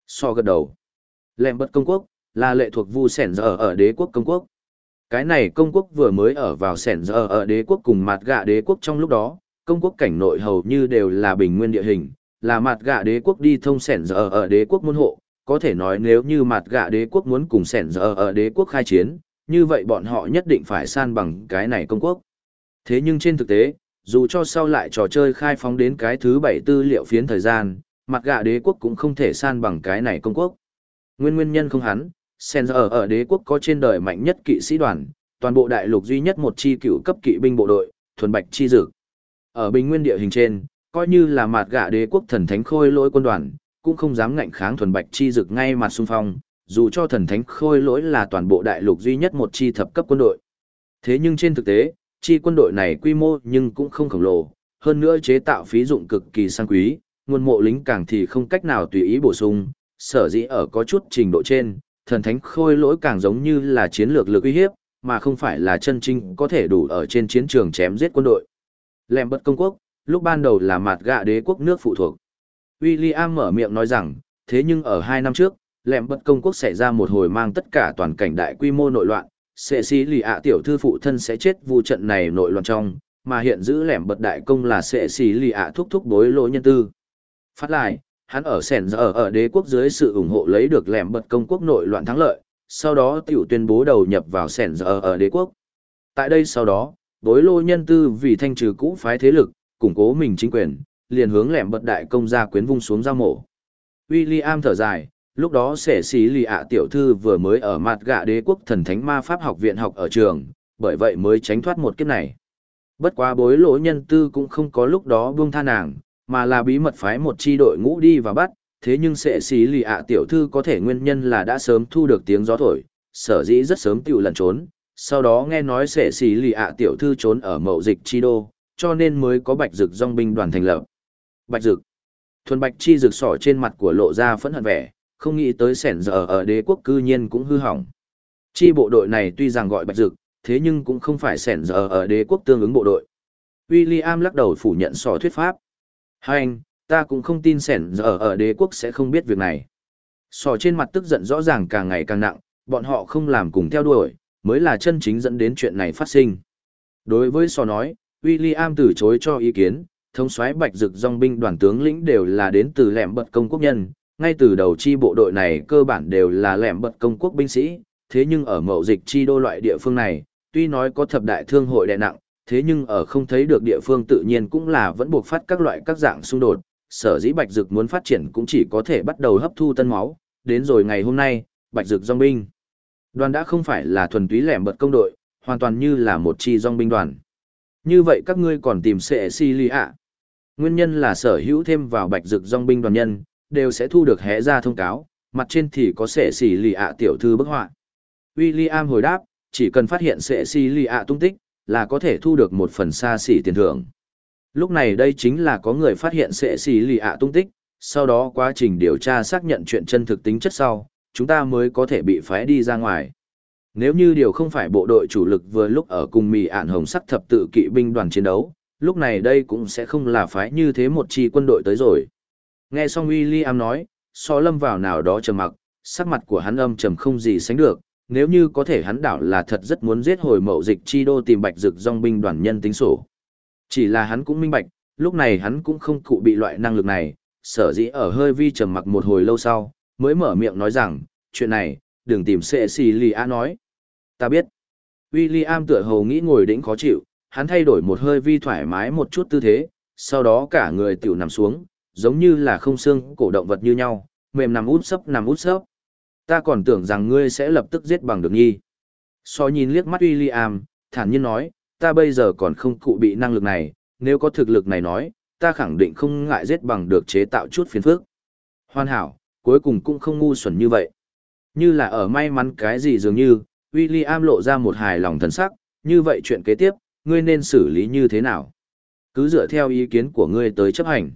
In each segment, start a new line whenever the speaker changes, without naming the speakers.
So gật đầu. Lẹm bật công quốc, là lệ thuộc Vu Sẻn Giờ ở đế quốc công quốc. Cái này công quốc vừa mới ở vào Sẻn Giờ ở đế quốc cùng Mạt Gạ đế quốc trong lúc đó, công quốc cảnh nội hầu như đều là bình nguyên địa hình, là Mạt Gạ đế quốc đi thông Sẻn Giờ ở đế quốc môn hộ, có thể nói nếu như Mạt Gạ đế quốc muốn cùng Sẻn Giờ ở đế quốc khai chiến, như vậy bọn họ nhất định phải san bằng cái này công quốc. Thế nhưng trên thực tế, dù cho sau lại trò chơi khai phóng đến cái thứ 7 tư liệu phiến thời gian, Mạt Gạ đế quốc cũng không thể san bằng cái này công quốc. Nguyên nhân không hắn, Sẻn Giờ ở đế quốc có trên đời mạnh nhất kỵ sĩ đoàn, toàn bộ đại lục duy nhất một chi cựu cấp kỵ binh bộ đội, thuần bạch chi dực. Ở bình nguyên địa hình trên, coi như là Mạt Gạ đế quốc thần thánh khôi lỗi quân đoàn, cũng không dám ngạnh kháng thuần bạch chi dực ngay mặt xung phong, dù cho thần thánh khôi lỗi là toàn bộ đại lục duy nhất một chi thập cấp quân đội. Thế nhưng trên thực tế, chi quân đội này quy mô nhưng cũng không khổng lồ, hơn nữa chế tạo phí dụng cực kỳ sang quý, nguồn mộ lính càng thì không cách nào tùy ý bổ sung, sở dĩ ở có chút trình độ trên, thần thánh khôi lỗi càng giống như là chiến lược lực uy hiếp, mà không phải là chân chính có thể đủ ở trên chiến trường chém giết quân đội. Lẹm bật công quốc, lúc ban đầu là Mạt Gạ đế quốc nước phụ thuộc. William mở miệng nói rằng, thế nhưng ở 2 năm trước, Lẹm bật công quốc xảy ra một hồi mang tất cả toàn cảnh đại quy mô nội loạn, Sệ Sĩ Lì ạ tiểu thư phụ thân sẽ chết vụ trận này nội loạn trong, mà hiện giữ Lẹm bật đại công là Sệ Sĩ Lì ạ thúc thúc bối lỗ nhân tư. Phát lại, hắn ở Sẻn Giờ ở đế quốc dưới sự ủng hộ lấy được Lẹm bật công quốc nội loạn thắng lợi, sau đó tiểu tuyên bố đầu nhập vào Sẻn Giờ ở đế quốc. Tại đây sau đó, bối lô nhân tư vì thanh trừ cũ phái thế lực, củng cố mình chính quyền, liền hướng Lẹm bật đại công ra quyến vung xuống giao mổ. William thở dài, lúc đó Sẻ Xí Lì ạ tiểu thư vừa mới ở Mạt Gạ đế quốc thần thánh ma pháp học viện học ở trường, bởi vậy mới tránh thoát một kiếp này. Bất quá bối lỗ nhân tư cũng không có lúc đó buông tha nàng, mà là bí mật phái một chi đội ngũ đi và bắt, thế nhưng Sẻ Xí Lì ạ tiểu thư có thể nguyên nhân là đã sớm thu được tiếng gió thổi, sở dĩ rất sớm tiểu lẩn trốn, sau đó nghe nói Sẻ Xí Lì ạ tiểu thư trốn ở Mậu Dịch chi đô, cho nên mới có Bạch Dực dòng binh đoàn thành lập. Bạch Dực. Thuần bạch chi rực sỏ trên mặt của lộ ra phẫn hận vẻ, không nghĩ tới Sẻn Giờ ở đế quốc cư nhiên cũng hư hỏng. Chi bộ đội này tuy rằng gọi Bạch Dực, thế nhưng cũng không phải Sẻn Giờ ở đế quốc tương ứng bộ đội. William lắc đầu phủ nhận sỏ thuyết pháp. Hành, ta cũng không tin Sẻn Giờ ở đế quốc sẽ không biết việc này. Sỏ trên mặt tức giận rõ ràng càng ngày càng nặng, bọn họ không làm cùng theo đuổi, mới là chân chính dẫn đến chuyện này phát sinh. Đối với sỏ nói, William từ chối cho ý kiến, thống soái Bạch Dực dòng binh đoàn tướng lĩnh đều là đến từ Lẹm bật công quốc nhân, ngay từ đầu chi bộ đội này cơ bản đều là Lẹm bật công quốc binh sĩ, thế nhưng ở Mậu Dịch chi đô loại địa phương này, tuy nói có thập đại thương hội đè nặng, thế nhưng ở không thấy được địa phương tự nhiên cũng là vẫn buộc phát các loại các dạng xung đột, sở dĩ Bạch Dực muốn phát triển cũng chỉ có thể bắt đầu hấp thu tân máu, đến rồi ngày hôm nay, Bạch Dực dòng binh đoàn đã không phải là thuần túy Lẹm bật công đội, hoàn toàn như là một chi dòng binh đoàn. Như vậy các ngươi còn tìm Sệ Si Li ạ? Nguyên nhân là sở hữu thêm vào Bạch Dực dòng binh đoàn nhân, đều sẽ thu được hé ra thông cáo, mặt trên thì có Sệ Si Li ạ tiểu thư bức họa. William hồi đáp, chỉ cần phát hiện Sệ Si Li ạ tung tích, là có thể thu được một phần xa xỉ tiền thưởng. Lúc này đây chính là có người phát hiện Sệ Si Li ạ tung tích, sau đó quá trình điều tra xác nhận chuyện chân thực tính chất sau, chúng ta mới có thể bị phái đi ra ngoài. Nếu như điều không phải bộ đội chủ lực vừa lúc ở cùng Mị Ản Hồng Sắc thập tự kỵ binh đoàn chiến đấu, lúc này đây cũng sẽ không là phái như thế một chi quân đội tới rồi. Nghe xong William nói, so lâm vào nào đó trầm mặc, sắc mặt của hắn âm trầm không gì sánh được, nếu như có thể hắn đảo là thật rất muốn giết hồi Mậu Dịch chi đô tìm Bạch Dực dòng binh đoàn nhân tính sổ. Chỉ là hắn cũng minh bạch, lúc này hắn cũng không cụ bị loại năng lực này, sở dĩ ở hơi vi trầm mặc một hồi lâu sau, mới mở miệng nói rằng, chuyện này, đừng tìm Sệ Xì Lì A nói. Ta biết. William tựa hồ nghĩ ngồi đĩnh khó chịu, hắn thay đổi một hơi vi thoải mái một chút tư thế, sau đó cả người tiểu nằm xuống, giống như là không xương cổ động vật như nhau, mềm nằm út sấp. Ta còn tưởng rằng ngươi sẽ lập tức giết bằng được nhi. So nhìn liếc mắt William, thản nhiên nói, ta bây giờ còn không cụ bị năng lực này, nếu có thực lực này nói, ta khẳng định không ngại giết bằng được chế tạo chút phiền phức. Hoàn hảo, cuối cùng cũng không ngu xuẩn như vậy. Như là ở may mắn cái gì dường như, William lộ ra một hài lòng thần sắc, như vậy chuyện kế tiếp, ngươi nên xử lý như thế nào? Cứ dựa theo ý kiến của ngươi tới chấp hành.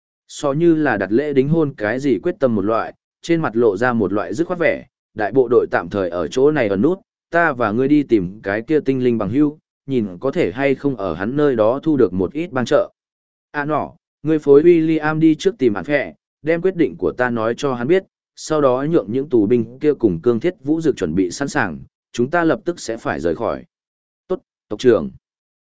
So như là đặt lễ đính hôn cái gì quyết tâm một loại, trên mặt lộ ra một loại dứt khoát vẻ, đại bộ đội tạm thời ở chỗ này ẩn nút, ta và ngươi đi tìm cái kia tinh linh bằng hữu, nhìn có thể hay không ở hắn nơi đó thu được một ít bang trợ. À nọ, ngươi phối William đi trước tìm hắn phẹ, đem quyết định của ta nói cho hắn biết, sau đó nhượng những tù binh kia cùng cương thiết vũ dực chuẩn bị sẵn sàng, chúng ta lập tức sẽ phải rời khỏi. Tốt, tộc trưởng.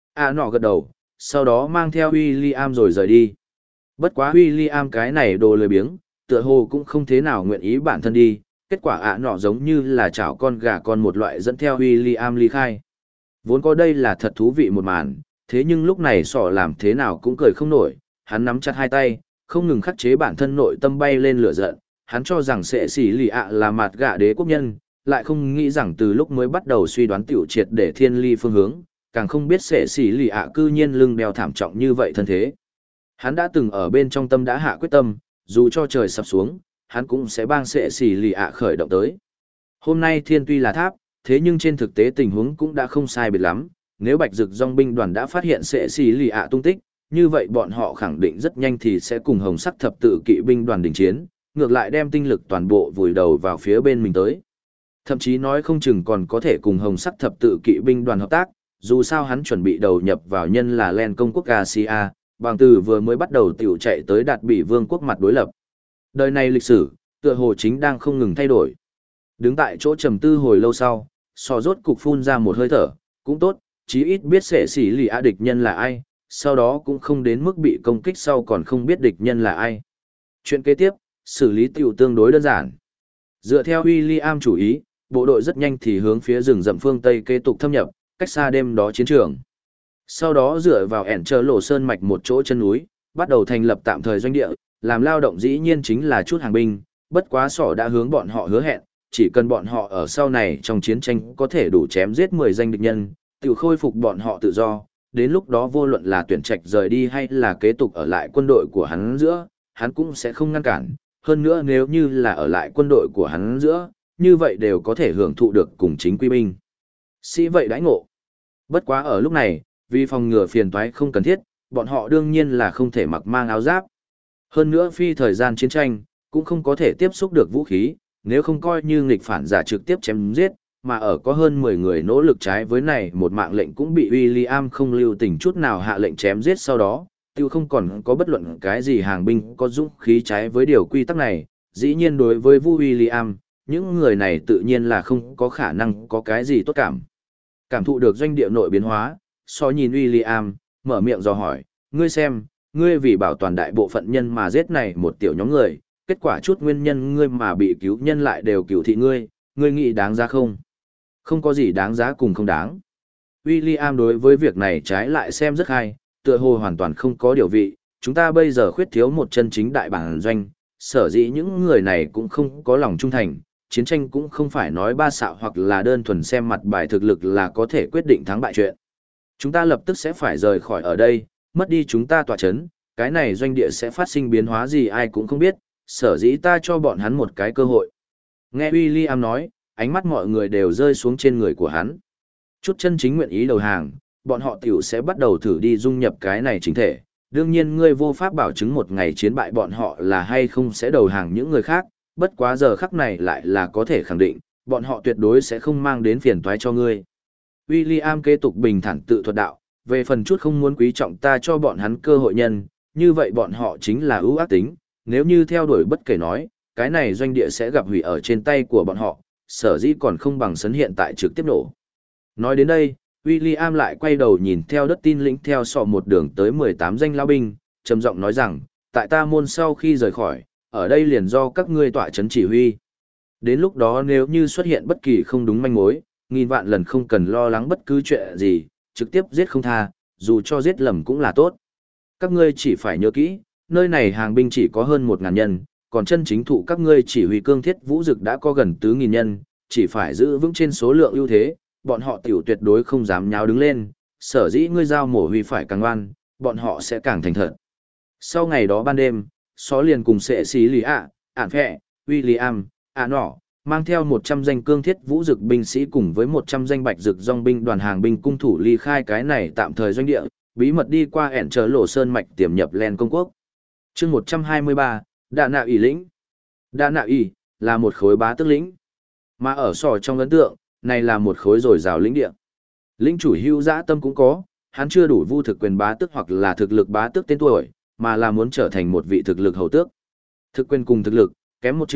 Nọ gật đầu, sau đó mang theo William rồi rời đi. Bất quá William cái này đồ lười biếng, tựa hồ cũng không thế nào nguyện ý bản thân đi, kết quả nọ giống như là chảo con gà con một loại dẫn theo William ly khai. Vốn có đây là thật thú vị một màn, thế nhưng lúc này sọ làm thế nào cũng cười không nổi, hắn nắm chặt hai tay, không ngừng khắc chế bản thân nội tâm bay lên lửa giận, hắn cho rằng sẽ xỉ lì ạ là mặt gạ đế quốc nhân, lại không nghĩ rằng từ lúc mới bắt đầu suy đoán tiểu triệt để thiên ly phương hướng, càng không biết sẽ xỉ lì ạ cư nhiên lưng đeo thảm trọng như vậy thân thế. Hắn đã từng ở bên trong tâm đã hạ quyết tâm, dù cho trời sập xuống, hắn cũng sẽ bang sẽ xỉ lì ạ khởi động tới. Hôm nay thiên tuy là tháp, thế nhưng trên thực tế tình huống cũng đã không sai biệt lắm, nếu Bạch Dực Dòng binh đoàn đã phát hiện sẽ xỉ lì ạ tung tích, như vậy bọn họ khẳng định rất nhanh thì sẽ cùng Hồng Sắc Thập Tự Kỵ binh đoàn đình chiến, ngược lại đem tinh lực toàn bộ vùi đầu vào phía bên mình tới. Thậm chí nói không chừng còn có thể cùng Hồng Sắc Thập Tự Kỵ binh đoàn hợp tác, dù sao hắn chuẩn bị đầu nhập vào nhân là Len công quốc Asia, bằng từ vừa mới bắt đầu tiểu chạy tới đạt bị vương quốc mặt đối lập. Đời này lịch sử, tựa hồ chính đang không ngừng thay đổi. Đứng tại chỗ trầm tư hồi lâu sau, sò rốt cục phun ra một hơi thở, cũng tốt, chí ít biết sẽ xỉ lì ạ địch nhân là ai, sau đó cũng không đến mức bị công kích sau còn không biết địch nhân là ai. Chuyện kế tiếp, xử lý tiểu tương đối đơn giản. Dựa theo William chủ ý, bộ đội rất nhanh thì hướng phía rừng rậm phương Tây kế tục thâm nhập, cách xa đêm đó chiến trường. Sau đó dựa vào ẻn chờ lộ sơn mạch một chỗ chân núi, bắt đầu thành lập tạm thời doanh địa, làm lao động dĩ nhiên chính là chút hàng binh, bất quá sỏ đã hướng bọn họ hứa hẹn, chỉ cần bọn họ ở sau này trong chiến tranh có thể đủ chém giết 10 danh địch nhân, tự khôi phục bọn họ tự do, đến lúc đó vô luận là tuyển trạch rời đi hay là kế tục ở lại quân đội của hắn giữa, hắn cũng sẽ không ngăn cản, hơn nữa nếu như là ở lại quân đội của hắn giữa, như vậy đều có thể hưởng thụ được cùng chính quy binh. Sĩ vậy đãi ngộ. Bất quá ở lúc này, vì phòng ngừa phiền toái không cần thiết, bọn họ đương nhiên là không thể mặc mang áo giáp. Hơn nữa phi thời gian chiến tranh, cũng không có thể tiếp xúc được vũ khí, nếu không coi như nghịch phản giả trực tiếp chém giết, mà ở có hơn 10 người nỗ lực trái với này một mạng lệnh cũng bị William không lưu tình chút nào hạ lệnh chém giết sau đó, tiêu không còn có bất luận cái gì hàng binh có dũng khí trái với điều quy tắc này, dĩ nhiên đối với Vu William, những người này tự nhiên là không có khả năng có cái gì tốt cảm. Cảm thụ được doanh địa nội biến hóa, so nhìn William, mở miệng dò hỏi, ngươi xem, ngươi vì bảo toàn đại bộ phận nhân mà giết này một tiểu nhóm người, kết quả chút nguyên nhân ngươi mà bị cứu nhân lại đều cứu thị ngươi nghĩ đáng giá không? Không có gì đáng giá cùng không đáng. William đối với việc này trái lại xem rất hay, tựa hồ hoàn toàn không có điều vị, chúng ta bây giờ khuyết thiếu một chân chính đại bản doanh, sở dĩ những người này cũng không có lòng trung thành, chiến tranh cũng không phải nói ba xạo hoặc là đơn thuần xem mặt bài thực lực là có thể quyết định thắng bại chuyện. Chúng ta lập tức sẽ phải rời khỏi ở đây, mất đi chúng ta tọa chấn, cái này doanh địa sẽ phát sinh biến hóa gì ai cũng không biết, sở dĩ ta cho bọn hắn một cái cơ hội. Nghe William nói, ánh mắt mọi người đều rơi xuống trên người của hắn. Chút chân chính nguyện ý đầu hàng, bọn họ tiểu sẽ bắt đầu thử đi dung nhập cái này chính thể. Đương nhiên ngươi vô pháp bảo chứng một ngày chiến bại bọn họ là hay không sẽ đầu hàng những người khác, bất quá giờ khắc này lại là có thể khẳng định, bọn họ tuyệt đối sẽ không mang đến phiền toái cho ngươi. William kế tục bình thản tự thuật đạo, về phần chút không muốn quý trọng ta cho bọn hắn cơ hội nhân, như vậy bọn họ chính là ưu ác tính, nếu như theo đuổi bất kể nói, cái này doanh địa sẽ gặp hủy ở trên tay của bọn họ, sở dĩ còn không bằng sấn hiện tại trực tiếp nổ. Nói đến đây, William lại quay đầu nhìn theo đất tin lĩnh theo sọ một đường tới 18 danh lao binh, trầm giọng nói rằng, tại ta môn sau khi rời khỏi, ở đây liền do các ngươi tọa chấn chỉ huy. Đến lúc đó nếu như xuất hiện bất kỳ không đúng manh mối, nghìn vạn lần không cần lo lắng bất cứ chuyện gì, trực tiếp giết không tha, dù cho giết lầm cũng là tốt. Các ngươi chỉ phải nhớ kỹ, nơi này hàng binh chỉ có hơn 1.000 nhân, còn chân chính thụ các ngươi chỉ huy cương thiết vũ dực đã có gần 4.000 nhân, chỉ phải giữ vững trên số lượng ưu thế, bọn họ tiểu tuyệt đối không dám nháo đứng lên, sở dĩ ngươi giao mổ huy phải càng ngoan, bọn họ sẽ càng thành thật. Sau ngày đó ban đêm, Xó liền cùng sệ xí lì ạ, ản phẹ, William, nọ, mang theo 100 danh cương thiết vũ dực binh sĩ cùng với 100 danh bạch dực dòng binh đoàn hàng binh cung thủ ly khai cái này tạm thời doanh địa, bí mật đi qua ẻn trở lộ sơn mạch tiềm nhập Len công quốc. chương 123, Đạ Nạ ỷ lĩnh. Đạ Nạ ỷ là một khối bá tước lĩnh, mà ở sò trong ấn tượng, này là một khối rồi rào lĩnh địa. Lĩnh chủ hưu dã tâm cũng có, hắn chưa đủ vu thực quyền bá tước hoặc là thực lực bá tước tên tuổi, mà là muốn trở thành một vị thực lực hầu tước. Thực quyền cùng thực lực, kém một chữ,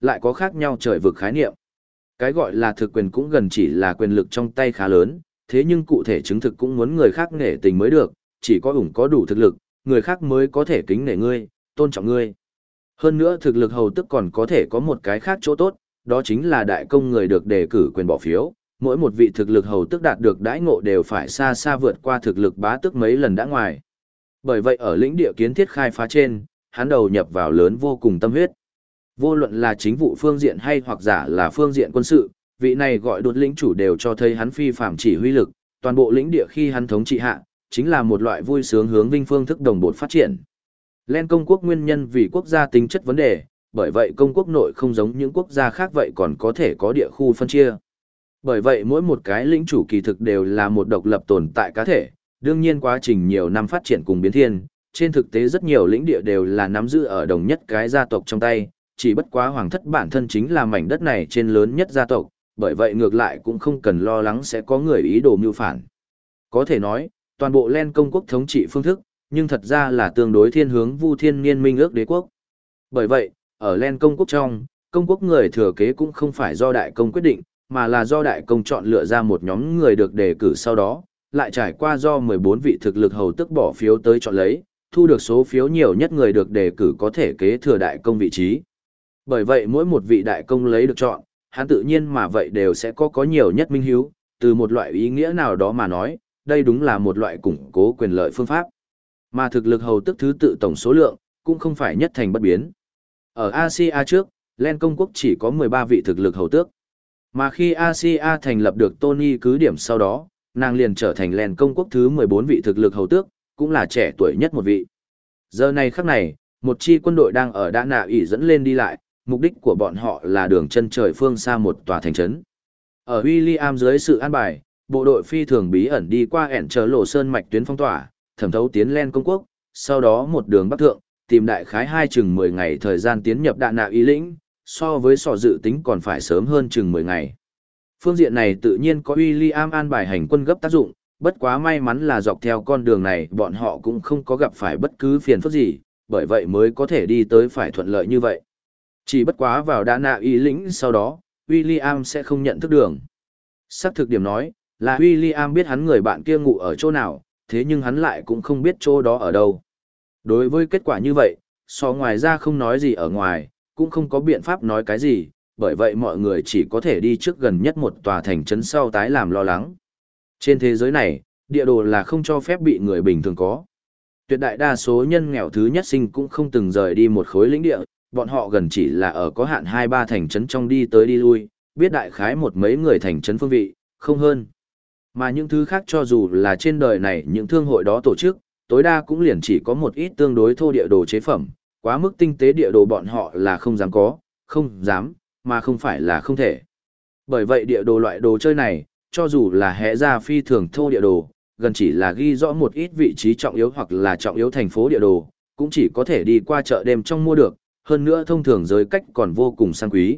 lại có khác nhau trời vực khái niệm. Cái gọi là thực quyền cũng gần chỉ là quyền lực trong tay khá lớn, thế nhưng cụ thể chứng thực cũng muốn người khác nể tình mới được, chỉ có có đủ thực lực, người khác mới có thể kính nể ngươi, tôn trọng ngươi. Hơn nữa thực lực hầu tức còn có thể có một cái khác chỗ tốt, đó chính là đại công người được đề cử quyền bỏ phiếu, mỗi một vị thực lực hầu tức đạt được đãi ngộ đều phải xa xa vượt qua thực lực bá tước mấy lần đã ngoài. Bởi vậy ở lĩnh địa kiến thiết khai phá trên, hắn đầu nhập vào lớn vô cùng tâm huyết. Vô luận là chính vụ phương diện hay hoặc giả là phương diện quân sự, vị này gọi đột lĩnh chủ đều cho thấy hắn phi phạm chỉ huy lực, toàn bộ lĩnh địa khi hắn thống trị hạ, chính là một loại vui sướng hướng vinh phương thức đồng bộ phát triển. Len công quốc nguyên nhân vì quốc gia tính chất vấn đề, bởi vậy công quốc nội không giống những quốc gia khác vậy còn có thể có địa khu phân chia. Bởi vậy mỗi một cái lĩnh chủ kỳ thực đều là một độc lập tồn tại cá thể, đương nhiên quá trình nhiều năm phát triển cùng biến thiên, trên thực tế rất nhiều lĩnh địa đều là nắm giữ ở đồng nhất cái gia tộc trong tay, chỉ bất quá hoàng thất bản thân chính là mảnh đất này trên lớn nhất gia tộc, bởi vậy ngược lại cũng không cần lo lắng sẽ có người ý đồ mưu phản. Có thể nói, toàn bộ Len công quốc thống trị phương thức, nhưng thật ra là tương đối thiên hướng Vu Thiên Niên Minh ước đế quốc. Bởi vậy, ở Len công quốc trong, công quốc người thừa kế cũng không phải do đại công quyết định, mà là do đại công chọn lựa ra một nhóm người được đề cử sau đó, lại trải qua do 14 vị thực lực hầu tức bỏ phiếu tới chọn lấy, thu được số phiếu nhiều nhất người được đề cử có thể kế thừa đại công vị trí. Bởi vậy mỗi một vị đại công lấy được chọn, hắn tự nhiên mà vậy đều sẽ có nhiều nhất minh hiếu, từ một loại ý nghĩa nào đó mà nói, đây đúng là một loại củng cố quyền lợi phương pháp. Mà thực lực hầu tức thứ tự tổng số lượng, cũng không phải nhất thành bất biến. Ở Asia trước, Len công quốc chỉ có 13 vị thực lực hầu tước. Mà khi Asia thành lập được Tony cứ điểm sau đó, nàng liền trở thành Len công quốc thứ 14 vị thực lực hầu tước, cũng là trẻ tuổi nhất một vị. Giờ này khắc này, một chi quân đội đang ở Đa Nạ ỉ dẫn lên đi lại, mục đích của bọn họ là đường chân trời phương xa một tòa thành trấn. Ở William dưới sự an bài, bộ đội phi thường bí ẩn đi qua ẻn trở lộ sơn mạch tuyến phong tỏa, thẩm thấu tiến Len công quốc, sau đó một đường bắc thượng, tìm đại khái 10 ngày thời gian tiến nhập Đa Nạ ỉ lĩnh, so với sò dự tính còn phải sớm hơn chừng 10 ngày. Phương diện này tự nhiên có William an bài hành quân gấp tác dụng, bất quá may mắn là dọc theo con đường này bọn họ cũng không có gặp phải bất cứ phiền phức gì, bởi vậy mới có thể đi tới phải thuận lợi như vậy. Chỉ bất quá vào Đa Nạ ỉ lĩnh sau đó, William sẽ không nhận thức đường. Xác thực điểm nói, là William biết hắn người bạn kia ngủ ở chỗ nào, thế nhưng hắn lại cũng không biết chỗ đó ở đâu. Đối với kết quả như vậy, so ngoài ra không nói gì ở ngoài, cũng không có biện pháp nói cái gì, bởi vậy mọi người chỉ có thể đi trước gần nhất một tòa thành trấn sau tái làm lo lắng. Trên thế giới này, địa đồ là không cho phép bị người bình thường có. Tuyệt đại đa số nhân nghèo thứ nhất sinh cũng không từng rời đi một khối lĩnh địa, bọn họ gần chỉ là ở có hạn 2-3 thành trấn trong đi tới đi lui, biết đại khái một mấy người thành trấn phương vị, không hơn. Mà những thứ khác cho dù là trên đời này những thương hội đó tổ chức, tối đa cũng liền chỉ có một ít tương đối thô địa đồ chế phẩm, quá mức tinh tế địa đồ bọn họ là không dám có, không dám, mà không phải là không thể. Bởi vậy địa đồ loại đồ chơi này, cho dù là hẽ ra phi thường thô địa đồ, gần chỉ là ghi rõ một ít vị trí trọng yếu hoặc là trọng yếu thành phố địa đồ, cũng chỉ có thể đi qua chợ đêm trong mua được, hơn nữa thông thường giới cách còn vô cùng sang quý.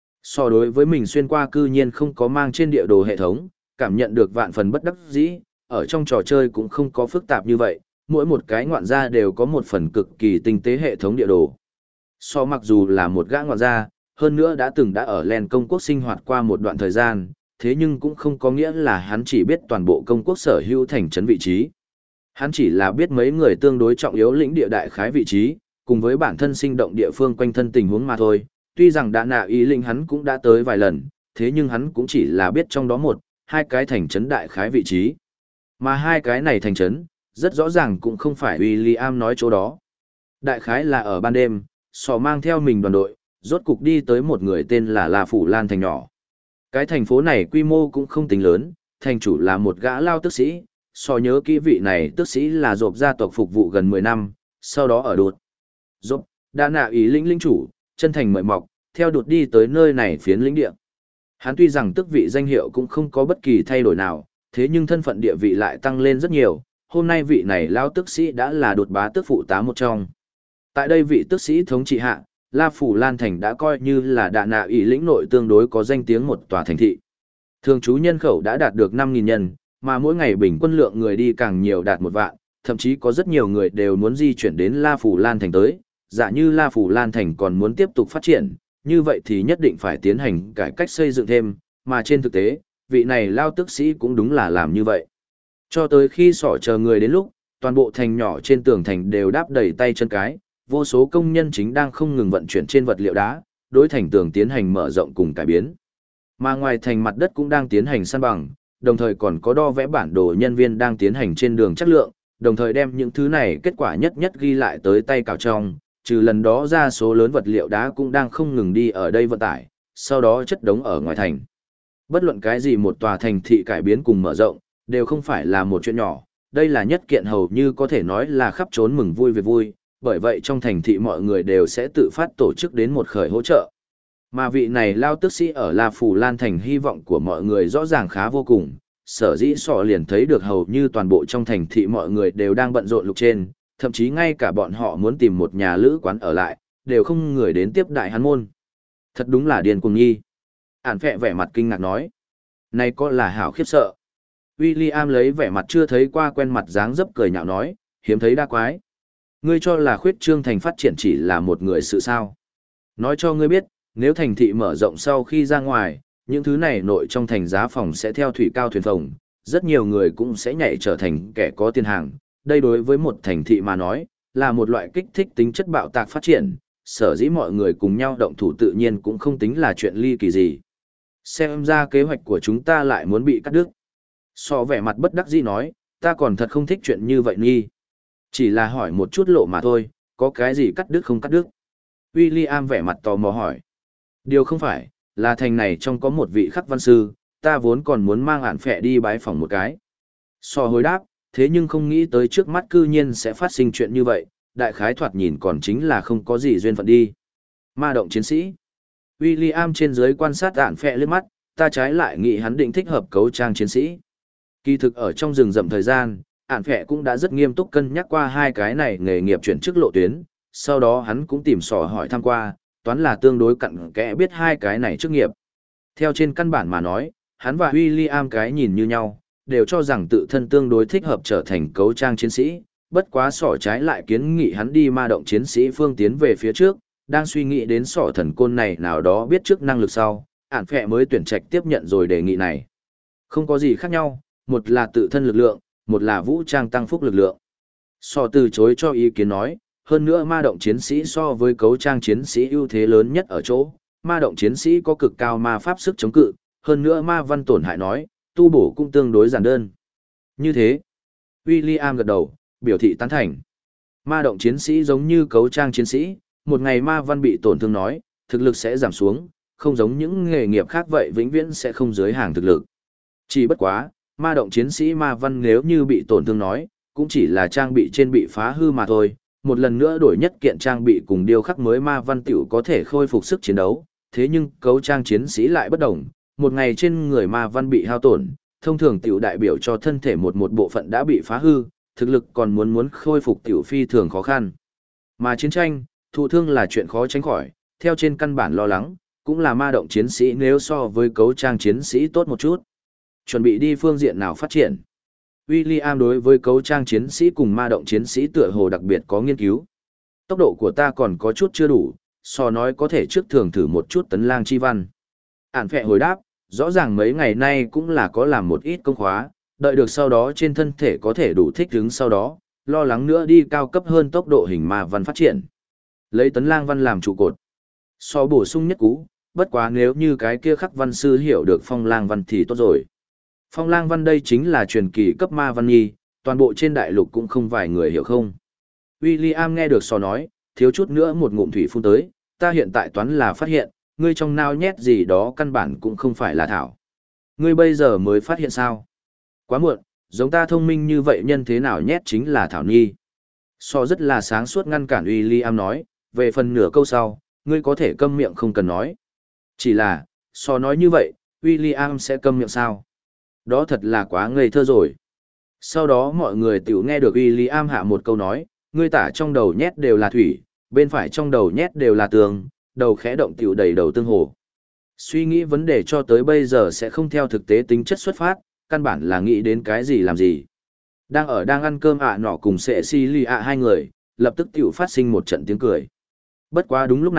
So đối với mình xuyên qua cư nhiên không có mang trên địa đồ hệ thống, cảm nhận được vạn phần bất đắc dĩ, ở trong trò chơi cũng không có phức tạp như vậy, mỗi một cái ngoạn gia đều có một phần cực kỳ tinh tế hệ thống địa đồ. So mặc dù là một gã ngoạn gia, hơn nữa đã ở Len công quốc sinh hoạt qua một đoạn thời gian, thế nhưng cũng không có nghĩa là hắn chỉ biết toàn bộ công quốc sở hữu thành trấn vị trí. Hắn chỉ là biết mấy người tương đối trọng yếu lĩnh địa đại khái vị trí, cùng với bản thân sinh động địa phương quanh thân tình huống mà thôi. Tuy rằng Đa Nạ ỉ lĩnh hắn cũng đã tới vài lần, thế nhưng hắn cũng chỉ là biết trong đó 1-2 cái thành trấn đại khái vị trí. Mà 2 cái này thành trấn, rất rõ ràng cũng không phải William nói chỗ đó. Đại khái là ở ban đêm, sò mang theo mình đoàn đội, rốt cục đi tới một người tên là La Phủ Lan thành nhỏ. Cái thành phố này quy mô cũng không tính lớn, thành chủ là một gã lao tước sĩ, so nhớ kỹ vị này tước sĩ là dộp gia tộc phục vụ gần 10 năm, sau đó ở đột. Dộp, Đa Nạ ỉ lĩnh lĩnh chủ, chân thành mời mọc, theo đột đi tới nơi này phiến lĩnh địa. Hắn tuy rằng tước vị danh hiệu cũng không có bất kỳ thay đổi nào, thế nhưng thân phận địa vị lại tăng lên rất nhiều, hôm nay vị này lao tước sĩ đã là đột bá tước phụ tá một trong. Tại đây vị tước sĩ thống trị hạ, La Phủ Lan Thành đã coi như là Đa Nạ ỉ lĩnh nội tương đối có danh tiếng một tòa thành thị. Thường trú nhân khẩu đã đạt được 5.000 nhân, mà mỗi ngày bình quân lượng người đi càng nhiều đạt 1 vạn, thậm chí có rất nhiều người đều muốn di chuyển đến La Phủ Lan Thành tới, giả như La Phủ Lan Thành còn muốn tiếp tục phát triển, như vậy thì nhất định phải tiến hành cải cách xây dựng thêm, mà trên thực tế, vị này lao tức sĩ cũng đúng là làm như vậy. Cho tới khi sỏ chờ người đến lúc, toàn bộ thành nhỏ trên tường thành đều đáp đầy tay chân cái, vô số công nhân chính đang không ngừng vận chuyển trên vật liệu đá, đối thành tường tiến hành mở rộng cùng cải biến. Mà ngoài thành mặt đất cũng đang tiến hành san bằng, đồng thời còn có đo vẽ bản đồ nhân viên đang tiến hành trên đường chất lượng, đồng thời đem những thứ này kết quả nhất nhất ghi lại tới tay cào trong, trừ lần đó ra số lớn vật liệu đá cũng đang không ngừng đi ở đây vận tải, sau đó chất đống ở ngoài thành. Bất luận cái gì một tòa thành thị cải biến cùng mở rộng, đều không phải là một chuyện nhỏ, đây là nhất kiện hầu như có thể nói là khắp trốn mừng vui về vui, bởi vậy trong thành thị mọi người đều sẽ tự phát tổ chức đến một khởi hỗ trợ. Mà vị này lao tước sĩ ở La Phủ Lan thành hy vọng của mọi người rõ ràng khá vô cùng, sở dĩ sọ liền thấy được hầu như toàn bộ trong thành thị mọi người đều đang bận rộn lục trên, thậm chí ngay cả bọn họ muốn tìm một nhà lữ quán ở lại, đều không người đến tiếp đại hắn môn. Thật đúng là điên cuồng nhi. Ản phẹ vẻ mặt kinh ngạc nói. Này có là hảo khiếp sợ. William lấy vẻ mặt chưa thấy qua quen mặt dáng dấp cười nhạo nói, hiếm thấy đa quái. Ngươi cho là khuyết trương thành phát triển chỉ là một người sự sao. Nói cho ngươi biết, nếu thành thị mở rộng sau khi ra ngoài, những thứ này nội trong thành giá phòng sẽ theo thủy cao thuyền phồng, rất nhiều người cũng sẽ nhảy trở thành kẻ có tiền hàng. Đây đối với một thành thị mà nói, là một loại kích thích tính chất bạo tạc phát triển, sở dĩ mọi người cùng nhau động thủ tự nhiên cũng không tính là chuyện ly kỳ gì. Xem ra kế hoạch của chúng ta lại muốn bị cắt đứt. So vẻ mặt bất đắc dĩ nói, ta còn thật không thích chuyện như vậy nghi. Chỉ là hỏi một chút lộ mà thôi, có cái gì cắt đứt không cắt đứt. William vẻ mặt tò mò hỏi. Điều không phải, là thành này trong có một vị khắc văn sư, ta vốn còn muốn mang ản phẹ đi bái phỏng một cái. So hồi đáp, thế nhưng không nghĩ tới trước mắt cư nhiên sẽ phát sinh chuyện như vậy, đại khái thoạt nhìn còn chính là không có gì duyên phận đi. Ma động chiến sĩ. William trên dưới quan sát ản phẹ lướt mắt, ta trái lại nghĩ hắn định thích hợp cấu trang chiến sĩ. Kỳ thực ở trong rừng rậm thời gian, ản phẹ cũng đã rất nghiêm túc cân nhắc qua hai cái này nghề nghiệp chuyển chức lộ tuyến, sau đó hắn cũng tìm sò hỏi thăm qua, toán là tương đối cặn kẽ biết hai cái này chức nghiệp. Theo trên căn bản mà nói, hắn và William cái nhìn như nhau, đều cho rằng tự thân tương đối thích hợp trở thành cấu trang chiến sĩ, bất quá sỏ trái lại kiến nghị hắn đi ma động chiến sĩ phương tiến về phía trước, đang suy nghĩ đến sỏ thần côn này nào đó biết trước năng lực sau, ản phẹ mới tuyển trạch tiếp nhận rồi đề nghị này. Không có gì khác nhau, một là tự thân lực lượng, một là vũ trang tăng phúc lực lượng. Sỏ từ chối cho ý kiến nói, hơn nữa ma động chiến sĩ so với cấu trang chiến sĩ ưu thế lớn nhất ở chỗ, ma động chiến sĩ có cực cao ma pháp sức chống cự, hơn nữa ma văn tổn hại nói, tu bổ cũng tương đối giản đơn. Như thế, William gật đầu, biểu thị tán thành. Ma động chiến sĩ giống như cấu trang chiến sĩ, một ngày ma văn bị tổn thương nói, thực lực sẽ giảm xuống, không giống những nghề nghiệp khác vậy vĩnh viễn sẽ không dưới hàng thực lực. Chỉ bất quá, ma động chiến sĩ ma văn nếu như bị tổn thương nói, cũng chỉ là trang bị trên bị phá hư mà thôi, một lần nữa đổi nhất kiện trang bị cùng điêu khắc mới ma văn tiểu có thể khôi phục sức chiến đấu, thế nhưng cấu trang chiến sĩ lại bất đồng, một ngày trên người ma văn bị hao tổn, thông thường tiểu đại biểu cho thân thể một bộ phận đã bị phá hư, thực lực còn muốn khôi phục tiểu phi thường khó khăn. Mà chiến tranh, thụ thương là chuyện khó tránh khỏi, theo trên căn bản lo lắng, cũng là ma động chiến sĩ nếu so với cấu trang chiến sĩ tốt một chút. Chuẩn bị đi phương diện nào phát triển. William đối với cấu trang chiến sĩ cùng ma động chiến sĩ tựa hồ đặc biệt có nghiên cứu. Tốc độ của ta còn có chút chưa đủ, so nói có thể trước thường thử một chút tấn lang chi văn. Ản phẹ hồi đáp, rõ ràng mấy ngày nay cũng là có làm một ít công khóa, đợi được sau đó trên thân thể có thể đủ thích ứng sau đó, lo lắng nữa đi cao cấp hơn tốc độ hình ma văn phát triển. Lấy tấn lang văn làm trụ cột. So bổ sung nhất cú, bất quá nếu như cái kia khắc văn sư hiểu được phong lang văn thì tốt rồi. Phong lang văn đây chính là truyền kỳ cấp ma văn nhi, toàn bộ trên đại lục cũng không vài người hiểu không. William nghe được so nói, thiếu chút nữa một ngụm thủy phun tới, ta hiện tại toán là phát hiện, ngươi trong nao nhét gì đó căn bản cũng không phải là thảo. Ngươi bây giờ mới phát hiện sao? Quá muộn, giống ta thông minh như vậy nhân thế nào nhét chính là thảo nhi. So rất là sáng suốt ngăn cản William nói, về phần nửa câu sau, ngươi có thể câm miệng không cần nói. Chỉ là, so nói như vậy, William sẽ câm miệng sao? Đó thật là quá ngây thơ rồi. Sau đó mọi người tiểu nghe được William hạ một câu nói, ngươi tả trong đầu nhét đều là thủy, bên phải trong đầu nhét đều là tường, đầu khẽ động tiểu đầy đầu tương hồ. Suy nghĩ vấn đề cho tới bây giờ sẽ không theo thực tế tính chất xuất phát, căn bản là nghĩ đến cái gì làm gì. Đang ăn cơm nọ cùng Cecilia hai người, lập tức tiểu phát sinh một trận tiếng cười. Bất quá đúng lúc này,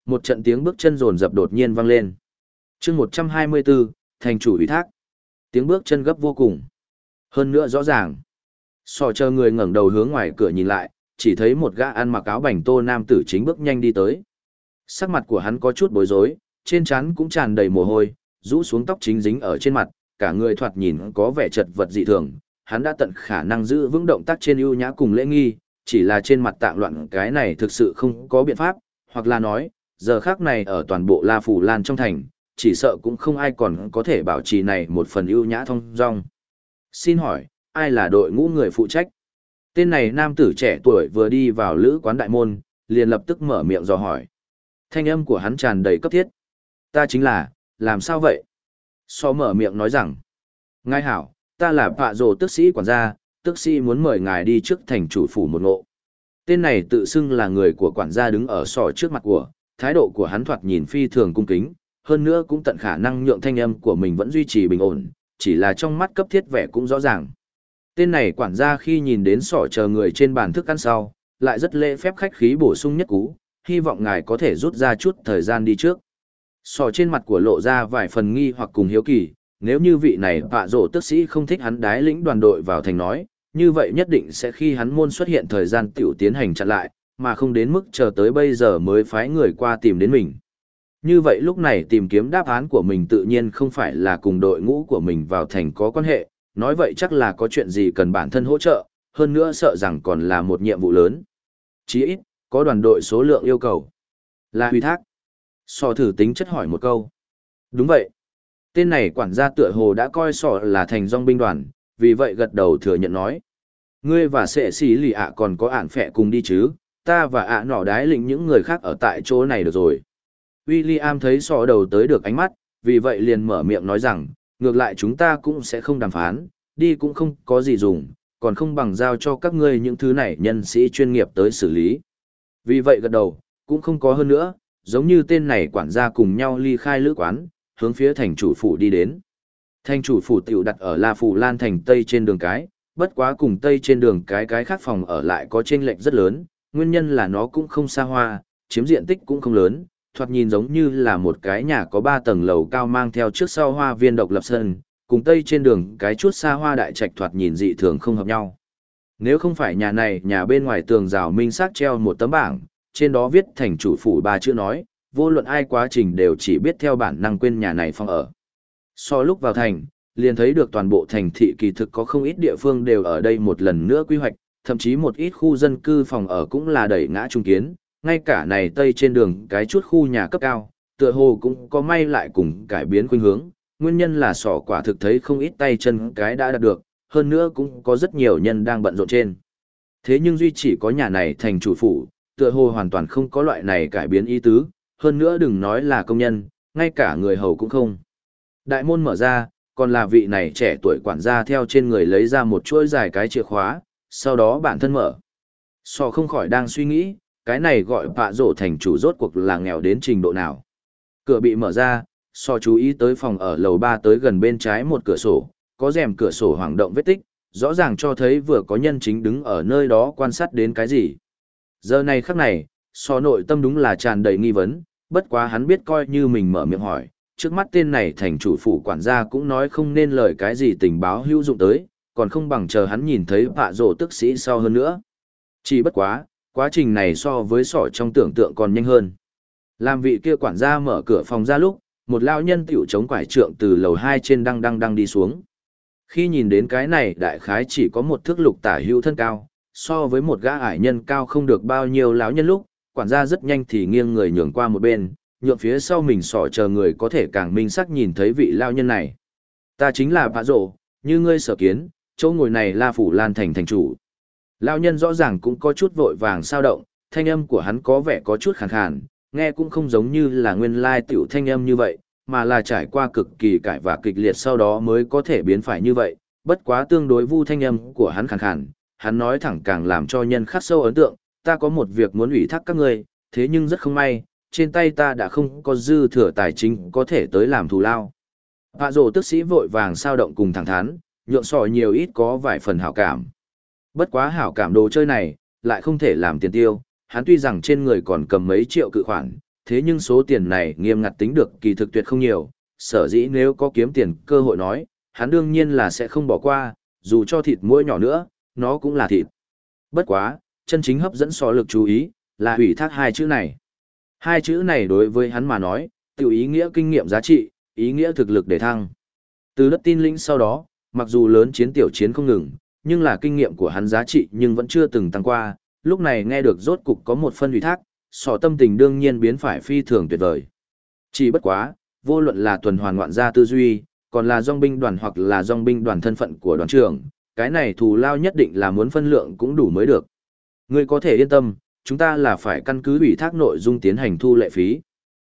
Một trận tiếng bước chân rồn rập đột nhiên vang lên. Chương 124, thành chủ ủy thác. Tiếng bước chân gấp vô cùng. Hơn nữa rõ ràng. Sọ chờ người ngẩng đầu hướng ngoài cửa nhìn lại, chỉ thấy một gã ăn mặc áo bành tô nam tử chính bước nhanh đi tới. Sắc mặt của hắn có chút bối rối, trên trán cũng tràn đầy mồ hôi, rũ xuống tóc chính dính ở trên mặt, cả người thoạt nhìn có vẻ chật vật dị thường. Hắn đã tận khả năng giữ vững động tác trên ưu nhã cùng lễ nghi, chỉ là trên mặt tạng loạn cái này thực sự không có biện pháp, hoặc là nói, giờ khác này ở toàn bộ La Phủ Lan trong thành, chỉ sợ cũng không ai còn có thể bảo trì này một phần ưu nhã thông dong. Xin hỏi, ai là đội ngũ người phụ trách? Tên này nam tử trẻ tuổi vừa đi vào lữ quán đại môn, liền lập tức mở miệng dò hỏi. Thanh âm của hắn tràn đầy cấp thiết. Ta chính là, làm sao vậy? So mở miệng nói rằng, ngài hảo, ta là Pạ Rồ tước sĩ quản gia, tước sĩ muốn mời ngài đi trước thành chủ phủ một ngộ. Tên này tự xưng là người của quản gia đứng ở sò trước mặt của, thái độ của hắn thoạt nhìn phi thường cung kính, hơn nữa cũng tận khả năng nhượng thanh âm của mình vẫn duy trì bình ổn, chỉ là trong mắt cấp thiết vẻ cũng rõ ràng. Tên này quản gia khi nhìn đến sỏ chờ người trên bàn thức ăn sau, lại rất lễ phép khách khí bổ sung nhất cú, hy vọng ngài có thể rút ra chút thời gian đi trước. Sỏ trên mặt của lộ ra vài phần nghi hoặc cùng hiếu kỳ, nếu như vị này Pạ Rồ tước sĩ không thích hắn đái lĩnh đoàn đội vào thành nói, như vậy nhất định sẽ khi hắn môn xuất hiện thời gian tiểu tiến hành chặn lại, mà không đến mức chờ tới bây giờ mới phái người qua tìm đến mình. Như vậy lúc này tìm kiếm đáp án của mình tự nhiên không phải là cùng đội ngũ của mình vào thành có quan hệ, nói vậy chắc là có chuyện gì cần bản thân hỗ trợ, hơn nữa sợ rằng còn là một nhiệm vụ lớn. Chí ít, có đoàn đội số lượng yêu cầu. Là huy thác. Sò thử tính chất hỏi một câu. Đúng vậy. Tên này quản gia tựa hồ đã coi sò là thành dòng binh đoàn, vì vậy gật đầu thừa nhận nói. Ngươi và sệ xí lì ạ còn có ản phẹ cùng đi chứ, ta và ạ nọ đái lĩnh những người khác ở tại chỗ này được rồi. William thấy sò đầu tới được ánh mắt, vì vậy liền mở miệng nói rằng, ngược lại chúng ta cũng sẽ không đàm phán, đi cũng không có gì dùng, còn không bằng giao cho các ngươi những thứ này nhân sĩ chuyên nghiệp tới xử lý. Vì vậy gật đầu, cũng không có hơn nữa, giống như tên này quản gia cùng nhau ly khai lữ quán, hướng phía thành chủ phủ đi đến. Thành chủ phủ tiểu đặt ở La Phủ Lan thành Tây trên đường cái, bất quá cùng Tây trên đường cái khác phòng ở lại có chênh lệch rất lớn, nguyên nhân là nó cũng không xa hoa, chiếm diện tích cũng không lớn, thoạt nhìn giống như là một cái nhà có 3 tầng lầu cao mang theo trước sau hoa viên độc lập sân, cùng Tây trên đường cái chút xa hoa đại trạch thoạt nhìn dị thường không hợp nhau. Nếu không phải nhà này, nhà bên ngoài tường rào minh xác treo một tấm bảng, trên đó viết thành chủ phủ 3 chữ nói, vô luận ai quá trình đều chỉ biết theo bản năng quên nhà này phòng ở. So lúc vào thành, liền thấy được toàn bộ thành thị kỳ thực có không ít địa phương đều ở đây một lần nữa quy hoạch, thậm chí một ít khu dân cư phòng ở cũng là đẩy ngã trung kiến, ngay cả này Tây trên đường cái chút khu nhà cấp cao, tựa hồ cũng có may lại cùng cải biến khuynh hướng, nguyên nhân là sỏ quả thực thấy không ít tay chân cái đã đạt được, hơn nữa cũng có rất nhiều nhân đang bận rộn trên. Thế nhưng duy chỉ có nhà này thành chủ phủ, tựa hồ hoàn toàn không có loại này cải biến ý tứ, hơn nữa đừng nói là công nhân, ngay cả người hầu cũng không. Đại môn mở ra, còn là vị này trẻ tuổi quản gia theo trên người lấy ra một chuỗi dài cái chìa khóa, sau đó bản thân mở. Sò không khỏi đang suy nghĩ, cái này gọi Pạ Rồ thành chủ rốt cuộc là nghèo đến trình độ nào. Cửa bị mở ra, Sò chú ý tới phòng ở lầu 3 tới gần bên trái một cửa sổ, có rèm cửa sổ hoảng động vết tích, rõ ràng cho thấy vừa có nhân chính đứng ở nơi đó quan sát đến cái gì. Giờ này khắc này, Sò nội tâm đúng là tràn đầy nghi vấn, bất quá hắn biết coi như mình mở miệng hỏi, trước mắt tên này thành chủ phủ quản gia cũng nói không nên lời cái gì tình báo hữu dụng tới, còn không bằng chờ hắn nhìn thấy Pạ Rồ tước sĩ sau hơn nữa. Chỉ bất quá, quá trình này so với sỏ trong tưởng tượng còn nhanh hơn. Làm vị kia quản gia mở cửa phòng ra lúc, một lão nhân tiểu chống quải trượng từ lầu 2 trên đang đi xuống. Khi nhìn đến cái này đại khái chỉ có một thước lục tả hữu thân cao, so với một gã ải nhân cao không được bao nhiêu lão nhân lúc, quản gia rất nhanh thì nghiêng người nhường qua một bên, nhượng phía sau mình sỏ chờ người có thể càng minh sắc nhìn thấy vị lão nhân này. Ta chính là Pạ Rồ, như ngươi sở kiến, chỗ ngồi này La Phủ Lan thành thành chủ. Lão nhân rõ ràng cũng có chút vội vàng sao động, thanh âm của hắn có vẻ có chút khàn khàn, nghe cũng không giống như là nguyên lai tiểu thanh âm như vậy, mà là trải qua cực kỳ cải và kịch liệt sau đó mới có thể biến phải như vậy, bất quá tương đối vu thanh âm của hắn khàn khàn, hắn nói thẳng càng làm cho nhân khắc sâu ấn tượng, ta có một việc muốn ủy thác các ngươi, thế nhưng rất không may, trên tay ta đã không có dư thừa tài chính có thể tới làm thù lao. Pạ Rồ tước sĩ vội vàng sao động cùng thẳng thắn, nhượng sò nhiều ít có vài phần hảo cảm. Bất quá hảo cảm đồ chơi này, lại không thể làm tiền tiêu, hắn tuy rằng trên người còn cầm mấy triệu cự khoản, thế nhưng số tiền này nghiêm ngặt tính được kỳ thực tuyệt không nhiều, sở dĩ nếu có kiếm tiền cơ hội nói, hắn đương nhiên là sẽ không bỏ qua, dù cho thịt muỗi nhỏ nữa, nó cũng là thịt. Bất quá, chân chính hấp dẫn so lực chú ý, là ủy thác hai chữ này. Hai chữ này đối với hắn mà nói, tiểu ý nghĩa kinh nghiệm giá trị, ý nghĩa thực lực để thăng. Từ đất tin lĩnh sau đó, mặc dù lớn chiến tiểu chiến không ngừng, nhưng là kinh nghiệm của hắn giá trị nhưng vẫn chưa từng tăng qua, lúc này nghe được rốt cục có một phân ủy thác, sọ tâm tình đương nhiên biến phải phi thường tuyệt vời. Chỉ bất quá, vô luận là tuần hoàn ngoạn gia tư duy, còn là dòng binh đoàn hoặc là dòng binh đoàn thân phận của đoàn trưởng, cái này thù lao nhất định là muốn phân lượng cũng đủ mới được. Ngươi có thể yên tâm, chúng ta là phải căn cứ ủy thác nội dung tiến hành thu lệ phí.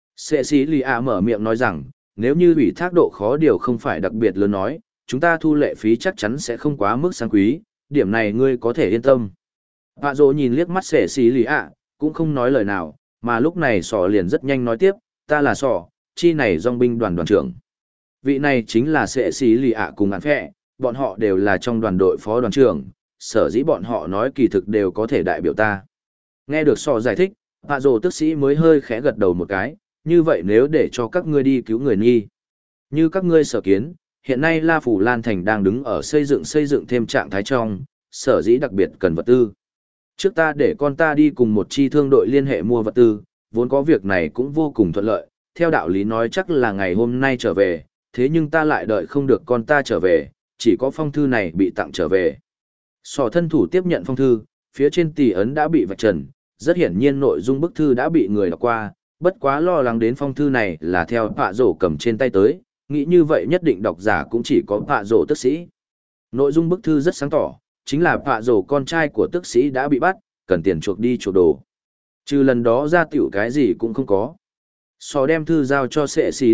Cecilia mở miệng nói rằng, nếu như ủy thác độ khó điều không phải đặc biệt lớn nói, chúng ta thu lệ phí chắc chắn sẽ không quá mức sang quý, điểm này ngươi có thể yên tâm. Vạ dỗ nhìn liếc mắt Cecilia, cũng không nói lời nào, mà lúc này sỏ liền rất nhanh nói tiếp, ta là sỏ, chi này dòng binh đoàn đoàn trưởng. Vị này chính là Cecilia cùng án phẹ, bọn họ đều là trong đoàn đội phó đoàn trưởng, sở dĩ bọn họ nói kỳ thực đều có thể đại biểu ta. Nghe được sỏ giải thích, Vạ dỗ tức sĩ mới hơi khẽ gật đầu một cái, như vậy nếu để cho các ngươi đi cứu người nghi. Như các ngươi sở kiến, hiện nay La Phủ Lan Thành đang đứng ở xây dựng thêm trạng thái trong, sở dĩ đặc biệt cần vật tư. Trước ta để con ta đi cùng một chi thương đội liên hệ mua vật tư, vốn có việc này cũng vô cùng thuận lợi, theo đạo lý nói chắc là ngày hôm nay trở về, thế nhưng ta lại đợi không được con ta trở về, chỉ có phong thư này bị tặng trở về. Sỏ thân thủ tiếp nhận phong thư, phía trên tỉ ấn đã bị vạch trần, rất hiển nhiên nội dung bức thư đã bị người đọc qua, bất quá lo lắng đến phong thư này là theo Pạ Rổ cầm trên tay tới, nghĩ như vậy nhất định độc giả cũng chỉ có Pạ Rổ tức sĩ. Nội dung bức thư rất sáng tỏ, chính là Pạ Rổ con trai của tức sĩ đã bị bắt, cần tiền chuộc đi chuộc đồ. Trừ lần đó ra tiểu cái gì cũng không có. Sò đem thư giao cho Sệ Xí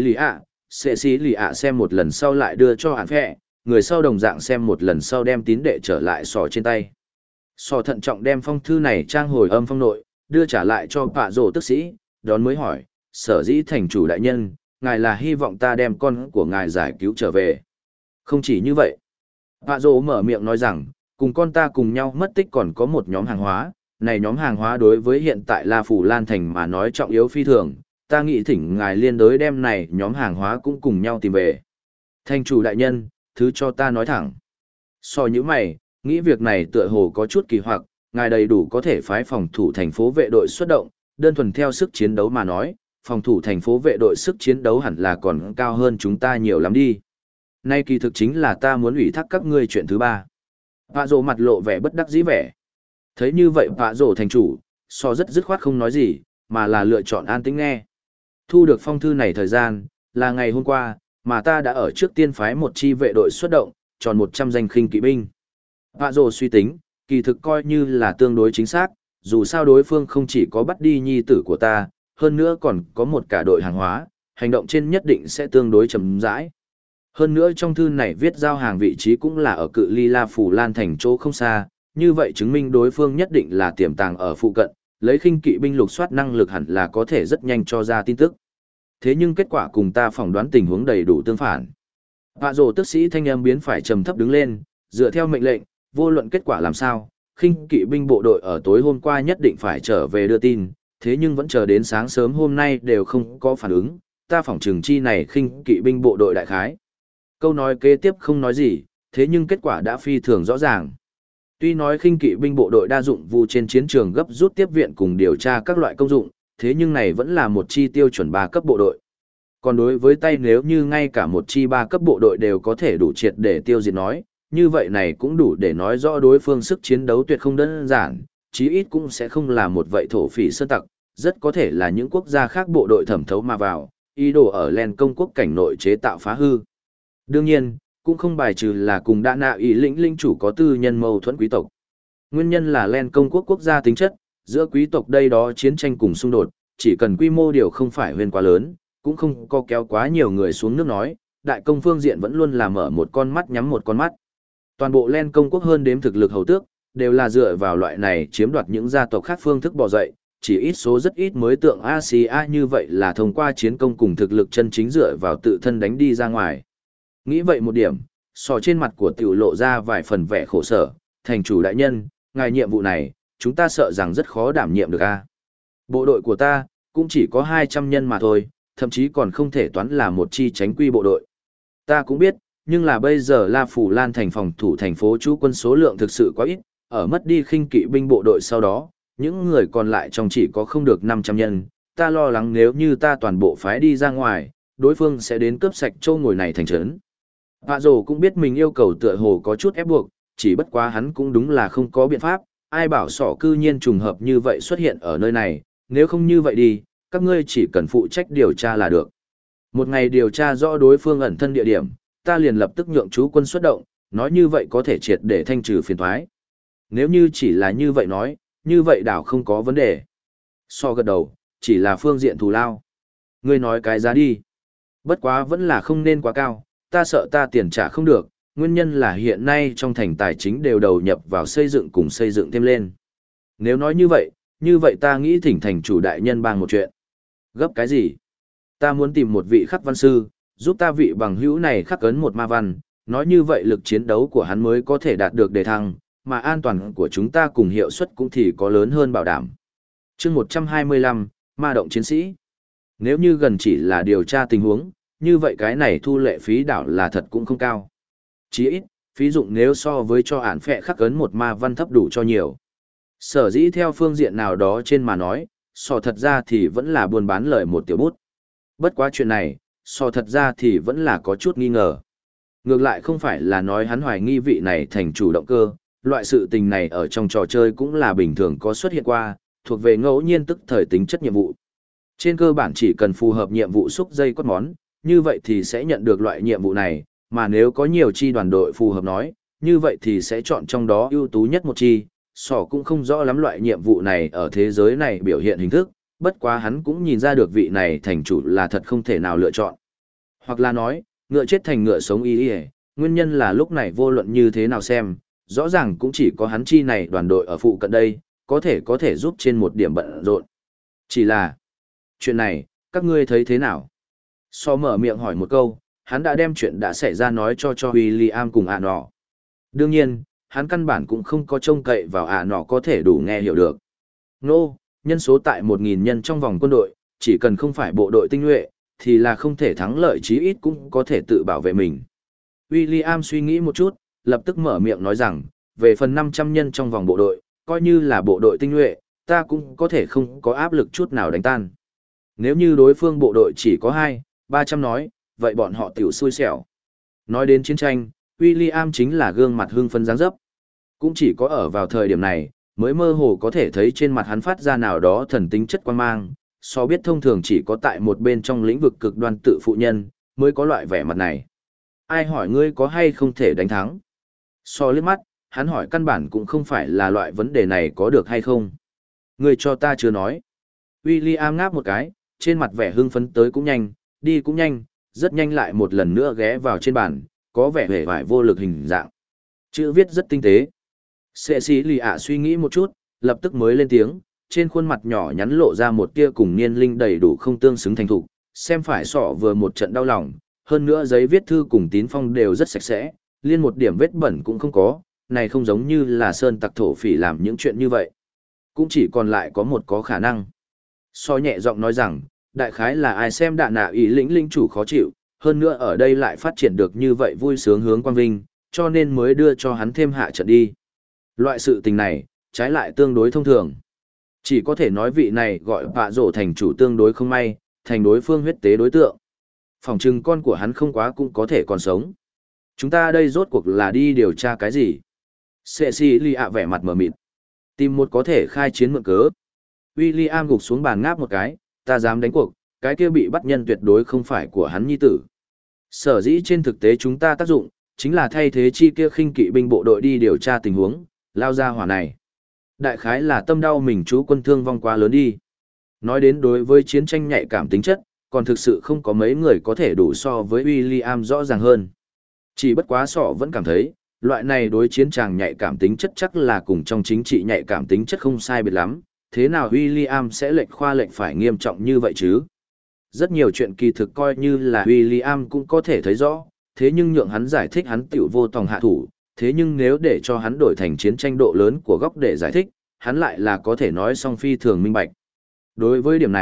Lì ạ xem một lần sau lại đưa cho Hàn Phẹ, người sau đồng dạng xem một lần sau đem tín đệ trở lại sò trên tay. Sò thận trọng đem phong thư này trang hồi âm phong nội, đưa trả lại cho Pạ Rổ tức sĩ, đón mới hỏi, sở dĩ thành chủ đại nhân, ngài là hy vọng ta đem con của ngài giải cứu trở về. Không chỉ như vậy. Pạ Rổ mở miệng nói rằng, cùng con ta cùng nhau mất tích còn có một nhóm hàng hóa, này nhóm hàng hóa đối với hiện tại La Phủ Lan Thành mà nói trọng yếu phi thường, ta nghĩ thỉnh ngài liên đối đem này nhóm hàng hóa cũng cùng nhau tìm về. Thành chủ đại nhân, thứ cho ta nói thẳng. So như mày, nghĩ việc này tựa hồ có chút kỳ hoặc, ngài đầy đủ có thể phái phòng thủ thành phố vệ đội xuất động, đơn thuần theo sức chiến đấu mà nói, phòng thủ thành phố vệ đội sức chiến đấu hẳn là còn cao hơn chúng ta nhiều lắm đi. Nay kỳ thực chính là ta muốn ủy thác các ngươi chuyện thứ ba. Pạ Rổ mặt lộ vẻ bất đắc dĩ vẻ. Thấy như vậy Pạ Rổ thành chủ, so rất dứt khoát không nói gì, mà là lựa chọn an tĩnh nghe. Thu được phong thư này thời gian, là ngày hôm qua, mà ta đã ở trước tiên phái một chi vệ đội xuất động, tròn 100 danh khinh kỵ binh. Pạ Rổ suy tính, kỳ thực coi như là tương đối chính xác, dù sao đối phương không chỉ có bắt đi nhi tử của ta, hơn nữa còn có một cả đội hàng hóa, hành động trên nhất định sẽ tương đối chậm rãi. Hơn nữa trong thư này viết giao hàng vị trí cũng là ở cự ly La Phủ Lan Thành chỗ không xa, như vậy chứng minh đối phương nhất định là tiềm tàng ở phụ cận, lấy khinh kỵ binh lục soát năng lực hẳn là có thể rất nhanh cho ra tin tức. Thế nhưng kết quả cùng ta phỏng đoán tình huống đầy đủ tương phản. Pạ Rổ tức sĩ thanh âm biến phải trầm thấp đứng lên, dựa theo mệnh lệnh, vô luận kết quả làm sao, khinh kỵ binh bộ đội ở tối hôm qua nhất định phải trở về đưa tin, thế nhưng vẫn chờ đến sáng sớm hôm nay đều không có phản ứng, ta phỏng chừng chi này khinh kỵ binh bộ đội đại khái. Câu nói kế tiếp không nói gì, thế nhưng kết quả đã phi thường rõ ràng. Tuy nói khinh kỵ binh bộ đội đa dụng vụ trên chiến trường gấp rút tiếp viện cùng điều tra các loại công dụng, thế nhưng này vẫn là một chi tiêu chuẩn 3 cấp bộ đội. Còn đối với tay nếu như ngay cả một chi 3 cấp bộ đội đều có thể đủ triệt để tiêu diệt nói, như vậy này cũng đủ để nói rõ đối phương sức chiến đấu tuyệt không đơn giản, chí ít cũng sẽ không là một vậy thổ phỉ sơn tặc, rất có thể là những quốc gia khác bộ đội thẩm thấu mà vào, ý đồ ở Len công quốc cảnh nội chế tạo phá hư. Đương nhiên, cũng không bài trừ là cùng đã nạ ý lĩnh chủ có tư nhân mâu thuẫn quý tộc. Nguyên nhân là Len công quốc quốc gia tính chất, giữa quý tộc đây đó chiến tranh cùng xung đột, chỉ cần quy mô điều không phải huyền quá lớn, cũng không có kéo quá nhiều người xuống nước nói, đại công phương diện vẫn luôn là mở một con mắt nhắm một con mắt. Toàn bộ Len công quốc hơn đếm thực lực hầu tước, đều là dựa vào loại này chiếm đoạt những gia tộc khác phương thức bò dậy, chỉ ít số rất ít mới tượng Asia như vậy là thông qua chiến công cùng thực lực chân chính dựa vào tự thân đánh đi ra ngoài. Nghĩ vậy một điểm, sò trên mặt của tiểu lộ ra vài phần vẻ khổ sở, thành chủ đại nhân, ngài nhiệm vụ này, chúng ta sợ rằng rất khó đảm nhiệm được a. Bộ đội của ta, cũng chỉ có 200 nhân mà thôi, thậm chí còn không thể toán là một chi chánh quy bộ đội. Ta cũng biết, nhưng là bây giờ La Phủ Lan thành phòng thủ thành phố trú quân số lượng thực sự quá ít, ở mất đi khinh kỵ binh bộ đội sau đó, những người còn lại trong chỉ có không được 500 nhân, ta lo lắng nếu như ta toàn bộ phái đi ra ngoài, đối phương sẽ đến cướp sạch châu ngồi này thành trấn. Vạ Dồ cũng biết mình yêu cầu tựa hồ có chút ép buộc, chỉ bất quá hắn cũng đúng là không có biện pháp, ai bảo sỏ cư nhiên trùng hợp như vậy xuất hiện ở nơi này, nếu không như vậy đi, các ngươi chỉ cần phụ trách điều tra là được. Một ngày điều tra rõ đối phương ẩn thân địa điểm, ta liền lập tức nhượng chú quân xuất động, nói như vậy có thể triệt để thanh trừ phiền toái. Nếu như chỉ là như vậy nói, như vậy đảo không có vấn đề. So gật đầu, chỉ là phương diện thù lao. Ngươi nói cái giá đi. Bất quá vẫn là không nên quá cao, ta sợ ta tiền trả không được, nguyên nhân là hiện nay trong thành tài chính đều đầu nhập vào xây dựng cùng xây dựng thêm lên. Nếu nói như vậy ta nghĩ thỉnh thành chủ đại nhân bang một chuyện. Gấp cái gì? Ta muốn tìm một vị khắc văn sư, giúp ta vị bằng hữu này khắc ấn một ma văn, nói như vậy lực chiến đấu của hắn mới có thể đạt được đề thăng, mà an toàn của chúng ta cùng hiệu suất cũng thì có lớn hơn bảo đảm. Chương 125, Ma động chiến sĩ. Nếu như gần chỉ là điều tra tình huống, như vậy cái này thu lệ phí đảo là thật cũng không cao. Chỉ ít, phí dụng nếu so với cho ản phệ khắc ấn một ma văn thấp đủ cho nhiều. Sở dĩ theo phương diện nào đó trên mà nói, so thật ra thì vẫn là buôn bán lời một tiểu bút. Bất quá chuyện này, so thật ra thì vẫn là có chút nghi ngờ. Ngược lại không phải là nói hắn hoài nghi vị này thành chủ động cơ, loại sự tình này ở trong trò chơi cũng là bình thường có xuất hiện qua, thuộc về ngẫu nhiên tức thời tính chất nhiệm vụ. Trên cơ bản chỉ cần phù hợp nhiệm vụ xúc dây cốt món, như vậy thì sẽ nhận được loại nhiệm vụ này, mà nếu có nhiều chi đoàn đội phù hợp nói, như vậy thì sẽ chọn trong đó ưu tú nhất một chi. Sỏ cũng không rõ lắm loại nhiệm vụ này ở thế giới này biểu hiện hình thức, bất quá hắn cũng nhìn ra được vị này thành chủ là thật không thể nào lựa chọn. Hoặc là nói, ngựa chết thành ngựa sống y y, nguyên nhân là lúc này vô luận như thế nào xem, rõ ràng cũng chỉ có hắn chi này đoàn đội ở phụ cận đây, có thể giúp trên một điểm bận rộn. Chỉ là, chuyện này, các ngươi thấy thế nào? So mở miệng hỏi một câu, hắn đã đem chuyện đã xảy ra nói cho William cùng ạ nọ. Đương nhiên, hắn căn bản cũng không có trông cậy vào ạ nọ có thể đủ nghe hiểu được. Nô, nhân số tại 1.000 nhân trong vòng quân đội, chỉ cần không phải bộ đội tinh nhuệ, thì là không thể thắng lợi, chí ít cũng có thể tự bảo vệ mình. William suy nghĩ một chút, lập tức mở miệng nói rằng, về phần 500 nhân trong vòng bộ đội, coi như là bộ đội tinh nhuệ, ta cũng có thể không có áp lực chút nào đánh tan. Nếu như đối phương bộ đội chỉ có 200-300 nói, vậy bọn họ tiểu xui xẻo. Nói đến chiến tranh, William chính là gương mặt hưng phấn dáng dấp. Cũng chỉ có ở vào thời điểm này, mới mơ hồ có thể thấy trên mặt hắn phát ra nào đó thần tính chất quan mang, so biết thông thường chỉ có tại một bên trong lĩnh vực cực đoan tự phụ nhân, mới có loại vẻ mặt này. Ai hỏi ngươi có hay không thể đánh thắng? So liếc mắt, hắn hỏi căn bản cũng không phải là loại vấn đề này có được hay không. Ngươi cho ta chưa nói. William ngáp một cái, trên mặt vẻ hưng phấn tới cũng nhanh, đi cũng nhanh, rất nhanh lại một lần nữa ghé vào trên bàn, có vẻ vẻ vải vô lực hình dạng. Chữ viết rất tinh tế. Sệ sĩ lì ạ suy nghĩ một chút, lập tức mới lên tiếng, trên khuôn mặt nhỏ nhắn lộ ra một tia cùng niên linh đầy đủ không tương xứng thành thục, xem phải sọ vừa một trận đau lòng, hơn nữa giấy viết thư cùng tín phong đều rất sạch sẽ, liên một điểm vết bẩn cũng không có, này không giống như là sơn tặc thổ phỉ làm những chuyện như vậy. Cũng chỉ còn lại có một có khả năng. So nhẹ giọng nói rằng, đại khái là ai xem đạ nạ ý lĩnh linh chủ khó chịu, hơn nữa ở đây lại phát triển được như vậy vui sướng hướng quang vinh, cho nên mới đưa cho hắn thêm hạ trận đi. Loại sự tình này, trái lại tương đối thông thường. Chỉ có thể nói vị này gọi bạ rổ thành chủ tương đối không may, thành đối phương huyết tế đối tượng. Phòng trừng con của hắn không quá cũng có thể còn sống. Chúng ta đây rốt cuộc là đi điều tra cái gì? Cecilia vẻ mặt mờ mịt. Tìm một có thể khai chiến mượn cớ. William gục xuống bàn ngáp một cái, ta dám đánh cuộc, cái kia bị bắt nhân tuyệt đối không phải của hắn nhi tử. Sở dĩ trên thực tế chúng ta tác dụng, chính là thay thế chi kia khinh kỵ binh bộ đội đi điều tra tình huống, lao ra hỏa này. Đại khái là tâm đau mình chú quân thương vong quá lớn đi. Nói đến đối với chiến tranh nhạy cảm tính chất, còn thực sự không có mấy người có thể đủ so với William rõ ràng hơn. Chỉ bất quá sọ vẫn cảm thấy, loại này đối chiến tràng nhạy cảm tính chất chắc là cùng trong chính trị nhạy cảm tính chất không sai biệt lắm, thế nào William sẽ lệnh khoa lệnh phải nghiêm trọng như vậy chứ? Rất nhiều chuyện kỳ thực coi như là William cũng có thể thấy rõ, thế nhưng nhượng hắn giải thích hắn tiểu vô tòng hạ thủ, thế nhưng nếu để cho hắn đổi thành chiến tranh độ lớn của góc để giải thích, hắn lại là có thể nói song phi thường minh bạch. Đối với điểm này,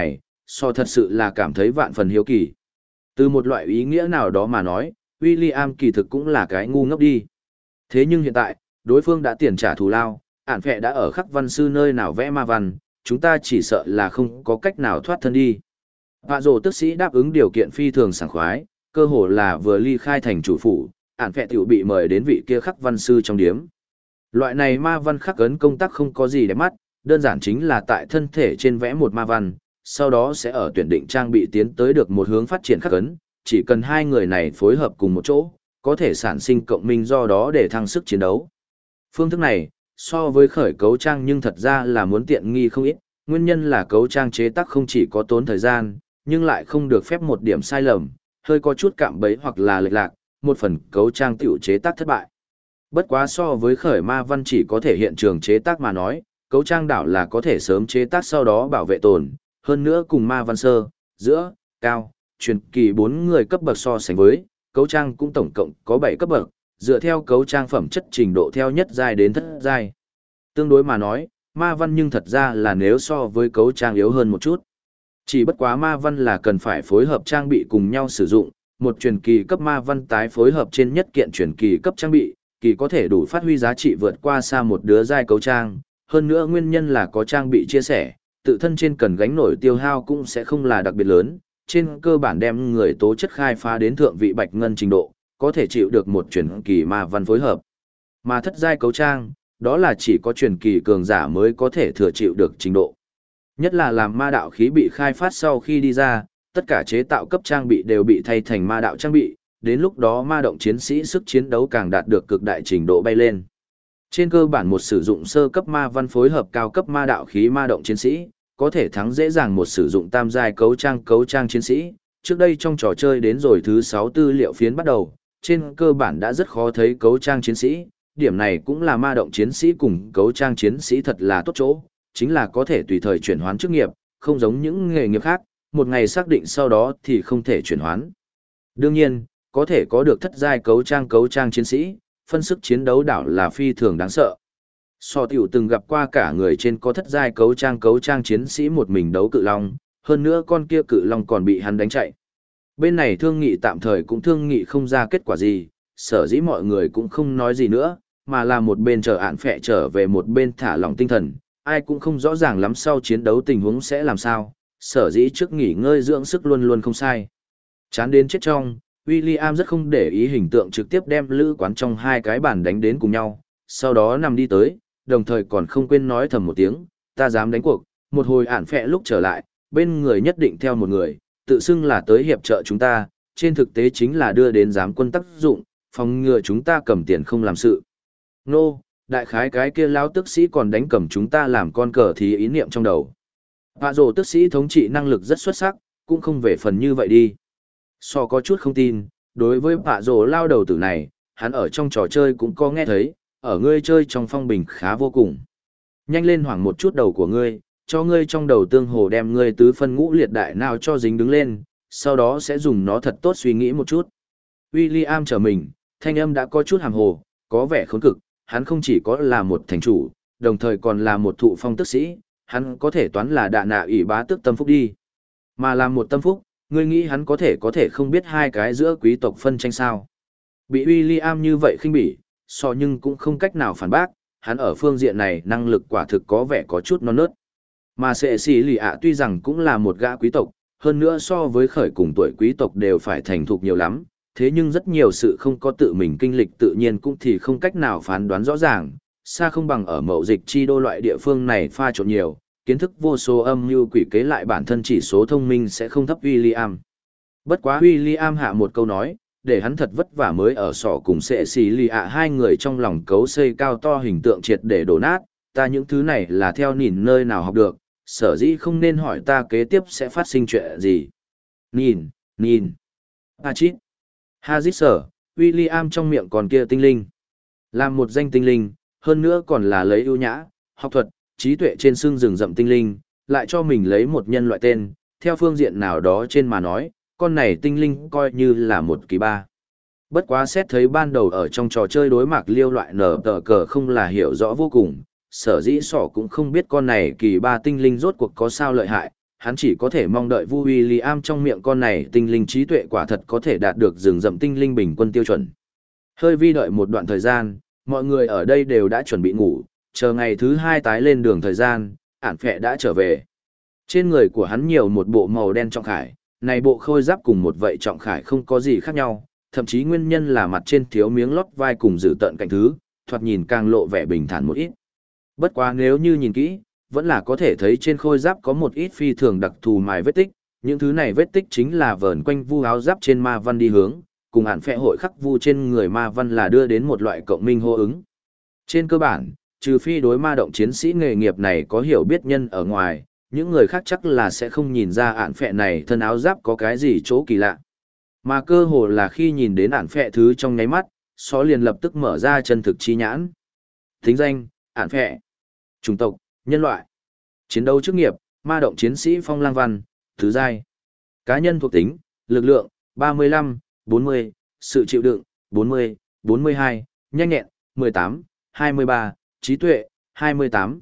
So thật sự là cảm thấy vạn phần hiếu kỳ. Từ một loại ý nghĩa nào đó mà nói, William kỳ thực cũng là cái ngu ngốc đi. Thế nhưng hiện tại, đối phương đã tiền trả thù lao, ản phẹ đã ở khắc văn sư nơi nào vẽ ma văn, chúng ta chỉ sợ là không có cách nào thoát thân đi. Vạ rồ tức sĩ đáp ứng điều kiện phi thường sảng khoái, cơ hồ là vừa ly khai thành chủ phủ, ản phẹ tiểu bị mời đến vị kia khắc văn sư trong điếm. Loại này ma văn khắc ấn công tác không có gì đẹp mắt, đơn giản chính là tại thân thể trên vẽ một ma văn, sau đó sẽ ở tuyển định trang bị tiến tới được một hướng phát triển khắc ấn, chỉ cần hai người này phối hợp cùng một chỗ, có thể sản sinh cộng minh do đó để thăng sức chiến đấu. Phương thức này, so với khởi cấu trang nhưng thật ra là muốn tiện nghi không ít, nguyên nhân là cấu trang chế tác không chỉ có tốn thời gian, nhưng lại không được phép một điểm sai lầm, hơi có chút cạm bẫy hoặc là lệch lạc, một phần cấu trang tiểu chế tác thất bại. Bất quá so với khởi ma văn chỉ có thể hiện trường chế tác mà nói, cấu trang đảo là có thể sớm chế tác sau đó bảo vệ tồn, hơn nữa cùng ma văn sơ, giữa, cao, truyền kỳ 4 người cấp bậc so sánh với, cấu trang cũng tổng cộng có 7 cấp bậc, dựa theo cấu trang phẩm chất trình độ theo nhất giai đến thất giai. Tương đối mà nói, ma văn nhưng thật ra là nếu so với cấu trang yếu hơn một chút. Chỉ bất quá ma văn là cần phải phối hợp trang bị cùng nhau sử dụng, một truyền kỳ cấp ma văn tái phối hợp trên nhất kiện truyền kỳ cấp trang bị, kỳ có thể đủ phát huy giá trị vượt qua xa một đứa giai cấu trang, hơn nữa nguyên nhân là có trang bị chia sẻ, tự thân trên cần gánh nổi tiêu hao cũng sẽ không là đặc biệt lớn, trên cơ bản đem người tố chất khai phá đến thượng vị bạch ngân trình độ, có thể chịu được một truyền kỳ ma văn phối hợp. Mà thất giai cấu trang, đó là chỉ có truyền kỳ cường giả mới có thể thừa chịu được trình độ. Nhất là làm ma đạo khí bị khai phát sau khi đi ra, tất cả chế tạo cấp trang bị đều bị thay thành ma đạo trang bị, đến lúc đó ma động chiến sĩ sức chiến đấu càng đạt được cực đại trình độ bay lên. Trên cơ bản một sử dụng sơ cấp ma văn phối hợp cao cấp ma đạo khí ma động chiến sĩ, có thể thắng dễ dàng một sử dụng tam giai cấu trang chiến sĩ. Trước đây trong trò chơi đến rồi thứ 6 tư liệu phiến bắt đầu, trên cơ bản đã rất khó thấy cấu trang chiến sĩ, điểm này cũng là ma động chiến sĩ cùng cấu trang chiến sĩ thật là tốt chỗ, chính là có thể tùy thời chuyển hoán chức nghiệp, không giống những nghề nghiệp khác, một ngày xác định sau đó thì không thể chuyển hoán. Đương nhiên, có thể có được thất giai cấu trang chiến sĩ, phân sức chiến đấu đảo là phi thường đáng sợ. So tiểu từng gặp qua cả người trên có thất giai cấu trang chiến sĩ một mình đấu cự long, hơn nữa con kia cự long còn bị hắn đánh chạy. Bên này thương nghị tạm thời cũng thương nghị không ra kết quả gì, sở dĩ mọi người cũng không nói gì nữa, mà là một bên chờ ạn phẹ trở về một bên thả lỏng tinh thần, ai cũng không rõ ràng lắm sau chiến đấu tình huống sẽ làm sao, sở dĩ trước nghỉ ngơi dưỡng sức luôn luôn không sai. Chán đến chết trong, William rất không để ý hình tượng trực tiếp đem lữ quán trong hai cái bàn đánh đến cùng nhau, sau đó nằm đi tới, đồng thời còn không quên nói thầm một tiếng, ta dám đánh cuộc, một hồi ản phẹ lúc trở lại, bên người nhất định theo một người, tự xưng là tới hiệp trợ chúng ta, trên thực tế chính là đưa đến giám quân tác dụng, phòng ngừa chúng ta cầm tiền không làm sự. Nô, đại khái cái kia lão tức sĩ còn đánh cầm chúng ta làm con cờ thì ý niệm trong đầu. Vạ rồ tức sĩ thống trị năng lực rất xuất sắc, cũng không về phần như vậy đi. So có chút không tin, đối với vạ rồ lao đầu tử này, hắn ở trong trò chơi cũng có nghe thấy, ở ngươi chơi trong phong bình khá vô cùng. Nhanh lên hoảng một chút đầu của ngươi, cho ngươi trong đầu tương hồ đem ngươi tứ phân ngũ liệt đại nào cho dính đứng lên, sau đó sẽ dùng nó thật tốt suy nghĩ một chút. William trở mình, thanh âm đã có chút hàm hồ, có vẻ khốn cực, hắn không chỉ có là một thành chủ, đồng thời còn là một thụ phong tức sĩ, hắn có thể toán là đạ nạ ủy bá tước tâm phúc đi. Mà làm một tâm phúc, ngươi nghĩ hắn có thể không biết hai cái giữa quý tộc phân tranh sao. Bị William như vậy khinh bỉ, so nhưng cũng không cách nào phản bác, hắn ở phương diện này năng lực quả thực có vẻ có chút non nớt. Mà sệ xì lì ạ tuy rằng cũng là một gã quý tộc, hơn nữa so với khởi cùng tuổi quý tộc đều phải thành thục nhiều lắm, thế nhưng rất nhiều sự không có tự mình kinh lịch tự nhiên cũng thì không cách nào phán đoán rõ ràng, xa không bằng ở mậu dịch chi đô loại địa phương này pha trộn nhiều, kiến thức vô số âm mưu quỷ kế lại bản thân chỉ số thông minh sẽ không thấp William. Bất quá William hạ một câu nói, để hắn thật vất vả mới ở sọ cùng sệ xì lì ạ hai người trong lòng cấu xây cao to hình tượng triệt để đổ nát, ta những thứ này là theo nhìn nơi nào học được, sở dĩ không nên hỏi ta kế tiếp sẽ phát sinh chuyện gì. Nhìn. Achit. Hazit sở, William trong miệng còn kia tinh linh. Làm một danh tinh linh, hơn nữa còn là lấy ưu nhã, học thuật, trí tuệ trên xương rừng rậm tinh linh, lại cho mình lấy một nhân loại tên, theo phương diện nào đó trên mà nói, con này tinh linh coi như là một kỳ ba. Bất quá xét thấy ban đầu ở trong trò chơi đối mạc liêu loại nở tờ cờ không là hiểu rõ vô cùng, sở dĩ sỏ cũng không biết con này kỳ ba tinh linh rốt cuộc có sao lợi hại, hắn chỉ có thể mong đợi Vu William trong miệng con này tinh linh trí tuệ quả thật có thể đạt được rừng rậm tinh linh bình quân tiêu chuẩn. Hơi vi đợi một đoạn thời gian, mọi người ở đây đều đã chuẩn bị ngủ, chờ ngày thứ 2 tái lên đường thời gian, ản phệ đã trở về. Trên người của hắn nhiều một bộ màu đen trọng khải, này bộ khôi giáp cùng một vậy trọng khải không có gì khác nhau, thậm chí nguyên nhân là mặt trên thiếu miếng lót vai cùng giữ tận cạnh thứ, thoạt nhìn càng lộ vẻ bình thản một ít. Bất quá nếu như nhìn kỹ, vẫn là có thể thấy trên khôi giáp có một ít phi thường đặc thù mài vết tích, những thứ này vết tích chính là vờn quanh vu áo giáp trên ma văn đi hướng, cùng ản phệ hội khắc vu trên người ma văn là đưa đến một loại cộng minh hô ứng. Trên cơ bản, trừ phi đối ma động chiến sĩ nghề nghiệp này có hiểu biết nhân ở ngoài, những người khác chắc là sẽ không nhìn ra ản phệ này thân áo giáp có cái gì chỗ kỳ lạ. Mà cơ hồ là khi nhìn đến ản phệ thứ trong nháy mắt, xó liền lập tức mở ra chân thực chi nhãn. Thính danh, ản phệ. Chủng tộc, nhân loại. Chiến đấu chức nghiệp, ma động chiến sĩ phong lang văn, thứ giai. Cá nhân thuộc tính, lực lượng, 35, 40, sự chịu đựng, 40, 42, nhanh nhẹn, 18, 23, trí tuệ, 28,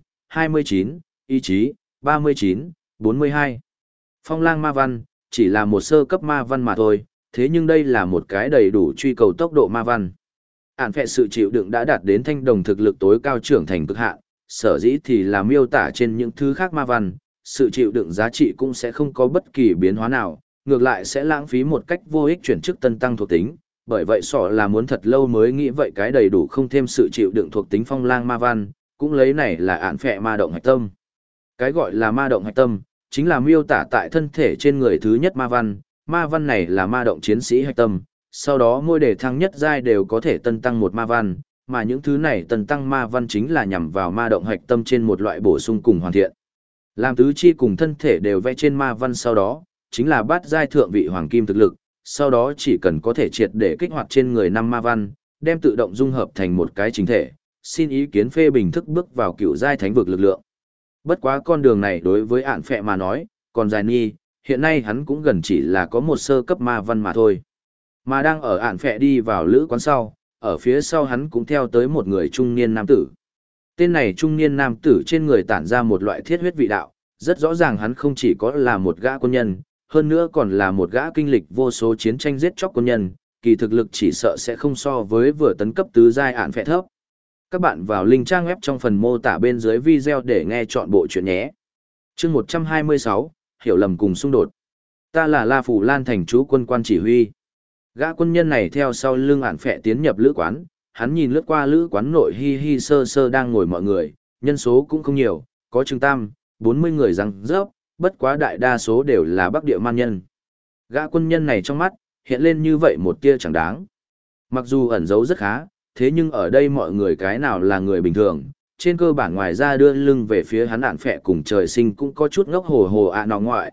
29, ý chí, 39, 42. Phong lang ma văn, chỉ là một sơ cấp ma văn mà thôi, thế nhưng đây là một cái đầy đủ truy cầu tốc độ ma văn. Ản phệ sự chịu đựng đã đạt đến thanh đồng thực lực tối cao trưởng thành cực hạn, sở dĩ thì là miêu tả trên những thứ khác ma văn, sự chịu đựng giá trị cũng sẽ không có bất kỳ biến hóa nào, ngược lại sẽ lãng phí một cách vô ích chuyển chức tân tăng thuộc tính, bởi vậy sọ là muốn thật lâu mới nghĩ vậy cái đầy đủ không thêm sự chịu đựng thuộc tính phong lang ma văn, cũng lấy này là ản phệ ma động hạch tâm. Cái gọi là ma động hạch tâm, chính là miêu tả tại thân thể trên người thứ nhất ma văn này là ma động chiến sĩ hạch tâm, sau đó mỗi đề thăng nhất giai đều có thể tân tăng một ma văn, mà những thứ này tân tăng ma văn chính là nhằm vào ma động hạch tâm trên một loại bổ sung cùng hoàn thiện. Làm tứ chi cùng thân thể đều vẽ trên ma văn sau đó, chính là bát giai thượng vị hoàng kim thực lực, sau đó chỉ cần có thể triệt để kích hoạt trên người 5 ma văn, đem tự động dung hợp thành một cái chính thể, xin ý kiến phê bình thức bước vào cựu giai thánh vực lực lượng. Bất quá con đường này đối với ản phệ mà nói, còn dài nghi, hiện nay hắn cũng gần chỉ là có một sơ cấp ma văn mà thôi. Mà đang ở ản phệ đi vào lữ quán sau, ở phía sau hắn cũng theo tới một người trung niên nam tử. Tên này trung niên nam tử trên người tản ra một loại thiết huyết vị đạo, rất rõ ràng hắn không chỉ có là một gã quân nhân, hơn nữa còn là một gã kinh lịch vô số chiến tranh giết chóc quân nhân, kỳ thực lực chỉ sợ sẽ không so với vừa tấn cấp tứ giai ản phệ thấp. Các bạn vào link trang web trong phần mô tả bên dưới video để nghe chọn bộ chuyện nhé. Chương 126, hiểu lầm cùng xung đột. Ta là La Phủ Lan thành chú quân quan chỉ huy. Gã quân nhân này theo sau lưng ản phệ tiến nhập lữ quán, hắn nhìn lướt qua lữ quán nội hi hi sơ sơ đang ngồi mọi người, nhân số cũng không nhiều, có chừng 40 người răng rớp, bất quá đại đa số đều là Bắc Địa man nhân. Gã quân nhân này trong mắt, hiện lên như vậy một tia chẳng đáng. Mặc dù ẩn giấu rất khá, thế nhưng ở đây mọi người cái nào là người bình thường, trên cơ bản ngoài ra đưa lưng về phía hắn ản phệ cùng trời sinh cũng có chút ngốc hồ hồ ạ nọ ngoại,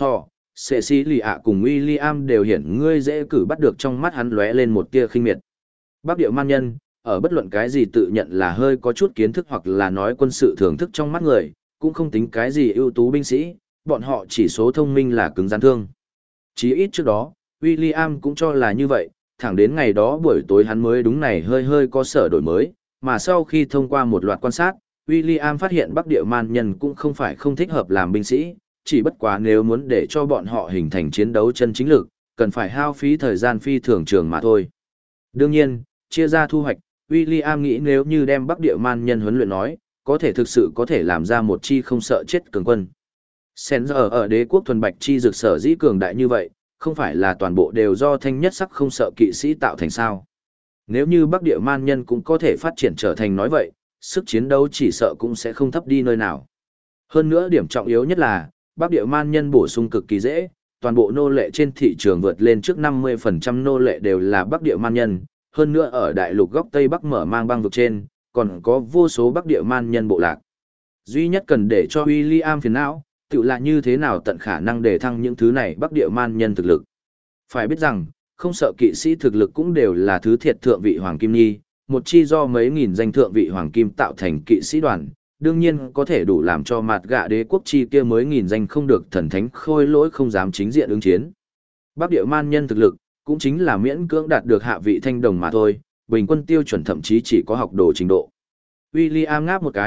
Cecilia cùng William đều hiển ngươi dễ cử bắt được trong mắt hắn lóe lên một tia khinh miệt. Bắc Địa man nhân, ở bất luận cái gì tự nhận là hơi có chút kiến thức hoặc là nói quân sự thưởng thức trong mắt người, cũng không tính cái gì ưu tú binh sĩ, bọn họ chỉ số thông minh là cứng rắn thương. Chí ít trước đó, William cũng cho là như vậy, thẳng đến ngày đó buổi tối hắn mới đúng này hơi có sở đổi mới, mà sau khi thông qua một loạt quan sát, William phát hiện Bắc Địa man nhân cũng không phải không thích hợp làm binh sĩ, chỉ bất quá nếu muốn để cho bọn họ hình thành chiến đấu chân chính lực, cần phải hao phí thời gian phi thường trường mà thôi. Đương nhiên, chia ra thu hoạch, William nghĩ nếu như đem Bắc Địa man nhân huấn luyện nói, có thể thực sự có thể làm ra một chi không sợ chết cường quân. Sen ở đế quốc thuần bạch chi dược sở dĩ cường đại như vậy, không phải là toàn bộ đều do thanh nhất sắc không sợ kỵ sĩ tạo thành sao. Nếu như Bắc Địa man nhân cũng có thể phát triển trở thành nói vậy, sức chiến đấu chỉ sợ cũng sẽ không thấp đi nơi nào. Hơn nữa điểm trọng yếu nhất là, Bắc Địa man nhân bổ sung cực kỳ dễ, toàn bộ nô lệ trên thị trường vượt lên trước 50% nô lệ đều là Bắc Địa man nhân, hơn nữa ở đại lục góc Tây Bắc mở mang băng vực trên, còn có vô số Bắc Địa man nhân bộ lạc. Duy nhất cần để cho William phiền não, tự là như thế nào tận khả năng để thăng những thứ này Bắc Địa man nhân thực lực. Phải biết rằng, không sợ kỵ sĩ thực lực cũng đều là thứ thiệt thượng vị hoàng kim nhi, một chi do mấy nghìn danh thượng vị hoàng kim tạo thành kỵ sĩ đoàn, đương nhiên có thể đủ làm cho mặt gạ đế quốc chi kia mới nghìn danh không được thần thánh khôi lỗi không dám chính diện ứng chiến. Bắc Địa man nhân thực lực, cũng chính là miễn cưỡng đạt được hạ vị thanh đồng mà thôi, bình quân tiêu chuẩn thậm chí chỉ có học đồ trình độ. William ngáp một cái,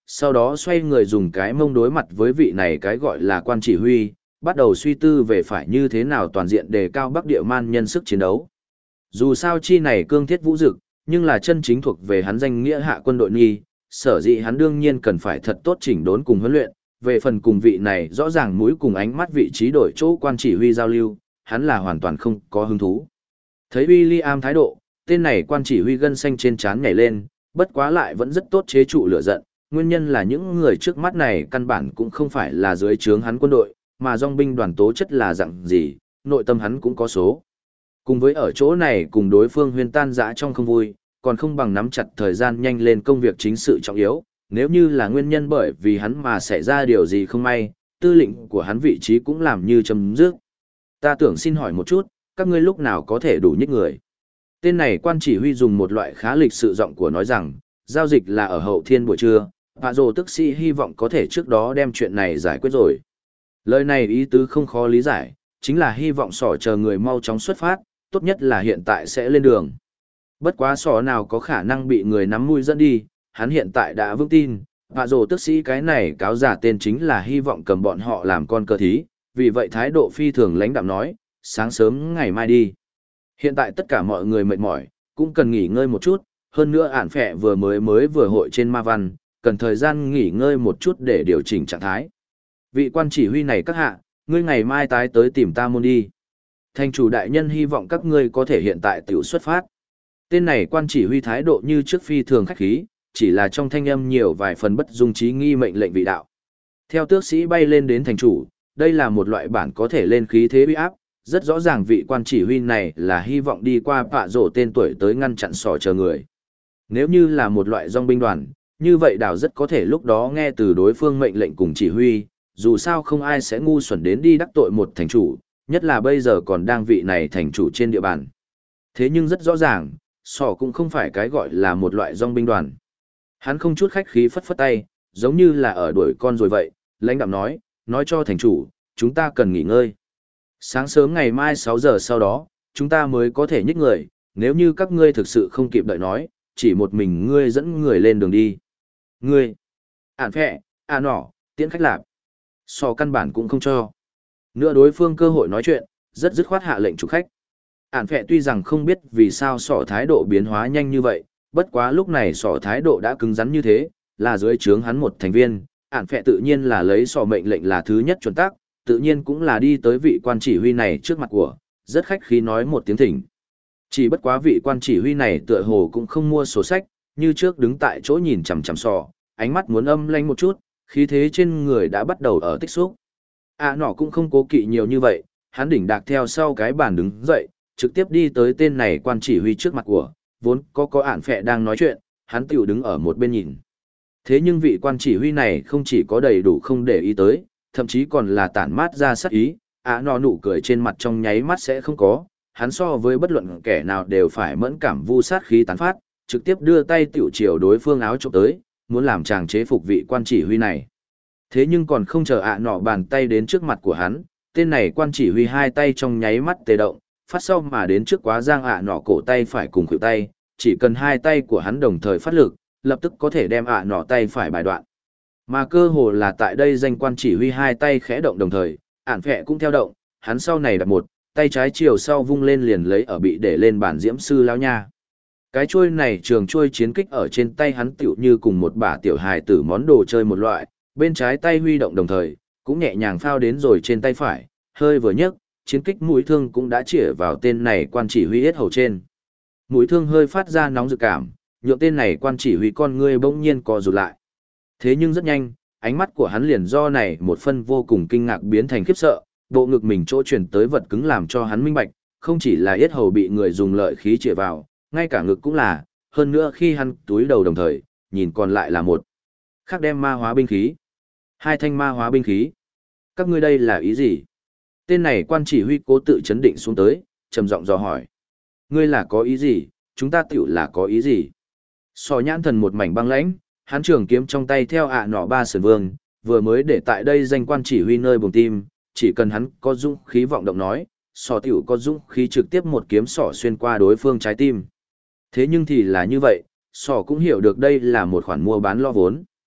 sau đó xoay người dùng cái mông đối mặt với vị này cái gọi là quan chỉ huy, bắt đầu suy tư về phải như thế nào toàn diện đề cao Bắc Địa Man nhân sức chiến đấu. Dù sao chi này cương thiết vũ dực, nhưng là chân chính thuộc về hắn danh nghĩa hạ quân đội nghi, sở dĩ hắn đương nhiên cần phải thật tốt chỉnh đốn cùng huấn luyện, về phần cùng vị này rõ ràng mũi cùng ánh mắt vị trí đổi chỗ quan chỉ huy giao lưu, hắn là hoàn toàn không có hứng thú. Thấy William thái độ, tên này quan chỉ huy gân xanh trên trán nhảy lên, bất quá lại vẫn rất tốt chế trụ lửa giận, nguyên nhân là những người trước mắt này căn bản cũng không phải là dưới trướng hắn quân đội, mà dòng binh đoàn tố chất là dạng gì, nội tâm hắn cũng có số. Cùng với ở chỗ này cùng đối phương huyên tan dã trong không vui, còn không bằng nắm chặt thời gian nhanh lên công việc chính sự trọng yếu, nếu như là nguyên nhân bởi vì hắn mà xảy ra điều gì không may, tư lệnh của hắn vị trí cũng làm như chấm dứt. Ta tưởng xin hỏi một chút, các ngươi lúc nào có thể đủ nhích người? Tên này quan chỉ huy dùng một loại khá lịch sự giọng của nói rằng, giao dịch là ở hậu thiên buổi trưa, và rồi tức sĩ hy vọng có thể trước đó đem chuyện này giải quyết rồi. Lời này ý tứ không khó lý giải, chính là hy vọng sỏ chờ người mau chóng xuất phát, tốt nhất là hiện tại sẽ lên đường. Bất quá sỏ nào có khả năng bị người nắm mũi dẫn đi, hắn hiện tại đã vững tin, và rồi tức sĩ cái này cáo giả tên chính là hy vọng cầm bọn họ làm con cờ thí, vì vậy thái độ phi thường lãnh đạm nói, sáng sớm ngày mai đi. Hiện tại tất cả mọi người mệt mỏi, cũng cần nghỉ ngơi một chút, hơn nữa ản phẹ vừa hội trên ma văn, cần thời gian nghỉ ngơi một chút để điều chỉnh trạng thái. Vị quan chỉ huy này các hạ, ngươi ngày mai tái tới tìm ta môn đi. Thành chủ đại nhân hy vọng các ngươi có thể hiện tại tiểu xuất phát. Tên này quan chỉ huy thái độ như trước phi thường khách khí, chỉ là trong thanh âm nhiều vài phần bất dung trí nghi mệnh lệnh vị đạo. Theo tước sĩ bay lên đến thành chủ, đây là một loại bản có thể lên khí thế uy áp, rất rõ ràng vị quan chỉ huy này là hy vọng đi qua bạ rổ tên tuổi tới ngăn chặn sỏ chờ người. Nếu như là một loại dòng binh đoàn, như vậy đảo rất có thể lúc đó nghe từ đối phương mệnh lệnh cùng chỉ huy, dù sao không ai sẽ ngu xuẩn đến đi đắc tội một thành chủ, nhất là bây giờ còn đang vị này thành chủ trên địa bàn. Thế nhưng rất rõ ràng, sỏ cũng không phải cái gọi là một loại dòng binh đoàn. Hắn không chút khách khí phất phất tay, giống như là ở đuổi con rồi vậy, lãnh đạm nói cho thành chủ, chúng ta cần nghỉ ngơi. Sáng sớm ngày mai 6 giờ sau đó, chúng ta mới có thể nhích người, nếu như các ngươi thực sự không kịp đợi nói, chỉ một mình ngươi dẫn người lên đường đi. Ngươi, ản phẹ, nọ, tiễn khách lạp. Sò căn bản cũng không cho. Nữa đối phương cơ hội nói chuyện, rất dứt khoát hạ lệnh chủ khách. Ản phẹ tuy rằng không biết vì sao sỏ thái độ biến hóa nhanh như vậy, bất quá lúc này sỏ thái độ đã cứng rắn như thế, là dưới trướng hắn một thành viên, ản phẹ tự nhiên là lấy sỏ mệnh lệnh là thứ nhất chuẩn tắc, tự nhiên cũng là đi tới vị quan chỉ huy này trước mặt của, rất khách khí nói một tiếng thỉnh. Chỉ bất quá vị quan chỉ huy này tựa hồ cũng không mua sổ sách, như trước đứng tại chỗ nhìn chằm chằm sò, ánh mắt muốn âm lanh một chút, khí thế trên người đã bắt đầu ở tích xúc. Nọ cũng không cố kỵ nhiều như vậy, hắn đỉnh đạc theo sau cái bàn đứng dậy, trực tiếp đi tới tên này quan chỉ huy trước mặt của, vốn có ản phẹ đang nói chuyện, hắn tiểu đứng ở một bên nhìn. Thế nhưng vị quan chỉ huy này không chỉ có đầy đủ không để ý tới, thậm chí còn là tản mát ra sắc ý, nọ nụ cười trên mặt trong nháy mắt sẽ không có, hắn so với bất luận kẻ nào đều phải mẫn cảm vu sát khí tán phát, trực tiếp đưa tay tiểu chiều đối phương áo chụp tới, muốn làm chàng chế phục vị quan chỉ huy này. Thế nhưng còn không chờ nọ bàn tay đến trước mặt của hắn, tên này quan chỉ huy hai tay trong nháy mắt tê động, phát sau mà đến trước quá giang nọ cổ tay phải cùng khuỷu tay, chỉ cần hai tay của hắn đồng thời phát lực, lập tức có thể đem nọ tay phải bài đoạn. Mà cơ hồ là tại đây danh quan chỉ huy hai tay khẽ động đồng thời, ản phẹ cũng theo động, hắn sau này đặt một, tay trái chiều sau vung lên liền lấy ở bị để lên bàn diễm sư lao nha. Cái chuôi này trường chuôi chiến kích ở trên tay hắn tựu như cùng một bả tiểu hài tử món đồ chơi một loại, bên trái tay huy động đồng thời, cũng nhẹ nhàng phao đến rồi trên tay phải, hơi vừa nhấc, chiến kích mũi thương cũng đã chĩa vào tên này quan chỉ huy yết hầu trên. Mũi thương hơi phát ra nóng rực cảm, nhượng tên này quan chỉ huy con ngươi bỗng nhiên co rụt lại. Thế nhưng rất nhanh, ánh mắt của hắn liền do này một phân vô cùng kinh ngạc biến thành khiếp sợ, bộ ngực mình chỗ chuyển tới vật cứng làm cho hắn minh bạch, không chỉ là yết hầu bị người dùng lợi khí chĩa vào, ngay cả ngực cũng là, hơn nữa khi hắn túi đầu đồng thời, nhìn còn lại là một khắc đem ma hóa binh khí. Hai thanh ma hóa binh khí. Các ngươi đây là ý gì? Tên này quan chỉ huy cố tự chấn định xuống tới, trầm giọng dò hỏi. Ngươi là có ý gì, chúng ta tiểu là có ý gì? Sò nhãn thần một mảnh băng lãnh, hắn trường kiếm trong tay theo nọ ba sườn vương, vừa mới để tại đây danh quan chỉ huy nơi buồng tim, chỉ cần hắn có dũng khí vọng động nói, sò tiểu có dũng khí trực tiếp một kiếm sỏ xuyên qua đối phương trái tim. Thế nhưng thì là như vậy, sò cũng hiểu được đây là một khoản mua bán lo vốn.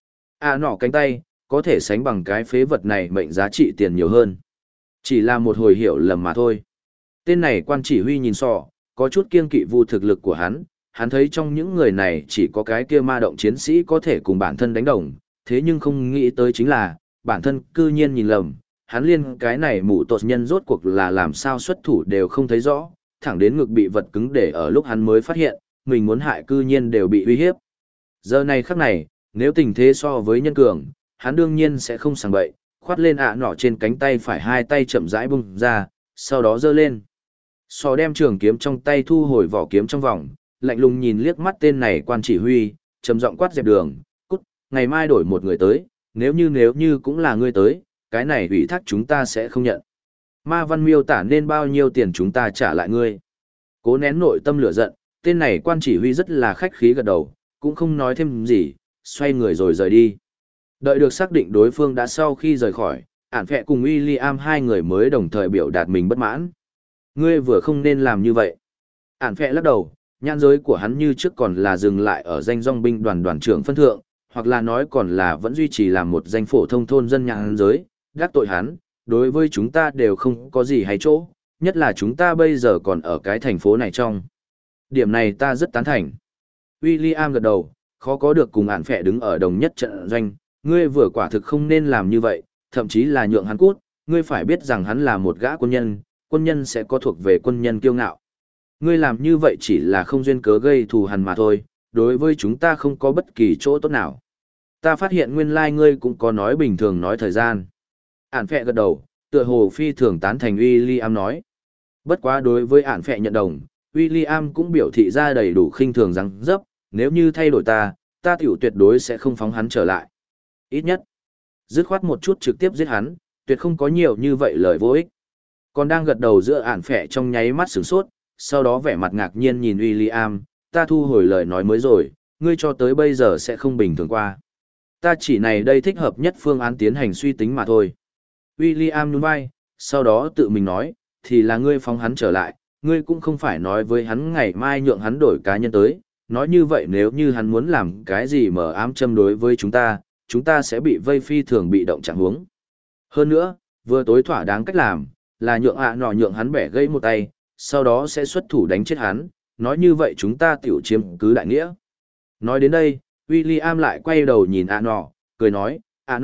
Nọ cánh tay, có thể sánh bằng cái phế vật này mệnh giá trị tiền nhiều hơn. Chỉ là một hồi hiểu lầm mà thôi. Tên này quan chỉ huy nhìn sọ, có chút kiêng kỵ vu thực lực của hắn thấy trong những người này chỉ có cái kia ma động chiến sĩ có thể cùng bản thân đánh đồng, thế nhưng không nghĩ tới chính là, bản thân cư nhiên nhìn lầm, hắn liên cái này mụ tột nhân rốt cuộc là làm sao xuất thủ đều không thấy rõ, thẳng đến ngực bị vật cứng để ở lúc hắn mới phát hiện, mình muốn hại cư nhiên đều bị uy hiếp. Giờ này khắc này, nếu tình thế so với nhân cường, hắn đương nhiên sẽ không sảng bậy, khoát lên nọ trên cánh tay phải hai tay chậm rãi bung ra, sau đó giơ lên. Sò đem trường kiếm trong tay thu hồi vỏ kiếm trong vòng, lạnh lùng nhìn liếc mắt tên này quan chỉ huy, trầm giọng quát dẹp đường, cút, ngày mai đổi một người tới, nếu như cũng là ngươi tới, cái này ủy thác chúng ta sẽ không nhận. Ma văn miêu tả nên bao nhiêu tiền chúng ta trả lại ngươi. Cố nén nội tâm lửa giận, tên này quan chỉ huy rất là khách khí gật đầu, cũng không nói thêm gì, xoay người rồi rời đi. Đợi được xác định đối phương đã sau khi rời khỏi, ản phẹ cùng William hai người mới đồng thời biểu đạt mình bất mãn. Ngươi vừa không nên làm như vậy. Ản phẹ lắc đầu, nhãn giới của hắn như trước còn là dừng lại ở danh dòng binh đoàn đoàn trưởng phân thượng, hoặc là nói còn là vẫn duy trì làm một danh phổ thông thôn dân nhãn giới, gác tội hắn, đối với chúng ta đều không có gì hay chỗ, nhất là chúng ta bây giờ còn ở cái thành phố này trong. Điểm này ta rất tán thành. William gật đầu, khó có được cùng ản phẹ đứng ở đồng nhất trận doanh, ngươi vừa quả thực không nên làm như vậy, thậm chí là nhượng hắn cút, ngươi phải biết rằng hắn là một gã quân nhân sẽ có thuộc về quân nhân kiêu ngạo. Ngươi làm như vậy chỉ là không duyên cớ gây thù hằn mà thôi, đối với chúng ta không có bất kỳ chỗ tốt nào. Ta phát hiện nguyên lai ngươi cũng có nói bình thường nói thời gian. Ản phẹ gật đầu, tựa hồ phi thường tán thành William nói. Bất quá đối với ản phẹ nhận đồng, William cũng biểu thị ra đầy đủ khinh thường rằng dấp, nếu như thay đổi ta tiểu tuyệt đối sẽ không phóng hắn trở lại. Ít nhất, dứt khoát một chút trực tiếp giết hắn, tuyệt không có nhiều như vậy lời vô ích. Còn đang gật đầu giữa ản phẹ trong nháy mắt sửng sốt, sau đó vẻ mặt ngạc nhiên nhìn William, ta thu hồi lời nói mới rồi, ngươi cho tới bây giờ sẽ không bình thường qua. Ta chỉ này đây thích hợp nhất phương án tiến hành suy tính mà thôi. William nhún vai, sau đó tự mình nói, thì là ngươi phóng hắn trở lại, ngươi cũng không phải nói với hắn ngày mai nhượng hắn đổi cá nhân tới, nói như vậy nếu như hắn muốn làm cái gì mở ám châm đối với chúng ta sẽ bị vây phi thường bị động trạng huống. Hơn nữa, vừa tối thỏa đáng cách làm, là nhượng hắn bẻ gãy một tay, sau đó sẽ xuất thủ đánh chết hắn, nói như vậy chúng ta tiểu chiếm cứ đại nghĩa. Nói đến đây, William lại quay đầu nhìn cười nói,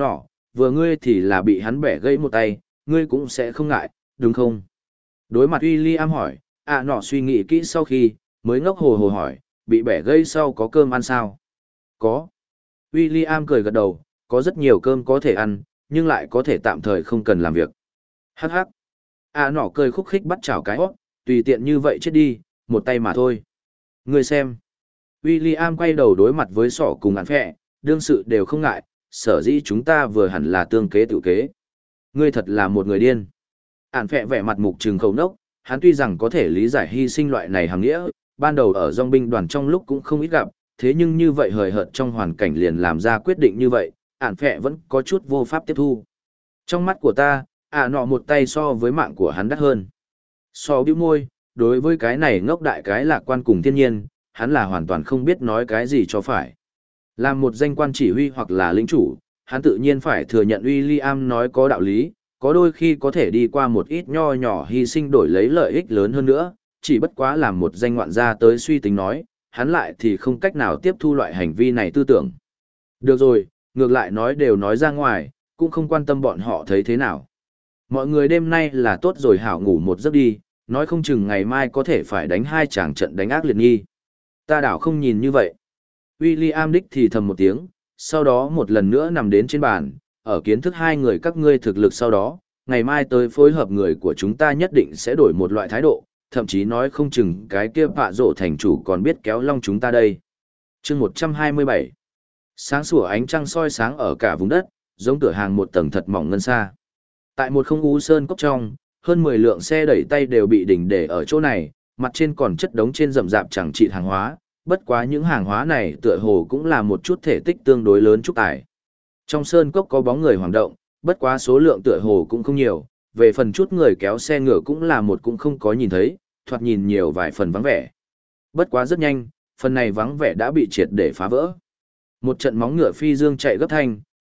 vừa ngươi thì là bị hắn bẻ gãy một tay, ngươi cũng sẽ không ngại, đúng không? Đối mặt William hỏi, suy nghĩ kỹ sau khi, mới ngốc hồ hồ hỏi, bị bẻ gãy sau có cơm ăn sao? Có. William cười gật đầu, có rất nhiều cơm có thể ăn, nhưng lại có thể tạm thời không cần làm việc. Hắc hắc. Cười khúc khích bắt chảo cái hót, tùy tiện như vậy chết đi, một tay mà thôi. Ngươi xem. William quay đầu đối mặt với sỏ cùng ản phẹ, đương sự đều không ngại, sở dĩ chúng ta vừa hẳn là tương kế tự kế. Ngươi thật là một người điên. Ản phẹ vẻ mặt mục trừng khẩu nốc, hắn tuy rằng có thể lý giải hy sinh loại này hàng nghĩa, ban đầu ở dòng binh đoàn trong lúc cũng không ít gặp, thế nhưng như vậy hời hợt trong hoàn cảnh liền làm ra quyết định như vậy, ản phẹ vẫn có chút vô pháp tiếp thu. Trong mắt của ta, một tay so với mạng của hắn đắt hơn. So bĩu môi, đối với cái này ngốc đại cái lạc quan cùng thiên nhiên, hắn là hoàn toàn không biết nói cái gì cho phải. Làm một danh quan chỉ huy hoặc là lĩnh chủ, hắn tự nhiên phải thừa nhận William nói có đạo lý, có đôi khi có thể đi qua một ít nho nhỏ hy sinh đổi lấy lợi ích lớn hơn nữa, chỉ bất quá làm một danh ngoạn gia tới suy tính nói, hắn lại thì không cách nào tiếp thu loại hành vi này tư tưởng. Được rồi, ngược lại nói đều nói ra ngoài, cũng không quan tâm bọn họ thấy thế nào. Mọi người đêm nay là tốt rồi hảo ngủ một giấc đi, nói không chừng ngày mai có thể phải đánh hai chàng trận đánh ác liệt nghi. Ta đảo không nhìn như vậy. William đích thì thầm một tiếng, sau đó một lần nữa nằm đến trên bàn, ở kiến thức hai người các ngươi thực lực sau đó, ngày mai tới phối hợp người của chúng ta nhất định sẽ đổi một loại thái độ, thậm chí nói không chừng cái kia bạ rổ thành chủ còn biết kéo long chúng ta đây. Chương 127. Sáng sủa ánh trăng soi sáng ở cả vùng đất, giống cửa hàng một tầng thật mỏng ngân xa. Tại một không u sơn cốc trong, hơn 10 lượng xe đẩy tay đều bị đỉnh để ở chỗ này, mặt trên còn chất đống trên rậm rạp chẳng trị hàng hóa, bất quá những hàng hóa này tựa hồ cũng là một chút thể tích tương đối lớn chút tải. Trong sơn cốc có bóng người hoạt động, bất quá số lượng tựa hồ cũng không nhiều, về phần chút người kéo xe ngựa cũng là một cũng không có nhìn thấy, thoạt nhìn nhiều vài phần vắng vẻ. Bất quá rất nhanh, phần này vắng vẻ đã bị triệt để phá vỡ. Một trận móng ngựa phi dương chạy gấp thanh,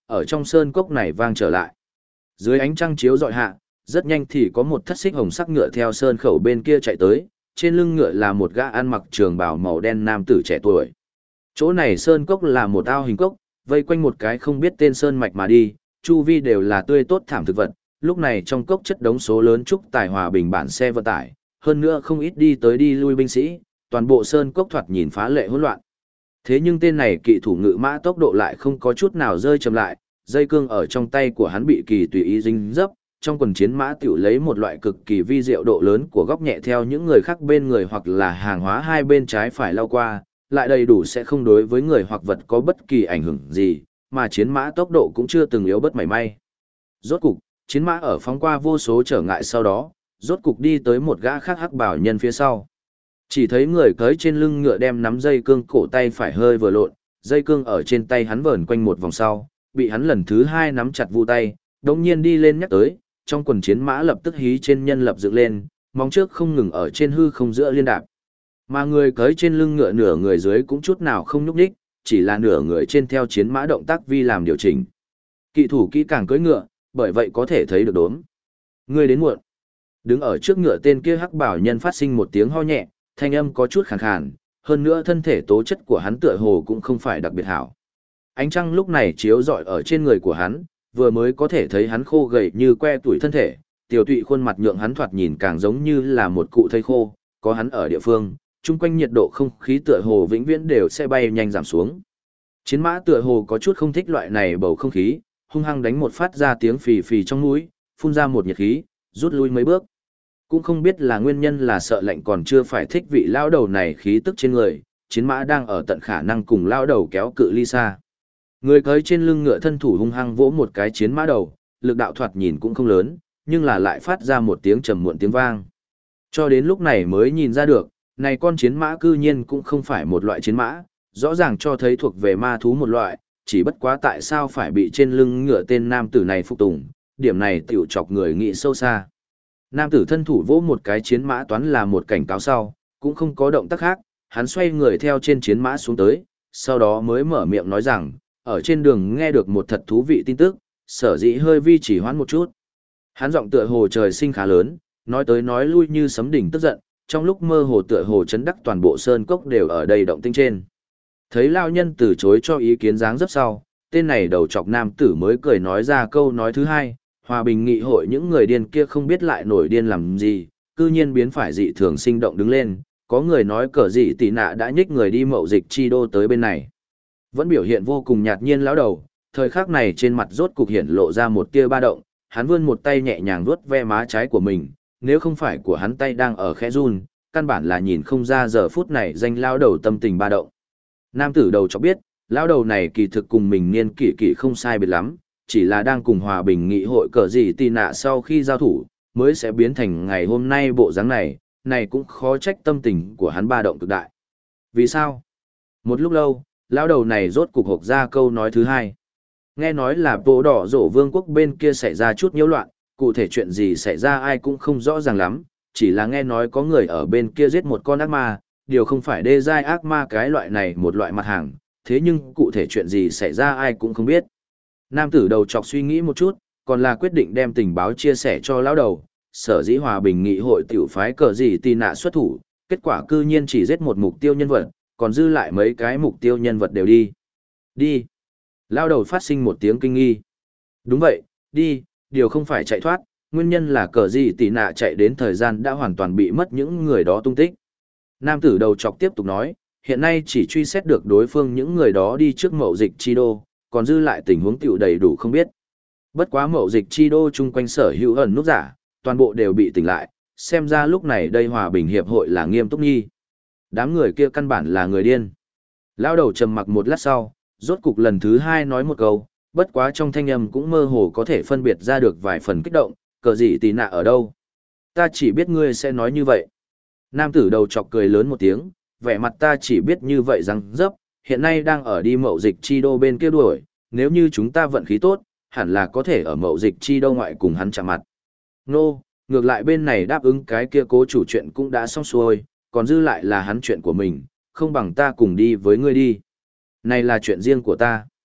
ở trong sơn cốc này vang trở lại. Dưới ánh trăng chiếu rọi hạ, rất nhanh thì có một thất xích hồng sắc ngựa theo sơn khẩu bên kia chạy tới, trên lưng ngựa là một gã ăn mặc trường bào màu đen nam tử trẻ tuổi. Chỗ này sơn cốc là một ao hình cốc, vây quanh một cái không biết tên sơn mạch mà đi, chu vi đều là tươi tốt thảm thực vật, lúc này trong cốc chất đống số lớn trúc tài hòa bình bản xe vận tải, hơn nữa không ít đi tới đi lui binh sĩ, toàn bộ sơn cốc thoạt nhìn phá lệ hỗn loạn. Thế nhưng tên này kỵ thủ ngự mã tốc độ lại không có chút nào rơi chậm lại, dây cương ở trong tay của hắn bị kỳ tùy ý dính dấp, trong quần chiến mã tiểu lấy một loại cực kỳ vi diệu độ lớn của góc nhẹ theo những người khác bên người hoặc là hàng hóa hai bên trái phải lao qua, lại đầy đủ sẽ không đối với người hoặc vật có bất kỳ ảnh hưởng gì, mà chiến mã tốc độ cũng chưa từng yếu bất mảy may. Rốt cục, chiến mã ở phóng qua vô số trở ngại sau đó, rốt cục đi tới một gã khác hắc bảo nhân phía sau. Chỉ thấy người cưỡi trên lưng ngựa đem nắm dây cương cổ tay phải hơi vừa lộn, dây cương ở trên tay hắn vờn quanh một vòng sau, bị hắn lần thứ hai nắm chặt vu tay, đồng nhiên đi lên nhắc tới, trong quần chiến mã lập tức hí trên nhân lập dựng lên, móng trước không ngừng ở trên hư không giữa liên đạp. Mà người cưỡi trên lưng ngựa nửa người dưới cũng chút nào không nhúc nhích, chỉ là nửa người trên theo chiến mã động tác vi làm điều chỉnh. Kỵ thủ kỹ càng cưỡi ngựa, bởi vậy có thể thấy được đốm. Người đến muộn. Đứng ở trước ngựa tên kia hắc bảo nhân phát sinh một tiếng ho nhẹ, thanh âm có chút khàn khàn, hơn nữa thân thể tố chất của hắn tựa hồ cũng không phải đặc biệt hảo. Ánh trăng lúc này chiếu rọi ở trên người của hắn, vừa mới có thể thấy hắn khô gầy như que tuổi thân thể, tiểu tụy khuôn mặt nhượng hắn thoạt nhìn càng giống như là một cụ thây khô, có hắn ở địa phương, chung quanh nhiệt độ không khí tựa hồ vĩnh viễn đều sẽ bay nhanh giảm xuống. Chiến mã tựa hồ có chút không thích loại này bầu không khí, hung hăng đánh một phát ra tiếng phì phì trong mũi, phun ra một nhiệt khí, rút lui mấy bước. Cũng không biết là nguyên nhân là sợ lạnh còn chưa phải thích vị lao đầu này khí tức trên người, chiến mã đang ở tận khả năng cùng lao đầu kéo cự ly xa. Người cưỡi trên lưng ngựa thân thủ hung hăng vỗ một cái chiến mã đầu, lực đạo thoạt nhìn cũng không lớn, nhưng là lại phát ra một tiếng trầm muộn tiếng vang. Cho đến lúc này mới nhìn ra được, này con chiến mã cư nhiên cũng không phải một loại chiến mã, rõ ràng cho thấy thuộc về ma thú một loại, chỉ bất quá tại sao phải bị trên lưng ngựa tên nam tử này phục tùng, điểm này tiểu chọc người nghĩ sâu xa. Nam tử thân thủ vỗ một cái chiến mã toán là một cảnh cáo sau, cũng không có động tác khác, hắn xoay người theo trên chiến mã xuống tới, sau đó mới mở miệng nói rằng, ở trên đường nghe được một thật thú vị tin tức, sở dĩ hơi vi chỉ hoãn một chút. Hắn giọng tựa hồ trời sinh khá lớn, nói tới nói lui như sấm đỉnh tức giận, trong lúc mơ hồ tựa hồ chấn đắc toàn bộ sơn cốc đều ở đây động tinh trên. Thấy lao nhân từ chối cho ý kiến dáng dấp sau, tên này đầu chọc nam tử mới cười nói ra câu nói thứ hai, hòa bình nghị hội những người điên kia không biết lại nổi điên làm gì, cư nhiên biến phải dị thường sinh động đứng lên, có người nói cờ dị tỷ nạ đã nhích người đi mậu dịch chi đô tới bên này. Vẫn biểu hiện vô cùng nhạt nhiên lão đầu, thời khắc này trên mặt rốt cục hiện lộ ra một tia ba động, hắn vươn một tay nhẹ nhàng vuốt ve má trái của mình, nếu không phải của hắn tay đang ở khẽ run, căn bản là nhìn không ra giờ phút này danh lão đầu tâm tình ba động. Nam tử đầu cho biết, lão đầu này kỳ thực cùng mình niên kỷ kỷ không sai biệt lắm, chỉ là đang cùng hòa bình nghị hội cờ gì tì nạ sau khi giao thủ, mới sẽ biến thành ngày hôm nay bộ dáng này, này cũng khó trách tâm tình của hắn ba động cực đại. Vì sao? Một lúc lâu, lão đầu này rốt cục hộc ra câu nói thứ hai. Nghe nói là bộ đỏ rổ vương quốc bên kia xảy ra chút nhiễu loạn, cụ thể chuyện gì xảy ra ai cũng không rõ ràng lắm, chỉ là nghe nói có người ở bên kia giết một con ác ma, điều không phải đê giai ác ma cái loại này một loại mặt hàng, thế nhưng cụ thể chuyện gì xảy ra ai cũng không biết. Nam tử đầu chọc suy nghĩ một chút, còn là quyết định đem tình báo chia sẻ cho lão đầu, sở dĩ hòa bình nghị hội tiểu phái cờ gì tì nạ xuất thủ, kết quả cư nhiên chỉ giết một mục tiêu nhân vật, còn dư lại mấy cái mục tiêu nhân vật đều đi. Đi. Lão đầu phát sinh một tiếng kinh nghi. Đúng vậy, đi, điều không phải chạy thoát, nguyên nhân là cờ gì tì nạ chạy đến thời gian đã hoàn toàn bị mất những người đó tung tích. Nam tử đầu chọc tiếp tục nói, hiện nay chỉ truy xét được đối phương những người đó đi trước mậu dịch chi đô, còn dư lại tình huống tiểu đầy đủ không biết. Bất quá mậu dịch chi đô chung quanh sở hữu ẩn nút giả, toàn bộ đều bị tỉnh lại, xem ra lúc này đây hòa bình hiệp hội là nghiêm túc nghi. Đám người kia căn bản là người điên. Lao đầu trầm mặc một lát sau, rốt cục lần thứ hai nói một câu, bất quá trong thanh âm cũng mơ hồ có thể phân biệt ra được vài phần kích động, cờ gì tì nạ ở đâu. Ta chỉ biết ngươi sẽ nói như vậy. Nam tử đầu chọc cười lớn một tiếng, vẻ mặt ta chỉ biết như vậy rằng dấp, hiện nay đang ở đi mậu dịch chi đô bên kia đuổi, nếu như chúng ta vận khí tốt, hẳn là có thể ở mậu dịch chi đô ngoại cùng hắn chạm mặt. Nô, ngược lại bên này đáp ứng cái kia cố chủ chuyện cũng đã xong xuôi, còn dư lại là hắn chuyện của mình, không bằng ta cùng đi với ngươi đi. Này là chuyện riêng của ta.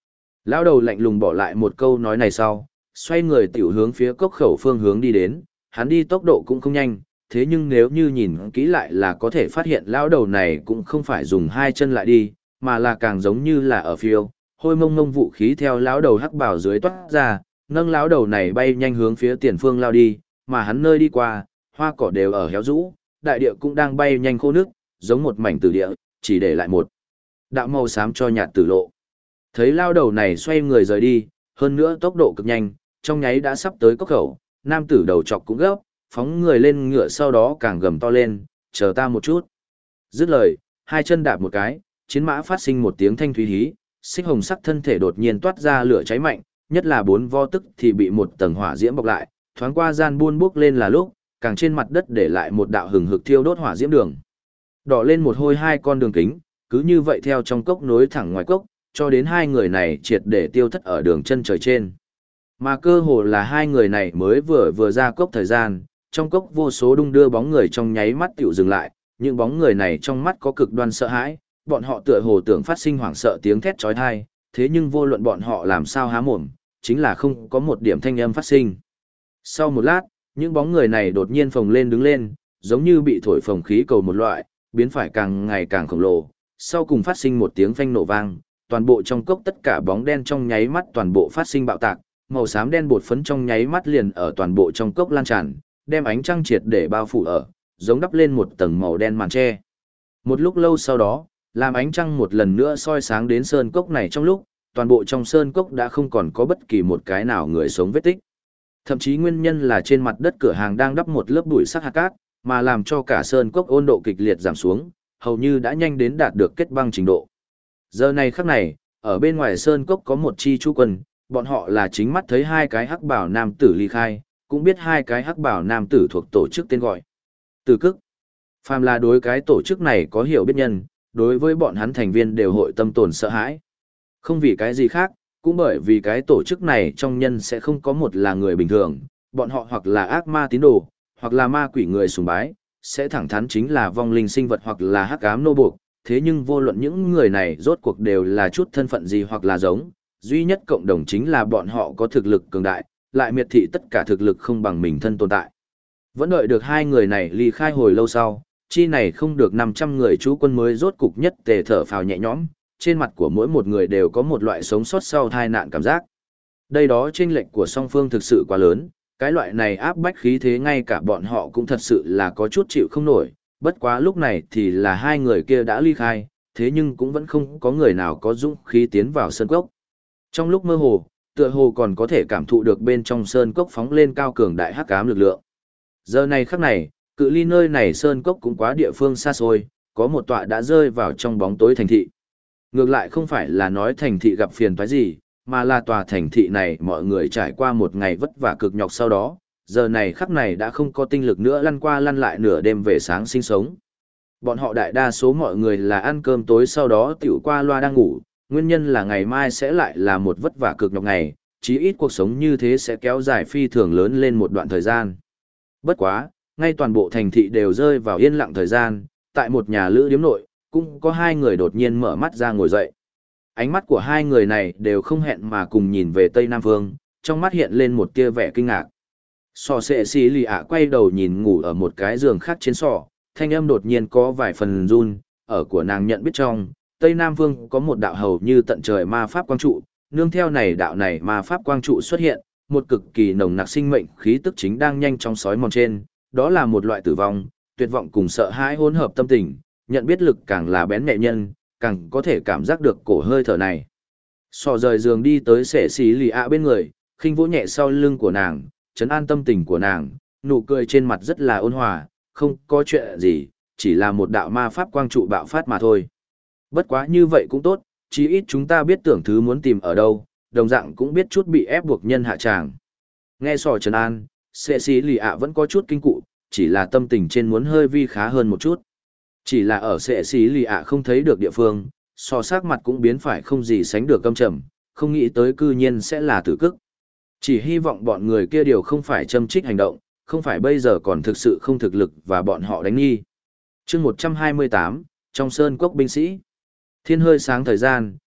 Lão đầu lạnh lùng bỏ lại một câu nói này sau, xoay người tiểu hướng phía cốc khẩu phương hướng đi đến, hắn đi tốc độ cũng không nhanh, thế nhưng nếu như nhìn kỹ lại là có thể phát hiện lão đầu này cũng không phải dùng hai chân lại đi, mà là càng giống như là ở phiêu, hôi mông mông vũ khí theo lão đầu hắc bảo dưới toát ra, nâng lão đầu này bay nhanh hướng phía tiền phương lao đi, mà hắn nơi đi qua, hoa cỏ đều ở héo rũ, đại địa cũng đang bay nhanh khô nước, giống một mảnh tử địa, chỉ để lại một đạo màu xám cho nhạt tử lộ. Thấy lao đầu này xoay người rời đi, hơn nữa tốc độ cực nhanh, trong nháy đã sắp tới cốc khẩu, nam tử đầu chọc cũng gấp, phóng người lên ngựa sau đó càng gầm to lên, chờ ta một chút. Dứt lời, hai chân đạp một cái, chiến mã phát sinh một tiếng thanh thúy hí, xích hồng sắc thân thể đột nhiên toát ra lửa cháy mạnh, nhất là bốn vo tức thì bị một tầng hỏa diễm bọc lại, thoáng qua gian buôn bước lên là lúc, càng trên mặt đất để lại một đạo hừng hực thiêu đốt hỏa diễm đường. Đỏ lên một hôi hai con đường kính, cứ như vậy theo trong cốc nối thẳng ngoài cốc, cho đến hai người này triệt để tiêu thất ở đường chân trời trên. Mà cơ hồ là hai người này mới vừa ra cốc thời gian, trong cốc vô số đung đưa bóng người trong nháy mắt tiểu dừng lại, những bóng người này trong mắt có cực đoan sợ hãi, bọn họ tựa hồ tưởng phát sinh hoảng sợ tiếng thét chói tai, thế nhưng vô luận bọn họ làm sao há mồm, chính là không có một điểm thanh âm phát sinh. Sau một lát, những bóng người này đột nhiên phồng lên đứng lên, giống như bị thổi phồng khí cầu một loại, biến phải càng ngày càng khổng lồ, sau cùng phát sinh một tiếng phanh nổ vang, toàn bộ trong cốc tất cả bóng đen trong nháy mắt toàn bộ phát sinh bạo tạc, màu xám đen bột phấn trong nháy mắt liền ở toàn bộ trong cốc lan tràn, đem ánh trăng triệt để bao phủ ở, giống đắp lên một tầng màu đen màn che. Một lúc lâu sau đó, làm ánh trăng một lần nữa soi sáng đến sơn cốc này trong lúc, toàn bộ trong sơn cốc đã không còn có bất kỳ một cái nào người sống vết tích. Thậm chí nguyên nhân là trên mặt đất cửa hàng đang đắp một lớp bụi sắc hạt cát, mà làm cho cả sơn cốc 温độ kịch liệt giảm xuống, hầu như đã nhanh đến đạt được kết băng trình độ. Giờ này khắc này, ở bên ngoài sơn cốc có một chi chú quân, bọn họ là chính mắt thấy hai cái hắc bảo nam tử ly khai, cũng biết hai cái hắc bảo nam tử thuộc tổ chức tên gọi Tử Cức. Phàm là đối cái tổ chức này có hiểu biết nhân, đối với bọn hắn thành viên đều hội tâm tồn sợ hãi. Không vì cái gì khác, cũng bởi vì cái tổ chức này trong nhân sẽ không có một là người bình thường, bọn họ hoặc là ác ma tín đồ, hoặc là ma quỷ người sùng bái, sẽ thẳng thắn chính là vong linh sinh vật hoặc là hắc ám nô buộc. Thế nhưng vô luận những người này rốt cuộc đều là chút thân phận gì hoặc là giống, duy nhất cộng đồng chính là bọn họ có thực lực cường đại, lại miệt thị tất cả thực lực không bằng mình thân tồn tại. Vẫn đợi được hai người này ly khai hồi lâu sau, chi này không được 500 người chú quân mới rốt cục nhất tề thở phào nhẹ nhõm, trên mặt của mỗi một người đều có một loại sống sót sau tai nạn cảm giác. Đây đó chênh lệch của song phương thực sự quá lớn, cái loại này áp bách khí thế ngay cả bọn họ cũng thật sự là có chút chịu không nổi, bất quá lúc này thì là hai người kia đã ly khai, thế nhưng cũng vẫn không có người nào có dũng khí tiến vào sơn cốc. Trong lúc mơ hồ, tựa hồ còn có thể cảm thụ được bên trong sơn cốc phóng lên cao cường đại hắc ám lực lượng. Giờ này khắc này, cự ly nơi này sơn cốc cũng quá địa phương xa xôi, có một tọa đã rơi vào trong bóng tối thành thị. Ngược lại không phải là nói thành thị gặp phiền toái gì, mà là tòa thành thị này mọi người trải qua một ngày vất vả cực nhọc sau đó, giờ này khắc này đã không có tinh lực nữa lăn qua lăn lại nửa đêm về sáng sinh sống. Bọn họ đại đa số mọi người là ăn cơm tối sau đó tiểu qua loa đang ngủ, nguyên nhân là ngày mai sẽ lại là một vất vả cực nhọc ngày, chí ít cuộc sống như thế sẽ kéo dài phi thường lớn lên một đoạn thời gian. Bất quá, ngay toàn bộ thành thị đều rơi vào yên lặng thời gian, tại một nhà lữ điếm nội, cũng có hai người đột nhiên mở mắt ra ngồi dậy. Ánh mắt của hai người này đều không hẹn mà cùng nhìn về Tây Nam Phương, trong mắt hiện lên một tia vẻ kinh ngạc. Sò xệ xì lì ạ quay đầu nhìn ngủ ở một cái giường khác trên sọ, thanh âm đột nhiên có vài phần run, ở của nàng nhận biết trong, Tây Nam Phương có một đạo hầu như tận trời ma pháp quang trụ, nương theo này đạo này ma pháp quang trụ xuất hiện, một cực kỳ nồng nặc sinh mệnh khí tức chính đang nhanh chóng sói mòn trên, đó là một loại tử vong, tuyệt vọng cùng sợ hãi hỗn hợp tâm tình, nhận biết lực càng là bén nhạy nhân, càng có thể cảm giác được cổ hơi thở này. Sò rời giường đi tới xệ xì lì ạ bên người, khinh vỗ nhẹ sau lưng của nàng, trấn an tâm tình của nàng, nụ cười trên mặt rất là ôn hòa, không có chuyện gì, chỉ là một đạo ma pháp quang trụ bạo phát mà thôi. Bất quá như vậy cũng tốt, chí ít chúng ta biết tưởng thứ muốn tìm ở đâu, đồng dạng cũng biết chút bị ép buộc nhân hạ tràng. Nghe sò trấn an, xệ xì lì ạ vẫn có chút kinh cụ, chỉ là tâm tình trên muốn hơi vi khá hơn một chút. Chỉ là ở xệ xì lì ạ không thấy được địa phương, so sắc mặt cũng biến phải không gì sánh được căm trầm, không nghĩ tới cư nhiên sẽ là Tử Cức. Chỉ hy vọng bọn người kia đều không phải châm trích hành động, không phải bây giờ còn thực sự không thực lực và bọn họ đánh nghi. chương 128, trong sơn cốc binh sĩ. Thiên hơi sáng thời gian,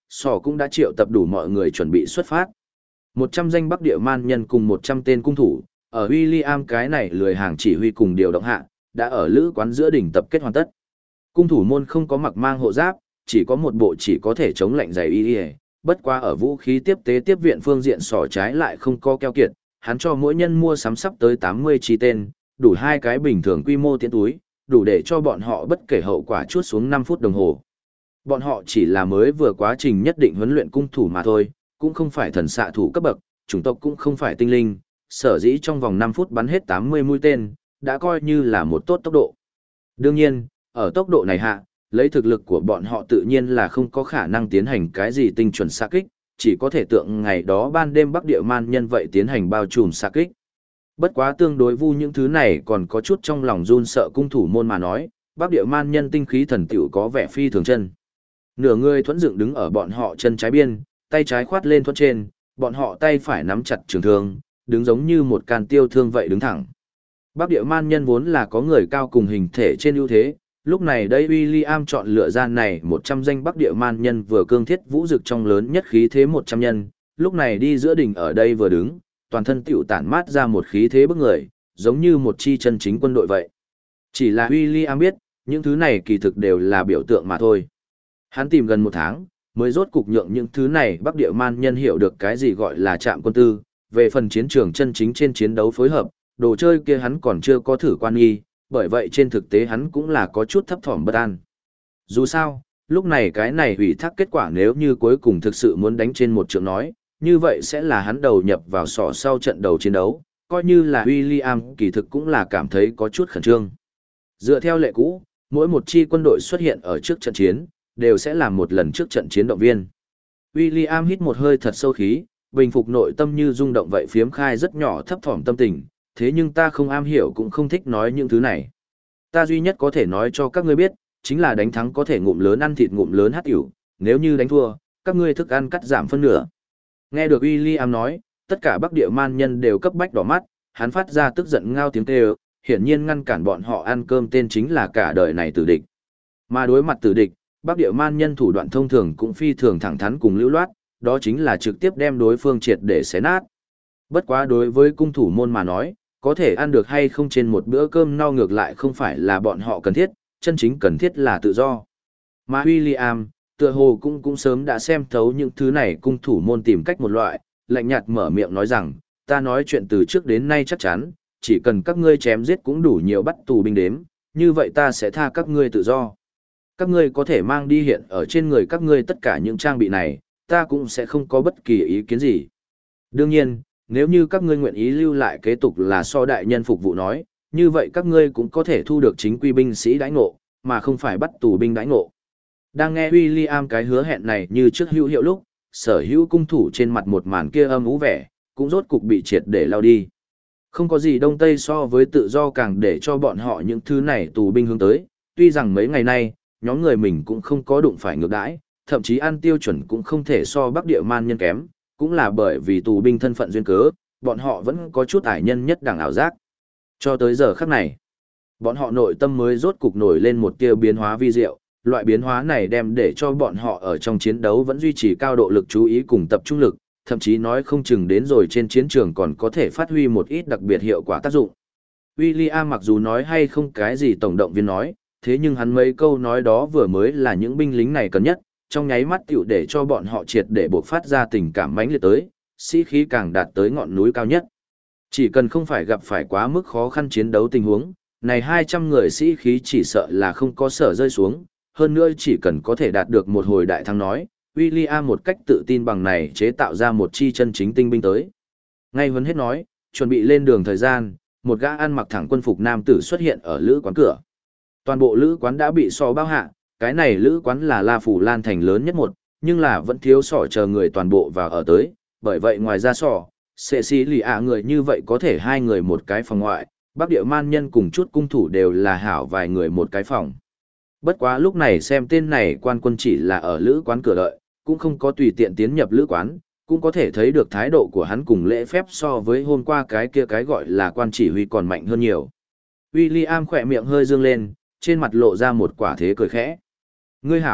Sỏ cũng đã triệu tập đủ mọi người chuẩn bị xuất phát. 100 danh Bắc Địa Man nhân cùng 100 tên cung thủ, ở William cái này lười hàng chỉ huy cùng điều động hạ, đã ở lữ quán giữa đỉnh tập kết hoàn tất. Cung thủ môn không có mặc mang hộ giáp, chỉ có một bộ chỉ có thể chống lạnh giày y, bất qua ở vũ khí tiếp tế tiếp viện phương diện sỏ trái lại không có keo kiệt, hắn cho mỗi nhân mua sắm sắp tới 80 chi tên, đủ 2 cái bình thường quy mô tiến túi, đủ để cho bọn họ bất kể hậu quả chuốt xuống 5 phút đồng hồ. Bọn họ chỉ là mới vừa quá trình nhất định huấn luyện cung thủ mà thôi, cũng không phải thần xạ thủ cấp bậc, chủng tộc cũng không phải tinh linh, sở dĩ trong vòng 5 phút bắn hết 80 mũi tên, đã coi như là một tốt tốc độ. Đương nhiên, ở tốc độ này hạ, lấy thực lực của bọn họ tự nhiên là không có khả năng tiến hành cái gì tinh chuẩn xạ kích, chỉ có thể tượng ngày đó ban đêm Bắc Địa Man nhân vậy tiến hành bao trùm xạ kích. Bất quá tương đối vu những thứ này còn có chút trong lòng run sợ cung thủ môn mà nói, Bắc Địa Man nhân tinh khí thần tiểu có vẻ phi thường chân. Nửa người thuẫn dựng đứng ở bọn họ chân trái biên, tay trái khoát lên thuẫn trên, bọn họ tay phải nắm chặt trường thương, đứng giống như một can tiêu thương vậy đứng thẳng. Bắc Địa Man nhân vốn là có người cao cùng hình thể trên ưu thế, lúc này đây William chọn lựa ra này 100 danh Bắc Địa Man nhân vừa cương thiết vũ dực trong lớn nhất khí thế 100 nhân, lúc này đi giữa đỉnh ở đây vừa đứng, toàn thân tiểu tản mát ra một khí thế bức người, giống như một chi chân chính quân đội vậy. Chỉ là William biết, những thứ này kỳ thực đều là biểu tượng mà thôi. Hắn tìm gần 1 tháng, mới rốt cục nhượng những thứ này Bắc Địa Man nhân hiểu được cái gì gọi là trạm quân tư, về phần chiến trường chân chính trên chiến đấu phối hợp, đồ chơi kia hắn còn chưa có thử quan nghi, bởi vậy trên thực tế hắn cũng là có chút thấp thỏm bất an. Dù sao, lúc này cái này hủy thác kết quả nếu như cuối cùng thực sự muốn đánh trên một trận nói, như vậy sẽ là hắn đầu nhập vào sọ sau trận đầu chiến đấu, coi như là William kỳ thực cũng là cảm thấy có chút khẩn trương. Dựa theo lệ cũ, mỗi một chi quân đội xuất hiện ở trước trận chiến, đều sẽ làm một lần trước trận chiến động viên. William hít một hơi thật sâu khí, bình phục nội tâm như rung động vậy phiếm khai rất nhỏ thấp thỏm tâm tình, thế nhưng ta không am hiểu cũng không thích nói những thứ này. Ta duy nhất có thể nói cho các ngươi biết, chính là đánh thắng có thể ngụm lớn ăn thịt ngụm lớn hát ỉu, nếu như đánh thua, các ngươi thức ăn cắt giảm phân nửa. Nghe được William nói, tất cả Bắc Địa Man nhân đều cấp bách đỏ mắt, hắn phát ra tức giận ngao tiếng kêu, hiển nhiên ngăn cản bọn họ ăn cơm tên chính là cả đời này tử địch. Mà đối mặt tử địch, Bắc Địa Man nhân thủ đoạn thông thường cũng phi thường thẳng thắn cùng lưu loát, đó chính là trực tiếp đem đối phương triệt để xé nát. Bất quá đối với cung thủ môn mà nói, có thể ăn được hay không trên một bữa cơm no ngược lại không phải là bọn họ cần thiết, chân chính cần thiết là tự do. Mà William, tựa hồ cũng sớm đã xem thấu những thứ này cung thủ môn tìm cách một loại, lạnh nhạt mở miệng nói rằng, ta nói chuyện từ trước đến nay chắc chắn, chỉ cần các ngươi chém giết cũng đủ nhiều bắt tù binh đếm, như vậy ta sẽ tha các ngươi tự do. Các ngươi có thể mang đi hiện ở trên người các ngươi tất cả những trang bị này, ta cũng sẽ không có bất kỳ ý kiến gì. Đương nhiên, nếu như các ngươi nguyện ý lưu lại kế tục là so đại nhân phục vụ nói, như vậy các ngươi cũng có thể thu được chính quy binh sĩ đãi ngộ, mà không phải bắt tù binh đãi ngộ. Đang nghe William cái hứa hẹn này như trước hữu hiệu lúc, sở hữu cung thủ trên mặt một màn kia âm ú vẻ, cũng rốt cục bị triệt để lao đi. Không có gì đông tây so với tự do càng để cho bọn họ những thứ này tù binh hướng tới, tuy rằng mấy ngày nay, nhóm người mình cũng không có đụng phải ngược đãi, thậm chí ăn tiêu chuẩn cũng không thể so Bắc Địa Man nhân kém, cũng là bởi vì tù binh thân phận duyên cớ, bọn họ vẫn có chút ải nhân nhất đẳng ảo giác. Cho tới giờ khắc này, bọn họ nội tâm mới rốt cục nổi lên một tia biến hóa vi diệu, loại biến hóa này đem để cho bọn họ ở trong chiến đấu vẫn duy trì cao độ lực chú ý cùng tập trung lực, thậm chí nói không chừng đến rồi trên chiến trường còn có thể phát huy một ít đặc biệt hiệu quả tác dụng. William mặc dù nói hay không cái gì tổng động viên nói, thế nhưng hắn mấy câu nói đó vừa mới là những binh lính này cần nhất, trong nháy mắt tiểu để cho bọn họ triệt để buộc phát ra tình cảm mãnh liệt tới, sĩ khí càng đạt tới ngọn núi cao nhất. Chỉ cần không phải gặp phải quá mức khó khăn chiến đấu tình huống, này 200 người sĩ khí chỉ sợ là không có sở rơi xuống, hơn nữa chỉ cần có thể đạt được một hồi đại thắng nói, William một cách tự tin bằng này chế tạo ra một chi chân chính tinh binh tới. Ngay huấn hết nói, chuẩn bị lên đường thời gian, một gã ăn mặc thẳng quân phục nam tử xuất hiện ở lữ quán cửa. Toàn bộ lữ quán đã bị sò bao hạ, cái này lữ quán là La Phủ Lan thành lớn nhất một, nhưng là vẫn thiếu sỏ chờ người toàn bộ vào ở tới, bởi vậy ngoài ra sỏ, sẽ xí lì ạ người như vậy có thể 2 người một cái phòng ngoại, Bắc Địa Man nhân cùng chút cung thủ đều là hảo vài người một cái phòng. Bất quá lúc này xem tên này quan quân chỉ là ở lữ quán cửa đợi, cũng không có tùy tiện tiến nhập lữ quán, cũng có thể thấy được thái độ của hắn cùng lễ phép so với hôm qua cái kia cái gọi là quan chỉ huy còn mạnh hơn nhiều. William khỏe miệng hơi dương lên, trên mặt lộ ra một quả thế cười khẽ. Ngươi hảo,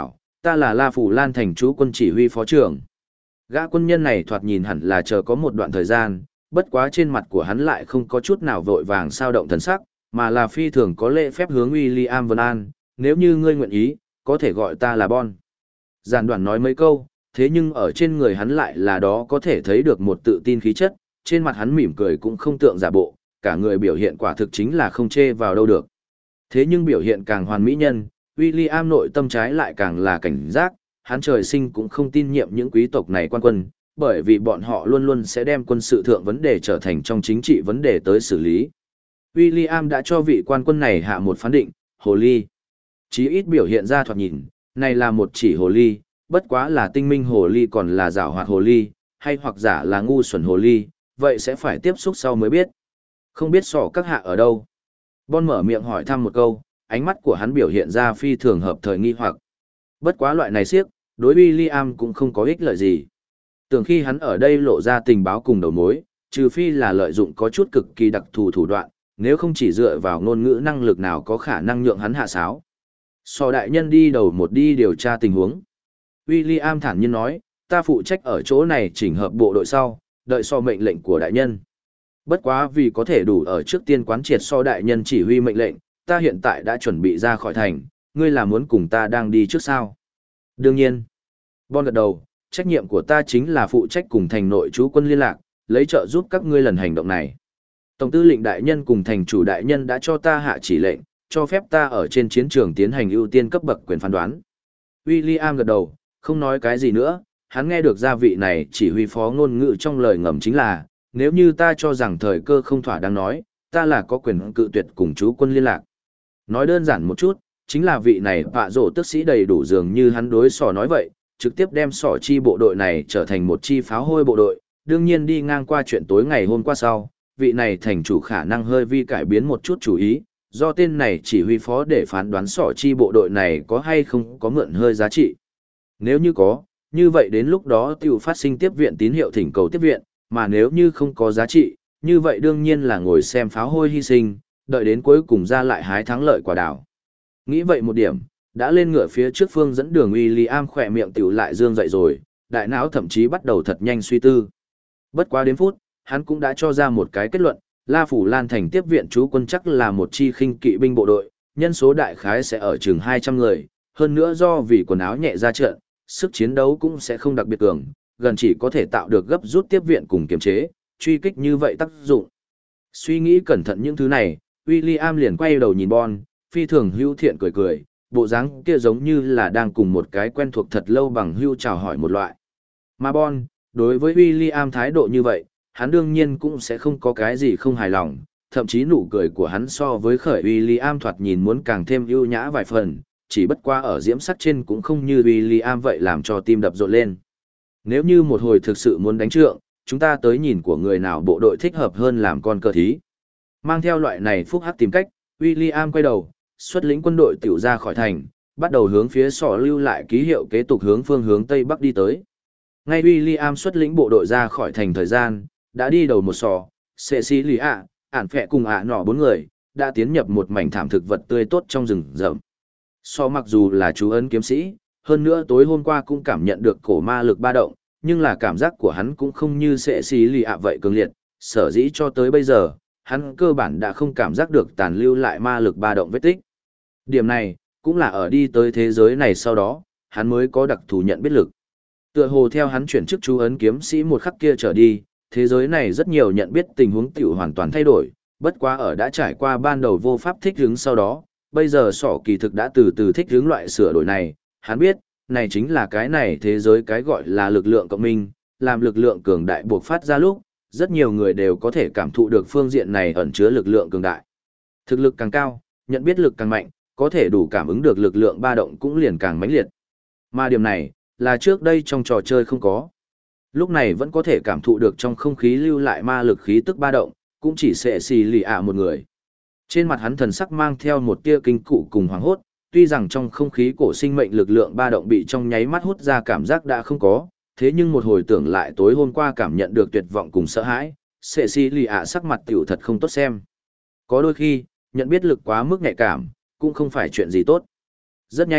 Ta là La Phủ Lan thành chú quân chỉ huy phó trưởng. Gã quân nhân này thoạt nhìn hẳn là chờ có một đoạn thời gian, bất quá trên mặt của hắn lại không có chút nào vội vàng sao động thần sắc, mà là phi thường có lễ phép hướng William Vân An, nếu như ngươi nguyện ý, có thể gọi ta là Bon. Giản đoạn nói mấy câu, thế nhưng ở trên người hắn lại là đó có thể thấy được một tự tin khí chất, trên mặt hắn mỉm cười cũng không tượng giả bộ, cả người biểu hiện quả thực chính là không chê vào đâu được. Thế nhưng biểu hiện càng hoàn mỹ nhân, William nội tâm trái lại càng là cảnh giác, hắn trời sinh cũng không tin nhiệm những quý tộc này quan quân, bởi vì bọn họ luôn luôn sẽ đem quân sự thượng vấn đề trở thành trong chính trị vấn đề tới xử lý. William đã cho vị quan quân này hạ một phán định, hồ ly. Chí ít biểu hiện ra thoạt nhìn, này là một chỉ hồ ly, bất quá là tinh minh hồ ly còn là giảo hoạt hồ ly, hay hoặc giả là ngu xuẩn hồ ly, vậy sẽ phải tiếp xúc sau mới biết. Không biết sỏ các hạ ở đâu. Bon mở miệng hỏi thăm một câu, ánh mắt của hắn biểu hiện ra phi thường hợp thời nghi hoặc. Bất quá loại này siếc, đối William cũng không có ích lợi gì. Tưởng khi hắn ở đây lộ ra tình báo cùng đầu mối, trừ phi là lợi dụng có chút cực kỳ đặc thù thủ đoạn, nếu không chỉ dựa vào ngôn ngữ năng lực nào có khả năng nhượng hắn hạ sáo. Sò đại nhân đi đầu một đi điều tra tình huống. William thản nhiên nói, ta phụ trách ở chỗ này chỉnh hợp bộ đội sau, đợi so mệnh lệnh của đại nhân. Bất quá vì có thể đủ ở trước tiên quán triệt so đại nhân chỉ huy mệnh lệnh, ta hiện tại đã chuẩn bị ra khỏi thành, ngươi là muốn cùng ta đang đi trước sao? Đương nhiên. Bon gật đầu, trách nhiệm của ta chính là phụ trách cùng thành nội trú quân liên lạc, lấy trợ giúp các ngươi lần hành động này. Tổng tư lệnh đại nhân cùng thành chủ đại nhân đã cho ta hạ chỉ lệnh, cho phép ta ở trên chiến trường tiến hành ưu tiên cấp bậc quyền phán đoán. William gật đầu, không nói cái gì nữa, hắn nghe được gia vị này chỉ huy phó ngôn ngữ trong lời ngầm chính là, nếu như ta cho rằng thời cơ không thỏa đáng nói, ta là có quyền cự tuyệt cùng chú quân liên lạc. Nói đơn giản một chút, chính là vị này bạ rổ tức sĩ đầy đủ dường như hắn đối sò nói vậy, trực tiếp đem sỏ chi bộ đội này trở thành một chi pháo hôi bộ đội, đương nhiên đi ngang qua chuyện tối ngày hôm qua sau, vị này thành chủ khả năng hơi vi cải biến một chút chủ ý, do tên này chỉ huy phó để phán đoán sỏ chi bộ đội này có hay không có mượn hơi giá trị. Nếu như có, như vậy đến lúc đó tiểu phát sinh tiếp viện tín hiệu thỉnh cầu tiếp viện, mà nếu như không có giá trị, như vậy đương nhiên là ngồi xem pháo hôi hy sinh, đợi đến cuối cùng ra lại hái thắng lợi quả đảo. Nghĩ vậy một điểm, đã lên ngựa phía trước phương dẫn đường William khỏe miệng tiểu lại dương dậy rồi, đại não thậm chí bắt đầu thật nhanh suy tư. Bất quá đến phút, hắn cũng đã cho ra một cái kết luận, La Phủ Lan thành tiếp viện chú quân chắc là một chi khinh kỵ binh bộ đội, nhân số đại khái sẽ ở chừng 200 người, hơn nữa do vì quần áo nhẹ ra trận, sức chiến đấu cũng sẽ không đặc biệt cường, gần chỉ có thể tạo được gấp rút tiếp viện cùng kiềm chế, truy kích như vậy tác dụng. Suy nghĩ cẩn thận những thứ này, William liền quay đầu nhìn Bon, phi thường hữu thiện cười cười, bộ dáng kia giống như là đang cùng một cái quen thuộc thật lâu bằng hữu chào hỏi một loại. Mà Bon, đối với William thái độ như vậy, hắn đương nhiên cũng sẽ không có cái gì không hài lòng, thậm chí nụ cười của hắn so với khởi William thoạt nhìn muốn càng thêm ưu nhã vài phần, chỉ bất qua ở diễm sắc trên cũng không như William vậy làm cho tim đập rộn lên. Nếu như một hồi thực sự muốn đánh trượng, chúng ta tới nhìn của người nào bộ đội thích hợp hơn làm con cờ thí. Mang theo loại này phúc hắc tìm cách, William quay đầu, xuất lĩnh quân đội tiểu ra khỏi thành, bắt đầu hướng phía sỏ lưu lại ký hiệu kế tục hướng phương hướng Tây Bắc đi tới. Ngay William xuất lĩnh bộ đội ra khỏi thành thời gian, đã đi đầu một sò, Cecilia, ản phẹ cùng nọ 4 người, đã tiến nhập một mảnh thảm thực vật tươi tốt trong rừng rậm. So mặc dù là chú ấn kiếm sĩ, hơn nữa tối hôm qua cũng cảm nhận được cổ ma lực ba động, nhưng là cảm giác của hắn cũng không như Cecilia vậy cường liệt, sở dĩ cho tới bây giờ, hắn cơ bản đã không cảm giác được tàn lưu lại ma lực ba động vết tích. Điểm này, cũng là ở đi tới thế giới này sau đó, hắn mới có đặc thù nhận biết lực. Tựa hồ theo hắn chuyển chức chú ấn kiếm sĩ một khắc kia trở đi, thế giới này rất nhiều nhận biết tình huống tiểu hoàn toàn thay đổi, bất quá ở đã trải qua ban đầu vô pháp thích ứng sau đó, bây giờ sỏ kỳ thực đã từ từ thích ứng loại sửa đổi này, hắn biết, này chính là cái này thế giới cái gọi là lực lượng cộng minh, làm lực lượng cường đại buộc phát ra lúc, rất nhiều người đều có thể cảm thụ được phương diện này ẩn chứa lực lượng cường đại. Thực lực càng cao, nhận biết lực càng mạnh, có thể đủ cảm ứng được lực lượng ba động cũng liền càng mãnh liệt. Mà điểm này, là trước đây trong trò chơi không có. Lúc này vẫn có thể cảm thụ được trong không khí lưu lại ma lực khí tức ba động, cũng chỉ sẽ xì lì một người. Trên mặt hắn thần sắc mang theo một tia kinh cụ cùng hoảng hốt, tuy rằng trong không khí cổ sinh mệnh lực lượng ba động bị trong nháy mắt hút ra cảm giác đã không có, thế nhưng một hồi tưởng lại tối hôm qua cảm nhận được tuyệt vọng cùng sợ hãi, sẽ xì lì sắc mặt tiểu thật không tốt xem. Có đôi khi, nhận biết lực quá mức nhạy cảm, cũng không phải chuyện gì tốt. Rất nhanh,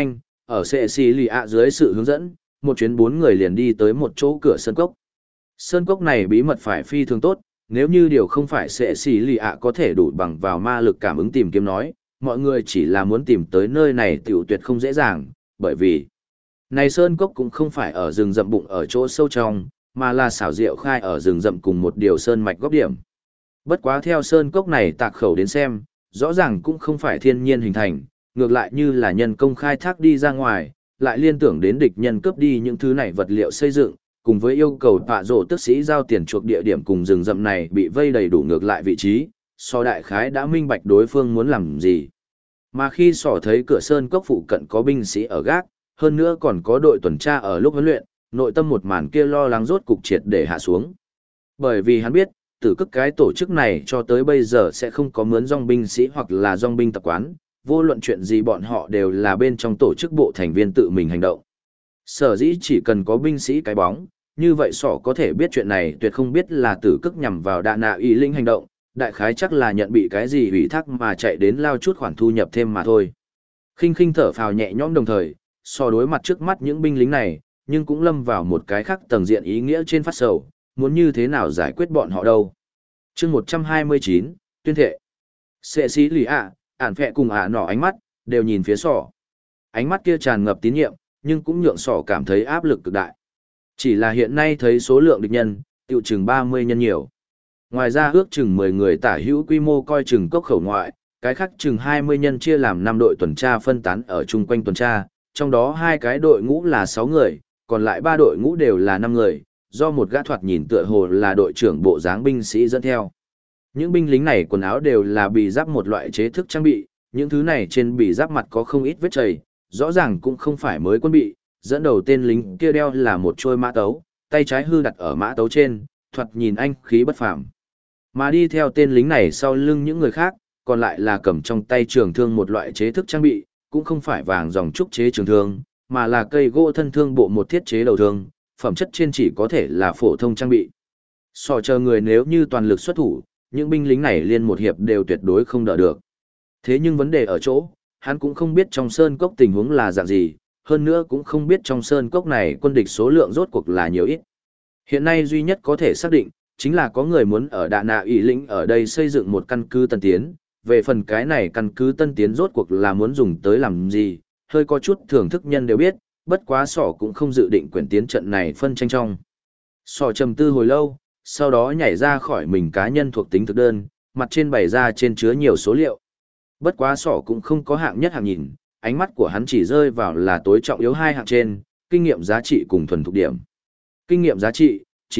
ở sệ xì lì ạ dưới sự hướng dẫn, một chuyến 4 người liền đi tới một chỗ cửa sơn cốc. Sơn cốc này bí mật phải phi thường tốt, nếu như điều không phải sệ xì lì ạ có thể đủ bằng vào ma lực cảm ứng tìm kiếm nói, mọi người chỉ là muốn tìm tới nơi này tiểu tuyệt không dễ dàng, bởi vì này sơn cốc cũng không phải ở rừng rậm bụng ở chỗ sâu trong, mà là xảo diệu khai ở rừng rậm cùng một điều sơn mạch góc điểm. Bất quá theo sơn cốc này tạc khẩu đến xem, rõ ràng cũng không phải thiên nhiên hình thành, ngược lại như là nhân công khai thác đi ra ngoài, lại liên tưởng đến địch nhân cướp đi những thứ này vật liệu xây dựng, cùng với yêu cầu tọa rổ tức sĩ giao tiền chuộc địa điểm cùng rừng rậm này bị vây đầy đủ ngược lại vị trí, so đại khái đã minh bạch đối phương muốn làm gì. Mà khi sỏ thấy cửa sơn cốc phụ cận có binh sĩ ở gác, hơn nữa còn có đội tuần tra ở lúc huấn luyện, nội tâm một màn kia lo lắng rốt cục triệt để hạ xuống. Bởi vì hắn biết, tử cức cái tổ chức này cho tới bây giờ sẽ không có mướn dòng binh sĩ hoặc là dòng binh tập quán, vô luận chuyện gì bọn họ đều là bên trong tổ chức bộ thành viên tự mình hành động. Sở dĩ chỉ cần có binh sĩ cái bóng, như vậy sỏ có thể biết chuyện này tuyệt không biết là tử cức nhằm vào đạ nạ ý linh hành động, đại khái chắc là nhận bị cái gì ủy thác mà chạy đến lao chút khoản thu nhập thêm mà thôi. Khinh khinh thở phào nhẹ nhõm đồng thời, so đối mặt trước mắt những binh lính này, nhưng cũng lâm vào một cái khác tầng diện ý nghĩa trên phát sầu, muốn như thế nào giải quyết bọn họ đâu. chương 129, tuyên thệ. Sệ sĩ lì ạ, ản phẹ cùng nọ ánh mắt, đều nhìn phía sỏ. Ánh mắt kia tràn ngập tín nhiệm, nhưng cũng nhượng sỏ cảm thấy áp lực cực đại. Chỉ là hiện nay thấy số lượng địch nhân, tiêu chừng 30 nhân nhiều. Ngoài ra ước chừng 10 người tả hữu quy mô coi chừng cốc khẩu ngoại, cái khác chừng 20 nhân chia làm 5 đội tuần tra phân tán ở chung quanh tuần tra, trong đó 2 cái đội ngũ là 6 người, còn lại 3 đội ngũ đều là 5 người, do một gã thoạt nhìn tựa hồ là đội trưởng bộ dáng binh sĩ dẫn theo. Những binh lính này quần áo đều là bì giáp một loại chế thức trang bị, những thứ này trên bì giáp mặt có không ít vết chày, rõ ràng cũng không phải mới quân bị, dẫn đầu tên lính kia đeo là một trôi mã tấu, tay trái hư đặt ở mã tấu trên, thoạt nhìn anh khí bất phàm. Mà đi theo tên lính này sau lưng những người khác, còn lại là cầm trong tay trường thương một loại chế thức trang bị, cũng không phải vàng dòng trúc chế trường thương, mà là cây gỗ thân thương bộ một thiết chế đầu thương, phẩm chất trên chỉ có thể là phổ thông trang bị. So chờ người nếu như toàn lực xuất thủ, những binh lính này liên một hiệp đều tuyệt đối không đỡ được. Thế nhưng vấn đề ở chỗ, hắn cũng không biết trong sơn cốc tình huống là dạng gì, hơn nữa cũng không biết trong sơn cốc này quân địch số lượng rốt cuộc là nhiều ít. Hiện nay duy nhất có thể xác định, chính là có người muốn ở Đạ Nạ ỷ lĩnh ở đây xây dựng một căn cứ tân tiến, về phần cái này căn cứ tân tiến rốt cuộc là muốn dùng tới làm gì, hơi có chút thưởng thức nhân đều biết, bất quá sỏ cũng không dự định quyển tiến trận này phân tranh trong. Sỏ trầm tư hồi lâu, sau đó nhảy ra khỏi mình cá nhân thuộc tính thực đơn, mặt trên bày ra trên chứa nhiều số liệu. Bất quá sỏ cũng không có hạng nhất hạng nhìn, ánh mắt của hắn chỉ rơi vào là tối trọng yếu 2 hạng trên, kinh nghiệm giá trị cùng thuần thục điểm. Kinh nghiệm giá trị,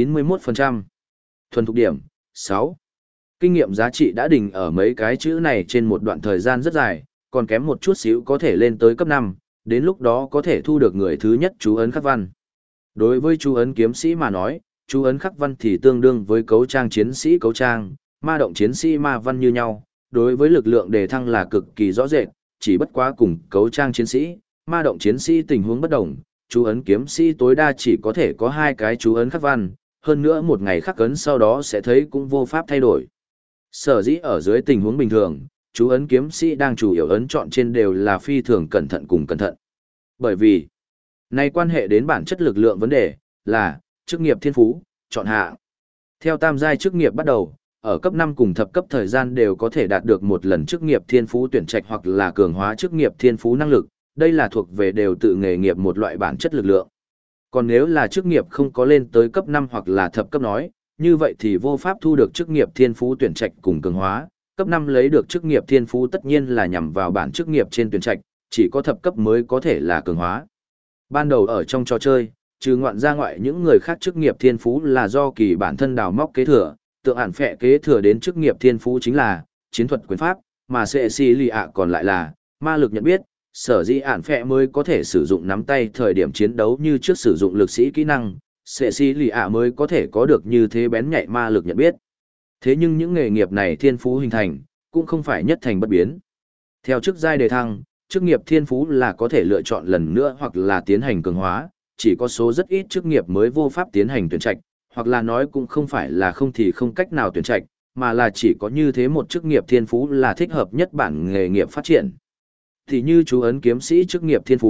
91%. Thuần thục điểm, 6. Kinh nghiệm giá trị đã đỉnh ở mấy cái chữ này trên một đoạn thời gian rất dài, còn kém một chút xíu có thể lên tới cấp 5, đến lúc đó có thể thu được người thứ nhất chú ấn khắc văn. Đối với chú ấn kiếm sĩ mà nói, chú ấn khắc văn thì tương đương với cấu trang chiến sĩ cấu trang, ma động chiến sĩ ma văn như nhau, đối với lực lượng đề thăng là cực kỳ rõ rệt, chỉ bất quá cùng cấu trang chiến sĩ, ma động chiến sĩ tình huống bất đồng, chú ấn kiếm sĩ tối đa chỉ có thể có 2 cái chú ấn khắc văn, hơn nữa một ngày khắc ấn sau đó sẽ thấy cũng vô pháp thay đổi. Sở dĩ ở dưới tình huống bình thường, chú ấn kiếm sĩ đang chủ yếu ấn chọn trên đều là phi thường cẩn thận cùng cẩn thận. Bởi vì, này quan hệ đến bản chất lực lượng vấn đề, là, chức nghiệp thiên phú, chọn hạ. Theo tam giai chức nghiệp bắt đầu, ở cấp 5 cùng thập cấp thời gian đều có thể đạt được một lần chức nghiệp thiên phú tuyển trạch hoặc là cường hóa chức nghiệp thiên phú năng lực, đây là thuộc về đều tự nghề nghiệp một loại bản chất lực lượng. Còn nếu là chức nghiệp không có lên tới cấp 5 hoặc là thập cấp nói, như vậy thì vô pháp thu được chức nghiệp thiên phú tuyển trạch cùng cường hóa, cấp 5 lấy được chức nghiệp thiên phú tất nhiên là nhằm vào bản chức nghiệp trên tuyển trạch, chỉ có thập cấp mới có thể là cường hóa. Ban đầu ở trong trò chơi, trừ ngoạn ra ngoại những người khác chức nghiệp thiên phú là do kỳ bản thân đào móc kế thừa, tượng ản phệ kế thừa đến chức nghiệp thiên phú chính là chiến thuật quyền pháp, mà sệ xì lì ạ còn lại là ma lực nhận biết, sở dĩ ản phệ mới có thể sử dụng nắm tay thời điểm chiến đấu như trước sử dụng lực sĩ kỹ năng, sệ xì lì ạ mới có thể có được như thế bén nhạy ma lực nhận biết. Thế nhưng những nghề nghiệp này thiên phú hình thành, cũng không phải nhất thành bất biến. Theo chức giai đề thăng, chức nghiệp thiên phú là có thể lựa chọn lần nữa hoặc là tiến hành cường hóa, chỉ có số rất ít chức nghiệp mới vô pháp tiến hành tuyển trạch, hoặc là nói cũng không phải là không thì không cách nào tuyển trạch, mà là chỉ có như thế một chức nghiệp thiên phú là thích hợp nhất bản nghề nghiệp phát triển. Thì như chú ấn kiếm sĩ chức nghiệp thiên phú,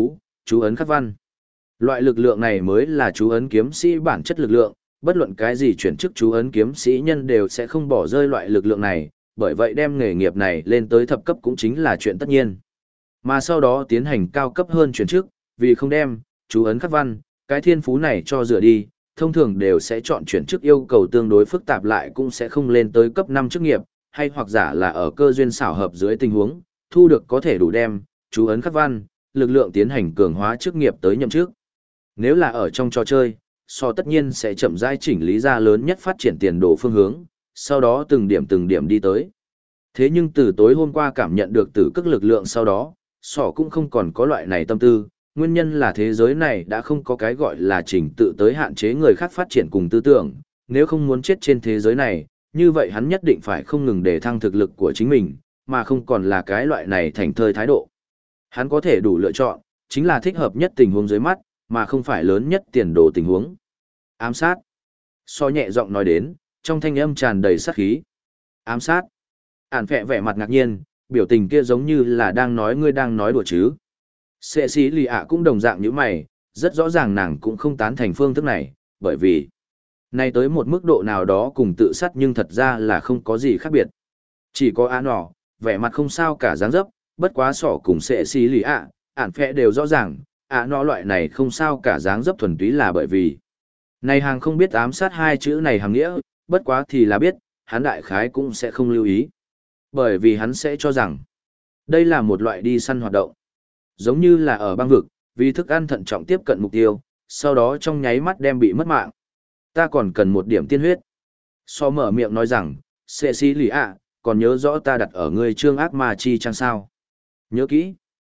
chú ấn khắc văn. Loại lực lượng này mới là chú ấn kiếm sĩ bản chất lực lượng, bất luận cái gì chuyển chức chú ấn kiếm sĩ nhân đều sẽ không bỏ rơi loại lực lượng này, bởi vậy đem nghề nghiệp này lên tới thập cấp cũng chính là chuyện tất nhiên. Mà sau đó tiến hành cao cấp hơn chuyển chức, vì không đem chú ấn khắc văn, cái thiên phú này cho rửa đi, thông thường đều sẽ chọn chuyển chức yêu cầu tương đối phức tạp lại cũng sẽ không lên tới cấp 5 chức nghiệp, hay hoặc giả là ở cơ duyên xảo hợp dưới tình huống, thu được có thể đủ đem chú ấn khắc văn, lực lượng tiến hành cường hóa chức nghiệp tới nhậm chức. Nếu là ở trong trò chơi, tất nhiên sẽ chậm rãi chỉnh lý ra lớn nhất phát triển tiền đồ phương hướng, sau đó từng điểm đi tới. Thế nhưng từ tối hôm qua cảm nhận được tử cực lực lượng sau đó, cũng không còn có loại này tâm tư, nguyên nhân là thế giới này đã không có cái gọi là trình tự tới hạn chế người khác phát triển cùng tư tưởng, nếu không muốn chết trên thế giới này, như vậy hắn nhất định phải không ngừng để thăng thực lực của chính mình, mà không còn là cái loại này thành thơi thái độ. Hắn có thể đủ lựa chọn, chính là thích hợp nhất tình huống dưới mắt, mà không phải lớn nhất tiền đồ tình huống. Ám sát. Nhẹ giọng nói đến, trong thanh âm tràn đầy sát khí. Ám sát. Ản phẹ vẻ mặt ngạc nhiên, biểu tình kia giống như là đang nói ngươi đang nói đùa chứ. Sệ sĩ lì ạ cũng đồng dạng như mày, rất rõ ràng nàng cũng không tán thành phương thức này, bởi vì này tới một mức độ nào đó cùng tự sát nhưng thật ra là không có gì khác biệt. Chỉ có á nọ, vẻ mặt không sao cả dáng dấp, bất quá cùng sệ sĩ lì ạ, Ản phẹ đều rõ ràng, nọ loại này không sao cả dáng dấp thuần túy là bởi vì này hàng không biết ám sát hai chữ này hàng nghĩa, bất quá thì là biết, hắn đại khái cũng sẽ không lưu ý. Bởi vì hắn sẽ cho rằng, đây là một loại đi săn hoạt động. Giống như là ở băng vực, vì thức ăn thận trọng tiếp cận mục tiêu, sau đó trong nháy mắt đem bị mất mạng. Ta còn cần một điểm tiên huyết. Mở miệng nói rằng, Sệ sĩ lì ạ, còn nhớ rõ ta đặt ở ngươi trương ác ma chi chăng sao? Nhớ kỹ.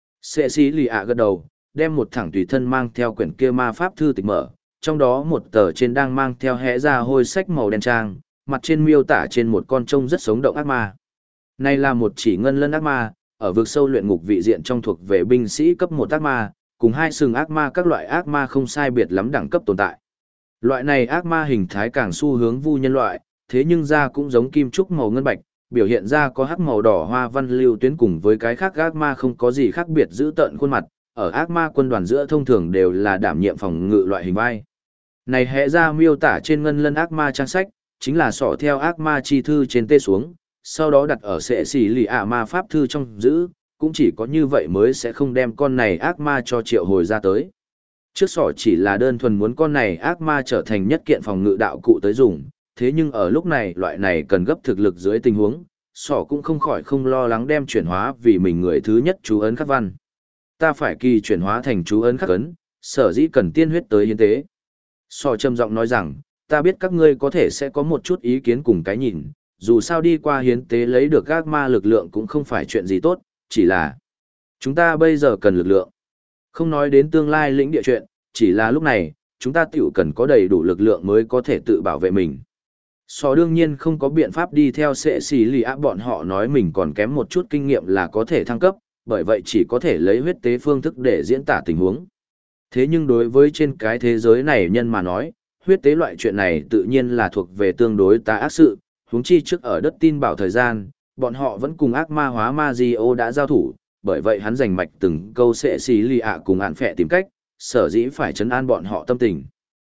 Sệ sĩ lì ạ gật đầu, đem một thẳng tùy thân mang theo quyển kia ma pháp thư tịch mở, trong đó một tờ trên đang mang theo hẽ ra hôi sách màu đen trang, mặt trên miêu tả trên một con trông rất sống động ác ma. Này là một chỉ ngân lân ác ma, ở vực sâu luyện ngục vị diện trong thuộc về binh sĩ cấp 1 ác ma, cùng hai sừng ác ma các loại ác ma không sai biệt lắm đẳng cấp tồn tại. Loại này ác ma hình thái càng xu hướng vu nhân loại, thế nhưng da cũng giống kim trúc màu ngân bạch, biểu hiện ra có hắc màu đỏ hoa văn lưu tuyến cùng với cái khác ác ma không có gì khác biệt giữ tợn khuôn mặt, ở ác ma quân đoàn giữa thông thường đều là đảm nhiệm phòng ngự loại hình vai. Này hẽ ra miêu tả trên ngân lân ác ma trang sách, chính là theo ác ma chi thư trên tê xuống, sau đó đặt ở sệ xỉ lì ạ ma pháp thư trong giữ, cũng chỉ có như vậy mới sẽ không đem con này ác ma cho triệu hồi ra tới. Trước chỉ là đơn thuần muốn con này ác ma trở thành nhất kiện phòng ngự đạo cụ tới dùng, thế nhưng ở lúc này loại này cần gấp thực lực dưới tình huống, cũng không khỏi không lo lắng đem chuyển hóa vì mình người thứ nhất chú ấn khắc văn. Ta phải kỳ chuyển hóa thành chú ấn khắc ấn, sở dĩ cần tiên huyết tới hiến tế. Trầm giọng nói rằng, ta biết các ngươi có thể sẽ có một chút ý kiến cùng cái nhìn, dù sao đi qua hiến tế lấy được ác ma lực lượng cũng không phải chuyện gì tốt, chỉ là chúng ta bây giờ cần lực lượng. Không nói đến tương lai lĩnh địa chuyện, chỉ là lúc này, chúng ta tiểu cần có đầy đủ lực lượng mới có thể tự bảo vệ mình. Đương nhiên không có biện pháp đi theo sệ xì lì ác bọn họ nói mình còn kém một chút kinh nghiệm là có thể thăng cấp, bởi vậy chỉ có thể lấy huyết tế phương thức để diễn tả tình huống. Thế nhưng đối với trên cái thế giới này nhân mà nói, huyết tế loại chuyện này tự nhiên là thuộc về tương đối tà ác sự, huống chi trước ở đất tin bảo thời gian, bọn họ vẫn cùng ác ma hóa Mazio đã giao thủ, bởi vậy hắn giành mạch từng câu sẽ xì lì ạ cùng án phẹ tìm cách, sở dĩ phải trấn an bọn họ tâm tình.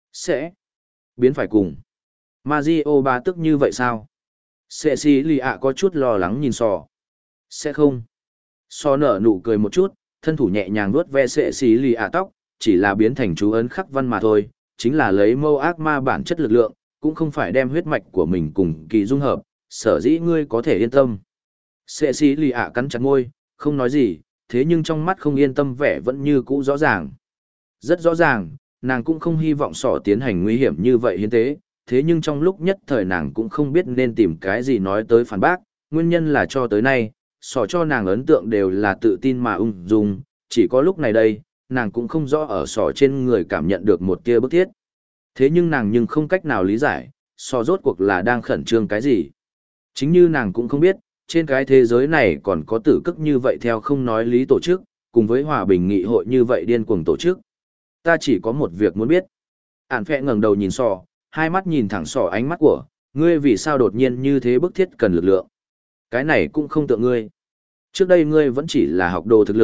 Sẽ biến phải cùng Mazio ba tức như vậy sao? Sẽ xì lì ạ có chút lo lắng nhìn Sẽ không. Nở nụ cười một chút, thân thủ nhẹ nhàng vuốt ve sẽ xì lì ạ tóc, chỉ là biến thành chú ấn khắc văn mà thôi, chính là lấy mâu ác ma bản chất lực lượng, cũng không phải đem huyết mạch của mình cùng kỳ dung hợp, sở dĩ ngươi có thể yên tâm. Sệ xí lì ạ cắn chặt môi, không nói gì, thế nhưng trong mắt không yên tâm vẻ vẫn như cũ rõ ràng. Rất rõ ràng, nàng cũng không hy vọng tiến hành nguy hiểm như vậy hiến tế, thế nhưng trong lúc nhất thời nàng cũng không biết nên tìm cái gì nói tới phản bác, nguyên nhân là cho tới nay, cho nàng ấn tượng đều là tự tin mà ung dung, chỉ có lúc này đây, nàng cũng không rõ ở trên người cảm nhận được một tia bức thiết. Thế nhưng nàng không cách nào lý giải, rốt cuộc là đang khẩn trương cái gì. Chính như nàng cũng không biết, trên cái thế giới này còn có tử cực như vậy theo không nói lý tổ chức, cùng với hòa bình nghị hội như vậy điên cuồng tổ chức. Ta chỉ có một việc muốn biết. Ản phẹ ngẩng đầu nhìn hai mắt nhìn thẳng ánh mắt của, ngươi vì sao đột nhiên như thế bức thiết cần lực lượng. Cái này cũng không tượng ngươi. Trước đây ngươi vẫn chỉ là học đồ thực lực,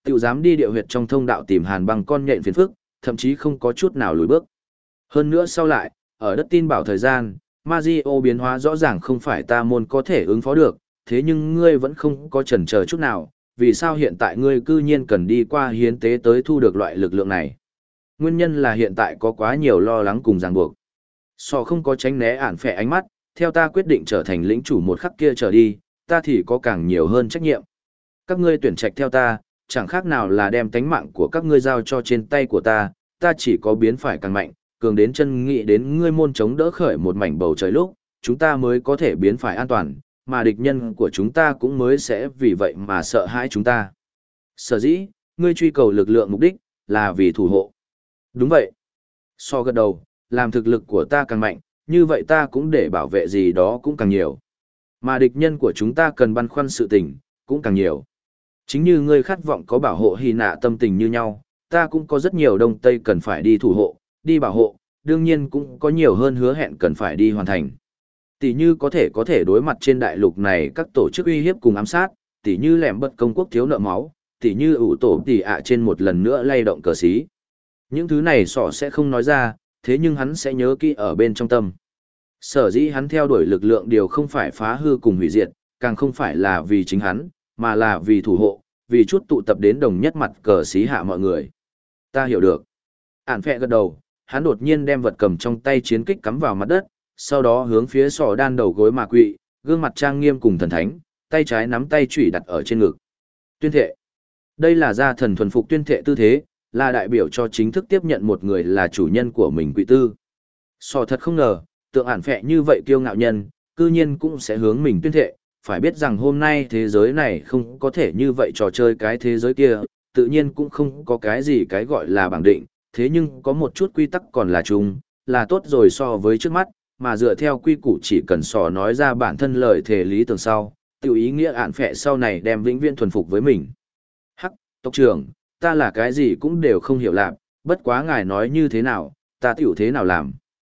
Tiểu dám đi địa huyệt trong thông đạo tìm Hàn Băng con nhện phiền phức, thậm chí không có chút nào lùi bước. Hơn nữa sau lại, ở đất tin bảo thời gian, Mario biến hóa rõ ràng không phải ta môn có thể ứng phó được, thế nhưng ngươi vẫn không có chần chờ chút nào, vì sao hiện tại ngươi cư nhiên cần đi qua hiến tế tới thu được loại lực lượng này? Nguyên nhân là hiện tại có quá nhiều lo lắng cùng ràng buộc. Sò không có tránh né ản phệ ánh mắt, theo ta quyết định trở thành lĩnh chủ một khắc kia trở đi, ta thì có càng nhiều hơn trách nhiệm. Các ngươi tuyển trạch theo ta, chẳng khác nào là đem tánh mạng của các ngươi giao cho trên tay của ta chỉ có biến phải càng mạnh, cường đến chân nghị đến ngươi môn chống đỡ khởi một mảnh bầu trời lúc, chúng ta mới có thể biến phải an toàn, mà địch nhân của chúng ta cũng mới sẽ vì vậy mà sợ hãi chúng ta. Sở dĩ, ngươi truy cầu lực lượng mục đích, là vì thủ hộ. Đúng vậy. So gật đầu, làm thực lực của ta càng mạnh, như vậy ta cũng để bảo vệ gì đó cũng càng nhiều. Mà địch nhân của chúng ta cần băn khoăn sự tình, cũng càng nhiều. Chính như ngươi khát vọng có bảo hộ hy nạ tâm tình như nhau, ta cũng có rất nhiều đông tây cần phải đi thủ hộ, đi bảo hộ, đương nhiên cũng có nhiều hơn hứa hẹn cần phải đi hoàn thành. Tỷ như có thể đối mặt trên đại lục này các tổ chức uy hiếp cùng ám sát, tỷ như lẻm bật công quốc thiếu nợ máu, tỷ như ủ tổ tỷ ạ trên một lần nữa lay động cờ xí. Những thứ này sọ sẽ không nói ra, thế nhưng hắn sẽ nhớ kỹ ở bên trong tâm. Sở dĩ hắn theo đuổi lực lượng điều không phải phá hư cùng hủy diệt, càng không phải là vì chính hắn, mà là vì thủ hộ, vì chút tụ tập đến đồng nhất mặt cờ xí hạ mọi người. Ta hiểu được. Ản phẹ gật đầu, hắn đột nhiên đem vật cầm trong tay chiến kích cắm vào mặt đất, sau đó hướng phía sọ đan đầu gối mà quỵ, gương mặt trang nghiêm cùng thần thánh, tay trái nắm tay chủy đặt ở trên ngực. Tuyên thệ. Đây là gia thần thuần phục tuyên thệ tư thế, là đại biểu cho chính thức tiếp nhận một người là chủ nhân của mình quỵ tư. Sọ thật không ngờ, tượng Ản phẹ như vậy kiêu ngạo nhân, cư nhiên cũng sẽ hướng mình tuyên thệ, phải biết rằng hôm nay thế giới này không có thể như vậy trò chơi cái thế giới kia, tự nhiên cũng không có cái gì cái gọi là bảng định, thế nhưng có một chút quy tắc còn là chung, là tốt rồi so với trước mắt, mà dựa theo quy củ chỉ cần sò nói ra bản thân lời thể lý tưởng sau, tiểu ý nghĩa Ản phẹ sau này đem vĩnh viễn thuần phục với mình. Hắc, tộc trưởng, ta là cái gì cũng đều không hiểu làm, bất quá ngài nói như thế nào, ta tiểu thế nào làm.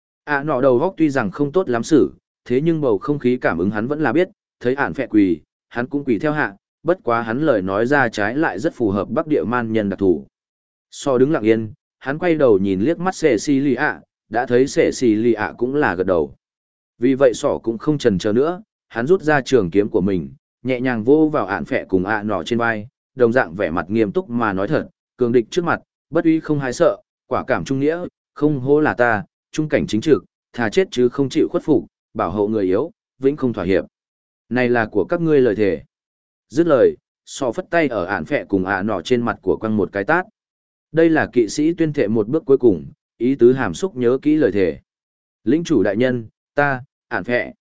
Nọ đầu góc tuy rằng không tốt lắm xử, thế nhưng bầu không khí cảm ứng hắn vẫn là biết, thấy Ản phẹ quỳ, hắn cũng quỳ theo hạ, bất quá hắn lời nói ra trái lại rất phù hợp Bắc Địa man nhân đặc thủ. So đứng lặng yên, hắn quay đầu nhìn liếc mắt Cecilia, đã thấy Cecilia cũng là gật đầu. Vì vậy sỏ cũng không chần chờ nữa, hắn rút ra trường kiếm của mình, nhẹ nhàng vô vào Ản phẹ cùng nọ trên vai, đồng dạng vẻ mặt nghiêm túc mà nói thật, cường địch trước mặt, bất uy không hái sợ, quả cảm trung nghĩa, không hô là ta, trung cảnh chính trực, thà chết chứ không chịu khuất phục, bảo hộ người yếu, vĩnh không thỏa hiệp. Này là của các ngươi lời thề. Dứt lời, sọ phất tay ở Ản phẹ cùng nọ trên mặt của quăng một cái tát. Đây là kỵ sĩ tuyên thệ một bước cuối cùng, ý tứ hàm xúc nhớ kỹ lời thề. Lĩnh chủ đại nhân, ta, Ản phẹ.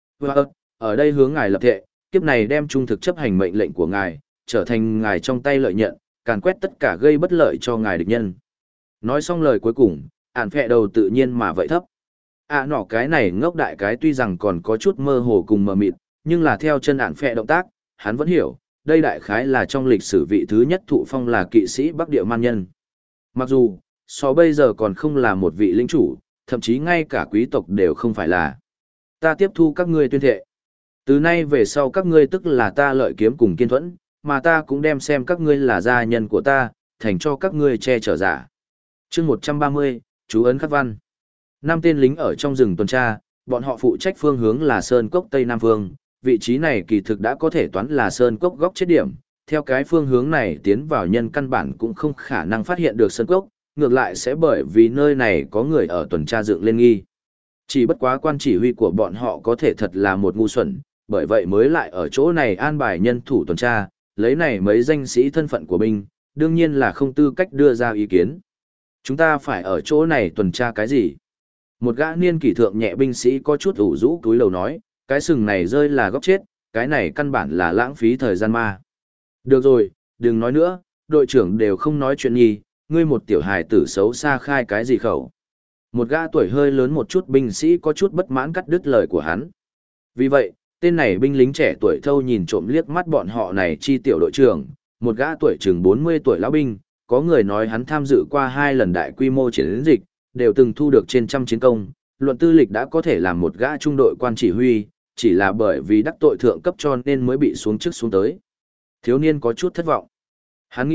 Ở đây hướng ngài lập thệ, kiếp này đem trung thực chấp hành mệnh lệnh của ngài, trở thành ngài trong tay lợi nhận, càn quét tất cả gây bất lợi cho ngài địch nhân. Nói xong lời cuối cùng, Ản phẹ đầu tự nhiên mà vậy thấp. Nọ cái này ngốc đại cái tuy rằng còn có chút mơ hồ cùng mờ mịt, nhưng là theo chân Ản phẹ động tác, hắn vẫn hiểu, đây đại khái là trong lịch sử vị thứ nhất thụ phong là kỵ sĩ Bắc Địa man nhân. Mặc dù, so bây giờ còn không là một vị lĩnh chủ, thậm chí ngay cả quý tộc đều không phải là. Ta tiếp thu các ngươi tuyên thệ. Từ nay về sau các ngươi tức là ta lợi kiếm cùng kiên thuẫn, mà ta cũng đem xem các ngươi là gia nhân của ta, thành cho các ngươi che chở giả. Chương 130, chú ấn khắc văn. 5 tên lính ở trong rừng tuần tra, bọn họ phụ trách phương hướng là Sơn Cốc Tây Nam Phương, vị trí này kỳ thực đã có thể toán là Sơn Cốc góc chết điểm. Theo cái phương hướng này tiến vào nhân căn bản cũng không khả năng phát hiện được Sơn Cốc, ngược lại sẽ bởi vì nơi này có người ở tuần tra dựng lên nghi. Chỉ bất quá quan chỉ huy của bọn họ có thể thật là một ngu xuẩn, bởi vậy mới lại ở chỗ này an bài nhân thủ tuần tra, lấy này mấy danh sĩ thân phận của binh, đương nhiên là không tư cách đưa ra ý kiến. Chúng ta phải ở chỗ này tuần tra cái gì? Một gã niên kỷ thượng nhẹ binh sĩ có chút ủ rũ túi lầu nói, cái sừng này rơi là góc chết, cái này căn bản là lãng phí thời gian ma. Được rồi, đừng nói nữa, đội trưởng đều không nói chuyện nghi, ngươi một tiểu hài tử xấu xa khai cái gì khẩu. Một gã tuổi hơi lớn một chút binh sĩ có chút bất mãn cắt đứt lời của hắn. Vì vậy, tên này binh lính trẻ tuổi thâu nhìn trộm liếc mắt bọn họ này chi tiểu đội trưởng, một gã tuổi chừng 40 tuổi lão binh, có người nói hắn tham dự qua 2 lần đại quy mô chiến dịch, đều từng thu được trên trăm chiến công, luận tư lịch đã có thể làm một gã trung đội quan chỉ huy, chỉ là bởi vì đắc tội thượng cấp cho nên mới bị xuống chức xuống tới. Thiếu niên có chút thất vọng. Hắn nghĩ,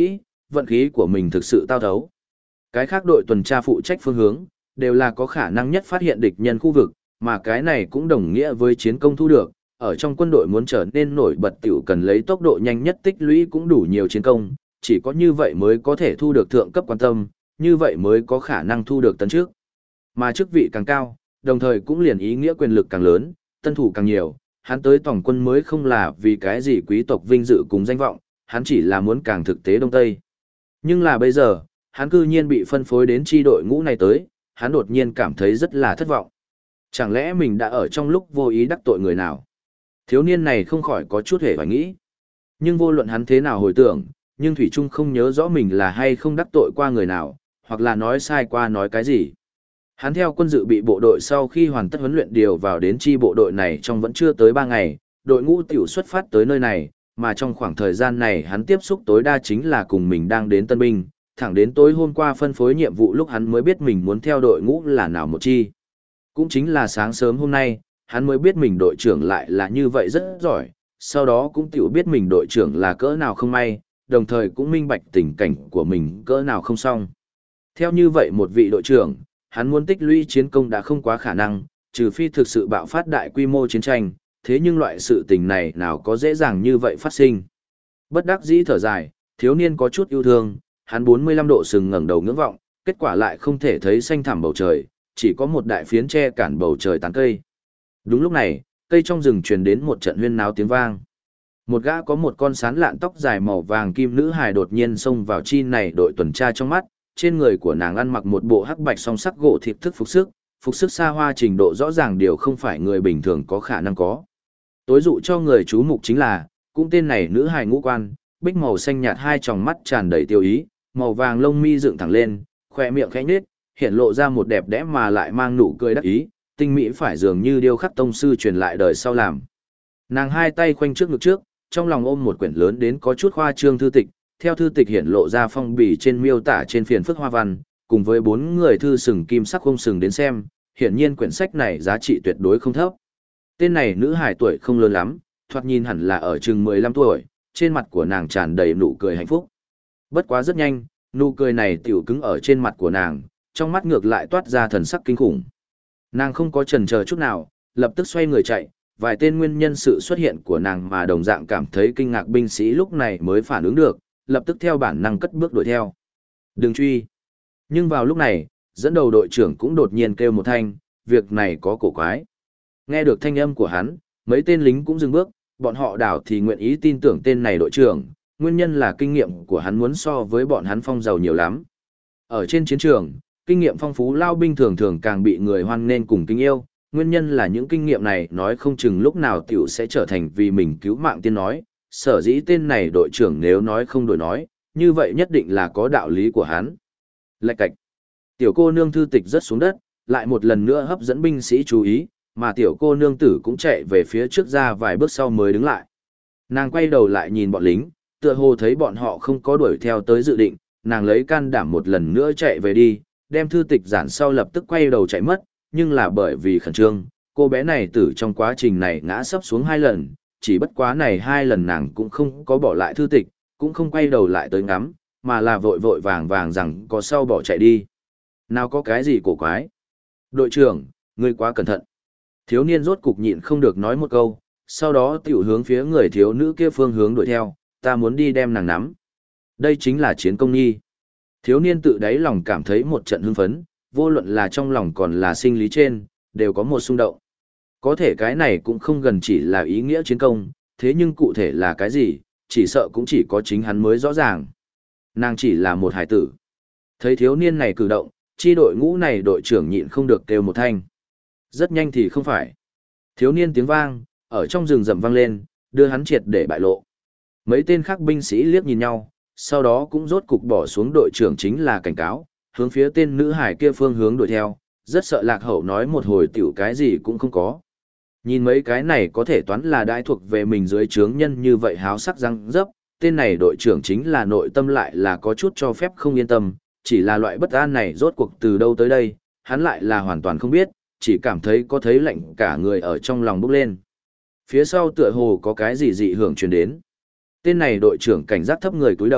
vận khí của mình thực sự tao thấu. Cái khác đội tuần tra phụ trách phương hướng, đều là có khả năng nhất phát hiện địch nhân khu vực, mà cái này cũng đồng nghĩa với chiến công thu được. Ở trong quân đội muốn trở nên nổi bật tiểu cần lấy tốc độ nhanh nhất tích lũy cũng đủ nhiều chiến công, chỉ có như vậy mới có thể thu được thượng cấp quan tâm, như vậy mới có khả năng thu được tấn trước. Mà chức vị càng cao, đồng thời cũng liền ý nghĩa quyền lực càng lớn, tân thủ càng nhiều, hắn tới tổng quân mới không là vì cái gì quý tộc vinh dự cùng danh vọng, hắn chỉ là muốn càng thực tế đông tây. Nhưng là bây giờ, hắn cư nhiên bị phân phối đến chi đội ngũ này tới, hắn đột nhiên cảm thấy rất là thất vọng. Chẳng lẽ mình đã ở trong lúc vô ý đắc tội người nào? Thiếu niên này không khỏi có chút hề phải nghĩ. Nhưng vô luận hắn thế nào hồi tưởng, nhưng Thủy Trung không nhớ rõ mình là hay không đắc tội qua người nào, hoặc là nói sai qua nói cái gì. Hắn theo quân dự bị bộ đội sau khi hoàn tất huấn luyện điều vào đến chi bộ đội này trong vẫn chưa tới 3 ngày, đội ngũ tiểu xuất phát tới nơi này, mà trong khoảng thời gian này hắn tiếp xúc tối đa chính là cùng mình đang đến tân binh, thẳng đến tối hôm qua phân phối nhiệm vụ lúc hắn mới biết mình muốn theo đội ngũ là nào một chi. Cũng chính là sáng sớm hôm nay, hắn mới biết mình đội trưởng lại là như vậy rất giỏi, sau đó cũng tiểu biết mình đội trưởng là cỡ nào không may, đồng thời cũng minh bạch tình cảnh của mình cỡ nào không xong. Theo như vậy một vị đội trưởng, hắn muốn tích lũy chiến công đã không quá khả năng, trừ phi thực sự bạo phát đại quy mô chiến tranh, thế nhưng loại sự tình này nào có dễ dàng như vậy phát sinh. Bất đắc dĩ thở dài, thiếu niên có chút yêu thương, hắn 45 độ sừng ngẩng đầu ngưỡng vọng, kết quả lại không thể thấy xanh thẳm bầu trời, chỉ có một đại phiến tre cản bầu trời tán cây. Đúng lúc này, cây trong rừng truyền đến một trận huyên náo tiếng vang. Một gã có một con sán lạn tóc dài màu vàng kim nữ hài đột nhiên xông vào chi này đội tuần tra trong mắt, trên người của nàng ăn mặc một bộ hắc bạch song sắc gỗ thịt thức phục sức xa hoa trình độ rõ ràng điều không phải người bình thường có khả năng có. Tối dụ cho người chú mục chính là, cũng tên này nữ hài ngũ quan, bích màu xanh nhạt hai tròng mắt tràn đầy tiêu ý, màu vàng lông mi dựng thẳng lên, khỏe miệng khẽ nhếch, hiện lộ ra một đẹp đẽ mà lại mang nụ cười đắc ý, tinh mỹ phải dường như điêu khắc tông sư truyền lại đời sau làm. Nàng hai tay khoanh trước ngực trước, trong lòng ôm một quyển lớn đến có chút khoa trương thư tịch, theo thư tịch hiện lộ ra phong bì trên miêu tả trên phiền phức hoa văn, cùng với 4 người thư sừng kim sắc không sừng đến xem, hiển nhiên quyển sách này giá trị tuyệt đối không thấp. Tên này nữ hài tuổi không lớn lắm, thoạt nhìn hẳn là ở chừng 15 tuổi, trên mặt của nàng tràn đầy nụ cười hạnh phúc. Bất quá rất nhanh, nụ cười này tiểu cứng ở trên mặt của nàng, trong mắt ngược lại toát ra thần sắc kinh khủng. Nàng không có chần chờ chút nào, lập tức xoay người chạy, vài tên nguyên nhân sự xuất hiện của nàng mà đồng dạng cảm thấy kinh ngạc binh sĩ lúc này mới phản ứng được, lập tức theo bản năng cất bước đuổi theo. Đừng truy. Nhưng vào lúc này, dẫn đầu đội trưởng cũng đột nhiên kêu một thanh, việc này có cổ quái. Nghe được thanh âm của hắn, mấy tên lính cũng dừng bước, bọn họ đảo thì nguyện ý tin tưởng tên này đội trưởng, nguyên nhân là kinh nghiệm của hắn muốn so với bọn hắn phong giàu nhiều lắm. Ở trên chiến trường, kinh nghiệm phong phú lao binh thường thường càng bị người hoan nên cùng kính yêu, nguyên nhân là những kinh nghiệm này nói không chừng lúc nào tiểu sẽ trở thành vì mình cứu mạng tiên nói, sở dĩ tên này đội trưởng nếu nói không đổi nói, như vậy nhất định là có đạo lý của hắn. Lạch cạch. Tiểu cô nương thư tịch rớt xuống đất, lại một lần nữa hấp dẫn binh sĩ chú ý, mà tiểu cô nương tử cũng chạy về phía trước ra vài bước sau mới đứng lại. Nàng quay đầu lại nhìn bọn lính, tựa hồ thấy bọn họ không có đuổi theo tới dự định, nàng lấy can đảm một lần nữa chạy về đi, đem thư tịch giản sau lập tức quay đầu chạy mất, nhưng là bởi vì khẩn trương, cô bé này tử trong quá trình này ngã sấp xuống 2 lần, chỉ bất quá này 2 lần nàng cũng không có bỏ lại thư tịch, cũng không quay đầu lại tới ngắm, mà là vội vội vàng vàng rằng có sau bỏ chạy đi. Nào có cái gì cổ quái? Đội trưởng, ngươi quá cẩn thận. Thiếu niên rốt cục nhịn không được nói một câu, sau đó tiểu hướng phía người thiếu nữ kia phương hướng đuổi theo, ta muốn đi đem nàng nắm. Đây chính là chiến công nhi. Thiếu niên tự đáy lòng cảm thấy một trận hưng phấn, vô luận là trong lòng còn là sinh lý trên, đều có một xung động. Có thể cái này cũng không gần chỉ là ý nghĩa chiến công, thế nhưng cụ thể là cái gì, chỉ sợ cũng chỉ có chính hắn mới rõ ràng. Nàng chỉ là một hải tử. Thấy thiếu niên này cử động, chi đội ngũ này đội trưởng nhịn không được kêu một thanh. Rất nhanh thì không phải. Thiếu niên tiếng vang, ở trong rừng rậm vang lên, đưa hắn triệt để bại lộ. Mấy tên khác binh sĩ liếc nhìn nhau, sau đó cũng rốt cục bỏ xuống đội trưởng chính là cảnh cáo, hướng phía tên nữ hải kia phương hướng đuổi theo, rất sợ lạc hậu nói một hồi tiểu cái gì cũng không có. Nhìn mấy cái này có thể toán là đãi thuộc về mình dưới trướng nhân như vậy háo sắc răng dấp, tên này đội trưởng chính là nội tâm lại là có chút cho phép không yên tâm, chỉ là loại bất an này rốt cuộc từ đâu tới đây, hắn lại là hoàn toàn không biết, chỉ cảm thấy có thấy lạnh cả người ở trong lòng bốc lên. Phía sau tựa hồ có cái gì dị hưởng truyền đến. Tên này đội trưởng cảnh giác thấp người cúi đầu,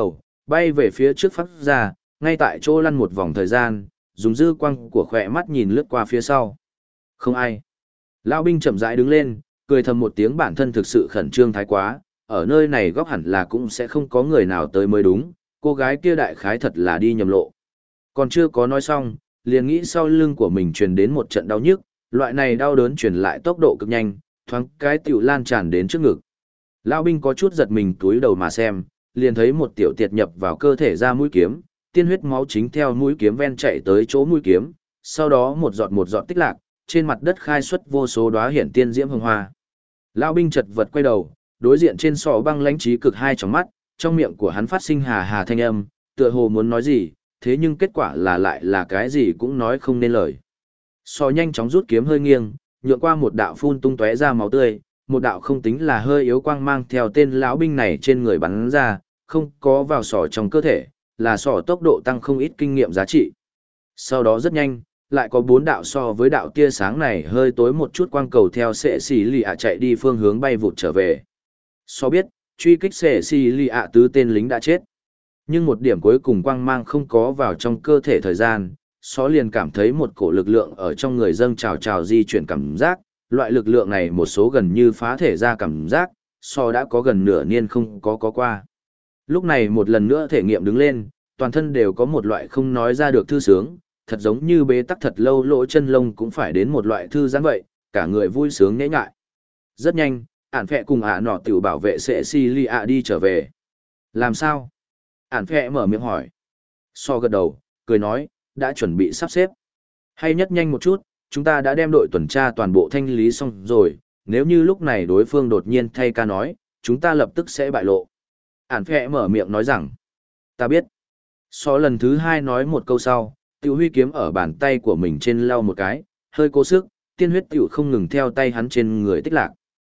bay về phía trước phát ra, ngay tại chỗ lăn một vòng thời gian, dùng dư quang của khỏe mắt nhìn lướt qua phía sau. Không ai. Lão binh chậm rãi đứng lên, cười thầm một tiếng, bản thân thực sự khẩn trương thái quá, ở nơi này góc hẳn là cũng sẽ không có người nào tới mới đúng, cô gái kia đại khái thật là đi nhầm lộ. Còn chưa có nói xong, liền nghĩ sau lưng của mình truyền đến một trận đau nhức, loại này đau đớn truyền lại tốc độ cực nhanh, thoáng cái tiểu lan tràn đến trước ngực. Lão binh có chút giật mình túi đầu mà xem, liền thấy một tiểu tiệt nhập vào cơ thể ra mũi kiếm, tiên huyết máu chính theo mũi kiếm ven chạy tới chỗ mũi kiếm, sau đó một giọt tích lạc, trên mặt đất khai xuất vô số đóa hiển tiên diễm hương hoa. Lão binh chật vật quay đầu, đối diện trên sọ băng lãnh trí cực hai tròng mắt, trong miệng của hắn phát sinh hà hà thanh âm, tựa hồ muốn nói gì, thế nhưng kết quả là lại là cái gì cũng nói không nên lời. Sọ nhanh chóng rút kiếm hơi nghiêng, nhượng qua một đạo phun tung tóe ra máu tươi, một đạo không tính là hơi yếu quang mang theo tên lão binh này trên người bắn ra, không có vào sọ trong cơ thể, là sọ tốc độ tăng không ít kinh nghiệm giá trị. Sau đó rất nhanh, lại có 4 đạo so với đạo tia sáng này hơi tối một chút quang cầu theo sệ xì lì ạ chạy đi phương hướng bay vụt trở về. So biết, truy kích sệ xì lì ạ tứ tên lính đã chết. Nhưng một điểm cuối cùng quang mang không có vào trong cơ thể thời gian, so liền cảm thấy một cổ lực lượng ở trong người dâng trào trào di chuyển cảm giác, loại lực lượng này một số gần như phá thể ra cảm giác, so đã có gần nửa niên không có qua. Lúc này một lần nữa thể nghiệm đứng lên, toàn thân đều có một loại không nói ra được thư sướng, thật giống như bế tắc thật lâu lỗ chân lông cũng phải đến một loại thư giãn vậy, cả người vui sướng nhễ nhại. Rất nhanh, ản phẹ cùng nọ tiểu bảo vệ sẽ si li ạ đi trở về. Làm sao? Ản phẹ mở miệng hỏi. So gật đầu, cười nói, đã chuẩn bị sắp xếp. Hay nhất nhanh một chút, chúng ta đã đem đội tuần tra toàn bộ thanh lý xong rồi, nếu như lúc này đối phương đột nhiên thay ca nói, chúng ta lập tức sẽ bại lộ. Ản phẹ mở miệng nói rằng, ta biết. So lần thứ 2 nói một câu sau, tiểu huy kiếm ở bàn tay của mình trên lau một cái, hơi cố sức, tiên huyết tiểu không ngừng theo tay hắn trên người tích lạc.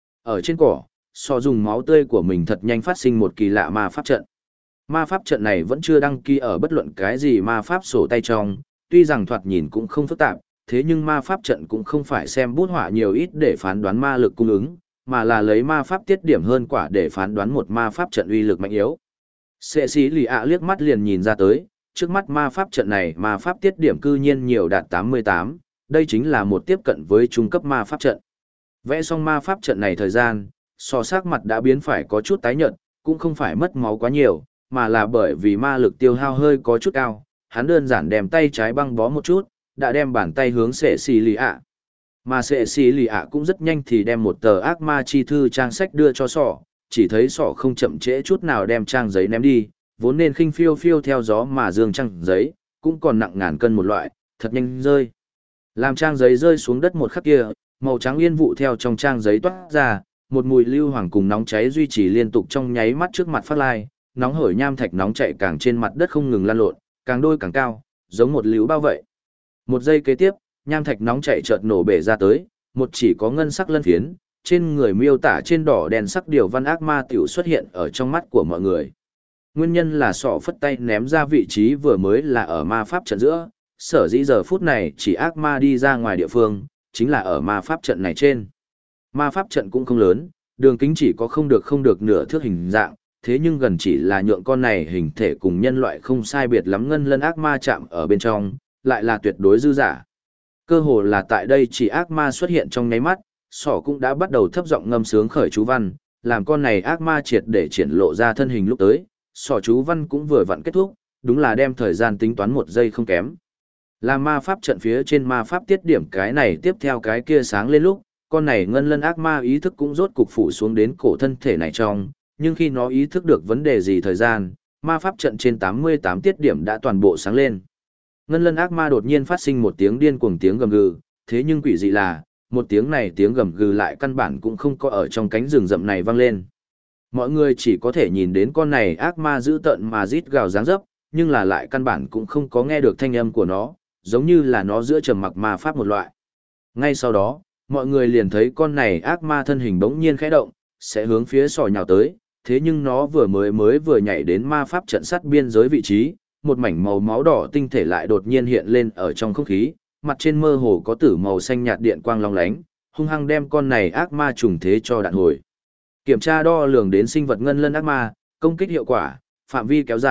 Ở trên cỏ, so dùng máu tươi của mình thật nhanh phát sinh một kỳ lạ ma pháp trận. Ma pháp trận này vẫn chưa đăng ký ở bất luận cái gì ma pháp sổ tay trong, tuy rằng thoạt nhìn cũng không phức tạp, thế nhưng ma pháp trận cũng không phải xem bút họa nhiều ít để phán đoán ma lực cung ứng, mà là lấy ma pháp tiết điểm hơn quả để phán đoán một ma pháp trận uy lực mạnh yếu. Sệ sĩ lì ạ liếc mắt liền nhìn ra tới, trước mắt ma pháp trận này ma pháp tiết điểm cư nhiên nhiều đạt 88, đây chính là một tiếp cận với trung cấp ma pháp trận. Vẽ xong ma pháp trận này thời gian, so sắc mặt đã biến phải có chút tái nhợt, cũng không phải mất máu quá nhiều, mà là bởi vì ma lực tiêu hao hơi có chút cao, hắn đơn giản đem tay trái băng bó một chút, đã đem bàn tay hướng sệ xì lì ạ. Mà sệ xì lì ạ cũng rất nhanh thì đem một tờ ác ma chi thư trang sách đưa cho sọ, chỉ thấy sọ không chậm trễ chút nào đem trang giấy ném đi, vốn nên khinh phiêu phiêu theo gió mà dương trang giấy, cũng còn nặng ngàn cân một loại, thật nhanh rơi. Làm trang giấy rơi xuống đất một khắc kia, màu trắng yên vụ theo trong trang giấy toát ra, một mùi lưu hoàng cùng nóng cháy duy trì liên tục trong nháy mắt trước mặt phát lai, nóng hổi nham thạch nóng chạy càng trên mặt đất không ngừng lan lộn, càng đôi càng cao, giống một liễu bao vậy. Một giây kế tiếp, nham thạch nóng chạy chợt nổ bể ra tới, một chỉ có ngân sắc lân phiến, trên người miêu tả trên đỏ đèn sắc điều văn ác ma tiểu xuất hiện ở trong mắt của mọi người. Nguyên nhân là sọ phất tay ném ra vị trí vừa mới là ở ma pháp trận giữa, sở dĩ giờ phút này chỉ ác ma đi ra ngoài địa phương, chính là ở ma pháp trận này trên. Ma pháp trận cũng không lớn, đường kính chỉ có không được nửa thước hình dạng, thế nhưng gần chỉ là nhượng con này hình thể cùng nhân loại không sai biệt lắm ngân lân ác ma chạm ở bên trong, lại là tuyệt đối dư giả. Cơ hồ là tại đây chỉ ác ma xuất hiện trong nháy mắt, sỏ cũng đã bắt đầu thấp giọng ngâm sướng khởi chú văn, làm con này ác ma triệt để triển lộ ra thân hình lúc tới, sỏ chú văn cũng vừa vặn kết thúc, đúng là đem thời gian tính toán một giây không kém. Làm ma pháp trận phía trên ma pháp tiết điểm cái này tiếp theo cái kia sáng lên lúc, con này ngân lân ác ma ý thức cũng rốt cục phủ xuống đến cổ thân thể này trong, nhưng khi nó ý thức được vấn đề gì thời gian, ma pháp trận trên 88 tiết điểm đã toàn bộ sáng lên. Ngân lân ác ma đột nhiên phát sinh một tiếng điên cuồng tiếng gầm gừ, thế nhưng quỷ dị là, một tiếng này tiếng gầm gừ lại căn bản cũng không có ở trong cánh rừng rậm này vang lên. Mọi người chỉ có thể nhìn đến con này ác ma dữ tợn mà rít gào dáng dấp, nhưng là lại căn bản cũng không có nghe được thanh âm của nó, giống như là nó giữa trầm mặc ma pháp một loại. Ngay sau đó, mọi người liền thấy con này ác ma thân hình bỗng nhiên khẽ động, sẽ hướng phía sò nhào tới, thế nhưng nó vừa nhảy đến ma pháp trận sắt biên giới vị trí, một mảnh màu máu đỏ tinh thể lại đột nhiên hiện lên ở trong không khí, mặt trên mơ hồ có tử màu xanh nhạt điện quang long lánh, hung hăng đem con này ác ma trùng thế cho đạn hồi. Kiểm tra đo lường đến sinh vật ngân lân ác ma, công kích hiệu quả, phạm vi kéo dài,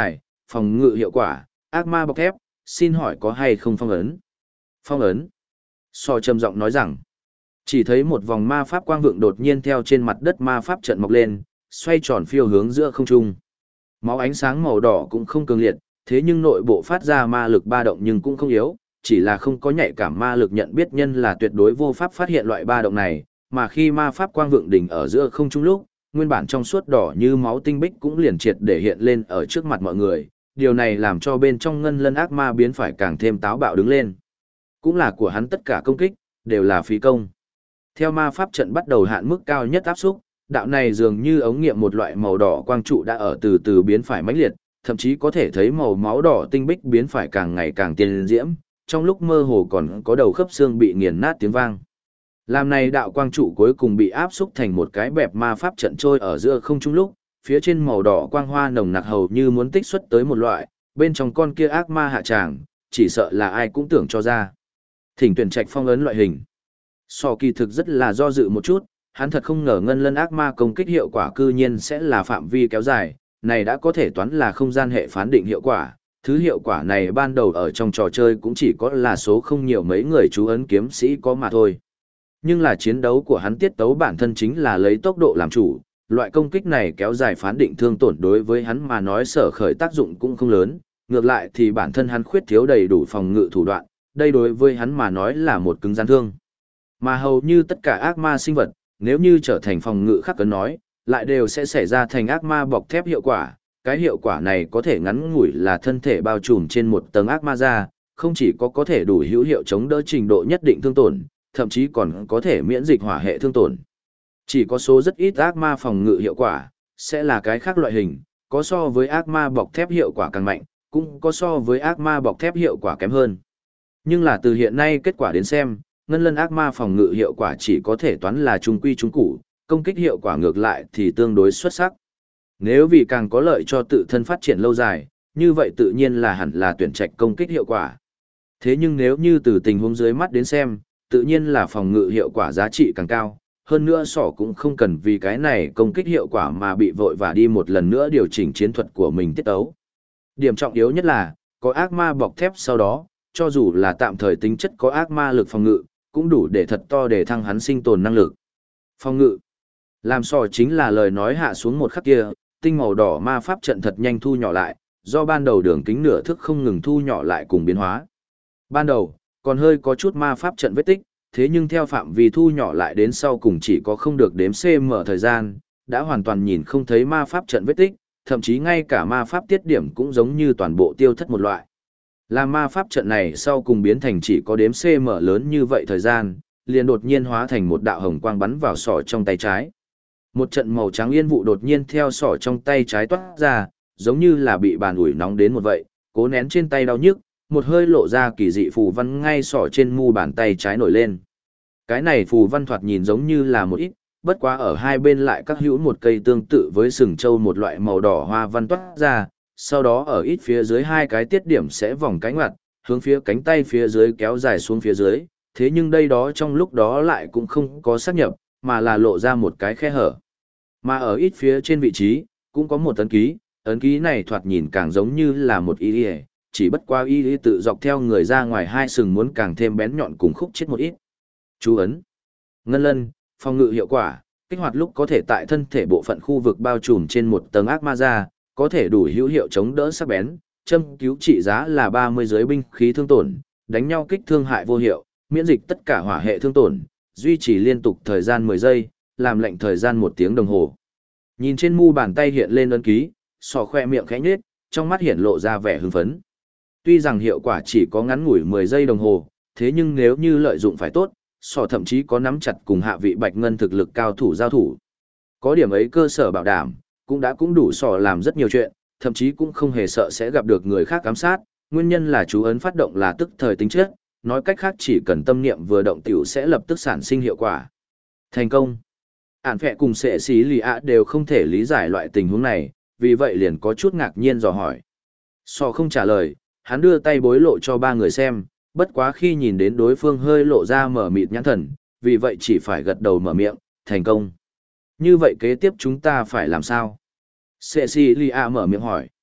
phòng ngự hiệu quả, ác ma bọc thép, xin hỏi có hay không phong ấn? Phong ấn. So trầm giọng nói rằng, chỉ thấy một vòng ma pháp quang vượng đột nhiên theo trên mặt đất ma pháp trận mọc lên, xoay tròn phiêu hướng giữa không trung. Máu ánh sáng màu đỏ cũng không cường liệt, thế nhưng nội bộ phát ra ma lực ba động nhưng cũng không yếu, chỉ là không có nhạy cảm ma lực nhận biết nhân là tuyệt đối vô pháp phát hiện loại ba động này, mà khi ma pháp quang vượng đỉnh ở giữa không trung lúc, nguyên bản trong suốt đỏ như máu tinh bích cũng liền triệt để hiện lên ở trước mặt mọi người, điều này làm cho bên trong ngân lân ác ma biến phải càng thêm táo bạo đứng lên. Cũng là của hắn tất cả công kích, đều là phí công. Theo ma pháp trận bắt đầu hạn mức cao nhất áp xúc, đạo này dường như ống nghiệm một loại màu đỏ quang trụ đã ở từ từ biến phải mãnh liệt, thậm chí có thể thấy màu máu đỏ tinh bích biến phải càng ngày càng tiên diễm, trong lúc mơ hồ còn có đầu khớp xương bị nghiền nát tiếng vang. Làm này đạo quang trụ cuối cùng bị áp xúc thành một cái bẹp ma pháp trận trôi ở giữa không trung lúc, phía trên màu đỏ quang hoa nồng nặc hầu như muốn tích xuất tới một loại, bên trong con kia ác ma hạ tràng, chỉ sợ là ai cũng tưởng cho ra. Thỉnh tuyển trạch phong ấn loại hình. So kỳ thực rất là do dự một chút, hắn thật không ngờ ngân lân ác ma công kích hiệu quả cư nhiên sẽ là phạm vi kéo dài, này đã có thể toán là không gian hệ phán định hiệu quả. Thứ hiệu quả này ban đầu ở trong trò chơi cũng chỉ có là số không nhiều mấy người chú ấn kiếm sĩ có mà thôi. Nhưng là chiến đấu của hắn tiết tấu bản thân chính là lấy tốc độ làm chủ, loại công kích này kéo dài phán định thương tổn đối với hắn mà nói sở khởi tác dụng cũng không lớn, ngược lại thì bản thân hắn khuyết thiếu đầy đủ phòng ngự thủ đoạn, đây đối với hắn mà nói là một cứng gian thương. Mà hầu như tất cả ác ma sinh vật, nếu như trở thành phòng ngự khắc cấn nói, lại đều sẽ xảy ra thành ác ma bọc thép hiệu quả. Cái hiệu quả này có thể ngắn ngủi là thân thể bao trùm trên một tầng ác ma da, không chỉ có thể đủ hữu hiệu chống đỡ trình độ nhất định thương tổn, thậm chí còn có thể miễn dịch hỏa hệ thương tổn. Chỉ có số rất ít ác ma phòng ngự hiệu quả, sẽ là cái khác loại hình, có so với ác ma bọc thép hiệu quả càng mạnh, cũng có so với ác ma bọc thép hiệu quả kém hơn. Nhưng là từ hiện nay kết quả đến xem, ngân lân ác ma phòng ngự hiệu quả chỉ có thể toán là trung quy trung cụ, công kích hiệu quả ngược lại thì tương đối xuất sắc. Nếu vì càng có lợi cho tự thân phát triển lâu dài, như vậy tự nhiên là hẳn là tuyển trạch công kích hiệu quả. Thế nhưng nếu như từ tình huống dưới mắt đến xem, tự nhiên là phòng ngự hiệu quả giá trị càng cao, hơn nữa sỏ cũng không cần vì cái này công kích hiệu quả mà bị vội và đi một lần nữa điều chỉnh chiến thuật của mình tiết tấu. Điểm trọng yếu nhất là, có ác ma bọc thép sau đó, cho dù là tạm thời tính chất có ác ma lực phòng ngự, cũng đủ để thật to để thăng hắn sinh tồn năng lực. Phòng ngự. Làm sò chính là lời nói hạ xuống một khắc kia, tinh màu đỏ ma pháp trận thật nhanh thu nhỏ lại, do ban đầu đường kính nửa thước không ngừng thu nhỏ lại cùng biến hóa. Ban đầu, còn hơi có chút ma pháp trận vết tích, thế nhưng theo phạm vi thu nhỏ lại đến sau cùng chỉ có không được đếm cm thời gian, đã hoàn toàn nhìn không thấy ma pháp trận vết tích, thậm chí ngay cả ma pháp tiết điểm cũng giống như toàn bộ tiêu thất một loại. Là ma pháp trận này sau cùng biến thành chỉ có đếm cm lớn như vậy thời gian, liền đột nhiên hóa thành một đạo hồng quang bắn vào sọ trong tay trái. Một trận màu trắng yên vụ đột nhiên theo sọ trong tay trái toát ra, giống như là bị bàn ủi nóng đến một vậy, cố nén trên tay đau nhức, một hơi lộ ra kỳ dị phù văn ngay sọ trên mu bàn tay trái nổi lên. Cái này phù văn thoạt nhìn giống như là một ít, bất quá ở hai bên lại các hữu một cây tương tự với sừng trâu một loại màu đỏ hoa văn toát ra, sau đó ở ít phía dưới hai cái tiết điểm sẽ vòng cánh ngoặt, hướng phía cánh tay phía dưới kéo dài xuống phía dưới, thế nhưng đây đó trong lúc đó lại cũng không có xác nhập, mà là lộ ra một cái khe hở. Mà ở ít phía trên vị trí, cũng có một ấn ký này thoạt nhìn càng giống như là một y lý, chỉ bất qua y lý tự dọc theo người ra ngoài hai sừng muốn càng thêm bén nhọn cùng khúc chết một ít. Chú ấn. Ngân lân, phòng ngự hiệu quả, kích hoạt lúc có thể tại thân thể bộ phận khu vực bao trùm trên một tầng ác ma da, có thể đủ hữu hiệu chống đỡ sắc bén, châm cứu trị giá là 30 giới binh khí thương tổn, đánh nhau kích thương hại vô hiệu, miễn dịch tất cả hỏa hệ thương tổn, duy trì liên tục thời gian 10 giây, làm lệnh thời gian 1 tiếng đồng hồ. Nhìn trên mu bàn tay hiện lên ấn ký, sọ khoe miệng khẽ nhếch, trong mắt hiện lộ ra vẻ hưng phấn. Tuy rằng hiệu quả chỉ có ngắn ngủi 10 giây đồng hồ, thế nhưng nếu như lợi dụng phải tốt, sọ thậm chí có nắm chặt cùng hạ vị bạch ngân thực lực cao thủ giao thủ. Có điểm ấy cơ sở bảo đảm, cũng đủ sọ làm rất nhiều chuyện, thậm chí cũng không hề sợ sẽ gặp được người khác ám sát, nguyên nhân là chú ấn phát động là tức thời tính chất, nói cách khác chỉ cần tâm niệm vừa động tiểu sẽ lập tức sản sinh hiệu quả. Thành công. Ản phẹ cùng sệ xí lì ạ đều không thể lý giải loại tình huống này, vì vậy liền có chút ngạc nhiên dò hỏi. Sọ không trả lời, hắn đưa tay bối lộ cho ba người xem, bất quá khi nhìn đến đối phương hơi lộ ra mở mịt nhãn thần, vì vậy chỉ phải gật đầu mở miệng, thành công. Như vậy kế tiếp chúng ta phải làm sao? Cecilia mở miệng hỏi.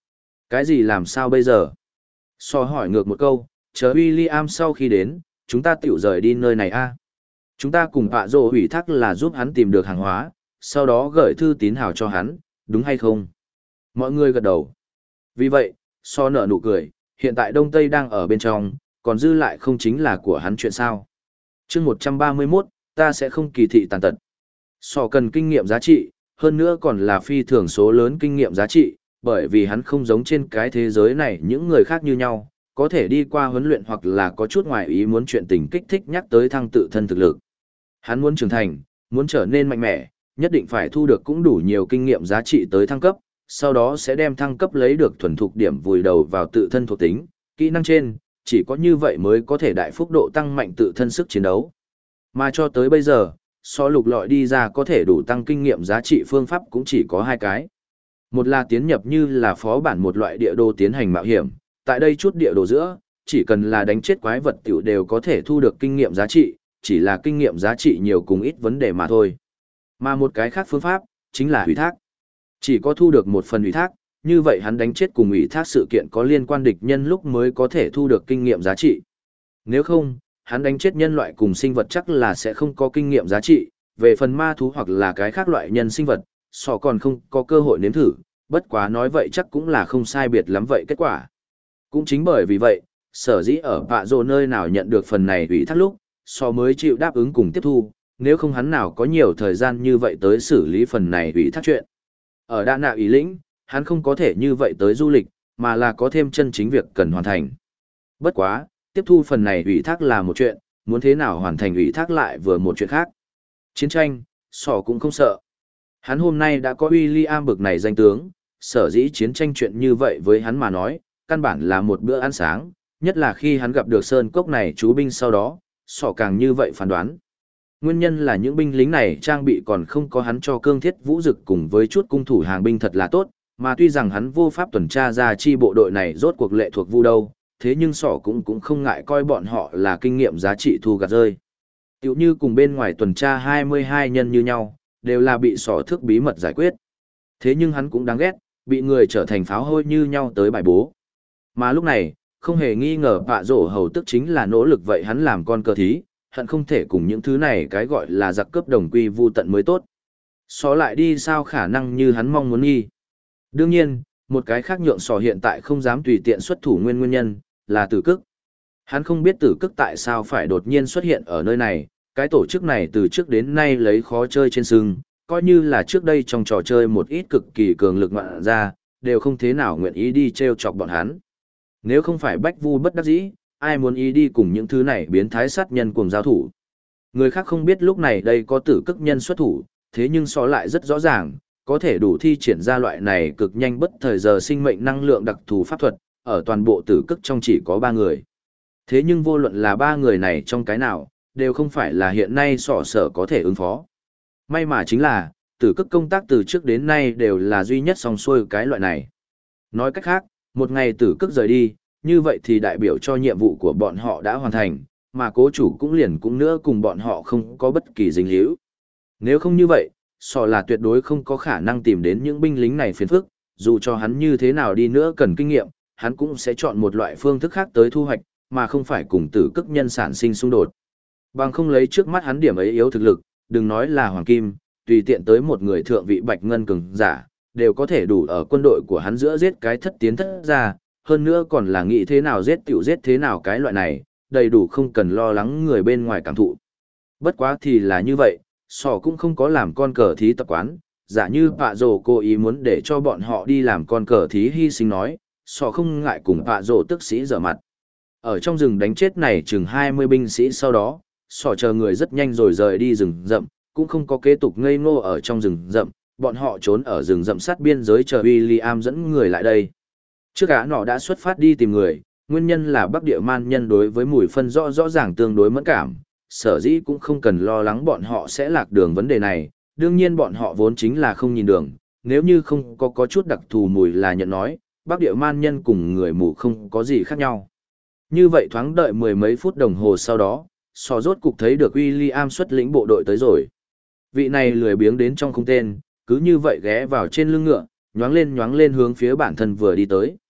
Cái gì làm sao bây giờ? So hỏi ngược một câu, chờ William sau khi đến, chúng ta tiểu rời đi nơi này a. Chúng ta cùng Pạ Rồ ủy thác là giúp hắn tìm được hàng hóa, sau đó gửi thư tín hào cho hắn, đúng hay không? Mọi người gật đầu. Vì vậy, so nở nụ cười, hiện tại Đông Tây đang ở bên trong, còn dư lại không chính là của hắn chuyện sao. chương 131, ta sẽ không kỳ thị tàn tật. So cần kinh nghiệm giá trị, hơn nữa còn là phi thường số lớn kinh nghiệm giá trị, bởi vì hắn không giống trên cái thế giới này những người khác như nhau, có thể đi qua huấn luyện hoặc là có chút ngoài ý muốn chuyện tình kích thích nhắc tới thăng tự thân thực lực. Hắn muốn trưởng thành, muốn trở nên mạnh mẽ, nhất định phải thu được cũng đủ nhiều kinh nghiệm giá trị tới thăng cấp, sau đó sẽ đem thăng cấp lấy được thuần thục điểm vùi đầu vào tự thân thuộc tính, kỹ năng trên, chỉ có như vậy mới có thể đại phúc độ tăng mạnh tự thân sức chiến đấu. Mà cho tới bây giờ, so lục lọi đi ra có thể đủ tăng kinh nghiệm giá trị phương pháp cũng chỉ có hai cái. Một là tiến nhập như là phó bản một loại địa đồ tiến hành mạo hiểm, tại đây chút địa đồ giữa, chỉ cần là đánh chết quái vật tiểu đều có thể thu được kinh nghiệm giá trị, chỉ là kinh nghiệm giá trị nhiều cùng ít vấn đề mà thôi. Mà một cái khác phương pháp, chính là ủy thác. Chỉ có thu được một phần ủy thác, như vậy hắn đánh chết cùng ủy thác sự kiện có liên quan địch nhân lúc mới có thể thu được kinh nghiệm giá trị. Nếu không, hắn đánh chết nhân loại cùng sinh vật chắc là sẽ không có kinh nghiệm giá trị, về phần ma thú hoặc là cái khác loại nhân sinh vật, sọ còn không có cơ hội nếm thử, bất quá nói vậy chắc cũng là không sai biệt lắm vậy kết quả. Cũng chính bởi vì vậy, sở dĩ ở Pạ Rồ nơi nào nhận được phần này ủy thác lúc, sọ mới chịu đáp ứng cùng tiếp thu, nếu không hắn nào có nhiều thời gian như vậy tới xử lý phần này ủy thác chuyện. Ở Đa Nạ Ý lĩnh, hắn không có thể như vậy tới du lịch, mà là có thêm chân chính việc cần hoàn thành. Bất quá, tiếp thu phần này ủy thác là một chuyện, muốn thế nào hoàn thành ủy thác lại vừa một chuyện khác. Chiến tranh, sọ cũng không sợ. Hắn hôm nay đã có William bực này danh tướng, sở dĩ chiến tranh chuyện như vậy với hắn mà nói, căn bản là một bữa ăn sáng, nhất là khi hắn gặp được sơn cốc này chú binh sau đó, sọ càng như vậy phán đoán. Nguyên nhân là những binh lính này trang bị còn không có hắn cho cương thiết vũ dực cùng với chút cung thủ hàng binh thật là tốt, mà tuy rằng hắn vô pháp tuần tra ra chi bộ đội này rốt cuộc lệ thuộc vu đâu, thế nhưng sọ cũng không ngại coi bọn họ là kinh nghiệm giá trị thu gặt rơi. Tiểu như cùng bên ngoài tuần tra 22 nhân như nhau, đều là bị sọ thước bí mật giải quyết. Thế nhưng hắn cũng đáng ghét, bị người trở thành pháo hôi như nhau tới bài bố. Mà lúc này, không hề nghi ngờ Pạ Rồ hầu tức chính là nỗ lực vậy hắn làm con cờ thí, hận không thể cùng những thứ này cái gọi là giặc cướp đồng quy vu tận mới tốt. Sọ lại đi sao khả năng như hắn mong muốn nghi. Đương nhiên, một cái khác nhượng sọ hiện tại không dám tùy tiện xuất thủ nguyên nhân, là tử cức. Hắn không biết tử cức tại sao phải đột nhiên xuất hiện ở nơi này, cái tổ chức này từ trước đến nay lấy khó chơi trên sừng, coi như là trước đây trong trò chơi một ít cực kỳ cường lực ngoạn ra, đều không thế nào nguyện ý đi treo chọc bọn hắn. Nếu không phải bách vu bất đắc dĩ, ai muốn ý đi cùng những thứ này biến thái sát nhân cùng giao thủ. Người khác không biết lúc này đây có tử cức nhân xuất thủ, thế nhưng so lại rất rõ ràng, có thể đủ thi triển ra loại này cực nhanh bất thời giờ sinh mệnh năng lượng đặc thù pháp thuật, ở toàn bộ tử cức trong chỉ có 3 người. Thế nhưng vô luận là 3 người này trong cái nào, đều không phải là hiện nay sọ sở có thể ứng phó. May mà chính là, tử cức công tác từ trước đến nay đều là duy nhất song xuôi cái loại này. Nói cách khác, một ngày tử cức rời đi, như vậy thì đại biểu cho nhiệm vụ của bọn họ đã hoàn thành, mà cố chủ cũng liền cũng nữa cùng bọn họ không có bất kỳ dính líu. Nếu không như vậy, sọ là tuyệt đối không có khả năng tìm đến những binh lính này phiền phức, dù cho hắn như thế nào đi nữa cần kinh nghiệm, hắn cũng sẽ chọn một loại phương thức khác tới thu hoạch, mà không phải cùng tử cức nhân sản sinh xung đột. Bằng không lấy trước mắt hắn điểm ấy yếu thực lực, đừng nói là hoàng kim, tùy tiện tới một người thượng vị bạch ngân cường giả, đều có thể đủ ở quân đội của hắn giữa giết cái thất tiến thất ra, hơn nữa còn là nghĩ thế nào giết tiểu giết thế nào cái loại này, đầy đủ không cần lo lắng người bên ngoài cảm thụ. Bất quá thì là như vậy, sọ cũng không có làm con cờ thí tập quán, giả như Pạ Rồ cố ý muốn để cho bọn họ đi làm con cờ thí hy sinh nói, sọ không ngại cùng Pạ Rồ tức sĩ dở mặt. Ở trong rừng đánh chết này chừng 20 binh sĩ sau đó, sọ chờ người rất nhanh rồi rời đi rừng rậm, cũng không có kế tục ngây ngô ở trong rừng rậm, bọn họ trốn ở rừng rậm sát biên giới chờ William dẫn người lại đây. Trước cả nọ đã xuất phát đi tìm người, nguyên nhân là Bắc Địa Man nhân đối với mùi phân rõ ràng tương đối mẫn cảm, sở dĩ cũng không cần lo lắng bọn họ sẽ lạc đường vấn đề này, đương nhiên bọn họ vốn chính là không nhìn đường, nếu như không có chút đặc thù mùi là nhận nói, Bắc Địa Man nhân cùng người mù không có gì khác nhau. Như vậy thoáng đợi mười mấy phút đồng hồ sau đó, sò rốt cục thấy được William xuất lĩnh bộ đội tới rồi. Vị này lười biếng đến trong không tên, cứ như vậy ghé vào trên lưng ngựa, nhoáng lên hướng phía bản thân vừa đi tới.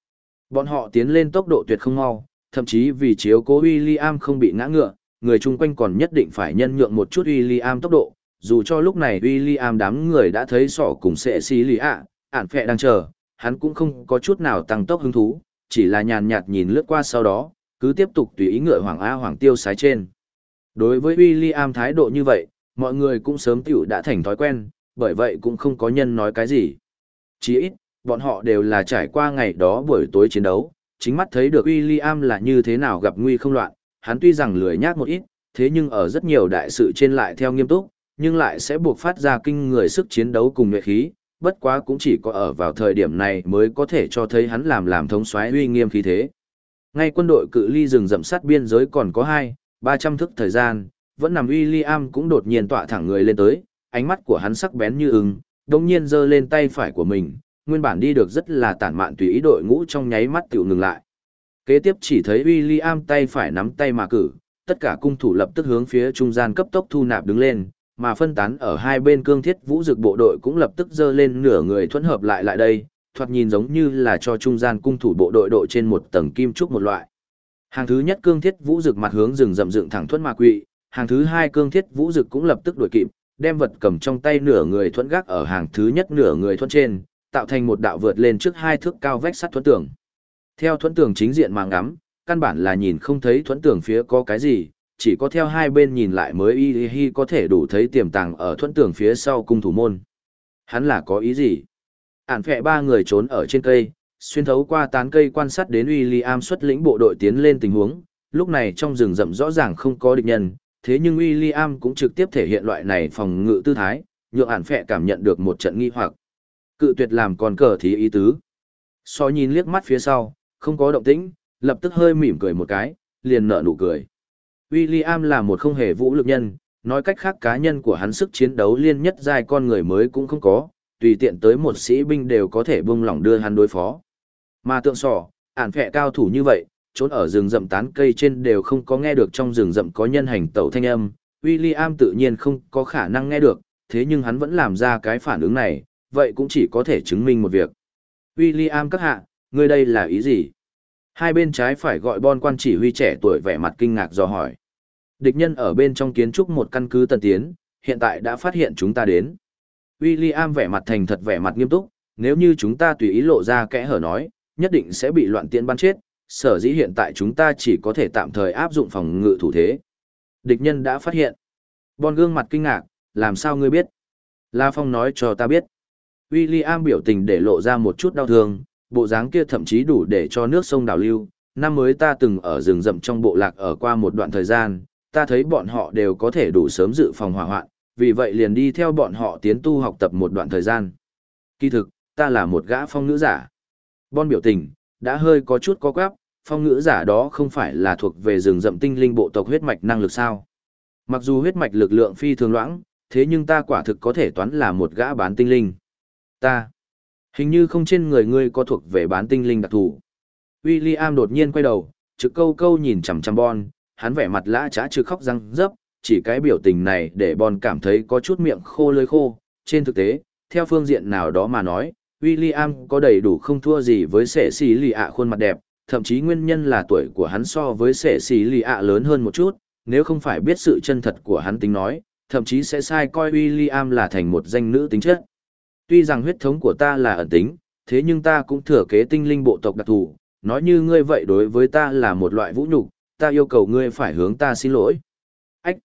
Bọn họ tiến lên tốc độ tuyệt không mau, thậm chí vì chiếu cố William không bị ngã ngựa, người chung quanh còn nhất định phải nhân nhượng một chút William tốc độ, dù cho lúc này William đám người đã thấy sỏ cùng sẽ xí lì ản phẹ đang chờ, hắn cũng không có chút nào tăng tốc hứng thú, chỉ là nhàn nhạt nhìn lướt qua sau đó, cứ tiếp tục tùy ý ngựa hoàng hoàng tiêu sái trên. Đối với William thái độ như vậy, mọi người cũng sớm tiểu đã thành thói quen, bởi vậy cũng không có nhân nói cái gì. Chỉ ít, bọn họ đều là trải qua ngày đó buổi tối chiến đấu, chính mắt thấy được William là như thế nào gặp nguy không loạn, hắn tuy rằng lười nhác một ít, thế nhưng ở rất nhiều đại sự trên lại theo nghiêm túc, nhưng lại sẽ buộc phát ra kinh người sức chiến đấu cùng nhuệ khí, bất quá cũng chỉ có ở vào thời điểm này mới có thể cho thấy hắn làm thống soái uy nghiêm khí thế. Ngay quân đội cự ly rừng rậm sát biên giới còn có 200-300 thước thời gian, vẫn nằm William cũng đột nhiên tọa thẳng người lên tới, ánh mắt của hắn sắc bén như ưng, đồng nhiên giơ lên tay phải của mình, nguyên bản đi được rất là tản mạn tùy ý đội ngũ trong nháy mắt tiểu ngừng lại. Kế tiếp chỉ thấy William tay phải nắm tay mà cử, tất cả cung thủ lập tức hướng phía trung gian cấp tốc thu nạp đứng lên, mà phân tán ở hai bên cương thiết vũ dực bộ đội cũng lập tức giơ lên nửa người thuẫn hợp lại đây, thoạt nhìn giống như là cho trung gian cung thủ bộ đội đội trên một tầng kim trúc một loại. Hàng thứ nhất cương thiết vũ dực mặt hướng rừng rậm dựng thẳng thuẫn mà quỵ, hàng thứ hai cương thiết vũ dực cũng lập tức đuổi kịp, đem vật cầm trong tay nửa người thuẫn gác ở hàng thứ nhất nửa người thuẫn trên, tạo thành một đạo vượt lên trước 2 thước cao vách sắt thuẫn tường. Theo thuẫn tường chính diện mà ngắm, căn bản là nhìn không thấy thuẫn tường phía có cái gì, chỉ có theo hai bên nhìn lại mới y có thể đủ thấy tiềm tàng ở thuẫn tường phía sau cung thủ môn. Hắn là có ý gì? Ản phẹ ba người trốn ở trên cây, xuyên thấu qua tán cây quan sát đến William xuất lĩnh bộ đội tiến lên tình huống, lúc này trong rừng rậm rõ ràng không có địch nhân, thế nhưng William cũng trực tiếp thể hiện loại này phòng ngự tư thái, nhượng Ản phẹ cảm nhận được một trận nghi hoặc. Cự tuyệt làm con cờ thí ý tứ. So nhìn liếc mắt phía sau, không có động tĩnh, lập tức hơi mỉm cười một cái, liền nở nụ cười. William là một không hề vũ lực nhân, nói cách khác cá nhân của hắn sức chiến đấu liên nhất giai con người mới cũng không có, tùy tiện tới một sĩ binh đều có thể buông lỏng đưa hắn đối phó. Mà tượng sỏ, Ản phẹ cao thủ như vậy, trốn ở rừng rậm tán cây trên đều không có nghe được trong rừng rậm có nhân hành tẩu thanh âm, William tự nhiên không có khả năng nghe được, thế nhưng hắn vẫn làm ra cái phản ứng này, vậy cũng chỉ có thể chứng minh một việc. William các hạ, ngươi đây là ý gì? Hai bên trái phải gọi Bon quan chỉ huy trẻ tuổi vẻ mặt kinh ngạc dò hỏi. Địch nhân ở bên trong kiến trúc một căn cứ tân tiến, hiện tại đã phát hiện chúng ta đến. William vẻ mặt thành thật vẻ mặt nghiêm túc, nếu như chúng ta tùy ý lộ ra kẽ hở nói, nhất định sẽ bị loạn tiễn bắn chết, sở dĩ hiện tại chúng ta chỉ có thể tạm thời áp dụng phòng ngự thủ thế. Địch nhân đã phát hiện. Bon gương mặt kinh ngạc, làm sao ngươi biết? La Phong nói cho ta biết. William biểu tình để lộ ra một chút đau thương, bộ dáng kia thậm chí đủ để cho nước sông đảo lưu. Năm mới ta từng ở rừng rậm trong bộ lạc ở qua một đoạn thời gian, ta thấy bọn họ đều có thể đủ sớm dự phòng hỏa hoạn, vì vậy liền đi theo bọn họ tiến tu học tập một đoạn thời gian. Kỳ thực, ta là một gã phong ngữ giả. Bon biểu tình, đã hơi có chút có quáp, phong ngữ giả đó không phải là thuộc về rừng rậm tinh linh bộ tộc huyết mạch năng lực sao. Mặc dù huyết mạch lực lượng phi thường loãng, thế nhưng ta quả thực có thể toán là một gã bán tinh linh. Ta, hình như không trên người ngươi có thuộc về bán tinh linh đặc thù. William đột nhiên quay đầu, trực câu câu nhìn chằm chằm Bon, hắn vẻ mặt lã chã trực khóc răng rớp, chỉ cái biểu tình này để Bon cảm thấy có chút miệng khô lưỡi khô. Trên thực tế, theo phương diện nào đó mà nói, William có đầy đủ không thua gì với sẻ xì lì ạ khuôn mặt đẹp, thậm chí nguyên nhân là tuổi của hắn so với sẻ xì lì ạ lớn hơn một chút, nếu không phải biết sự chân thật của hắn tính nói, thậm chí sẽ sai coi William là thành một danh nữ tính chất. Tuy rằng huyết thống của ta là ẩn tính, thế nhưng ta cũng thừa kế tinh linh bộ tộc đặc thù, nói như ngươi vậy đối với ta là một loại vũ nhục, ta yêu cầu ngươi phải hướng ta xin lỗi. Ách!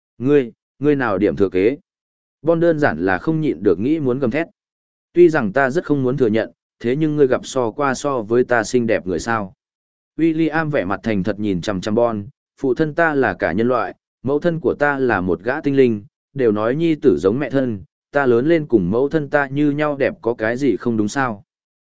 Ngươi nào điểm thừa kế? Bon đơn giản là không nhịn được nghĩ muốn gầm thét. Tuy rằng ta rất không muốn thừa nhận, thế nhưng ngươi gặp so với ta xinh đẹp người sao. William vẻ mặt thành thật nhìn chằm chằm Bon, phụ thân ta là cả nhân loại, mẫu thân của ta là một gã tinh linh, đều nói nhi tử giống mẹ thân, ta lớn lên cùng mẫu thân ta như nhau đẹp có cái gì không đúng sao.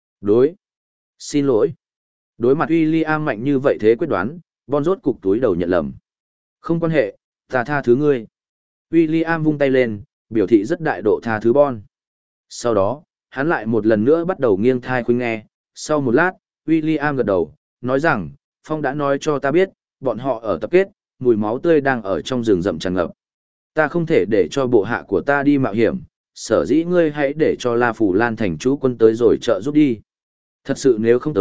Xin lỗi. Đối mặt William mạnh như vậy thế quyết đoán, Bon rốt cục túi đầu nhận lầm. Không quan hệ, ta tha thứ ngươi. William vung tay lên, biểu thị rất đại độ tha thứ Bon. Sau đó, hắn lại một lần nữa bắt đầu nghiêng thai khuynh nghe. Sau một lát, William gật đầu, nói rằng, Phong đã nói cho ta biết, bọn họ ở tập kết, mùi máu tươi đang ở trong rừng rậm tràn ngập. Ta không thể để cho bộ hạ của ta đi mạo hiểm, sở dĩ ngươi hãy để cho La Phủ Lan thành chú quân tới rồi trợ giúp đi. Thật sự nếu không tới,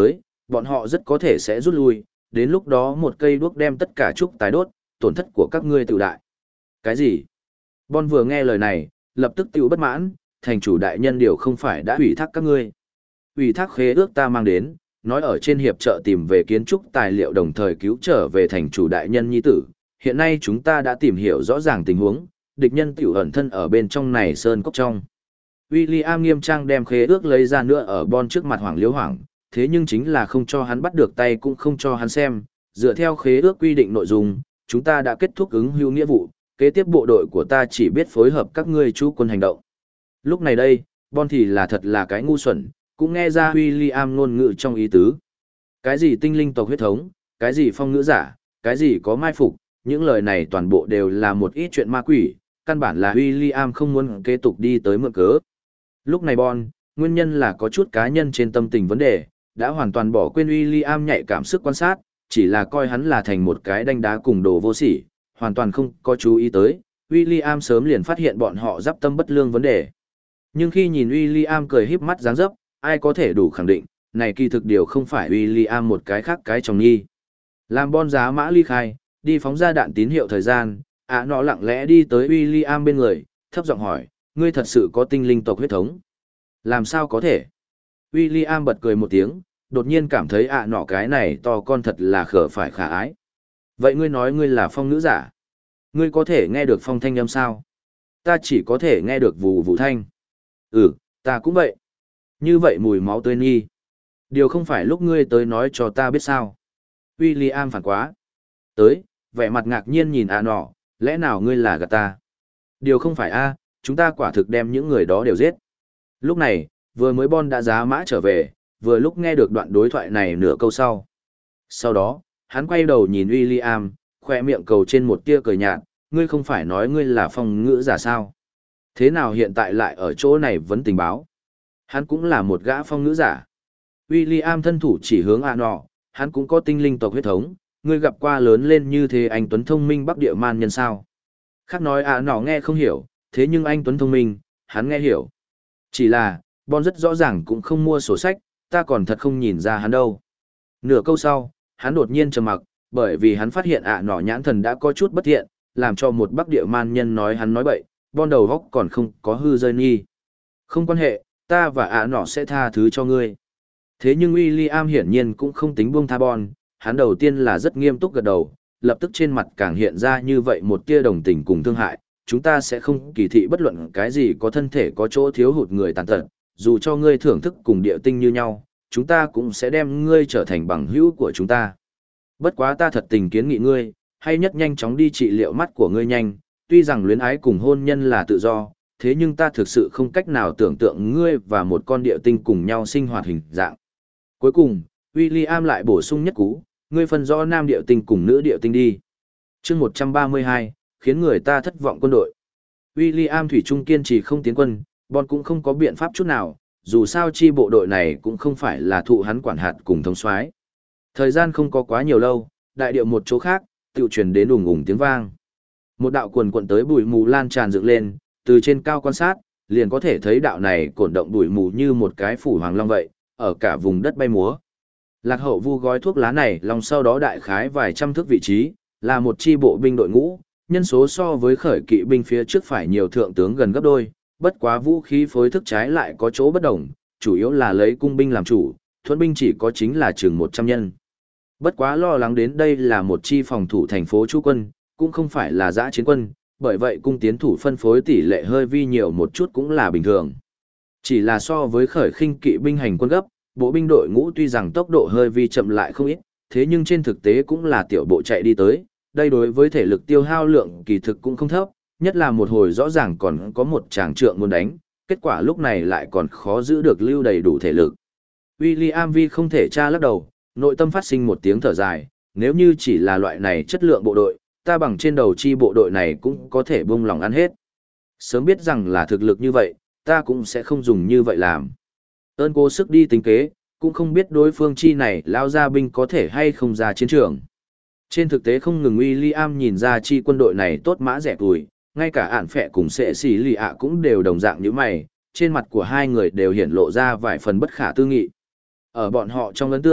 bọn họ rất có thể sẽ rút lui, đến lúc đó một cây đuốc đem tất cả trúc tài đốt, tổn thất của các ngươi tự đại. Cái gì? Bon vừa nghe lời này, lập tức tiêu bất mãn, thành chủ đại nhân điều không phải đã ủy thác các ngươi. Ủy thác khế ước ta mang đến, nói ở trên hiệp trợ tìm về kiến trúc tài liệu đồng thời cứu trở về thành chủ đại nhân nhi tử. Hiện nay chúng ta đã tìm hiểu rõ ràng tình huống, địch nhân tiểu ẩn thân ở bên trong này sơn cốc trong. William nghiêm trang đem khế ước lấy ra nữa ở Bon trước mặt Hoàng Liễu Hoàng, thế nhưng chính là không cho hắn bắt được tay cũng không cho hắn xem. Dựa theo khế ước quy định nội dung, chúng ta đã kết thúc ứng hữu nghĩa vụ, kế tiếp bộ đội của ta chỉ biết phối hợp các ngươi chú quân hành động. Lúc này đây, Bon thì là thật là cái ngu xuẩn, cũng nghe ra William ngôn ngữ trong ý tứ. Cái gì tinh linh tộc huyết thống, cái gì phong ngữ giả, cái gì có mai phục, những lời này toàn bộ đều là một ít chuyện ma quỷ, căn bản là William không muốn kế tục đi tới mượn cớ. Lúc này Bon, nguyên nhân là có chút cá nhân trên tâm tình vấn đề, đã hoàn toàn bỏ quên William nhạy cảm sức quan sát, chỉ là coi hắn là thành một cái đanh đá cùng đồ vô sỉ, hoàn toàn không có chú ý tới. William sớm liền phát hiện bọn họ giáp tâm bất lương vấn đề. Nhưng khi nhìn William cười híp mắt dáng dấp, ai có thể đủ khẳng định, này kỳ thực điều không phải William một cái khác cái chồng nhi. Làm Bon giá mã ly khai, đi phóng ra đạn tín hiệu thời gian, nó lặng lẽ đi tới William bên người, thấp giọng hỏi, ngươi thật sự có tinh linh tộc huyết thống? Làm sao có thể? William bật cười một tiếng, đột nhiên cảm thấy nọ cái này to con thật là khở phải khả ái. Vậy ngươi nói ngươi là phong nữ giả? Ngươi có thể nghe được phong thanh âm sao? Ta chỉ có thể nghe được vù vù thanh. Ừ, ta cũng vậy. Như vậy mùi máu tươi nhi. Điều không phải lúc ngươi tới nói cho ta biết sao. William phản quá. Tới, vẻ mặt ngạc nhiên nhìn nọ, lẽ nào ngươi là gạt ta? Điều không phải chúng ta quả thực đem những người đó đều giết. Lúc này, vừa mới Bon đã giá mã trở về, vừa lúc nghe được đoạn đối thoại này nửa câu sau. Sau đó, hắn quay đầu nhìn William, khoe miệng cầu trên một tia cười nhạt, ngươi không phải nói ngươi là phong ngữ giả sao? Thế nào hiện tại lại ở chỗ này vẫn tình báo? Hắn cũng là một gã phong ngữ giả. William thân thủ chỉ hướng nọ, hắn cũng có tinh linh tộc huyết thống, ngươi gặp qua lớn lên như thế anh Tuấn thông minh Bắc Địa man nhân sao? Khác nói nọ nghe không hiểu, thế nhưng anh Tuấn thông minh, hắn nghe hiểu. Chỉ là, Bon rất rõ ràng cũng không mua sổ sách, ta còn thật không nhìn ra hắn đâu. Nửa câu sau, hắn đột nhiên trầm mặc, bởi vì hắn phát hiện nọ nhãn thần đã có chút bất thiện, làm cho một Bắc Địa man nhân nói hắn nói bậy, Bon đầu góc còn không có hư rơi nghi. Không quan hệ, ta và nọ sẽ tha thứ cho ngươi. Thế nhưng William hiển nhiên cũng không tính buông tha Bon, hắn đầu tiên là rất nghiêm túc gật đầu, lập tức trên mặt càng hiện ra như vậy một tia đồng tình cùng thương hại, chúng ta sẽ không kỳ thị bất luận cái gì có thân thể có chỗ thiếu hụt người tàn tật, dù cho ngươi thưởng thức cùng địa tinh như nhau, chúng ta cũng sẽ đem ngươi trở thành bằng hữu của chúng ta. Bất quá ta thật tình kiến nghị ngươi, hay nhất nhanh chóng đi trị liệu mắt của ngươi nhanh, tuy rằng luyến ái cùng hôn nhân là tự do, thế nhưng ta thực sự không cách nào tưởng tượng ngươi và một con địa tinh cùng nhau sinh hoạt hình dạng. Cuối cùng, William lại bổ sung nhất cú, ngươi phân rõ nam địa tinh cùng nữ địa tinh đi. Chương 132, khiến người ta thất vọng quân đội. William thủy chung kiên trì không tiến quân, Bon cũng không có biện pháp chút nào, dù sao chi bộ đội này cũng không phải là thụ hắn quản hạt cùng thống soái. Thời gian không có quá nhiều lâu, đại điệu một chỗ khác, tự truyền đến ùng ùng tiếng vang. Một đạo quần quần tới bụi mù lan tràn dựng lên, từ trên cao quan sát, liền có thể thấy đạo này cổn động bụi mù như một cái phủ hoàng long vậy, ở cả vùng đất bay múa. Lạc Hậu vu gói thuốc lá này lòng sau đó đại khái vài trăm thước vị trí, là một chi bộ binh đội ngũ, nhân số so với khởi kỵ binh phía trước phải nhiều thượng tướng gần gấp đôi, bất quá vũ khí phối thức trái lại có chỗ bất đồng, chủ yếu là lấy cung binh làm chủ, thuẫn binh chỉ có chính là chừng 100 nhân. Bất quá lo lắng đến đây là một chi phòng thủ thành phố chú quân, cũng không phải là dã chiến quân, bởi vậy cung tiến thủ phân phối tỷ lệ hơi vi nhiều một chút cũng là bình thường. Chỉ là so với khởi khinh kỵ binh hành quân gấp, bộ binh đội ngũ tuy rằng tốc độ hơi vi chậm lại không ít, thế nhưng trên thực tế cũng là tiểu bộ chạy đi tới, đây đối với thể lực tiêu hao lượng kỳ thực cũng không thấp, nhất là một hồi rõ ràng còn có một tràng trượng muốn đánh, kết quả lúc này lại còn khó giữ được lưu đầy đủ thể lực. William Vi không thể tra lắc đầu, nội tâm phát sinh một tiếng thở dài, nếu như chỉ là loại này chất lượng bộ đội, ta bằng trên đầu chi bộ đội này cũng có thể buông lòng ăn hết. Sớm biết rằng là thực lực như vậy, ta cũng sẽ không dùng như vậy làm. Ơn cố sức đi tính kế, cũng không biết đối phương chi này lao ra binh có thể hay không ra chiến trường. Trên thực tế không ngừng William nhìn ra chi quân đội này tốt mã rẻ tuổi, ngay cả ản phẹ cùng sệ xì lì ạ cũng đều đồng dạng như mày, trên mặt của hai người đều hiển lộ ra vài phần bất khả tư nghị. Ở bọn họ trong ấn tượng,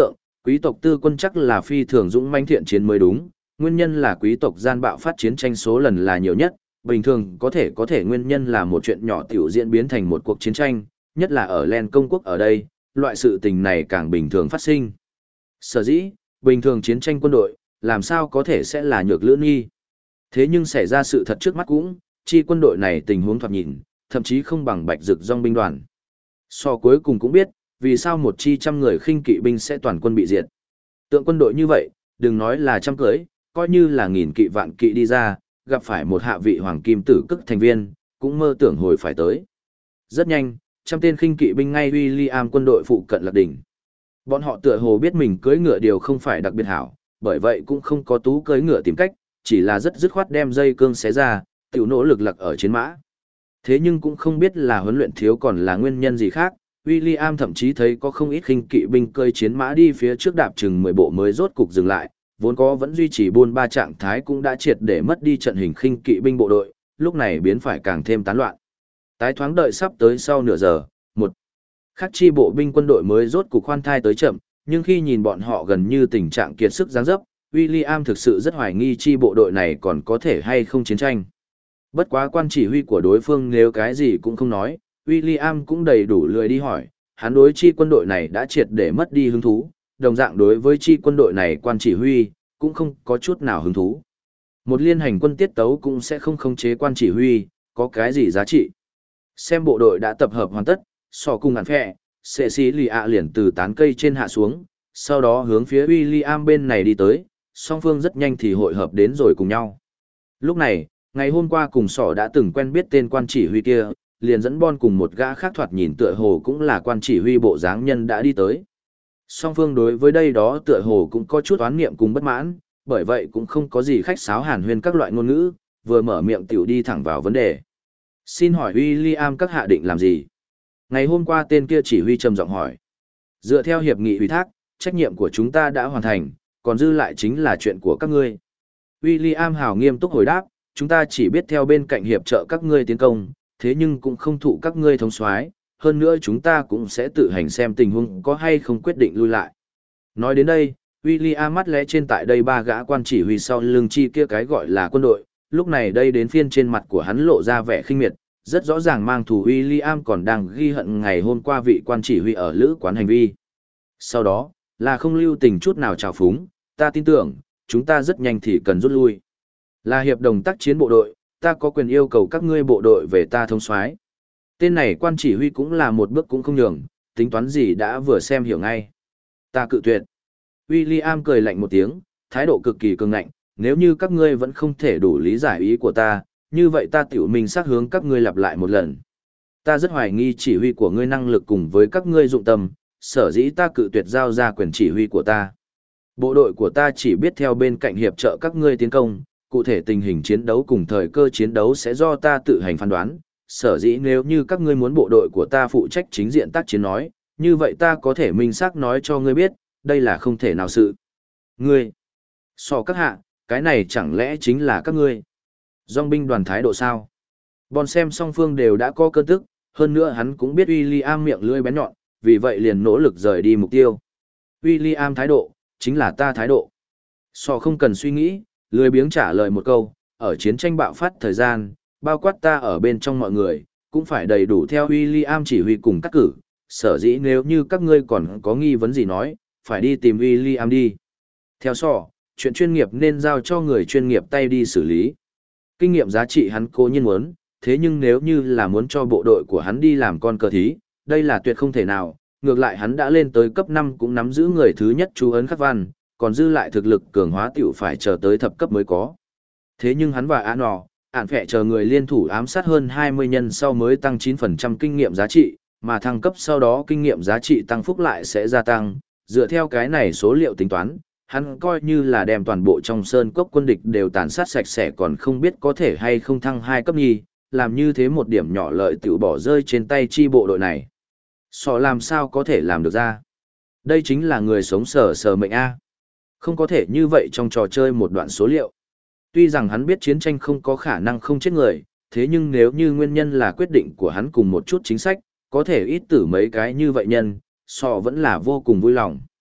Quý tộc tư quân chắc là phi thường dũng mãnh thiện chiến mới đúng, nguyên nhân là quý tộc gian bạo phát chiến tranh số lần là nhiều nhất, bình thường có thể nguyên nhân là một chuyện nhỏ tiểu diễn biến thành một cuộc chiến tranh, nhất là ở Len công quốc ở đây, loại sự tình này càng bình thường phát sinh. Sở dĩ, bình thường chiến tranh quân đội, làm sao có thể sẽ là nhược lưỡng nghi. Thế nhưng xảy ra sự thật trước mắt cũng, chi quân đội này tình huống thoạt nhìn, thậm chí không bằng bạch dực dòng binh đoàn. So cuối cùng cũng biết, vì sao một chi trăm người khinh kỵ binh sẽ toàn quân bị diệt. Tượng quân đội như vậy, đừng nói là trăm cưới, coi như là nghìn kỵ vạn kỵ đi ra, gặp phải một hạ vị hoàng kim tử cức thành viên, cũng mơ tưởng hồi phải tới. Rất nhanh, trăm tên khinh kỵ binh ngay William quân đội phụ cận lập đỉnh. Bọn họ tựa hồ biết mình cưỡi ngựa điều không phải đặc biệt hảo, bởi vậy cũng không có tú cưỡi ngựa tìm cách, chỉ là rất dứt khoát đem dây cương xé ra, tiểu nỗ lực lặc ở chiến mã. Thế nhưng cũng không biết là huấn luyện thiếu còn là nguyên nhân gì khác, William thậm chí thấy có không ít khinh kỵ binh cơi chiến mã đi phía trước đạp chừng 10 bộ mới rốt cục dừng lại, vốn có vẫn duy trì buôn ba trạng thái cũng đã triệt để mất đi trận hình khinh kỵ binh bộ đội, lúc này biến phải càng thêm tán loạn. Tái thoáng đợi sắp tới sau nửa giờ, một khắc chi bộ binh quân đội mới rốt cục khoan thai tới chậm, nhưng khi nhìn bọn họ gần như tình trạng kiệt sức giáng dấp, William thực sự rất hoài nghi chi bộ đội này còn có thể hay không chiến tranh. Bất quá quan chỉ huy của đối phương nếu cái gì cũng không nói, William cũng đầy đủ lười đi hỏi, hắn đối chi quân đội này đã triệt để mất đi hứng thú, đồng dạng đối với chi quân đội này quan chỉ huy, cũng không có chút nào hứng thú. Một liên hành quân tiết tấu cũng sẽ không khống chế quan chỉ huy, có cái gì giá trị. Xem bộ đội đã tập hợp hoàn tất, sò cùng ngàn phẹ, sệ xí lì ạ liền từ tán cây trên hạ xuống, sau đó hướng phía William bên này đi tới, song phương rất nhanh thì hội hợp đến rồi cùng nhau. Lúc này, ngày hôm qua cùng sỏ đã từng quen biết tên quan chỉ huy kia, liền dẫn Bon cùng một gã khác thoạt nhìn tựa hồ cũng là quan chỉ huy bộ dáng nhân đã đi tới. Song phương đối với đây đó tựa hồ cũng có chút oán niệm cùng bất mãn, bởi vậy cũng không có gì khách sáo hàn huyên các loại ngôn ngữ, vừa mở miệng tiểu đi thẳng vào vấn đề. Xin hỏi William các hạ định làm gì? Ngày hôm qua tên kia chỉ huy trầm giọng hỏi. Dựa theo hiệp nghị ủy thác, trách nhiệm của chúng ta đã hoàn thành, còn dư lại chính là chuyện của các ngươi. William hào nghiêm túc hồi đáp, chúng ta chỉ biết theo bên cạnh hiệp trợ các ngươi tiến công, thế nhưng cũng không thụ các ngươi thống soái, hơn nữa chúng ta cũng sẽ tự hành xem tình huống có hay không quyết định lui lại. Nói đến đây, William mắt lẽ trên tại đây ba gã quan chỉ huy sau lưng chi kia cái gọi là quân đội, lúc này đây đến phiên trên mặt của hắn lộ ra vẻ khinh miệt, rất rõ ràng mang thù William còn đang ghi hận ngày hôm qua vị quan chỉ huy ở lữ quán hành vi. Sau đó, là không lưu tình chút nào trào phúng, ta tin tưởng, chúng ta rất nhanh thì cần rút lui. Là hiệp đồng tác chiến bộ đội, ta có quyền yêu cầu các ngươi bộ đội về ta thống soái. Tên này quan chỉ huy cũng là một bước cũng không nhường, tính toán gì đã vừa xem hiểu ngay. Ta cự tuyệt. William cười lạnh một tiếng, thái độ cực kỳ cường ngạnh, nếu như các ngươi vẫn không thể đủ lý giải ý của ta, như vậy ta tiểu mình xác hướng các ngươi lặp lại một lần. Ta rất hoài nghi chỉ huy của ngươi năng lực cùng với các ngươi dụng tâm, sở dĩ ta cự tuyệt giao ra quyền chỉ huy của ta. Bộ đội của ta chỉ biết theo bên cạnh hiệp trợ các ngươi tiến công, cụ thể tình hình chiến đấu cùng thời cơ chiến đấu sẽ do ta tự hành phán đoán, sở dĩ nếu như các ngươi muốn bộ đội của ta phụ trách chính diện tác chiến nói, như vậy ta có thể minh xác nói cho ngươi biết, đây là không thể nào sự. Ngươi, so các hạ, cái này chẳng lẽ chính là các ngươi? Dòng binh đoàn thái độ sao? Bon xem song phương đều đã có cơn tức, hơn nữa hắn cũng biết William miệng lưỡi bén nhọn, vì vậy liền nỗ lực rời đi mục tiêu. William thái độ, chính là ta thái độ. So không cần suy nghĩ, lười biếng trả lời một câu, ở chiến tranh bạo phát thời gian, bao quát ta ở bên trong mọi người, cũng phải đầy đủ theo William chỉ huy cùng cắt cử, sở dĩ nếu như các ngươi còn có nghi vấn gì nói, phải đi tìm William đi. Theo so, chuyện chuyên nghiệp nên giao cho người chuyên nghiệp tay đi xử lý. Kinh nghiệm giá trị hắn cố nhiên muốn, thế nhưng nếu như là muốn cho bộ đội của hắn đi làm con cờ thí, đây là tuyệt không thể nào, ngược lại hắn đã lên tới cấp 5 cũng nắm giữ người thứ nhất chú ấn khắc văn, còn dư lại thực lực cường hóa tiểu phải chờ tới thập cấp mới có. Thế nhưng hắn và ản phẹ chờ người liên thủ ám sát hơn 20 nhân sau mới tăng 9% kinh nghiệm giá trị, mà thăng cấp sau đó kinh nghiệm giá trị tăng phúc lại sẽ gia tăng, dựa theo cái này số liệu tính toán, hắn coi như là đem toàn bộ trong sơn cốc quân địch đều tàn sát sạch sẽ còn không biết có thể hay không thăng 2 cấp nhi, làm như thế một điểm nhỏ lợi tiểu bỏ rơi trên tay chi bộ đội này. Sọ làm sao có thể làm được ra? Đây chính là người sống sờ mệnh A. Không có thể như vậy trong trò chơi một đoạn số liệu. Tuy rằng hắn biết chiến tranh không có khả năng không chết người, thế nhưng nếu như nguyên nhân là quyết định của hắn cùng một chút chính sách, có thể ít tử mấy cái như vậy nhân, Sọ vẫn là vô cùng vui lòng.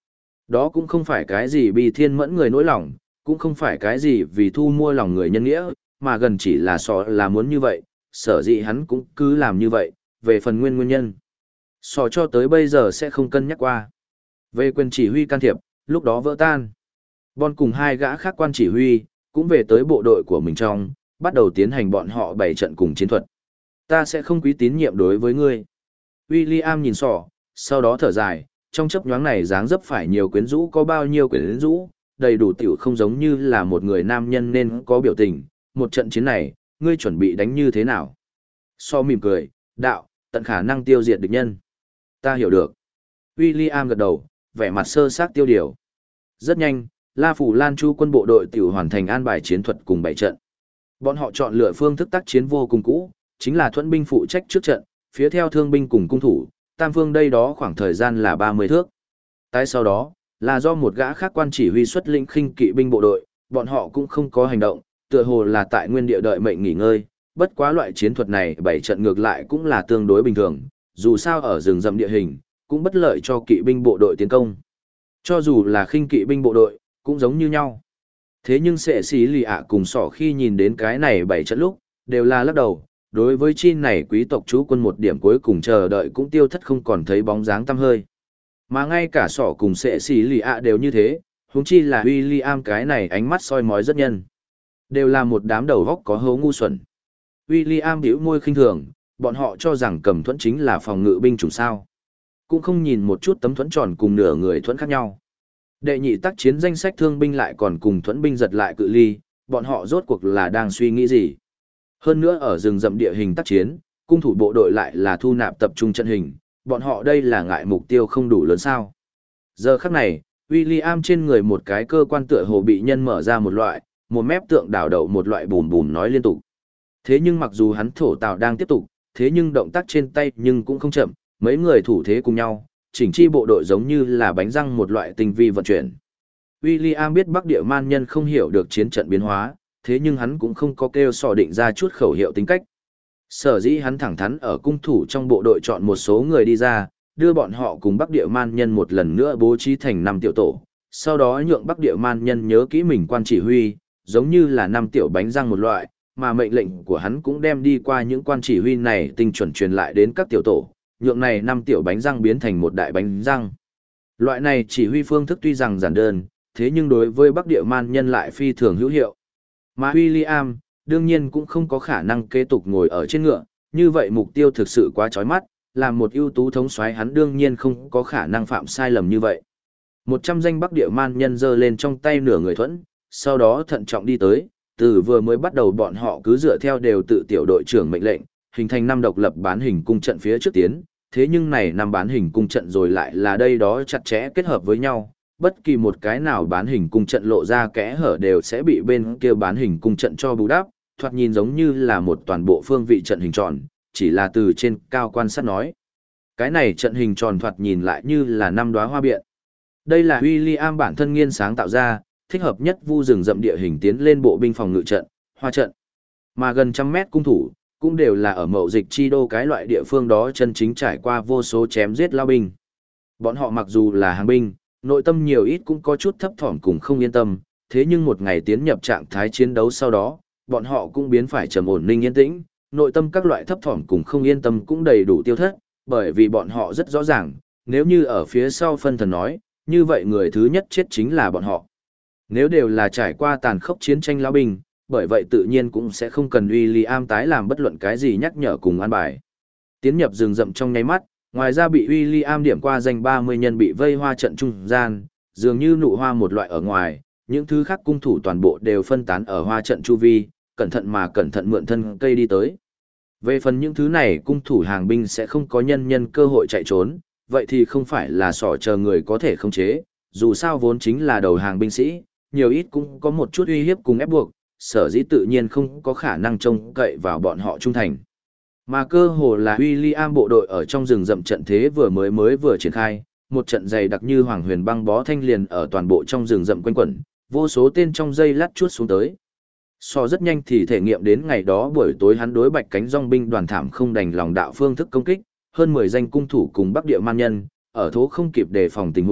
Đó cũng không phải cái gì bi thiên mẫn người nỗi lòng, cũng không phải cái gì vì thu mua lòng người nhân nghĩa, mà gần chỉ là sọ là muốn như vậy, sở dĩ hắn cũng cứ làm như vậy, về phần nguyên nhân. Sọ cho tới bây giờ sẽ không cân nhắc qua. Về quyền chỉ huy can thiệp, lúc đó vỡ tan. Bon cùng hai gã khác quan chỉ huy, cũng về tới bộ đội của mình trong, bắt đầu tiến hành bọn họ bày trận cùng chiến thuật. Ta sẽ không quý tín nhiệm đối với ngươi. William nhìn sọ, sau đó thở dài, trong chấp nhoáng này dáng dấp phải nhiều quyến rũ có bao nhiêu quyến rũ, đầy đủ tiểu không giống như là một người nam nhân nên có biểu tình. Một trận chiến này, ngươi chuẩn bị đánh như thế nào? So mỉm cười, đạo, tận khả năng tiêu diệt địch nhân. Ta hiểu được. William gật đầu, vẻ mặt sơ xác tiêu điều. Rất nhanh, La Phủ Lan Chu quân bộ đội tiểu hoàn thành an bài chiến thuật cùng bảy trận. Bọn họ chọn lựa phương thức tác chiến vô cùng cũ, chính là thuẫn binh phụ trách trước trận, phía theo thương binh cùng cung thủ, tam phương đây đó khoảng thời gian là 30 thước. Tại sau đó, là do một gã khác quan chỉ huy xuất lĩnh khinh kỵ binh bộ đội, bọn họ cũng không có hành động, tựa hồ là tại nguyên địa đợi mệnh nghỉ ngơi, bất quá loại chiến thuật này bảy trận ngược lại cũng là tương đối bình thường, dù sao ở rừng rậm địa hình, cũng bất lợi cho kỵ binh bộ đội tiến công. Cho dù là khinh kỵ binh bộ đội, cũng giống như nhau. Thế nhưng Sệ Sĩ Lì ạ cùng Sỏ khi nhìn đến cái này bảy trận lúc, đều là lắc đầu, đối với chi này quý tộc chú quân một điểm cuối cùng chờ đợi cũng tiêu thất không còn thấy bóng dáng tăm hơi. Mà ngay cả Sỏ cùng Sệ Sĩ Lì ạ đều như thế, huống chi là William cái này ánh mắt soi mói rất nhân. Đều là một đám đầu góc có hố ngu xuẩn. William bĩu môi khinh thường, bọn họ cho rằng cầm thuẫn chính là phòng ngự binh chủng sao. Cũng không nhìn một chút tấm thuẫn tròn cùng nửa người thuẫn khác nhau. Đệ nhị tác chiến danh sách thương binh lại còn cùng thuẫn binh giật lại cự ly, bọn họ rốt cuộc là đang suy nghĩ gì. Hơn nữa ở rừng rậm địa hình tác chiến, cung thủ bộ đội lại là thu nạp tập trung trận hình, bọn họ đây là ngại mục tiêu không đủ lớn sao. Giờ khắc này, William trên người một cái cơ quan tựa hồ bị nhân mở ra một loại, một mép tượng đảo đậu một loại bùm bùm nói liên tục. Thế nhưng mặc dù hắn thổ tạo đang tiếp tục, thế nhưng động tác trên tay nhưng cũng không chậm, mấy người thủ thế cùng nhau, chỉnh chi bộ đội giống như là bánh răng một loại tinh vi vận chuyển. William biết Bắc Địa Man nhân không hiểu được chiến trận biến hóa, thế nhưng hắn cũng không có kêu sò định ra chút khẩu hiệu tính cách. Sở dĩ hắn thẳng thắn ở cung thủ trong bộ đội chọn một số người đi ra, đưa bọn họ cùng Bắc Địa Man nhân một lần nữa bố trí thành 5 tiểu tổ, sau đó nhượng Bắc Địa Man nhân nhớ kỹ mình quan chỉ huy, giống như là 5 tiểu bánh răng một loại, mà mệnh lệnh của hắn cũng đem đi qua những quan chỉ huy này tinh chuẩn truyền lại đến các tiểu tổ, nhượng này 5 tiểu bánh răng biến thành một đại bánh răng. Loại này chỉ huy phương thức tuy rằng giản đơn, thế nhưng đối với Bắc Địa Man nhân lại phi thường hữu hiệu. Mà William, đương nhiên cũng không có khả năng kế tục ngồi ở trên ngựa, như vậy mục tiêu thực sự quá chói mắt, làm một ưu tú thống soái hắn đương nhiên không có khả năng phạm sai lầm như vậy. 100 danh Bắc Địa Man nhân giơ lên trong tay nửa người thuẫn, sau đó thận trọng đi tới, từ vừa mới bắt đầu bọn họ cứ dựa theo đều tự tiểu đội trưởng mệnh lệnh, hình thành 5 độc lập bán hình cung trận phía trước tiến, thế nhưng này 5 bán hình cung trận rồi lại là đây đó chặt chẽ kết hợp với nhau, bất kỳ một cái nào bán hình cung trận lộ ra kẽ hở đều sẽ bị bên kia bán hình cung trận cho bù đắp, thoạt nhìn giống như là một toàn bộ phương vị trận hình tròn, chỉ là từ trên cao quan sát nói. Cái này trận hình tròn thoạt nhìn lại như là 5 đóa hoa biện. Đây là William bản thân nghiên sáng tạo ra, thích hợp nhất vu rừng rậm địa hình tiến lên bộ binh phòng ngự trận, hoa trận. Mà gần 100 mét cung thủ, cũng đều là ở mậu dịch chi đô cái loại địa phương đó chân chính trải qua vô số chém giết lao binh. Bọn họ mặc dù là hàng binh, nội tâm nhiều ít cũng có chút thấp thỏm cùng không yên tâm, thế nhưng một ngày tiến nhập trạng thái chiến đấu sau đó, bọn họ cũng biến phải trầm ổn ninh yên tĩnh, nội tâm các loại thấp thỏm cùng không yên tâm cũng đầy đủ tiêu thất, bởi vì bọn họ rất rõ ràng, nếu như ở phía sau phân thần nói, như vậy người thứ nhất chết chính là bọn họ. Nếu đều là trải qua tàn khốc chiến tranh lao binh, bởi vậy tự nhiên cũng sẽ không cần William tái làm bất luận cái gì nhắc nhở cùng an bài. Tiến nhập rừng rậm trong nháy mắt, ngoài ra bị William điểm qua danh 30 nhân bị vây hoa trận trung gian, dường như nụ hoa một loại ở ngoài, những thứ khác cung thủ toàn bộ đều phân tán ở hoa trận chu vi, cẩn thận mượn thân cây đi tới. Về phần những thứ này cung thủ hàng binh sẽ không có nhân cơ hội chạy trốn, vậy thì không phải là sỏ chờ người có thể khống chế, dù sao vốn chính là đầu hàng binh sĩ, nhiều ít cũng có một chút uy hiếp cùng ép buộc, sở dĩ tự nhiên không có khả năng trông cậy vào bọn họ trung thành. Mà cơ hồ là William bộ đội ở trong rừng rậm trận thế vừa triển khai, một trận dày đặc như hoàng huyền băng bó thanh liền ở toàn bộ trong rừng rậm quanh quẩn, vô số tên trong dây lát chuốt xuống tới. So rất nhanh thì thể nghiệm đến ngày đó buổi tối hắn đối bạch cánh dòng binh đoàn thảm không đành lòng đạo phương thức công kích, hơn 10 danh cung thủ cùng Bắc Địa Man nhân, ở thố không kịp đề phòng tình huống,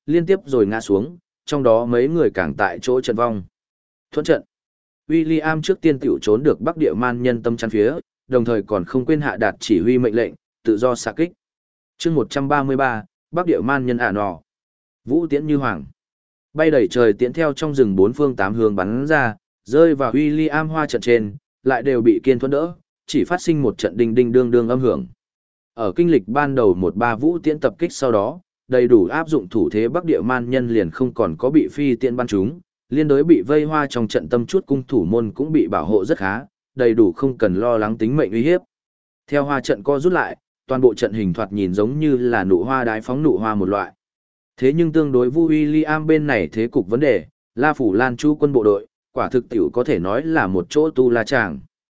liên tiếp rồi ngã xuống, trong đó mấy người càng tại chỗ trận vong. Thuẫn trận. William trước tiên tiểu trốn được Bắc Địa Man nhân tâm chắn phía, đồng thời còn không quên hạ đạt chỉ huy mệnh lệnh, tự do xạ kích. Chương 133, Bắc Địa Man nhân nọ. Vũ tiễn như hoàng. Bay đầy trời tiễn theo trong rừng bốn phương tám hướng bắn ra, rơi vào William hoa trận trên, lại đều bị Kiên Thuẫn đỡ, chỉ phát sinh một trận đinh đinh đương đương âm hưởng. Ở kinh lịch ban đầu 1-3 vũ tiễn tập kích sau đó, đầy đủ áp dụng thủ thế Bắc Địa Man nhân liền không còn có bị phi tiễn bắn trúng, liên đối bị vây hoa trong trận tâm chút cung thủ môn cũng bị bảo hộ rất khá, đầy đủ không cần lo lắng tính mệnh uy hiếp. Theo hoa trận co rút lại, toàn bộ trận hình thoạt nhìn giống như là nụ hoa đái phóng nụ hoa một loại. Thế nhưng tương đối Vu William bên này thế cục vấn đề, La Phủ Lan Chu quân bộ đội, quả thực tiểu có thể nói là một chỗ tu la tràng.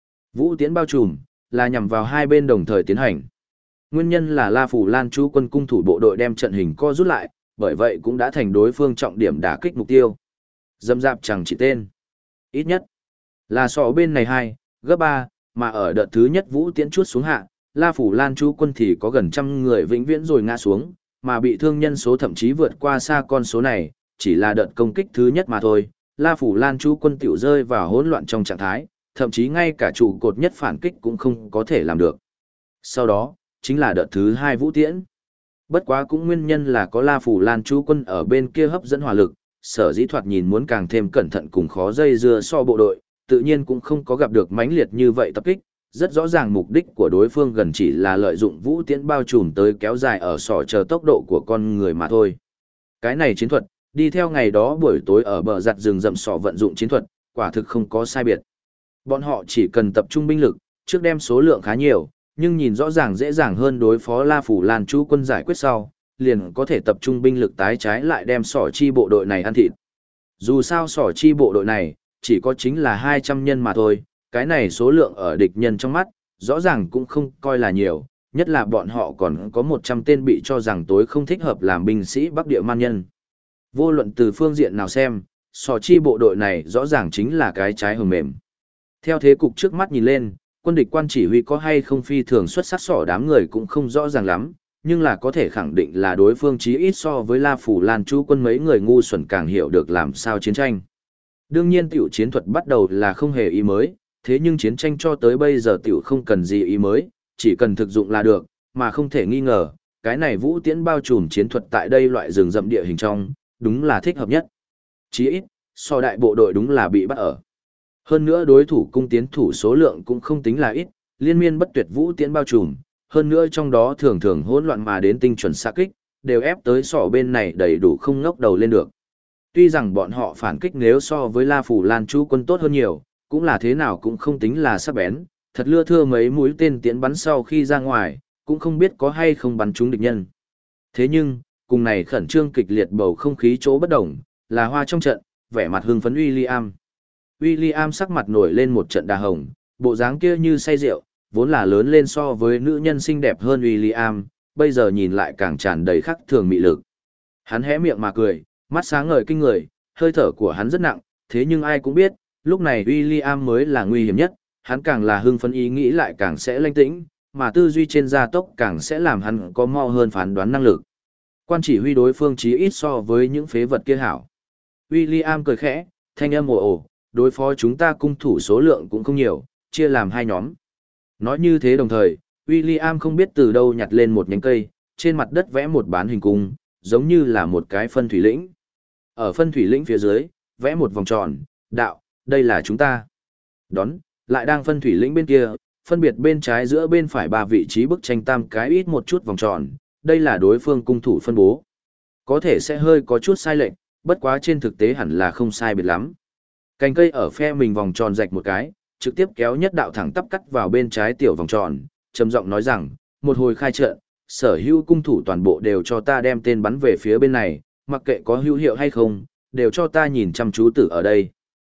Vũ tiễn bao trùm, là nhằm vào hai bên đồng thời tiến hành. Nguyên nhân là La Phủ Lan Chu quân cung thủ bộ đội đem trận hình co rút lại, bởi vậy cũng đã thành đối phương trọng điểm đả kích mục tiêu. Dâm dạp chẳng chỉ tên. Ít nhất là so bên này 2, gấp 3, mà ở đợt thứ nhất vũ tiễn chuốt xuống hạ, La Phủ Lan Chu quân thì có gần trăm người vĩnh viễn rồi ngã xuống, mà bị thương nhân số thậm chí vượt qua xa con số này, chỉ là đợt công kích thứ nhất mà thôi. La Phủ Lan Chu quân tiểu rơi vào hỗn loạn trong trạng thái, thậm chí ngay cả trụ cột nhất phản kích cũng không có thể làm được. Sau đó, chính là đợt thứ 2 vũ tiễn. Bất quá cũng nguyên nhân là có La Phủ Lan Chu quân ở bên kia hấp dẫn hỏa lực, sở dĩ thoạt nhìn muốn càng thêm cẩn thận cùng khó dây dưa so bộ đội, tự nhiên cũng không có gặp được mãnh liệt như vậy tập kích. Rất rõ ràng mục đích của đối phương gần chỉ là lợi dụng vũ tiễn bao trùm tới kéo dài ở sỏ chờ tốc độ của con người mà thôi. Cái này chiến thuật, đi theo ngày đó buổi tối ở bờ giặt rừng rậm sỏ vận dụng chiến thuật, quả thực không có sai biệt. Bọn họ chỉ cần tập trung binh lực, trước đem số lượng khá nhiều, nhưng nhìn rõ ràng dễ dàng hơn đối phó La Phủ Lan Chu quân giải quyết sau, liền có thể tập trung binh lực tái trái lại đem sỏ chi bộ đội này ăn thịt. Dù sao sỏ chi bộ đội này, chỉ có chính là 200 nhân mà thôi, cái này số lượng ở địch nhân trong mắt, rõ ràng cũng không coi là nhiều, nhất là bọn họ còn có 100 tên bị cho rằng tối không thích hợp làm binh sĩ Bắc Địa Man nhân. Vô luận từ phương diện nào xem, sỏ chi bộ đội này rõ ràng chính là cái trái hồng mềm. Theo thế cục trước mắt nhìn lên, quân địch quan chỉ huy có hay không phi thường xuất sắc sỏ đám người cũng không rõ ràng lắm, nhưng là có thể khẳng định là đối phương chí ít so với La Phủ Lan Chu quân mấy người ngu xuẩn càng hiểu được làm sao chiến tranh. Đương nhiên tiểu chiến thuật bắt đầu là không hề ý mới, thế nhưng chiến tranh cho tới bây giờ tiểu không cần gì ý mới, chỉ cần thực dụng là được, mà không thể nghi ngờ, cái này vũ tiễn bao trùm chiến thuật tại đây loại rừng rậm địa hình trong, đúng là thích hợp nhất. Chí ít, so đại bộ đội đúng là bị bắt ở. Hơn nữa đối thủ cung tiến thủ số lượng cũng không tính là ít, liên miên bất tuyệt vũ tiễn bao trùm, hơn nữa trong đó thường thường hỗn loạn mà đến tinh chuẩn xạ kích, đều ép tới sỏ bên này đầy đủ không ngóc đầu lên được. Tuy rằng bọn họ phản kích nếu so với La Phủ Lan Chu quân tốt hơn nhiều, cũng là thế nào cũng không tính là sắc bén, thật lưa thưa mấy mũi tên tiễn bắn sau khi ra ngoài, cũng không biết có hay không bắn trúng địch nhân. Thế nhưng, cùng này khẩn trương kịch liệt bầu không khí chỗ bất đồng, là hoa trong trận, vẻ mặt hưng phấn William. William sắc mặt nổi lên một trận đà hồng, bộ dáng kia như say rượu, vốn là lớn lên so với nữ nhân xinh đẹp hơn William, bây giờ nhìn lại càng tràn đầy khắc thường mị lực. Hắn hé miệng mà cười, mắt sáng ngời kinh người, hơi thở của hắn rất nặng, thế nhưng ai cũng biết, lúc này William mới là nguy hiểm nhất, hắn càng là hưng phấn ý nghĩ lại càng sẽ lanh tĩnh, mà tư duy trên gia tốc càng sẽ làm hắn có mau hơn phán đoán năng lực. Quan chỉ huy đối phương chí ít so với những phế vật kia hảo. William cười khẽ, thanh âm ồ ồ, đối phó chúng ta cung thủ số lượng cũng không nhiều, chia làm 2 nhóm. Nói như thế đồng thời, William không biết từ đâu nhặt lên một nhánh cây, trên mặt đất vẽ một bán hình cung, giống như là một cái phân thủy lĩnh. Ở phân thủy lĩnh phía dưới, vẽ một vòng tròn, đạo, đây là chúng ta. Đón, lại đang phân thủy lĩnh bên kia, phân biệt bên trái giữa bên phải 3 vị trí bức tranh tam cái ít một chút vòng tròn, đây là đối phương cung thủ phân bố. Có thể sẽ hơi có chút sai lệch, bất quá trên thực tế hẳn là không sai biệt lắm. Cành cây ở phe mình vòng tròn rạch một cái, trực tiếp kéo nhất đạo thẳng tắp cắt vào bên trái tiểu vòng tròn, trầm giọng nói rằng, một hồi khai trận, sở hữu cung thủ toàn bộ đều cho ta đem tên bắn về phía bên này, mặc kệ có hữu hiệu hay không, đều cho ta nhìn chăm chú tử ở đây.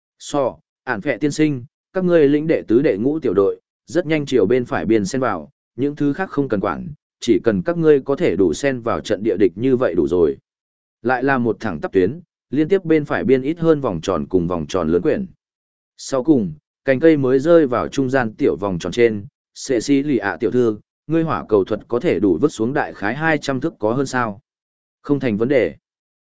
Ản phệ tiên sinh, các ngươi lĩnh đệ tứ đệ ngũ tiểu đội, rất nhanh chiều bên phải biên xen vào, những thứ khác không cần quản, chỉ cần các ngươi có thể đủ xen vào trận địa địch như vậy đủ rồi. Lại là một thẳng tắp tuyến, liên tiếp bên phải biên ít hơn vòng tròn cùng vòng tròn lớn quyển. Sau cùng, cành cây mới rơi vào trung gian tiểu vòng tròn trên, xệ xí lì ạ tiểu thư, ngươi hỏa cầu thuật có thể đủ vứt xuống đại khái 200 thước có hơn sao. Không thành vấn đề.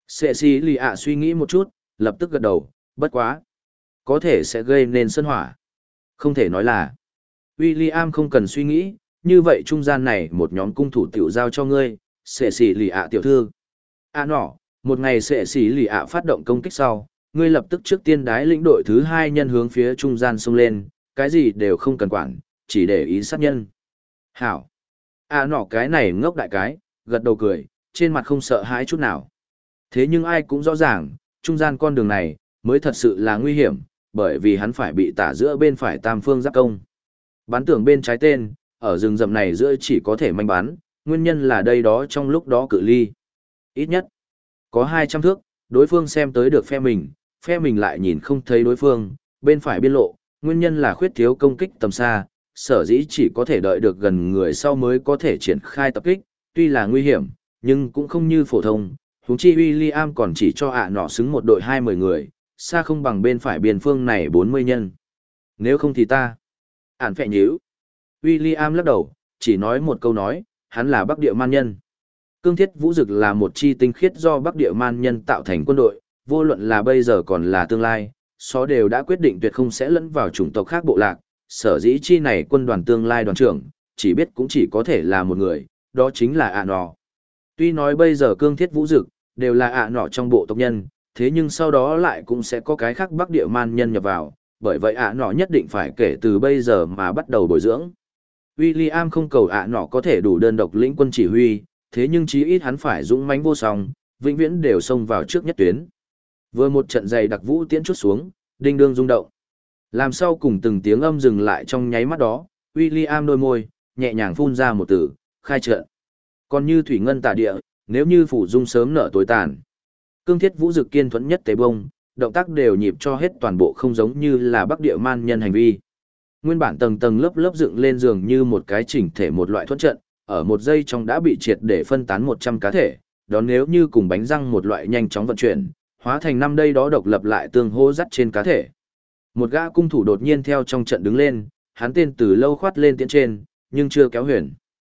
Sệ xì lì ạ suy nghĩ một chút, lập tức gật đầu, bất quá. Có thể sẽ gây nên sân hỏa. Không thể nói là. William không cần suy nghĩ, như vậy trung gian này một nhóm cung thủ tiểu giao cho ngươi, sệ xì lì ạ tiểu thư. À nọ, một ngày sệ xì lì ạ phát động công kích sau, ngươi lập tức trước tiên đái lĩnh đội thứ hai nhân hướng phía trung gian xông lên, cái gì đều không cần quản, chỉ để ý sát nhân. Hảo. À nọ cái này ngốc đại cái, gật đầu cười, trên mặt không sợ hãi chút nào. Thế nhưng ai cũng rõ ràng, trung gian con đường này, mới thật sự là nguy hiểm, bởi vì hắn phải bị tả giữa bên phải tam phương giáp công. Bắn tưởng bên trái tên, ở rừng rậm này giữa chỉ có thể manh bắn, nguyên nhân là đây đó trong lúc đó cự ly. Ít nhất, có 200 thước, đối phương xem tới được phe mình lại nhìn không thấy đối phương, bên phải biên lộ, nguyên nhân là khuyết thiếu công kích tầm xa, sở dĩ chỉ có thể đợi được gần người sau mới có thể triển khai tập kích, tuy là nguy hiểm, nhưng cũng không như phổ thông, huống chi William còn chỉ cho nọ xứng một đội 20 người, xa không bằng bên phải biên phương này 40 nhân. Nếu không thì ta. Phẹ nhíu. William lắc đầu, chỉ nói một câu nói, hắn là Bắc Địa Man Nhân. Cương Thiết Vũ Dực là một chi tinh khiết do Bắc Địa Man Nhân tạo thành quân đội, vô luận là bây giờ còn là tương lai, số đều đã quyết định tuyệt không sẽ lẫn vào chủng tộc khác bộ lạc, sở dĩ chi này quân đoàn tương lai đoàn trưởng, chỉ biết cũng chỉ có thể là một người, đó chính là nọ. Tuy nói bây giờ Cương Thiết Vũ Dực đều là nọ trong bộ tộc nhân, thế nhưng sau đó lại cũng sẽ có cái khác Bắc Địa Man Nhân nhập vào, bởi vậy nọ nhất định phải kể từ bây giờ mà bắt đầu bồi dưỡng. William không cầu nọ có thể đủ đơn độc lĩnh quân chỉ huy, thế nhưng chí ít hắn phải dũng mãnh vô song, vĩnh viễn đều xông vào trước nhất tuyến. Vừa một trận dày đặc vũ tiễn chút xuống, đinh đương rung động. Làm sau cùng từng tiếng âm dừng lại trong nháy mắt đó, William đôi môi, nhẹ nhàng phun ra một từ, khai trận. Còn như thủy ngân tả địa, nếu như phủ dung sớm nở tối tàn. Cương Thiết Vũ Dực kiên thuẫn nhất tế bông, động tác đều nhịp cho hết toàn bộ không giống như là Bắc Địa Man Nhân hành vi. Nguyên bản tầng tầng lớp lớp dựng lên giường như một cái chỉnh thể một loại thuẫn trận, ở một giây trong đã bị triệt để phân tán 100 cá thể, đó nếu như cùng bánh răng một loại nhanh chóng vận chuyển, hóa thành năm đây đó độc lập lại tương hô dắt trên cá thể. Một gã cung thủ đột nhiên theo trong trận đứng lên, hắn tên từ lâu khoát lên tiễn trên, nhưng chưa kéo huyền.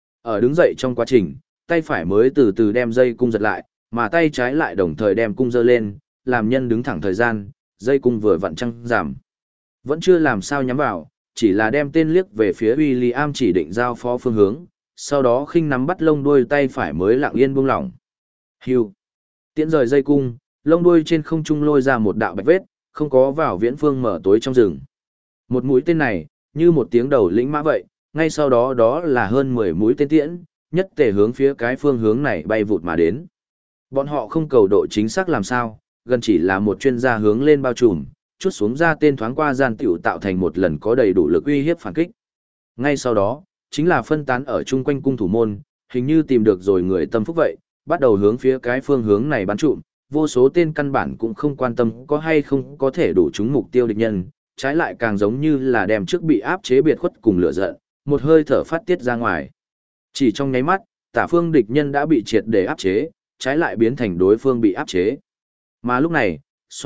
Ở đứng dậy trong quá trình, tay phải mới từ từ đem dây cung giật lại, mà tay trái lại đồng thời đem cung giơ lên, làm nhân đứng thẳng thời gian, dây cung vừa vặn trăng giảm. Vẫn chưa làm sao nhắm vào, chỉ là đem tên liếc về phía William chỉ định giao phó phương hướng, sau đó khinh nắm bắt lông đuôi tay phải mới lặng yên buông lỏng. Hưu. Tiễn rời dây cung, lông đuôi trên không trung lôi ra một đạo bạch vết, không có vào viễn phương mở tối trong rừng. Một mũi tên này, như một tiếng đầu lĩnh mã vậy, ngay sau đó đó là hơn 10 mũi tên tiễn, nhất tề hướng phía cái phương hướng này bay vụt mà đến. Bọn họ không cầu độ chính xác làm sao, gần chỉ là một chuyên gia hướng lên bao trùm, chút xuống ra tên thoáng qua gian tiểu tạo thành một lần có đầy đủ lực uy hiếp phản kích. Ngay sau đó, chính là phân tán ở chung quanh cung thủ môn, hình như tìm được rồi người tâm phúc vậy, bắt đầu hướng phía cái phương hướng này bắn trụm, vô số tên căn bản cũng không quan tâm có hay không có thể đủ trúng mục tiêu địch nhân, trái lại càng giống như là đem trước bị áp chế biệt khuất cùng lửa giận, một hơi thở phát tiết ra ngoài. Chỉ trong nháy mắt, tả phương địch nhân đã bị triệt để áp chế, trái lại biến thành đối phương bị áp chế. Mà lúc này,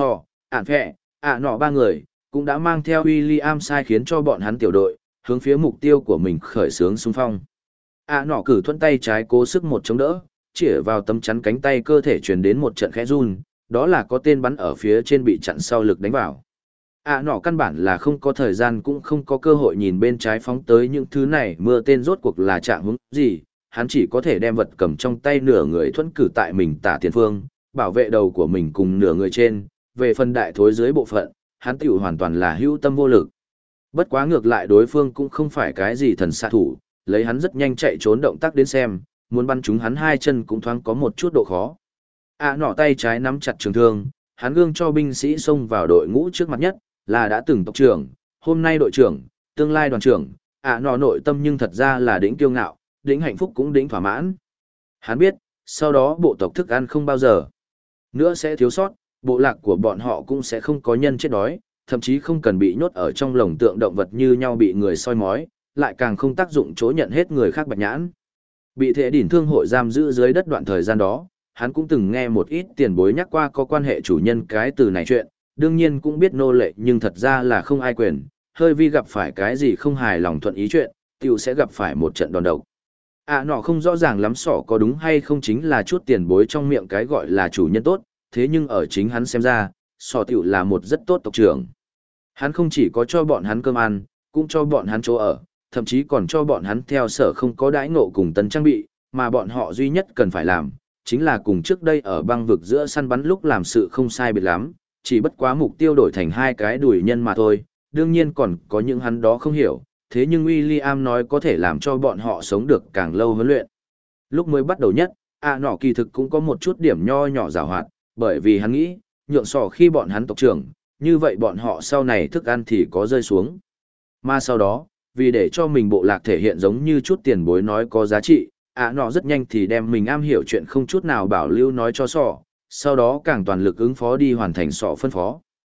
Phẹ, nọ ba người, cũng đã mang theo William sai khiến cho bọn hắn tiểu đội, hướng phía mục tiêu của mình khởi xướng xung phong. Nọ cử thuận tay trái cố sức một chống đỡ, chĩa vào tấm chắn cánh tay cơ thể truyền đến một trận khẽ run, đó là có tên bắn ở phía trên bị chặn sau lực đánh vào. Nọ căn bản là không có thời gian cũng không có cơ hội nhìn bên trái phóng tới những thứ này mưa tên rốt cuộc là trạng hướng gì, hắn chỉ có thể đem vật cầm trong tay nửa người thuẫn cử tại mình tả tiền phương, bảo vệ đầu của mình cùng nửa người trên, về phần đại thối dưới bộ phận, hắn tiểu hoàn toàn là hữu tâm vô lực. Bất quá ngược lại đối phương cũng không phải cái gì thần xạ thủ, lấy hắn rất nhanh chạy trốn động tác đến xem, muốn bắn chúng hắn hai chân cũng thoáng có một chút độ khó. Nọ tay trái nắm chặt trường thương, hắn gương cho binh sĩ xông vào đội ngũ trước mặt nhất, là đã từng tộc trưởng, hôm nay đội trưởng, tương lai đoàn trưởng, nọ nội tâm nhưng thật ra là đỉnh kiêu ngạo, đỉnh hạnh phúc cũng đỉnh thỏa mãn. Hắn biết, sau đó bộ tộc thức ăn không bao giờ nữa sẽ thiếu sót, bộ lạc của bọn họ cũng sẽ không có nhân chết đói, thậm chí không cần bị nhốt ở trong lồng tượng động vật như nhau bị người soi mói, lại càng không tác dụng chỗ nhận hết người khác bạch nhãn. Bị Thệ Đỉnh Thương hội giam giữ dưới đất đoạn thời gian đó, hắn cũng từng nghe một ít tiền bối nhắc qua có quan hệ chủ nhân cái từ này chuyện, đương nhiên cũng biết nô lệ nhưng thật ra là không ai quyền, hơi vi gặp phải cái gì không hài lòng thuận ý chuyện, tiểu sẽ gặp phải một trận đòn độc. Nọ không rõ ràng lắm sỏ có đúng hay không chính là chút tiền bối trong miệng cái gọi là chủ nhân tốt, thế nhưng ở chính hắn xem ra, sò tiểu là một rất tốt tộc trưởng. Hắn không chỉ có cho bọn hắn cơm ăn, cũng cho bọn hắn chỗ ở, thậm chí còn cho bọn hắn theo sở không có đãi ngộ cùng tân trang bị, mà bọn họ duy nhất cần phải làm, chính là cùng trước đây ở băng vực giữa săn bắn lúc làm sự không sai biệt lắm, chỉ bất quá mục tiêu đổi thành hai cái đùi nhân mà thôi, đương nhiên còn có những hắn đó không hiểu, thế nhưng William nói có thể làm cho bọn họ sống được càng lâu huấn luyện. Lúc mới bắt đầu nhất, nọ kỳ thực cũng có một chút điểm nho nhỏ giàu hoạt, bởi vì hắn nghĩ, nhượng sò khi bọn hắn tộc trưởng, như vậy bọn họ sau này thức ăn thì có rơi xuống. Mà sau đó, vì để cho mình bộ lạc thể hiện giống như chút tiền bối nói có giá trị, nọ rất nhanh thì đem mình am hiểu chuyện không chút nào bảo lưu nói cho sò, sau đó càng toàn lực ứng phó đi hoàn thành sò phân phó.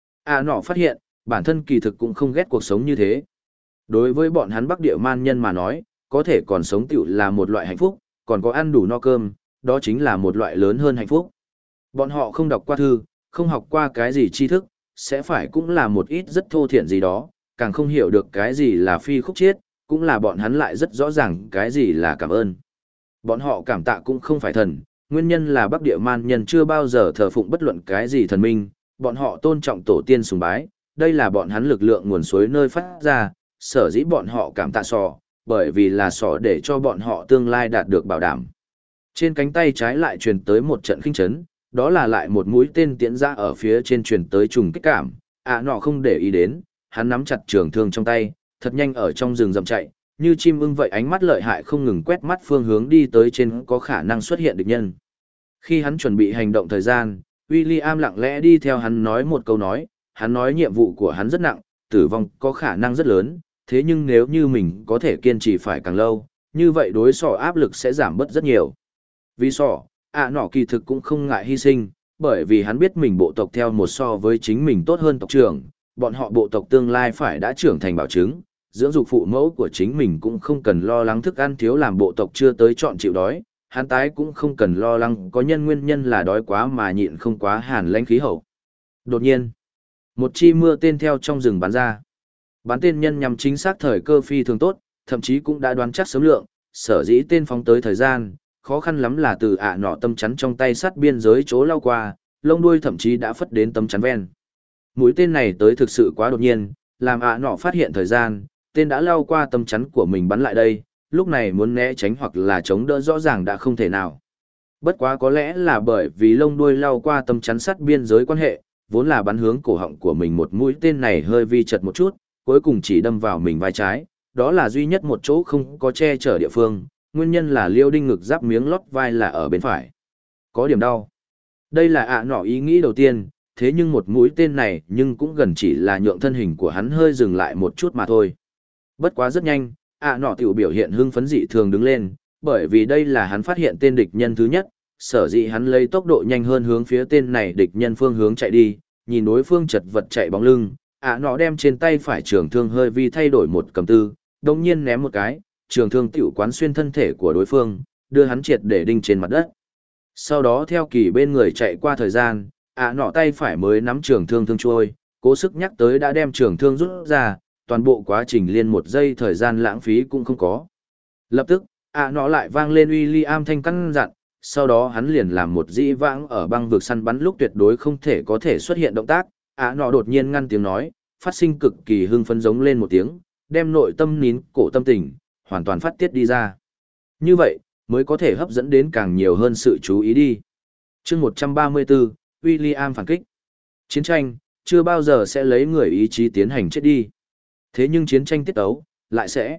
Nọ phát hiện, bản thân kỳ thực cũng không ghét cuộc sống như thế. Đối với bọn hắn Bắc Địa man nhân mà nói, có thể còn sống tiểu là một loại hạnh phúc, còn có ăn đủ no cơm, đó chính là một loại lớn hơn hạnh phúc. Bọn họ không đọc qua thư, không học qua cái gì tri thức, sẽ phải cũng là một ít rất thô thiển gì đó, càng không hiểu được cái gì là phi khúc chiết, cũng là bọn hắn lại rất rõ ràng cái gì là cảm ơn. Bọn họ cảm tạ cũng không phải thần, nguyên nhân là Bắc Địa man nhân chưa bao giờ thờ phụng bất luận cái gì thần minh, bọn họ tôn trọng tổ tiên sùng bái, đây là bọn hắn lực lượng nguồn suối nơi phát ra, sở dĩ bọn họ cảm tạ sò, bởi vì là sò để cho bọn họ tương lai đạt được bảo đảm. Trên cánh tay trái lại truyền tới một trận khinh chấn, đó là lại một mũi tên tiễn ra ở phía trên truyền tới trùng kích cảm, nọ không để ý đến, hắn nắm chặt trường thương trong tay, thật nhanh ở trong rừng rậm chạy, như chim ưng vậy ánh mắt lợi hại không ngừng quét mắt phương hướng đi tới trên có khả năng xuất hiện địch nhân. Khi hắn chuẩn bị hành động thời gian, William lặng lẽ đi theo hắn nói một câu nói, hắn nói nhiệm vụ của hắn rất nặng, tử vong có khả năng rất lớn, thế nhưng nếu như mình có thể kiên trì phải càng lâu, như vậy đối sò áp lực sẽ giảm bớt rất nhiều. Vì sò, nọ kỳ thực cũng không ngại hy sinh, bởi vì hắn biết mình bộ tộc theo một so với chính mình tốt hơn tộc trưởng, bọn họ bộ tộc tương lai phải đã trưởng thành bảo chứng, dưỡng dục phụ mẫu của chính mình cũng không cần lo lắng thức ăn thiếu làm bộ tộc chưa tới chọn chịu đói, hắn tái cũng không cần lo lắng có nguyên nhân là đói quá mà nhịn không quá hàn lãnh khí hậu. Đột nhiên, một chi mưa tên theo trong rừng bắn ra. Bắn tên nhân nhằm chính xác thời cơ phi thường tốt, thậm chí cũng đã đoán chắc sớm lượng, sở dĩ tên phóng tới thời gian, khó khăn lắm là từ nọ tâm chắn trong tay sắt biên giới chỗ lao qua, lông đuôi thậm chí đã phất đến tấm chắn ven. Mũi tên này tới thực sự quá đột nhiên, làm nọ phát hiện thời gian, tên đã lao qua tấm chắn của mình bắn lại đây, lúc này muốn né tránh hoặc là chống đỡ rõ ràng đã không thể nào. Bất quá có lẽ là bởi vì lông đuôi lao qua tấm chắn sắt biên giới quan hệ, vốn là bắn hướng cổ họng của mình một mũi tên này hơi vi chật một chút, cuối cùng chỉ đâm vào mình vai trái, đó là duy nhất một chỗ không có che chở địa phương, nguyên nhân là liêu đinh ngực giáp miếng lót vai là ở bên phải. Có điểm đau. Đây là nọ ý nghĩ đầu tiên, thế nhưng một mũi tên này nhưng cũng gần chỉ là nhượng thân hình của hắn hơi dừng lại một chút mà thôi. Bất quá rất nhanh, nọ tiểu biểu hiện hưng phấn dị thường đứng lên, bởi vì đây là hắn phát hiện tên địch nhân thứ nhất, sở dĩ hắn lấy tốc độ nhanh hơn hướng phía tên này địch nhân phương hướng chạy đi, nhìn đối phương chật vật chạy bóng lưng, nọ đem trên tay phải trường thương hơi vi thay đổi một cầm tư, đồng nhiên ném một cái, trường thương tiểu quán xuyên thân thể của đối phương, đưa hắn triệt để đinh trên mặt đất. Sau đó theo kỳ bên người chạy qua thời gian, nọ tay phải mới nắm trường thương thương trôi, cố sức nhắc tới đã đem trường thương rút ra, toàn bộ quá trình liên một giây thời gian lãng phí cũng không có. Lập tức, nọ lại vang lên William thanh căn dặn, sau đó hắn liền làm một dĩ vãng ở băng vực săn bắn lúc tuyệt đối không thể có thể xuất hiện động tác, nọ đột nhiên ngăn tiếng nói, phát sinh cực kỳ hưng phấn giống lên một tiếng, đem nội tâm nín cổ tâm tình, hoàn toàn phát tiết đi ra. Như vậy, mới có thể hấp dẫn đến càng nhiều hơn sự chú ý đi. Chương 134, William phản kích. Chiến tranh, chưa bao giờ sẽ lấy người ý chí tiến hành chết đi. Thế nhưng chiến tranh tiết ấu, lại sẽ.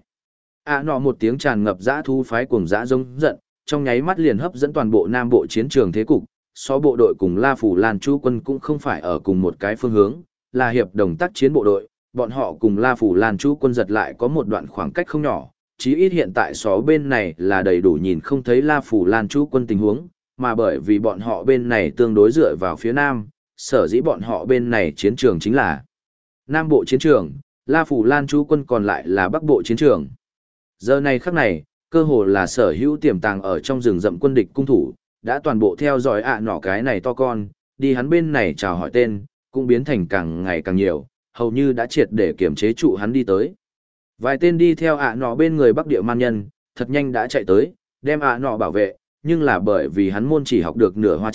Nọ một tiếng tràn ngập dã thu phái cuồng dã giống giận, trong nháy mắt liền hấp dẫn toàn bộ Nam Bộ chiến trường thế cục, so bộ đội cùng La Phủ Lan Chu quân cũng không phải ở cùng một cái phương hướng, là hiệp đồng tác chiến bộ đội, bọn họ cùng La Phủ Lan Chu quân giật lại có một đoạn khoảng cách không nhỏ, chí ít hiện tại xó bên này là đầy đủ nhìn không thấy La Phủ Lan Chu quân tình huống, mà bởi vì bọn họ bên này tương đối dựa vào phía Nam, sở dĩ bọn họ bên này chiến trường chính là Nam Bộ chiến trường, La Phủ Lan Chu quân còn lại là Bắc Bộ chiến trường. Giờ này khắc này, cơ hồ là sở hữu tiềm tàng ở trong rừng rậm quân địch cung thủ, đã toàn bộ theo dõi nọ cái này to con, đi hắn bên này chào hỏi tên, cũng biến thành càng ngày càng nhiều, hầu như đã triệt để kiểm chế trụ hắn đi tới. Vài tên đi theo nọ bên người Bắc Địa man nhân, thật nhanh đã chạy tới, đem nọ bảo vệ, nhưng là bởi vì hắn môn chỉ học được nửa hoa trận,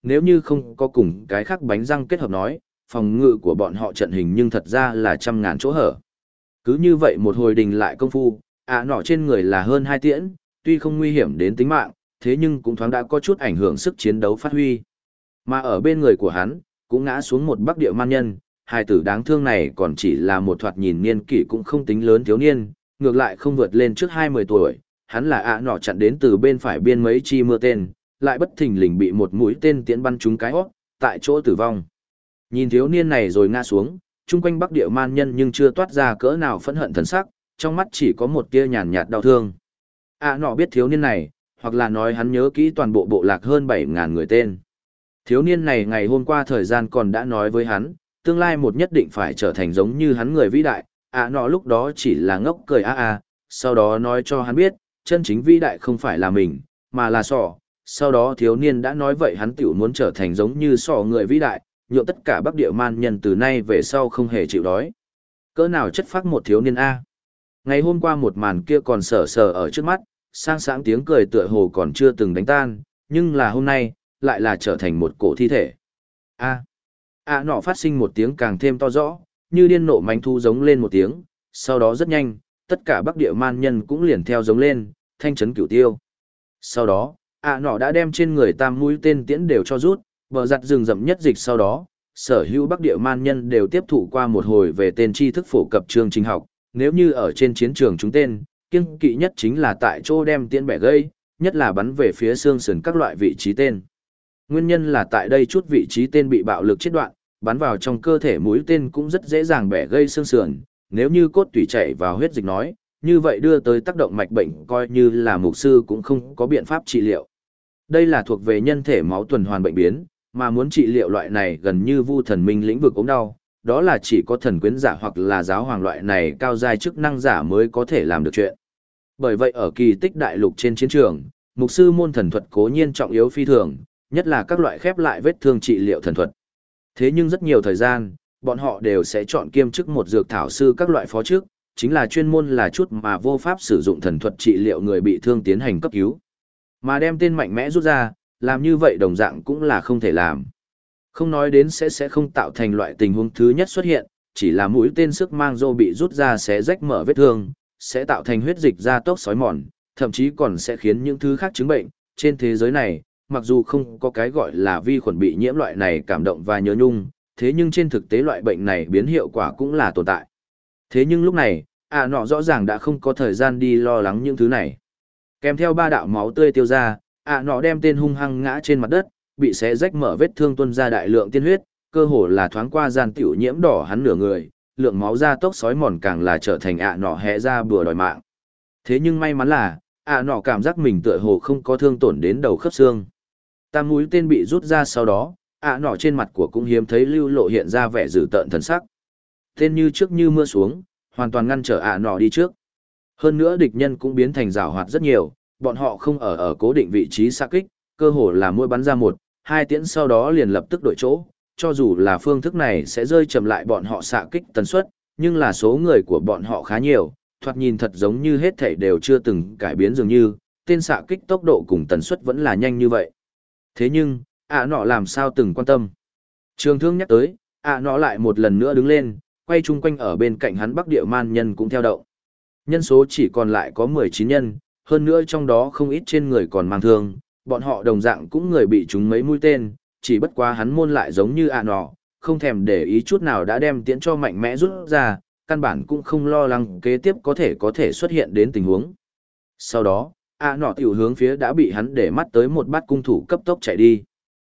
nếu như không có cùng cái khác bánh răng kết hợp nói, phòng ngự của bọn họ trận hình nhưng thật ra là trăm ngàn chỗ hở. Cứ như vậy một hồi đình lại công phu, nọ trên người là hơn 2 tiễn, tuy không nguy hiểm đến tính mạng, thế nhưng cũng thoáng đã có chút ảnh hưởng sức chiến đấu phát huy. Mà ở bên người của hắn, cũng ngã xuống một bắc địa man nhân, hài tử đáng thương này còn chỉ là một thoạt nhìn niên kỷ cũng không tính lớn thiếu niên, ngược lại không vượt lên trước 20 tuổi, hắn là nọ chặn đến từ bên phải biên mấy chi mưa tên, lại bất thình lình bị một mũi tên tiễn bắn trúng cái hót, tại chỗ tử vong. Nhìn thiếu niên này rồi ngã xuống, chung quanh bắc địa man nhân nhưng chưa toát ra cỡ nào phẫn hận thần sắc, trong mắt chỉ có một tia nhàn nhạt đau thương. Nọ biết thiếu niên này, hoặc là nói hắn nhớ kỹ toàn bộ bộ lạc hơn 7.000 người tên. Thiếu niên này ngày hôm qua thời gian còn đã nói với hắn, tương lai một nhất định phải trở thành giống như hắn người vĩ đại, nọ lúc đó chỉ là ngốc cười sau đó nói cho hắn biết, chân chính vĩ đại không phải là mình, mà là sỏ. Sau đó thiếu niên đã nói vậy hắn tiểu muốn trở thành giống như sỏ người vĩ đại, nhượng tất cả bắc địa man nhân từ nay về sau không hề chịu đói. Cỡ nào chất phác một thiếu niên A. Ngày hôm qua một màn kia còn sờ sờ ở trước mắt, sang sáng tiếng cười tựa hồ còn chưa từng đánh tan, nhưng là hôm nay, lại là trở thành một cổ thi thể. Nọ phát sinh một tiếng càng thêm to rõ, như điên nộ manh thu giống lên một tiếng, sau đó rất nhanh, tất cả bắc địa man nhân cũng liền theo giống lên, thanh chấn cửu tiêu. Sau đó, nọ đã đem trên người tam mũi tên tiễn đều cho rút, bờ giặt rừng rậm nhất dịch sau đó, sở hữu bắc địa man nhân đều tiếp thụ qua một hồi về tên tri thức phổ cập chương trình học, nếu như ở trên chiến trường chúng tên, kiêng kỵ nhất chính là tại chỗ đem tiễn bẻ gây, nhất là bắn về phía xương sườn các loại vị trí tên. Nguyên nhân là tại đây chút vị trí tên bị bạo lực chết đoạn, bắn vào trong cơ thể mũi tên cũng rất dễ dàng bẻ gây xương sườn, nếu như cốt tủy chảy vào huyết dịch nói, như vậy đưa tới tác động mạch bệnh coi như là mục sư cũng không có biện pháp trị liệu. Đây là thuộc về nhân thể máu tuần hoàn bệnh biến, mà muốn trị liệu loại này gần như vu thần minh lĩnh vực ốm đau, đó là chỉ có thần quyến giả hoặc là giáo hoàng loại này cao giai chức năng giả mới có thể làm được chuyện. Bởi vậy ở kỳ tích đại lục trên chiến trường, mục sư môn thần thuật cố nhiên trọng yếu phi thường, nhất là các loại khép lại vết thương trị liệu thần thuật. Thế nhưng rất nhiều thời gian, bọn họ đều sẽ chọn kiêm chức một dược thảo sư các loại phó chức, chính là chuyên môn là chút mà vô pháp sử dụng thần thuật trị liệu người bị thương tiến hành cấp cứu. Mà đem tên mạnh mẽ rút ra, làm như vậy đồng dạng cũng là không thể làm. Không nói đến sẽ không tạo thành loại tình huống thứ nhất xuất hiện, chỉ là mũi tên sức mang rô bị rút ra sẽ rách mở vết thương, sẽ tạo thành huyết dịch gia tốc xói mòn, thậm chí còn sẽ khiến những thứ khác chứng bệnh. Trên thế giới này, mặc dù không có cái gọi là vi khuẩn bị nhiễm loại này cảm động và nhớ nhung, thế nhưng trên thực tế loại bệnh này biến hiệu quả cũng là tồn tại. Thế nhưng lúc này, nọ rõ ràng đã không có thời gian đi lo lắng những thứ này. Kèm theo 3 đạo máu tươi tiêu ra, nọ đem tên hung hăng ngã trên mặt đất, bị xé rách mở vết thương tuôn ra đại lượng tiên huyết, cơ hồ là thoáng qua gian tiểu nhiễm đỏ hắn nửa người, lượng máu ra tốc sói mòn càng là trở thành nọ hẽ ra bừa đòi mạng. Thế nhưng may mắn là, nọ cảm giác mình tựa hồ không có thương tổn đến đầu khớp xương. Tam mũi tên bị rút ra sau đó, nọ trên mặt của cũng hiếm thấy lưu lộ hiện ra vẻ dữ tợn thần sắc. Tên như trước như mưa xuống, hoàn toàn ngăn trở nọ đi trước. Hơn nữa địch nhân cũng biến thành giảo hoạt rất nhiều, bọn họ không ở cố định vị trí xạ kích, cơ hồ là mỗi bắn ra 1-2 tiễn sau đó liền lập tức đổi chỗ, cho dù là phương thức này sẽ rơi chậm lại bọn họ xạ kích tần suất, nhưng là số người của bọn họ khá nhiều, thoạt nhìn thật giống như hết thảy đều chưa từng cải biến dường như, tên xạ kích tốc độ cùng tần suất vẫn là nhanh như vậy. Thế nhưng, nọ làm sao từng quan tâm. Trường thương nhắc tới, nọ lại một lần nữa đứng lên, quay chung quanh ở bên cạnh hắn bắc địa man nhân cũng theo động. Nhân số chỉ còn lại có 19 nhân, hơn nữa trong đó không ít trên người còn mang thương, bọn họ đồng dạng cũng người bị trúng mấy mũi tên, chỉ bất quá hắn môn lại giống như nọ, không thèm để ý chút nào đã đem tiễn cho mạnh mẽ rút ra, căn bản cũng không lo lắng kế tiếp có thể xuất hiện đến tình huống. Sau đó, nọ tiểu hướng phía đã bị hắn để mắt tới một bát cung thủ cấp tốc chạy đi.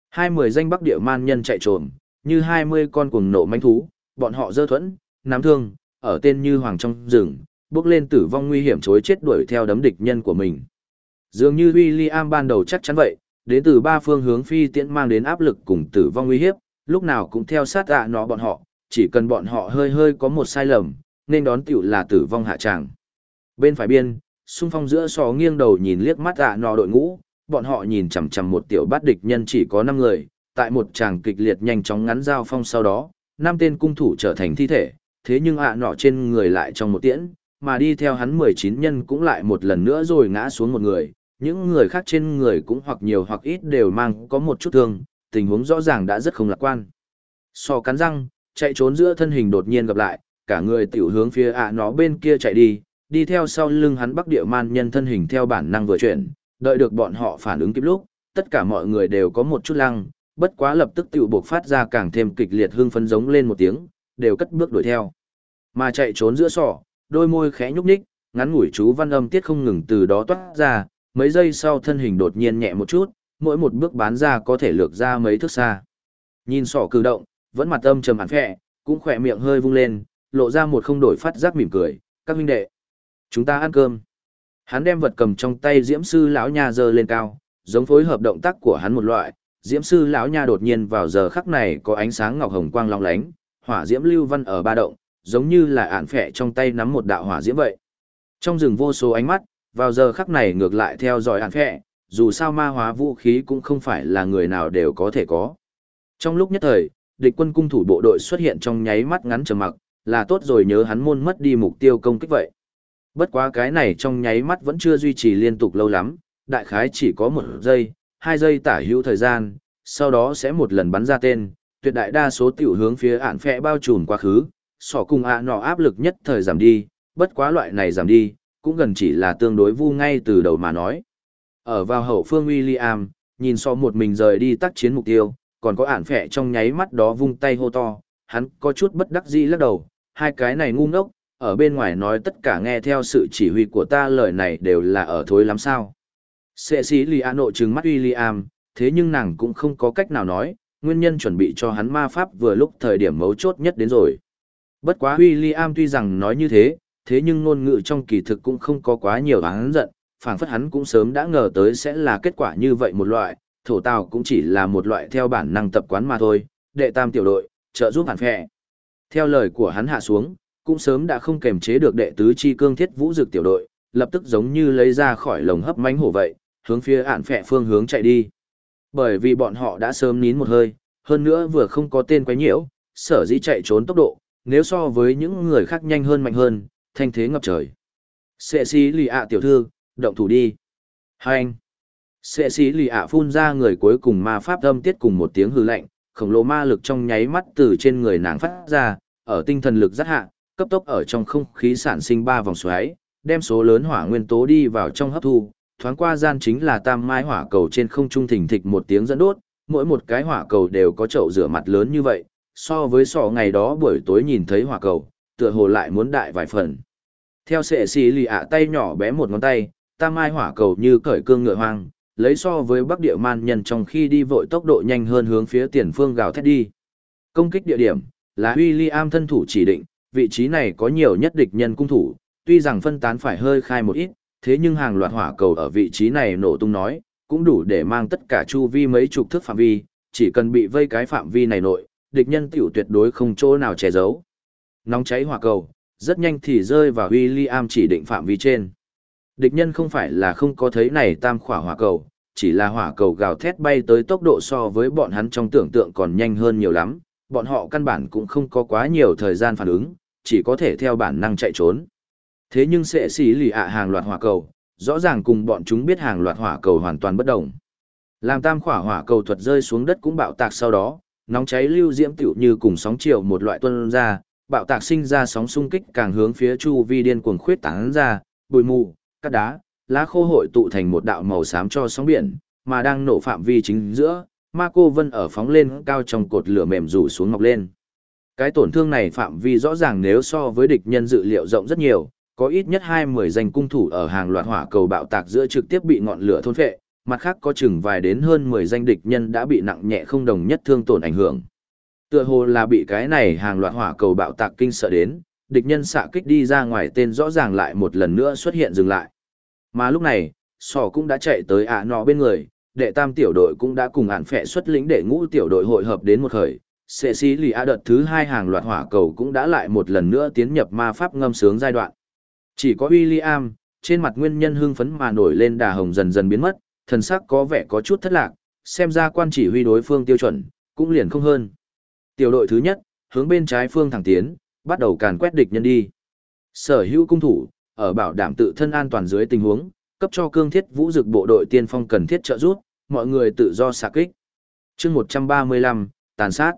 20 danh bắc địa man nhân chạy trồm, như 20 con cuồng nộ manh thú, bọn họ dơ thuẫn, nắm thương, ở tên như hoàng trong rừng, bước lên tử vong nguy hiểm chối chết đuổi theo đấm địch nhân của mình. Dường như William ban đầu chắc chắn vậy, đến từ 3 phương hướng phi tiễn mang đến áp lực cùng tử vong nguy hiểm, lúc nào cũng theo sát nọ bọn họ, chỉ cần bọn họ hơi có một sai lầm, nên đón tiểu là tử vong hạ tràng. Bên phải biên, xung phong giữa sò nghiêng đầu nhìn liếc mắt nọ đội ngũ, bọn họ nhìn chằm chằm một tiểu bát địch nhân chỉ có 5 người, tại một tràng kịch liệt nhanh chóng ngắn giao phong sau đó, 5 tên cung thủ trở thành thi thể, thế nhưng nọ trên người lại trong một tiễn, mà đi theo hắn 19 nhân cũng lại một lần nữa rồi ngã xuống một người, những người khác trên người cũng hoặc nhiều hoặc ít đều mang có một chút thương, tình huống rõ ràng đã rất không lạc quan. Sò cắn răng, chạy trốn giữa thân hình đột nhiên gặp lại, cả người tiểu hướng phía nó bên kia chạy đi, đi theo sau lưng hắn Bắc Địa Man nhân thân hình theo bản năng vừa chuyển, đợi được bọn họ phản ứng kịp lúc, tất cả mọi người đều có một chút lăng, bất quá lập tức tiểu buộc phát ra càng thêm kịch liệt hưng phấn giống lên một tiếng, đều cất bước đuổi theo. Mà chạy trốn giữa sọ, đôi môi khẽ nhúc nhích, ngắn ngủi chú văn âm tiết không ngừng từ đó toát ra, mấy giây sau thân hình đột nhiên nhẹ một chút, mỗi một bước bán ra có thể lược ra mấy thước xa. Nhìn sọ cử động, vẫn mặt âm trầm hẳn phệ, cũng khỏe miệng hơi vung lên, lộ ra một không đổi phát giác mỉm cười, các huynh đệ, chúng ta ăn cơm. Hắn đem vật cầm trong tay diễm sư lão nha giơ lên cao, giống phối hợp động tác của hắn một loại, diễm sư lão nha đột nhiên vào giờ khắc này có ánh sáng ngọc hồng quang long lánh, hỏa diễm lưu văn ở ba động, giống như là ản phệ trong tay nắm một đạo hỏa diễm vậy. Trong rừng vô số ánh mắt, vào giờ khắc này ngược lại theo dõi ản phệ, dù sao ma hóa vũ khí cũng không phải là người nào đều có thể có. Trong lúc nhất thời, địch quân cung thủ bộ đội xuất hiện trong nháy mắt ngắn trầm mặc, là tốt rồi nhớ hắn môn mất đi mục tiêu công kích vậy. Bất quá cái này trong nháy mắt vẫn chưa duy trì liên tục lâu lắm, đại khái chỉ có 1 giây, 2 giây tả hữu thời gian, sau đó sẽ một lần bắn ra tên, tuyệt đại đa số tiểu hướng phía ản phệ bao trùm quá khứ, sỏ cùng nọ áp lực nhất thời giảm đi, bất quá loại này giảm đi, cũng gần chỉ là tương đối vu ngay từ đầu mà nói. Ở vào hậu phương William, nhìn so một mình rời đi tác chiến mục tiêu, còn có ản phệ trong nháy mắt đó vung tay hô to, hắn có chút bất đắc dĩ lắc đầu, hai cái này ngu ngốc, ở bên ngoài nói tất cả nghe theo sự chỉ huy của ta lời này đều là ở thối lắm sao. Cecilia nộ trừng mắt William, thế nhưng nàng cũng không có cách nào nói, nguyên nhân chuẩn bị cho hắn ma pháp vừa lúc thời điểm mấu chốt nhất đến rồi. Bất quá William tuy rằng nói như thế, thế nhưng ngôn ngữ trong kỳ thực cũng không có quá nhiều hắn giận, phảng phất hắn cũng sớm đã ngờ tới sẽ là kết quả như vậy một loại, thổ tào cũng chỉ là một loại theo bản năng tập quán mà thôi, đệ tam tiểu đội, trợ giúp hàn phệ. Theo lời của hắn hạ xuống, cũng sớm đã không kềm chế được đệ tứ chi cương thiết vũ dực tiểu đội, lập tức giống như lấy ra khỏi lồng hấp mánh hổ vậy, hướng phía hàn phệ phương hướng chạy đi. Bởi vì bọn họ đã sớm nín một hơi, hơn nữa vừa không có tên quấy nhiễu, sở dĩ chạy trốn tốc độ, nếu so với những người khác nhanh hơn mạnh hơn, thanh thế ngập trời. Cecilia tiểu thư, động thủ đi. Hành. Cecilia phun ra người cuối cùng ma pháp âm tiết cùng một tiếng hư lạnh, khổng lồ ma lực trong nháy mắt từ trên người nàng phát ra, ở tinh thần lực rất hạ, cấp tốc ở trong không khí sản sinh 3 vòng xoáy, đem số lớn hỏa nguyên tố đi vào trong hấp thu, thoáng qua gian chính là tam mai hỏa cầu trên không trung thình thịch một tiếng dẫn đốt, mỗi một cái hỏa cầu đều có chậu rửa mặt lớn như vậy, so với sọ ngày đó buổi tối nhìn thấy hỏa cầu, tựa hồ lại muốn đại vài phần. Theo Cecilia tay nhỏ bé một ngón tay, tam mai hỏa cầu như cởi cương ngựa hoang, lấy so với Bắc Địa Man nhân trong khi đi vội tốc độ nhanh hơn hướng phía tiền phương gào thét đi. Công kích địa điểm là William thân thủ chỉ định, vị trí này có nhiều nhất địch nhân cung thủ, tuy rằng phân tán phải hơi khai một ít, thế nhưng hàng loạt hỏa cầu ở vị trí này nổ tung nói, cũng đủ để mang tất cả chu vi mấy chục thước phạm vi, chỉ cần bị vây cái phạm vi này nội, địch nhân tiểu tuyệt đối không chỗ nào che giấu. Nóng cháy hỏa cầu, rất nhanh thì rơi vào William chỉ định phạm vi trên. Địch nhân không phải là không có thấy này tam khỏa hỏa cầu, chỉ là hỏa cầu gào thét bay tới tốc độ so với bọn hắn trong tưởng tượng còn nhanh hơn nhiều lắm, bọn họ căn bản cũng không có quá nhiều thời gian phản ứng, chỉ có thể theo bản năng chạy trốn. Thế nhưng sẽ xí lì hàng loạt hỏa cầu, rõ ràng cùng bọn chúng biết hàng loạt hỏa cầu hoàn toàn bất đồng. Làm tam khỏa hỏa cầu thuật rơi xuống đất cũng bạo tạc sau đó, nóng cháy lưu diễm tiểu như cùng sóng chiều một loại tuôn ra, bạo tạc sinh ra sóng xung kích càng hướng phía chu vi điên cuồng khuyết tán ra, bụi mù, cát đá, lá khô hội tụ thành một đạo màu xám cho sóng biển, mà đang nổ phạm vi chính giữa, ma cô vân ở phóng lên cao trong cột lửa mềm rủ xuống ngọc lên. Cái tổn thương này phạm vi rõ ràng nếu so với địch nhân dự liệu rộng rất nhiều, có ít nhất 20 danh cung thủ ở hàng loạt hỏa cầu bạo tạc giữa trực tiếp bị ngọn lửa thôn phệ, mặt khác có chừng vài đến hơn 10 danh địch nhân đã bị nặng nhẹ không đồng nhất thương tổn ảnh hưởng. Tựa hồ là bị cái này hàng loạt hỏa cầu bạo tạc kinh sợ đến, địch nhân xạ kích đi ra ngoài tên rõ ràng lại một lần nữa xuất hiện dừng lại. Mà lúc này, sò cũng đã chạy tới nọ bên người, đệ tam tiểu đội cũng đã cùng ản phệ xuất lĩnh đệ ngũ tiểu đội hội hợp đến một khởi. Cecilia đợt thứ 2 hàng loạt hỏa cầu cũng đã lại một lần nữa tiến nhập ma pháp ngâm sướng giai đoạn. Chỉ có William, trên mặt nguyên nhân hưng phấn mà nổi lên đà hồng dần dần biến mất, thần sắc có vẻ có chút thất lạc, xem ra quan chỉ huy đối phương tiêu chuẩn, cũng liền không hơn. Tiểu đội thứ nhất, hướng bên trái phương thẳng tiến, bắt đầu càn quét địch nhân đi. Sở hữu cung thủ, ở bảo đảm tự thân an toàn dưới tình huống, cấp cho cương thiết vũ dực bộ đội tiên phong cần thiết trợ giúp, mọi người tự do xạ kích. chương 135, tàn sát.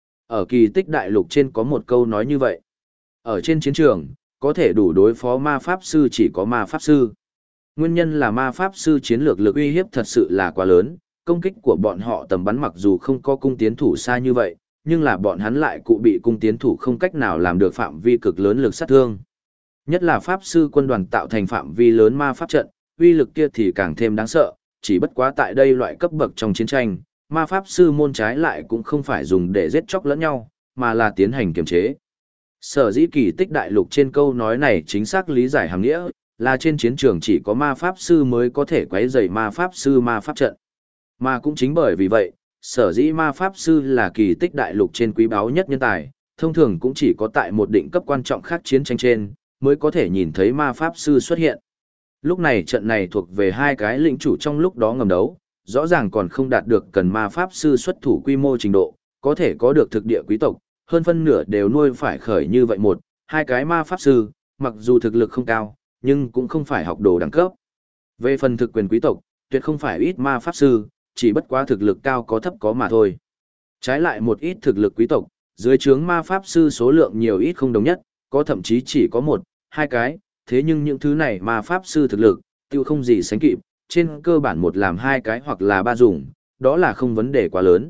Ở kỳ tích đại lục trên có một câu nói như vậy. Ở trên chiến trường, có thể đủ đối phó ma pháp sư chỉ có ma pháp sư. Nguyên nhân là ma pháp sư chiến lược lực uy hiếp thật sự là quá lớn, công kích của bọn họ tầm bắn mặc dù không có cung tiến thủ xa như vậy, nhưng là bọn hắn lại cụ bị cung tiến thủ không cách nào làm được phạm vi cực lớn lực sát thương. Nhất là pháp sư quân đoàn tạo thành phạm vi lớn ma pháp trận, uy lực kia thì càng thêm đáng sợ, chỉ bất quá tại đây loại cấp bậc trong chiến tranh, ma pháp sư môn trái lại cũng không phải dùng để giết chóc lẫn nhau, mà là tiến hành kiềm chế. Sở dĩ kỳ tích đại lục trên câu nói này chính xác lý giải hàng nghĩa, là trên chiến trường chỉ có ma pháp sư mới có thể quấy rầy ma pháp sư ma pháp trận. Mà cũng chính bởi vì vậy, sở dĩ ma pháp sư là kỳ tích đại lục trên quý báu nhất nhân tài, thông thường cũng chỉ có tại một định cấp quan trọng khác chiến tranh trên, mới có thể nhìn thấy ma pháp sư xuất hiện. Lúc này trận này thuộc về hai cái lĩnh chủ trong lúc đó ngầm đấu, rõ ràng còn không đạt được cần ma pháp sư xuất thủ quy mô trình độ, có thể có được thực địa quý tộc, hơn phân nửa đều nuôi phải khởi như vậy một, hai cái ma pháp sư, mặc dù thực lực không cao, nhưng cũng không phải học đồ đẳng cấp. Về phần thực quyền quý tộc, tuyệt không phải ít ma pháp sư, chỉ bất quá thực lực cao có thấp có mà thôi. Trái lại một ít thực lực quý tộc, dưới trướng ma pháp sư số lượng nhiều ít không đồng nhất, có thậm chí chỉ có một, hai cái, thế nhưng những thứ này ma pháp sư thực lực, tiêu không gì sánh kịp, trên cơ bản một làm hai cái hoặc là ba dùng, đó là không vấn đề quá lớn.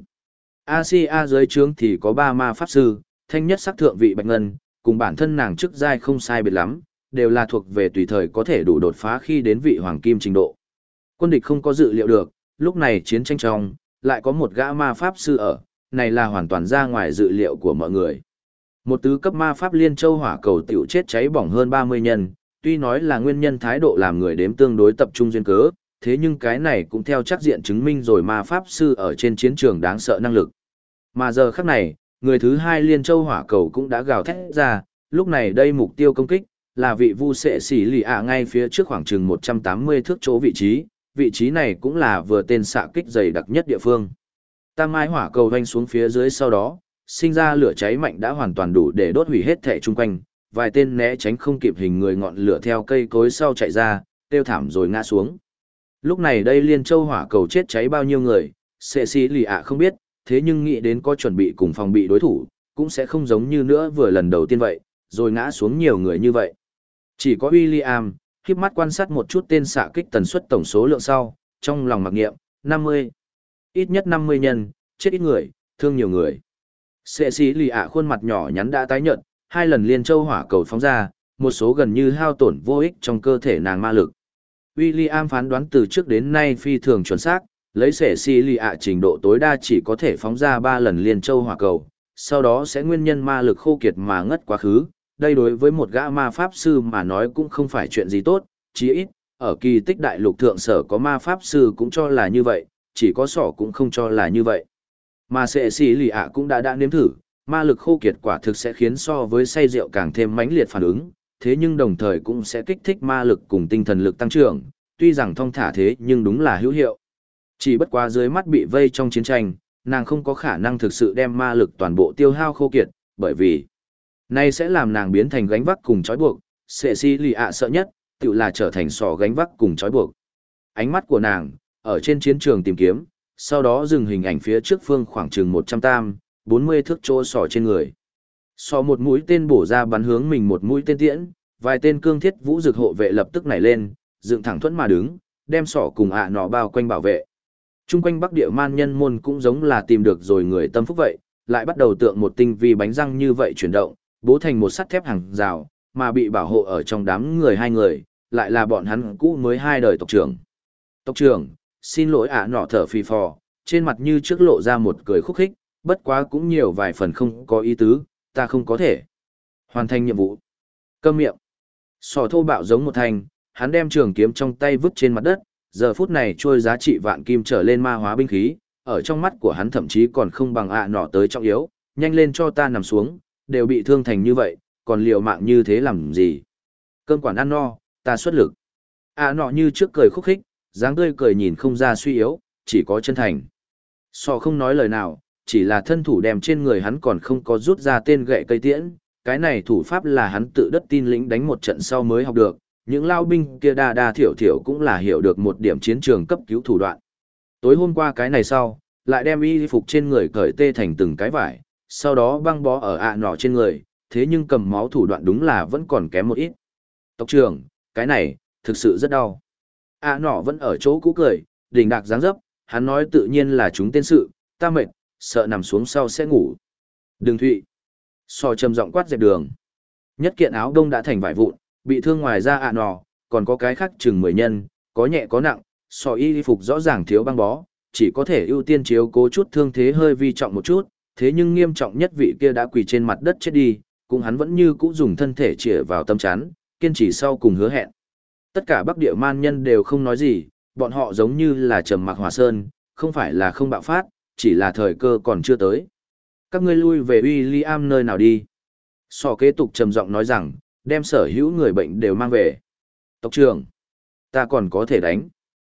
Asia dưới trướng thì có ba ma pháp sư, thanh nhất sắc thượng vị bạch ngân, cùng bản thân nàng chức giai không sai biệt lắm, đều là thuộc về tùy thời có thể đủ đột phá khi đến vị hoàng kim trình độ. Quân địch không có dự liệu được, lúc này chiến tranh trong, lại có một gã ma pháp sư ở, này là hoàn toàn ra ngoài dự liệu của mọi người. Một tứ cấp ma pháp liên châu hỏa cầu tiểu chết cháy bỏng hơn 30 nhân, tuy nói là nguyên nhân thái độ làm người đếm tương đối tập trung duyên cớ, thế nhưng cái này cũng theo chắc diện chứng minh rồi ma pháp sư ở trên chiến trường đáng sợ năng lực. Mà giờ khắc này, người thứ hai liên châu hỏa cầu cũng đã gào thét ra, lúc này đây mục tiêu công kích, là vị vu sệ xỉ lì ạ ngay phía trước khoảng chừng 180 thước chỗ vị trí này cũng là vừa tên xạ kích dày đặc nhất địa phương. Tam mai hỏa cầu vanh xuống phía dưới sau đó, sinh ra lửa cháy mạnh đã hoàn toàn đủ để đốt hủy hết thể chung quanh, vài tên né tránh không kịp hình người ngọn lửa theo cây cối sau chạy ra, tiêu thảm rồi ngã xuống. Lúc này đây liên châu hỏa cầu chết cháy bao nhiêu người, sệ xỉ lì ạ không biết, thế nhưng nghĩ đến có chuẩn bị cùng phòng bị đối thủ, cũng sẽ không giống như nữa vừa lần đầu tiên vậy, rồi ngã xuống nhiều người như vậy. Chỉ có William, khiếp mắt quan sát một chút tên xạ kích tần suất tổng số lượng sau, trong lòng mặc niệm, 50. Ít nhất 50 nhân, chết ít người, thương nhiều người. Sệ xỉ lì ạ khuôn mặt nhỏ nhắn đã tái nhợt, hai lần liên châu hỏa cầu phóng ra, một số gần như hao tổn vô ích trong cơ thể nàng ma lực. William phán đoán từ trước đến nay phi thường chuẩn xác, lấy sệ xỉ lì ạ trình độ tối đa chỉ có thể phóng ra 3 lần liên châu hỏa cầu, sau đó sẽ nguyên nhân ma lực khô kiệt mà ngất quá khứ. Đây đối với một gã ma pháp sư mà nói cũng không phải chuyện gì tốt, chí ít, ở kỳ tích đại lục thượng sở có ma pháp sư cũng cho là như vậy, chỉ có sỏ cũng không cho là như vậy. Mà sệ xỉ lì ạ cũng đã nếm thử, ma lực khô kiệt quả thực sẽ khiến so với say rượu càng thêm mãnh liệt phản ứng, thế nhưng đồng thời cũng sẽ kích thích ma lực cùng tinh thần lực tăng trưởng, tuy rằng thong thả thế nhưng đúng là hữu hiệu. Chỉ bất quá dưới mắt bị vây trong chiến tranh, nàng không có khả năng thực sự đem ma lực toàn bộ tiêu hao khô kiệt, bởi vì này sẽ làm nàng biến thành gánh vác cùng trói buộc, sệ xỉ lì ạ sợ nhất, tự là trở thành sỏ gánh vác cùng trói buộc. Ánh mắt của nàng, ở trên chiến trường tìm kiếm, sau đó dừng hình ảnh phía trước phương khoảng chừng 140 thước chỗ sỏ trên người. Sỏ một mũi tên bổ ra bắn hướng mình một mũi tên tiễn, vài tên cương thiết vũ dực hộ vệ lập tức nảy lên, dựng thẳng thuẫn mà đứng, đem sỏ cùng nọ bao quanh bảo vệ. Trung quanh Bắc Địa Man nhân môn cũng giống là tìm được rồi người tâm phúc vậy, lại bắt đầu tượng một tinh vi bánh răng như vậy chuyển động, bố thành một sắt thép hàng rào, mà bị bảo hộ ở trong đám người hai người, lại là bọn hắn cũ mới hai đời tộc trưởng. Tộc trưởng, xin lỗi nọ thở phì phò, trên mặt như trước lộ ra một cười khúc khích, bất quá cũng nhiều vài phần không có ý tứ, ta không có thể hoàn thành nhiệm vụ. Câm miệng. Sỏ thô bạo giống một thanh, hắn đem trường kiếm trong tay vứt trên mặt đất, giờ phút này trôi giá trị vạn kim trở lên ma hóa binh khí, ở trong mắt của hắn thậm chí còn không bằng nọ tới trọng yếu, nhanh lên cho ta nằm xuống, đều bị thương thành như vậy, còn liều mạng như thế làm gì? Cơm quản ăn no, ta xuất lực. Nọ như trước cười khúc khích, dáng tươi cười nhìn không ra suy yếu, chỉ có chân thành. Sọ không nói lời nào, chỉ là thân thủ đem trên người hắn còn không có rút ra tên gậy cây tiễn, cái này thủ pháp là hắn tự đất tin lĩnh đánh một trận sau mới học được, những lao binh kia đa thiểu thiểu cũng là hiểu được một điểm chiến trường cấp cứu thủ đoạn. Tối hôm qua cái này sau, lại đem y phục trên người cởi tê thành từng cái vải, sau đó băng bó ở ạ nọ trên người, thế nhưng cầm máu thủ đoạn đúng là vẫn còn kém một ít. Tộc trưởng, cái này, thực sự rất đau. ạ nọ vẫn ở chỗ cũ cười, đỉnh đạc dáng dấp, hắn nói tự nhiên là chúng tên sự, ta mệt, sợ nằm xuống sau sẽ ngủ. Đường Thụy. So trầm giọng quát dẹp đường. Nhất kiện áo đông đã thành vải vụn, bị thương ngoài ra ạ nọ, còn có cái khác chừng 10 nhân, có nhẹ có nặng, so y phục rõ ràng thiếu băng bó, chỉ có thể ưu tiên chiếu cố chút thương thế hơi vi trọng một chút, thế nhưng nghiêm trọng nhất vị kia đã quỳ trên mặt đất chết đi, cũng hắn vẫn như cũ dùng thân thể chĩa vào tâm chắn, kiên trì sau cùng hứa hẹn. Tất cả Bắc Địa man nhân đều không nói gì, bọn họ giống như là trầm mặc hòa sơn, không phải là không bạo phát, chỉ là thời cơ còn chưa tới. Các ngươi lui về William nơi nào đi. So kế tục trầm giọng nói rằng, đem sở hữu người bệnh đều mang về. Tộc trưởng, ta còn có thể đánh.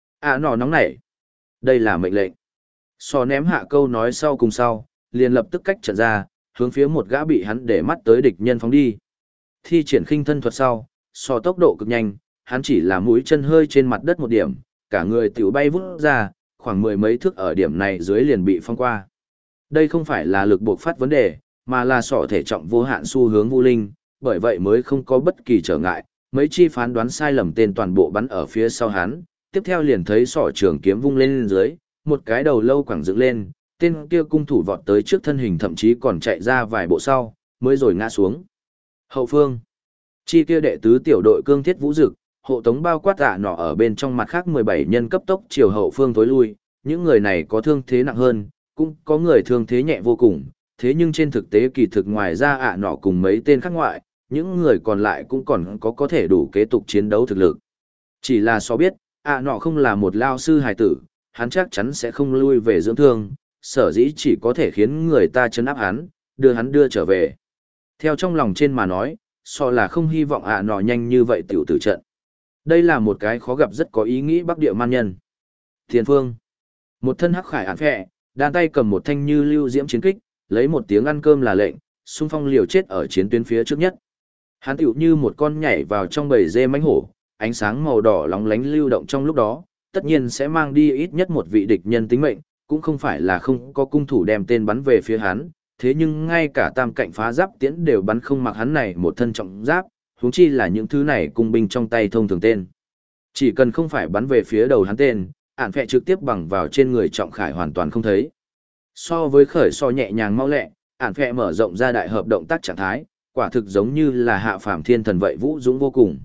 Nọ nóng nảy. Đây là mệnh lệnh. So ném hạ câu nói sau cùng sau, liền lập tức cách trận ra, hướng phía một gã bị hắn để mắt tới địch nhân phóng đi. Thi triển khinh thân thuật sau, so tốc độ cực nhanh, hắn chỉ là mũi chân hơi trên mặt đất một điểm, cả người tiểu bay vút ra, khoảng 10 mấy thước ở điểm này dưới liền bị phong qua. Đây không phải là lực buộc phát vấn đề, mà là sọ thể trọng vô hạn xu hướng vô linh, bởi vậy mới không có bất kỳ trở ngại, mấy chi phán đoán sai lầm tên toàn bộ bắn ở phía sau hắn, tiếp theo liền thấy sọ trường kiếm vung lên dưới, một cái đầu lâu quẳng dựng lên, tên kia cung thủ vọt tới trước thân hình thậm chí còn chạy ra vài bộ sau, mới rồi ngã xuống. Hậu phương, chi kia đệ tứ tiểu đội cương thiết vũ dực, hộ tống bao quát nọ ở bên trong mặt khác 17 nhân cấp tốc chiều hậu phương tối lui, những người này có thương thế nặng hơn, cũng có người thương thế nhẹ vô cùng, thế nhưng trên thực tế kỳ thực ngoài ra nọ cùng mấy tên khác ngoại, những người còn lại cũng còn có thể đủ kế tục chiến đấu thực lực. Chỉ là so biết, nọ không là một lao sư hài tử, hắn chắc chắn sẽ không lui về dưỡng thương, sở dĩ chỉ có thể khiến người ta chấn áp hắn đưa trở về. Theo trong lòng trên mà nói, so là không hy vọng nọ nhanh như vậy tiểu tử trận. Đây là một cái khó gặp rất có ý nghĩ Bắc Địa man nhân. Tiền phương, một thân hắc khải án phệ, đan tay cầm một thanh như lưu diễm chiến kích, lấy một tiếng ăn cơm là lệnh, xung phong liều chết ở chiến tuyến phía trước nhất. Hắn tựu như một con nhảy vào trong bầy dê mãnh hổ, ánh sáng màu đỏ lóng lánh lưu động trong lúc đó, tất nhiên sẽ mang đi ít nhất một vị địch nhân tính mệnh, cũng không phải là không có cung thủ đem tên bắn về phía hắn, thế nhưng ngay cả tam cạnh phá giáp tiễn đều bắn không mặc hắn này một thân trọng giáp, huống chi là những thứ này cung binh trong tay thông thường tên. Chỉ cần không phải bắn về phía đầu hắn tên, ản phệ trực tiếp bằng vào trên người trọng khải hoàn toàn không thấy. So với khởi so nhẹ nhàng mau lẹ, ản phệ mở rộng ra đại hợp động tác trạng thái, quả thực giống như là hạ phàm thiên thần vậy vũ dũng vô cùng.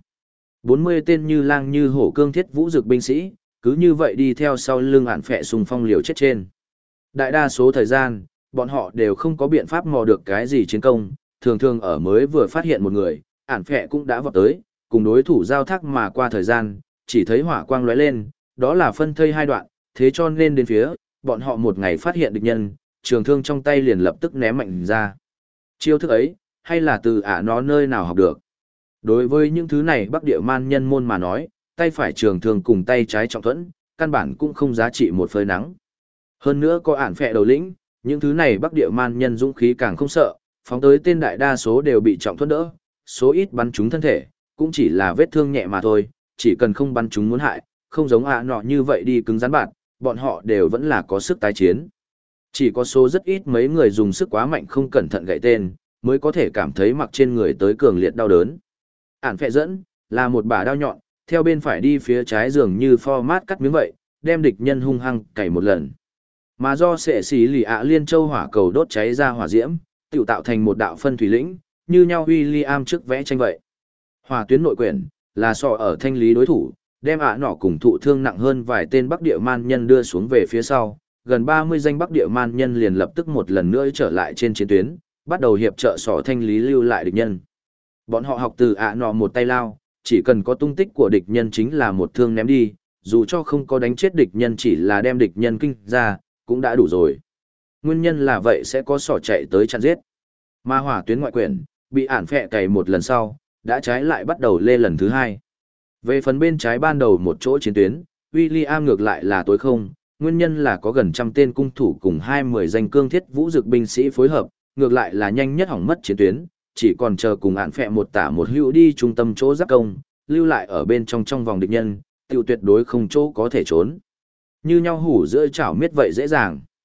40 tên như lang như hổ cương thiết vũ dực binh sĩ, cứ như vậy đi theo sau lưng ản phệ xung phong liều chết trên. Đại đa số thời gian, bọn họ đều không có biện pháp mò được cái gì chiến công, thường thường ở mới vừa phát hiện một người, ản phệ cũng đã vọt tới, cùng đối thủ giao thác mà qua thời gian, chỉ thấy hỏa quang lóe lên, đó là phân thây hai đoạn, thế cho nên đến phía, bọn họ một ngày phát hiện địch nhân, trường thương trong tay liền lập tức ném mạnh ra. Chiêu thức ấy, hay là từ nó nơi nào học được. Đối với những thứ này Bắc Địa man nhân môn mà nói, tay phải trường thương cùng tay trái trọng thuẫn, căn bản cũng không giá trị một phơi nắng. Hơn nữa có ản phệ đầu lĩnh, những thứ này Bắc Địa man nhân dũng khí càng không sợ, phóng tới tên đại đa số đều bị trọng thuẫn đỡ, số ít bắn trúng thân thể, cũng chỉ là vết thương nhẹ mà thôi, chỉ cần không bắn trúng muốn hại, không giống nọ như vậy đi cứng rắn bạn, bọn họ đều vẫn là có sức tái chiến. Chỉ có số rất ít mấy người dùng sức quá mạnh không cẩn thận gãy tên, mới có thể cảm thấy mặc trên người tới cường liệt đau đớn. Ản phệ dẫn, là một bả đao nhọn, theo bên phải đi phía trái dường như format cắt miếng vậy, đem địch nhân hung hăng cày một lần. Mà do sệ xí lì liên châu hỏa cầu đốt cháy ra hỏa diễm, tự tạo thành một đạo phân thủy lĩnh, như nhau William trước vẽ tranh vậy. Hỏa tuyến nội quyển, là so ở thanh lý đối thủ, đem nọ cùng thụ thương nặng hơn vài tên Bắc Địa man nhân đưa xuống về phía sau, gần 30 danh Bắc Địa man nhân liền lập tức một lần nữa trở lại trên chiến tuyến, bắt đầu hiệp trợ sọ thanh lý lưu lại địch nhân. Bọn họ học từ nọ một tay lao, chỉ cần có tung tích của địch nhân chính là một thương ném đi, dù cho không có đánh chết địch nhân chỉ là đem địch nhân kinh ra, cũng đã đủ rồi. Nguyên nhân là vậy sẽ có sọ chạy tới chặn giết. Mà hỏa tuyến ngoại quyển, bị ản phệ cày một lần sau, đã trái lại bắt đầu lê lần thứ hai. Về phần bên trái ban đầu một chỗ chiến tuyến, William ngược lại là tối không, nguyên nhân là có gần trăm tên cung thủ cùng 20 danh cương thiết vũ dực binh sĩ phối hợp, ngược lại là nhanh nhất hỏng mất chiến tuyến, chỉ còn chờ cùng ản phệ một tả một hữu đi trung tâm chỗ giáp công, lưu lại ở bên trong vòng địch nhân, tiêu tuyệt đối không chỗ có thể trốn. Như nhau hủ giữa chảo miết vậy dễ dàng.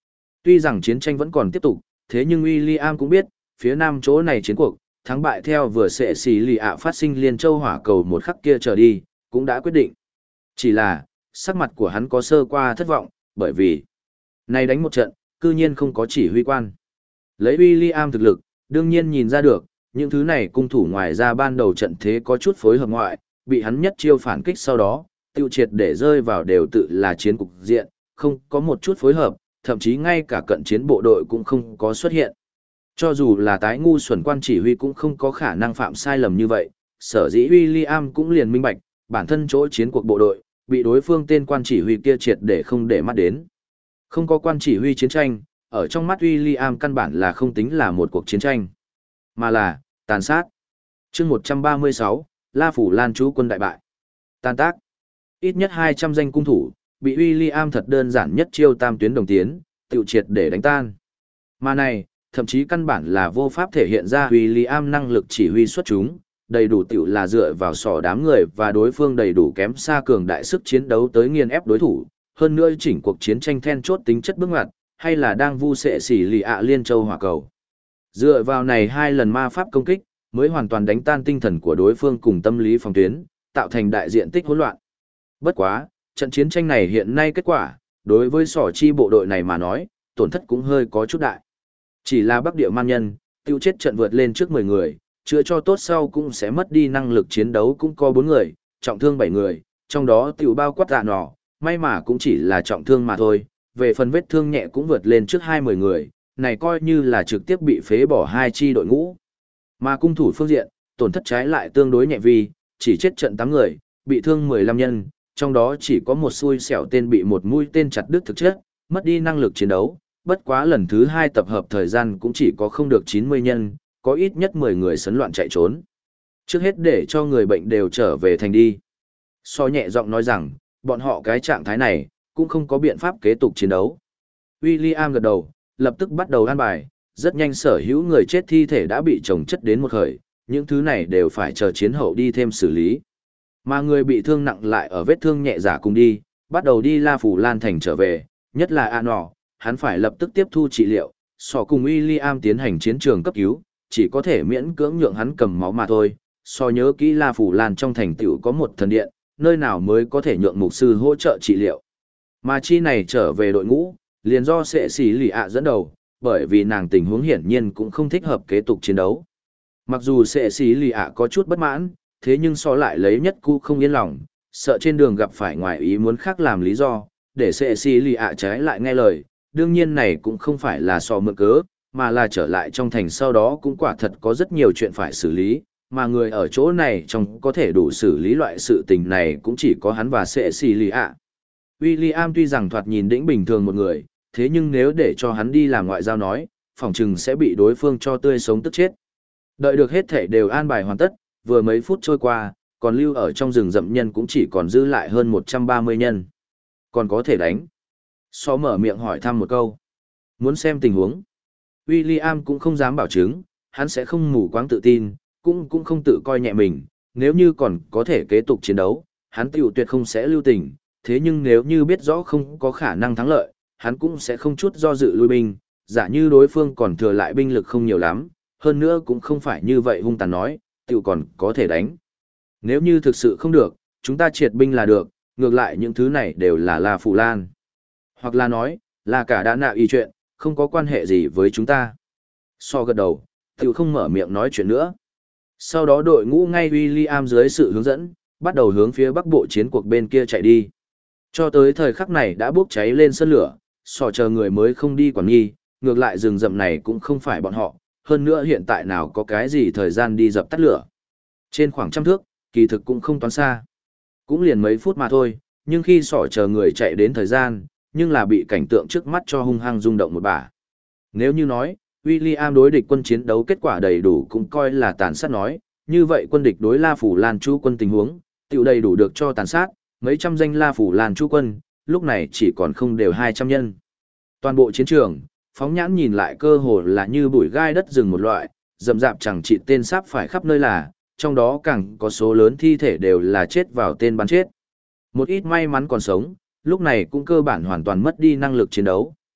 Tuy rằng chiến tranh vẫn còn tiếp tục, thế nhưng William cũng biết, phía nam chỗ này chiến cuộc, thắng bại theo vừa sẽ xì lì ạ phát sinh liên châu hỏa cầu một khắc kia trở đi, cũng đã quyết định. Chỉ là, sắc mặt của hắn có sơ qua thất vọng, bởi vì này đánh một trận, cư nhiên không có chỉ huy quan. Lấy William thực lực, đương nhiên nhìn ra được, những thứ này cung thủ ngoài ra ban đầu trận thế có chút phối hợp ngoại, bị hắn nhất chiêu phản kích sau đó, tiêu triệt để rơi vào đều tự là chiến cục diện, không có một chút phối hợp, thậm chí ngay cả cận chiến bộ đội cũng không có xuất hiện. Cho dù là tái ngu xuẩn quan chỉ huy cũng không có khả năng phạm sai lầm như vậy, sở dĩ William cũng liền minh bạch, bản thân chỗ chiến cuộc bộ đội, bị đối phương tên quan chỉ huy kia triệt để không để mắt đến. Không có quan chỉ huy chiến tranh, ở trong mắt William căn bản là không tính là một cuộc chiến tranh, mà là tàn sát. Chương 136, La Phủ Lan chú quân đại bại. Tan tác. Ít nhất 200 danh cung thủ, bị William thật đơn giản nhất chiêu tam tuyến đồng tiến, tiêu triệt để đánh tan. Mà này, thậm chí căn bản là vô pháp thể hiện ra William năng lực chỉ huy xuất chúng, đầy đủ tiểu là dựa vào sỏ đám người và đối phương đầy đủ kém xa cường đại sức chiến đấu tới nghiền ép đối thủ, hơn nữa chỉnh cuộc chiến tranh then chốt tính chất bước ngoặt, hay là đang vu sệ xỉ lì ạ liên châu hỏa cầu. Dựa vào này hai lần ma pháp công kích, mới hoàn toàn đánh tan tinh thần của đối phương cùng tâm lý phòng tuyến, tạo thành đại diện tích hỗn loạn. Bất quá, trận chiến tranh này hiện nay kết quả, đối với sỏ chi bộ đội này mà nói, tổn thất cũng hơi có chút đại. Chỉ là Bắc Địa Man Nhân, tiêu chết trận vượt lên trước 10 người, chữa cho tốt sau cũng sẽ mất đi năng lực chiến đấu cũng có 4 người, trọng thương 7 người, trong đó tiểu bao quát dạ nỏ, may mà cũng chỉ là trọng thương mà thôi, về phần vết thương nhẹ cũng vượt lên trước 20 người, này coi như là trực tiếp bị phế bỏ hai chi đội ngũ. Mà cung thủ phương diện, tổn thất trái lại tương đối nhẹ vì, chỉ chết trận 8 người, bị thương 15 nhân, trong đó chỉ có một xui xẻo tên bị một mũi tên chặt đứt thực chất, mất đi năng lực chiến đấu, bất quá lần thứ 2 tập hợp thời gian cũng chỉ có không được 90 nhân, có ít nhất 10 người sấn loạn chạy trốn. Trước hết để cho người bệnh đều trở về thành đi. So nhẹ giọng nói rằng, bọn họ cái trạng thái này, cũng không có biện pháp kế tục chiến đấu. William gật đầu, lập tức bắt đầu an bài, rất nhanh sở hữu người chết thi thể đã bị chồng chất đến một khởi, những thứ này đều phải chờ chiến hậu đi thêm xử lý. Mà người bị thương nặng lại ở vết thương nhẹ giả cùng đi, bắt đầu đi La Phủ Lan thành trở về, nhất là A Nỏ, hắn phải lập tức tiếp thu trị liệu, so cùng William tiến hành chiến trường cấp cứu, chỉ có thể miễn cưỡng nhượng hắn cầm máu mà thôi. So nhớ kỹ La Phủ Lan trong thành tiểu có một thần điện, nơi nào mới có thể nhượng mục sư hỗ trợ trị liệu. Mà chi này trở về đội ngũ, liền do sệ xỉ lì ạ dẫn đầu, bởi vì nàng tình huống hiển nhiên cũng không thích hợp kế tục chiến đấu. Mặc dù sệ xỉ lì ạ có chút bất mãn, thế nhưng so lại lấy nhất cũ không yên lòng, sợ trên đường gặp phải ngoài ý muốn khác làm lý do, để sệ xỉ lì ạ trái lại nghe lời. Đương nhiên này cũng không phải là so mượn cớ, mà là trở lại trong thành sau đó cũng quả thật có rất nhiều chuyện phải xử lý, mà người ở chỗ này trong có thể đủ xử lý loại sự tình này cũng chỉ có hắn và sệ xỉ lì ạ. William tuy rằng thoạt nhìn đĩnh bình thường một người, thế nhưng nếu để cho hắn đi làm ngoại giao nói, phỏng chừng sẽ bị đối phương cho tươi sống tức chết. Đợi được hết thể đều an bài hoàn tất, vừa mấy phút trôi qua, còn lưu ở trong rừng rậm nhân cũng chỉ còn dư lại hơn 130 nhân. Còn có thể đánh. So mở miệng hỏi thăm một câu. Muốn xem tình huống. William cũng không dám bảo chứng, hắn sẽ không mù quáng tự tin, cũng không tự coi nhẹ mình, nếu như còn có thể kế tục chiến đấu, hắn tiểu tuyệt không sẽ lưu tình, thế nhưng nếu như biết rõ không có khả năng thắng lợi, hắn cũng sẽ không chút do dự lui binh, giả như đối phương còn thừa lại binh lực không nhiều lắm, hơn nữa cũng không phải như vậy hung tàn nói, tiểu còn có thể đánh. Nếu như thực sự không được, chúng ta triệt binh là được, ngược lại những thứ này đều là La Phủ Lan. Hoặc là nói, là cả đã nạo y chuyện, không có quan hệ gì với chúng ta. So gật đầu, tiểu không mở miệng nói chuyện nữa. Sau đó đội ngũ ngay William dưới sự hướng dẫn, bắt đầu hướng phía bắc bộ chiến cuộc bên kia chạy đi. Cho tới thời khắc này đã bốc cháy lên sân lửa, so chờ người mới không đi quản nghi, ngược lại rừng rậm này cũng không phải bọn họ, hơn nữa hiện tại nào có cái gì thời gian đi dập tắt lửa. Trên khoảng 100 thước, kỳ thực cũng không toán xa. Cũng liền mấy phút mà thôi, nhưng khi sỏ chờ người chạy đến thời gian, nhưng là bị cảnh tượng trước mắt cho hung hăng rung động một bả. Nếu như nói, William đối địch quân chiến đấu kết quả đầy đủ cũng coi là tàn sát nói, như vậy quân địch đối La Phủ Lan Chu quân tình huống, tiểu đầy đủ được cho tàn sát, mấy trăm danh La Phủ Lan Chu quân, lúc này chỉ còn không đều 200 nhân. Toàn bộ chiến trường, phóng nhãn nhìn lại cơ hồ là như bụi gai đất rừng một loại, rậm rạp chẳng trị tên sáp phải khắp nơi là, trong đó càng có số lớn thi thể đều là chết vào tên bắn chết. Một ít may mắn còn sống, lúc này cũng cơ bản hoàn toàn mất đi năng lực chiến đấu,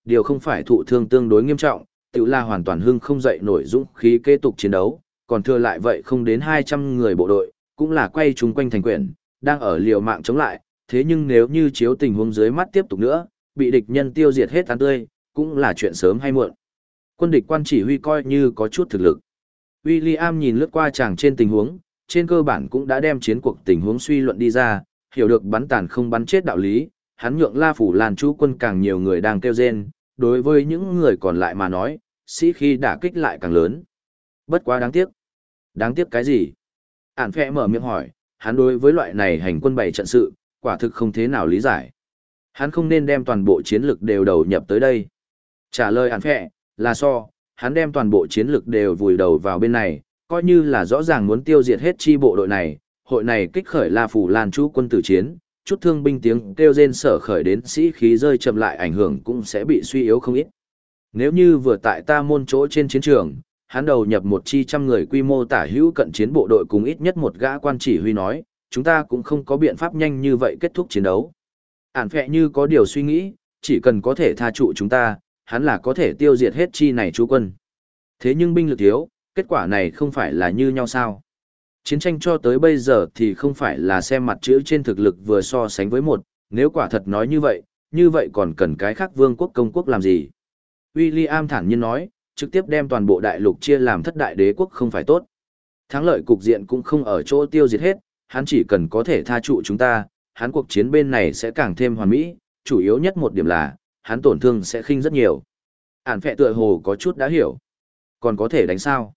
điều không phải thụ thương tương đối nghiêm trọng, tự là hoàn toàn hưng không dậy nổi dũng khí kế tục chiến đấu, còn thừa lại vậy không đến 200 người bộ đội, cũng là quay chung quanh thành quyển, đang ở liều mạng chống lại, thế nhưng nếu như chiếu tình huống dưới mắt tiếp tục nữa, bị địch nhân tiêu diệt hết tán tươi, cũng là chuyện sớm hay muộn. Quân địch quan chỉ huy coi như có chút thực lực. William nhìn lướt qua chàng trên tình huống, trên cơ bản cũng đã đem chiến cuộc tình huống suy luận đi ra, hiểu được bắn tàn không bắn chết đạo lý, hắn nhượng La Phủ Lan chú quân càng nhiều người đang kêu rên, đối với những người còn lại mà nói, sĩ khi đả kích lại càng lớn. Bất quá đáng tiếc. Đáng tiếc cái gì? Ản Phệ mở miệng hỏi, hắn đối với loại này hành quân bày trận sự, quả thực không thế nào lý giải. Hắn không nên đem toàn bộ chiến lực đều đầu nhập tới đây. Trả lời Ản Phệ là hắn đem toàn bộ chiến lực đều vùi đầu vào bên này, coi như là rõ ràng muốn tiêu diệt hết chi bộ đội này, hội này kích khởi La Phủ Lan chú quân tử chiến, chút thương binh tiếng kêu rên sở khởi đến sĩ khí rơi chậm lại ảnh hưởng cũng sẽ bị suy yếu không ít. Nếu như vừa tại ta môn chỗ trên chiến trường, hắn đầu nhập một chi trăm người quy mô tả hữu cận chiến bộ đội cùng ít nhất một gã quan chỉ huy nói, chúng ta cũng không có biện pháp nhanh như vậy kết thúc chiến đấu. Ản Phệ như có điều suy nghĩ, chỉ cần có thể tha trụ chúng ta, hắn là có thể tiêu diệt hết chi này chú quân. Thế nhưng binh lực thiếu, kết quả này không phải là như nhau sao? Chiến tranh cho tới bây giờ thì không phải là xem mặt chữ trên thực lực vừa so sánh với một, nếu quả thật nói như vậy còn cần cái khác vương quốc công quốc làm gì? William thản nhiên nói, trực tiếp đem toàn bộ đại lục chia làm thất đại đế quốc không phải tốt. Thắng lợi cục diện cũng không ở chỗ tiêu diệt hết, hắn chỉ cần có thể tha trụ chúng ta, hắn cuộc chiến bên này sẽ càng thêm hoàn mỹ, chủ yếu nhất một điểm là, hắn tổn thương sẽ khinh rất nhiều. Ản Phệ tựa hồ có chút đã hiểu. Còn có thể đánh sao?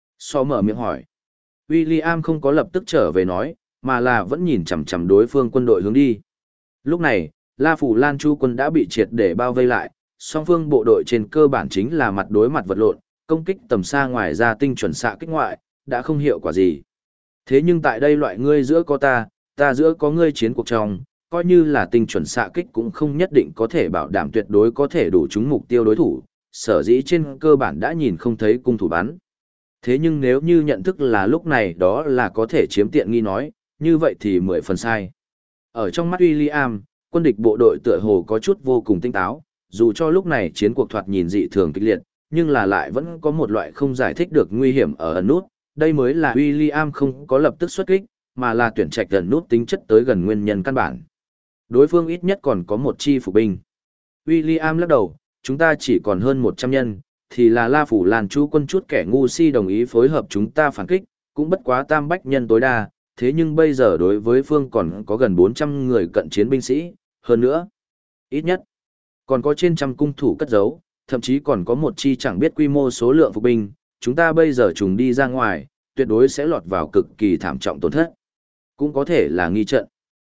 Mở miệng hỏi. William không có lập tức trở về nói, mà là vẫn nhìn chằm chằm đối phương quân đội hướng đi. Lúc này, La Phủ Lan Chu quân đã bị triệt để bao vây lại, song phương bộ đội trên cơ bản chính là mặt đối mặt vật lộn, công kích tầm xa ngoài ra tinh chuẩn xạ kích ngoại, đã không hiệu quả gì. Thế nhưng tại đây loại ngươi giữa có ta giữa có ngươi chiến cuộc trong, coi như là tinh chuẩn xạ kích cũng không nhất định có thể bảo đảm tuyệt đối có thể đủ trúng mục tiêu đối thủ, sở dĩ trên cơ bản đã nhìn không thấy cung thủ bắn. Thế nhưng nếu như nhận thức là lúc này đó là có thể chiếm tiện nghi nói, như vậy thì 10 phần sai. Ở trong mắt William, quân địch bộ đội tựa hồ có chút vô cùng tinh táo, dù cho lúc này chiến cuộc thoạt nhìn dị thường kịch liệt, nhưng là lại vẫn có một loại không giải thích được nguy hiểm ở ẩn nút, đây mới là William không có lập tức xuất kích, mà là tuyển trạch ẩn nút tính chất tới gần nguyên nhân căn bản. Đối phương ít nhất còn có một chi phục binh. William lắc đầu, chúng ta chỉ còn hơn 100 nhân, thì là La Phủ Lan chú quân chút kẻ ngu si đồng ý phối hợp chúng ta phản kích, cũng bất quá tam bách nhân tối đa, thế nhưng bây giờ đối với phương còn có gần 400 người cận chiến binh sĩ, hơn nữa, ít nhất, còn có trên trăm cung thủ cất giấu, thậm chí còn có một chi chẳng biết quy mô số lượng phục binh, chúng ta bây giờ chúng đi ra ngoài, tuyệt đối sẽ lọt vào cực kỳ thảm trọng tổn thất. Cũng có thể là nghi trận.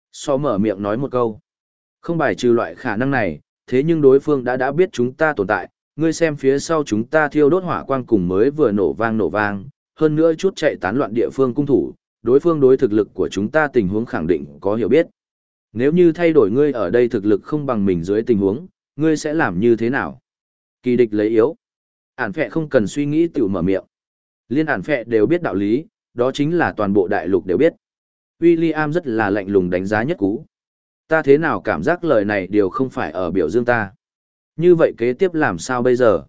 Mở miệng nói một câu. Không bài trừ loại khả năng này, thế nhưng đối phương đã biết chúng ta tồn tại, ngươi xem phía sau chúng ta thiêu đốt hỏa quang cùng mới vừa nổ vang, hơn nữa chút chạy tán loạn địa phương cung thủ, đối phương đối thực lực của chúng ta tình huống khẳng định có hiểu biết. Nếu như thay đổi ngươi ở đây thực lực không bằng mình dưới tình huống, ngươi sẽ làm như thế nào? Kỳ địch lấy yếu. Ản Phệ không cần suy nghĩ tự mở miệng. Liên Ản Phệ đều biết đạo lý, đó chính là toàn bộ đại lục đều biết. William rất là lạnh lùng đánh giá Nhất Cú. Ta thế nào cảm giác lời này đều không phải ở biểu dương ta. Như vậy kế tiếp làm sao bây giờ?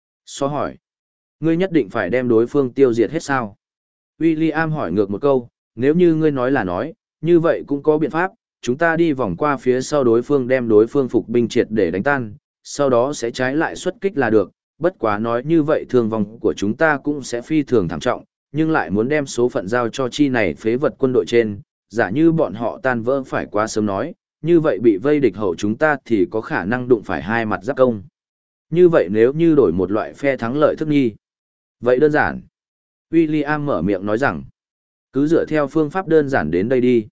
Hỏi. Ngươi nhất định phải đem đối phương tiêu diệt hết sao? William hỏi ngược một câu, nếu như ngươi nói là nói, như vậy cũng có biện pháp, chúng ta đi vòng qua phía sau đối phương đem đối phương phục binh triệt để đánh tan, sau đó sẽ trái lại xuất kích là được, bất quá nói như vậy thương vong của chúng ta cũng sẽ phi thường thảm trọng, nhưng lại muốn đem số phận giao cho chi này phế vật quân đội trên, giả như bọn họ tan vỡ phải quá sớm nói, như vậy bị vây địch hậu chúng ta thì có khả năng đụng phải hai mặt giáp công. Như vậy nếu như đổi một loại phe thắng lợi thức nghi. Vậy đơn giản. William mở miệng nói rằng, cứ dựa theo phương pháp đơn giản đến đây đi.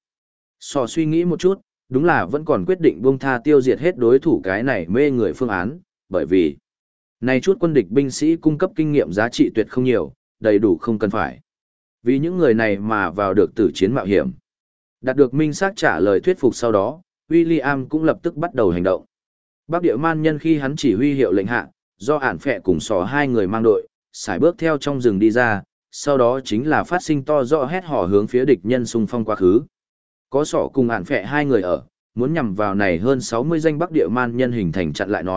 Suy nghĩ một chút, đúng là vẫn còn quyết định buông tha tiêu diệt hết đối thủ cái này mê người phương án, bởi vì này chút quân địch binh sĩ cung cấp kinh nghiệm giá trị tuyệt không nhiều, đầy đủ không cần phải. Vì những người này mà vào được tử chiến mạo hiểm. Đạt được minh xác trả lời thuyết phục sau đó, William cũng lập tức bắt đầu hành động. Bắc Địa Man Nhân khi hắn chỉ huy hiệu lệnh hạ, do Ản Phệ cùng hai người mang đội, sải bước theo trong rừng đi ra, sau đó chính là phát sinh to rõ hét hò hướng phía địch nhân xung phong quá khứ. Có cùng Ản Phệ hai người ở, muốn nhằm vào này hơn 60 danh Bắc Địa Man Nhân hình thành chặn lại nói,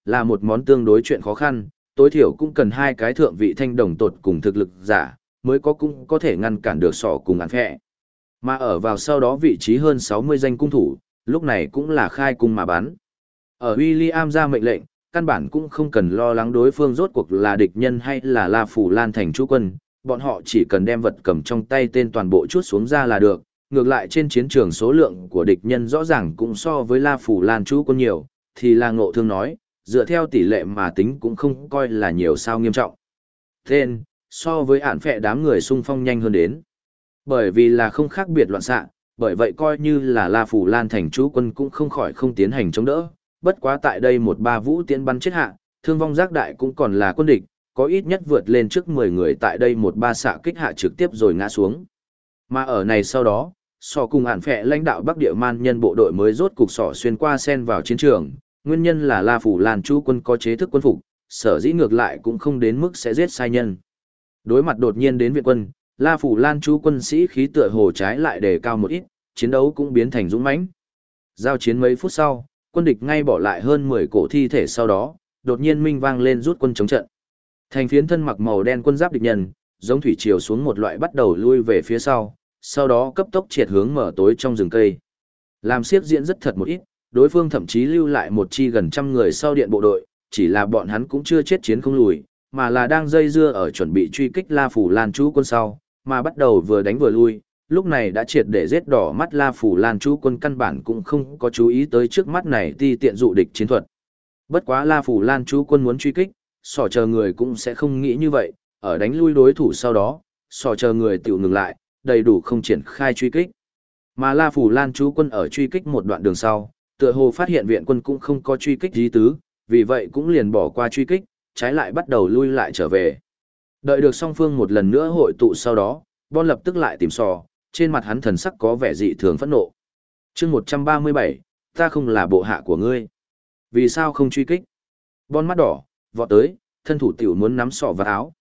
là một món tương đối chuyện khó khăn, tối thiểu cũng cần hai cái thượng vị thanh đồng tột cùng thực lực giả, mới cũng có thể ngăn cản được sỏ cùng án phẹ. Mà ở vào sau đó vị trí hơn 60 danh cung thủ, lúc này cũng là khai cung mà bắn. Ở William ra mệnh lệnh, căn bản cũng không cần lo lắng đối phương rốt cuộc là địch nhân hay là La Phủ Lan thành chú quân, bọn họ chỉ cần đem vật cầm trong tay tên toàn bộ chút xuống ra là được. Ngược lại trên chiến trường số lượng của địch nhân rõ ràng cũng so với La Phủ Lan chú quân nhiều, thì là Ngộ Thương nói, dựa theo tỷ lệ mà tính cũng không coi là nhiều sao nghiêm trọng. Tên, so với ản phệ đám người xung phong nhanh hơn đến. Bởi vì là không khác biệt loạn xạ, bởi vậy coi như là La Phủ Lan thành chú quân cũng không khỏi không tiến hành chống đỡ. Bất quá tại đây một ba vũ tiễn bắn chết hạ, thương vong giác đại cũng còn là quân địch, có ít nhất vượt lên trước 10 người tại đây một ba xạ kích hạ trực tiếp rồi ngã xuống. Mà ở này sau đó, sỏ cùng ản phệ lãnh đạo Bắc Địa Man nhân bộ đội mới rốt cục sỏ xuyên qua sen vào chiến trường, nguyên nhân là La Phủ Lan chú quân có chế thức quân phục, sở dĩ ngược lại cũng không đến mức sẽ giết sai nhân. Đối mặt đột nhiên đến viện quân, La Phủ Lan chú quân sĩ khí tựa hồ trái lại đề cao một ít, chiến đấu cũng biến thành dũng mãnh. Giao chiến mấy phút sau, quân địch ngay bỏ lại hơn 10 cổ thi thể sau đó, đột nhiên minh vang lên rút quân chống trận. Thành phiến thân mặc màu đen quân giáp địch nhân, giống thủy triều xuống một loại bắt đầu lui về phía sau đó cấp tốc triệt hướng mở tối trong rừng cây. Làm siếc diễn rất thật một ít, đối phương thậm chí lưu lại một chi gần trăm người sau điện bộ đội, chỉ là bọn hắn cũng chưa chết chiến không lùi, mà là đang dây dưa ở chuẩn bị truy kích La Phủ Lan chú quân sau, mà bắt đầu vừa đánh vừa lui, lúc này đã triệt để giết đỏ mắt La Phủ Lan chú quân căn bản cũng không có chú ý tới trước mắt này ti tiện dụ địch chiến thuật. Bất quá La Phủ Lan chú quân muốn truy kích, sỏ chờ người cũng sẽ không nghĩ như vậy, ở đánh lui đối thủ sau đó, sỏ chờ người tự ngừng lại, đầy đủ không triển khai truy kích. Mà La Phủ Lan chú quân ở truy kích một đoạn đường sau, tựa hồ phát hiện viện quân cũng không có truy kích ý tứ, vì vậy cũng liền bỏ qua truy kích, trái lại bắt đầu lui lại trở về. Đợi được song phương một lần nữa hội tụ sau đó, Bon lập tức lại tìm sò, trên mặt hắn thần sắc có vẻ dị thường phẫn nộ. Chương 137, ta không là bộ hạ của ngươi. Vì sao không truy kích? Bon mắt đỏ, vọt tới, thân thủ tiểu muốn nắm sọ vào áo,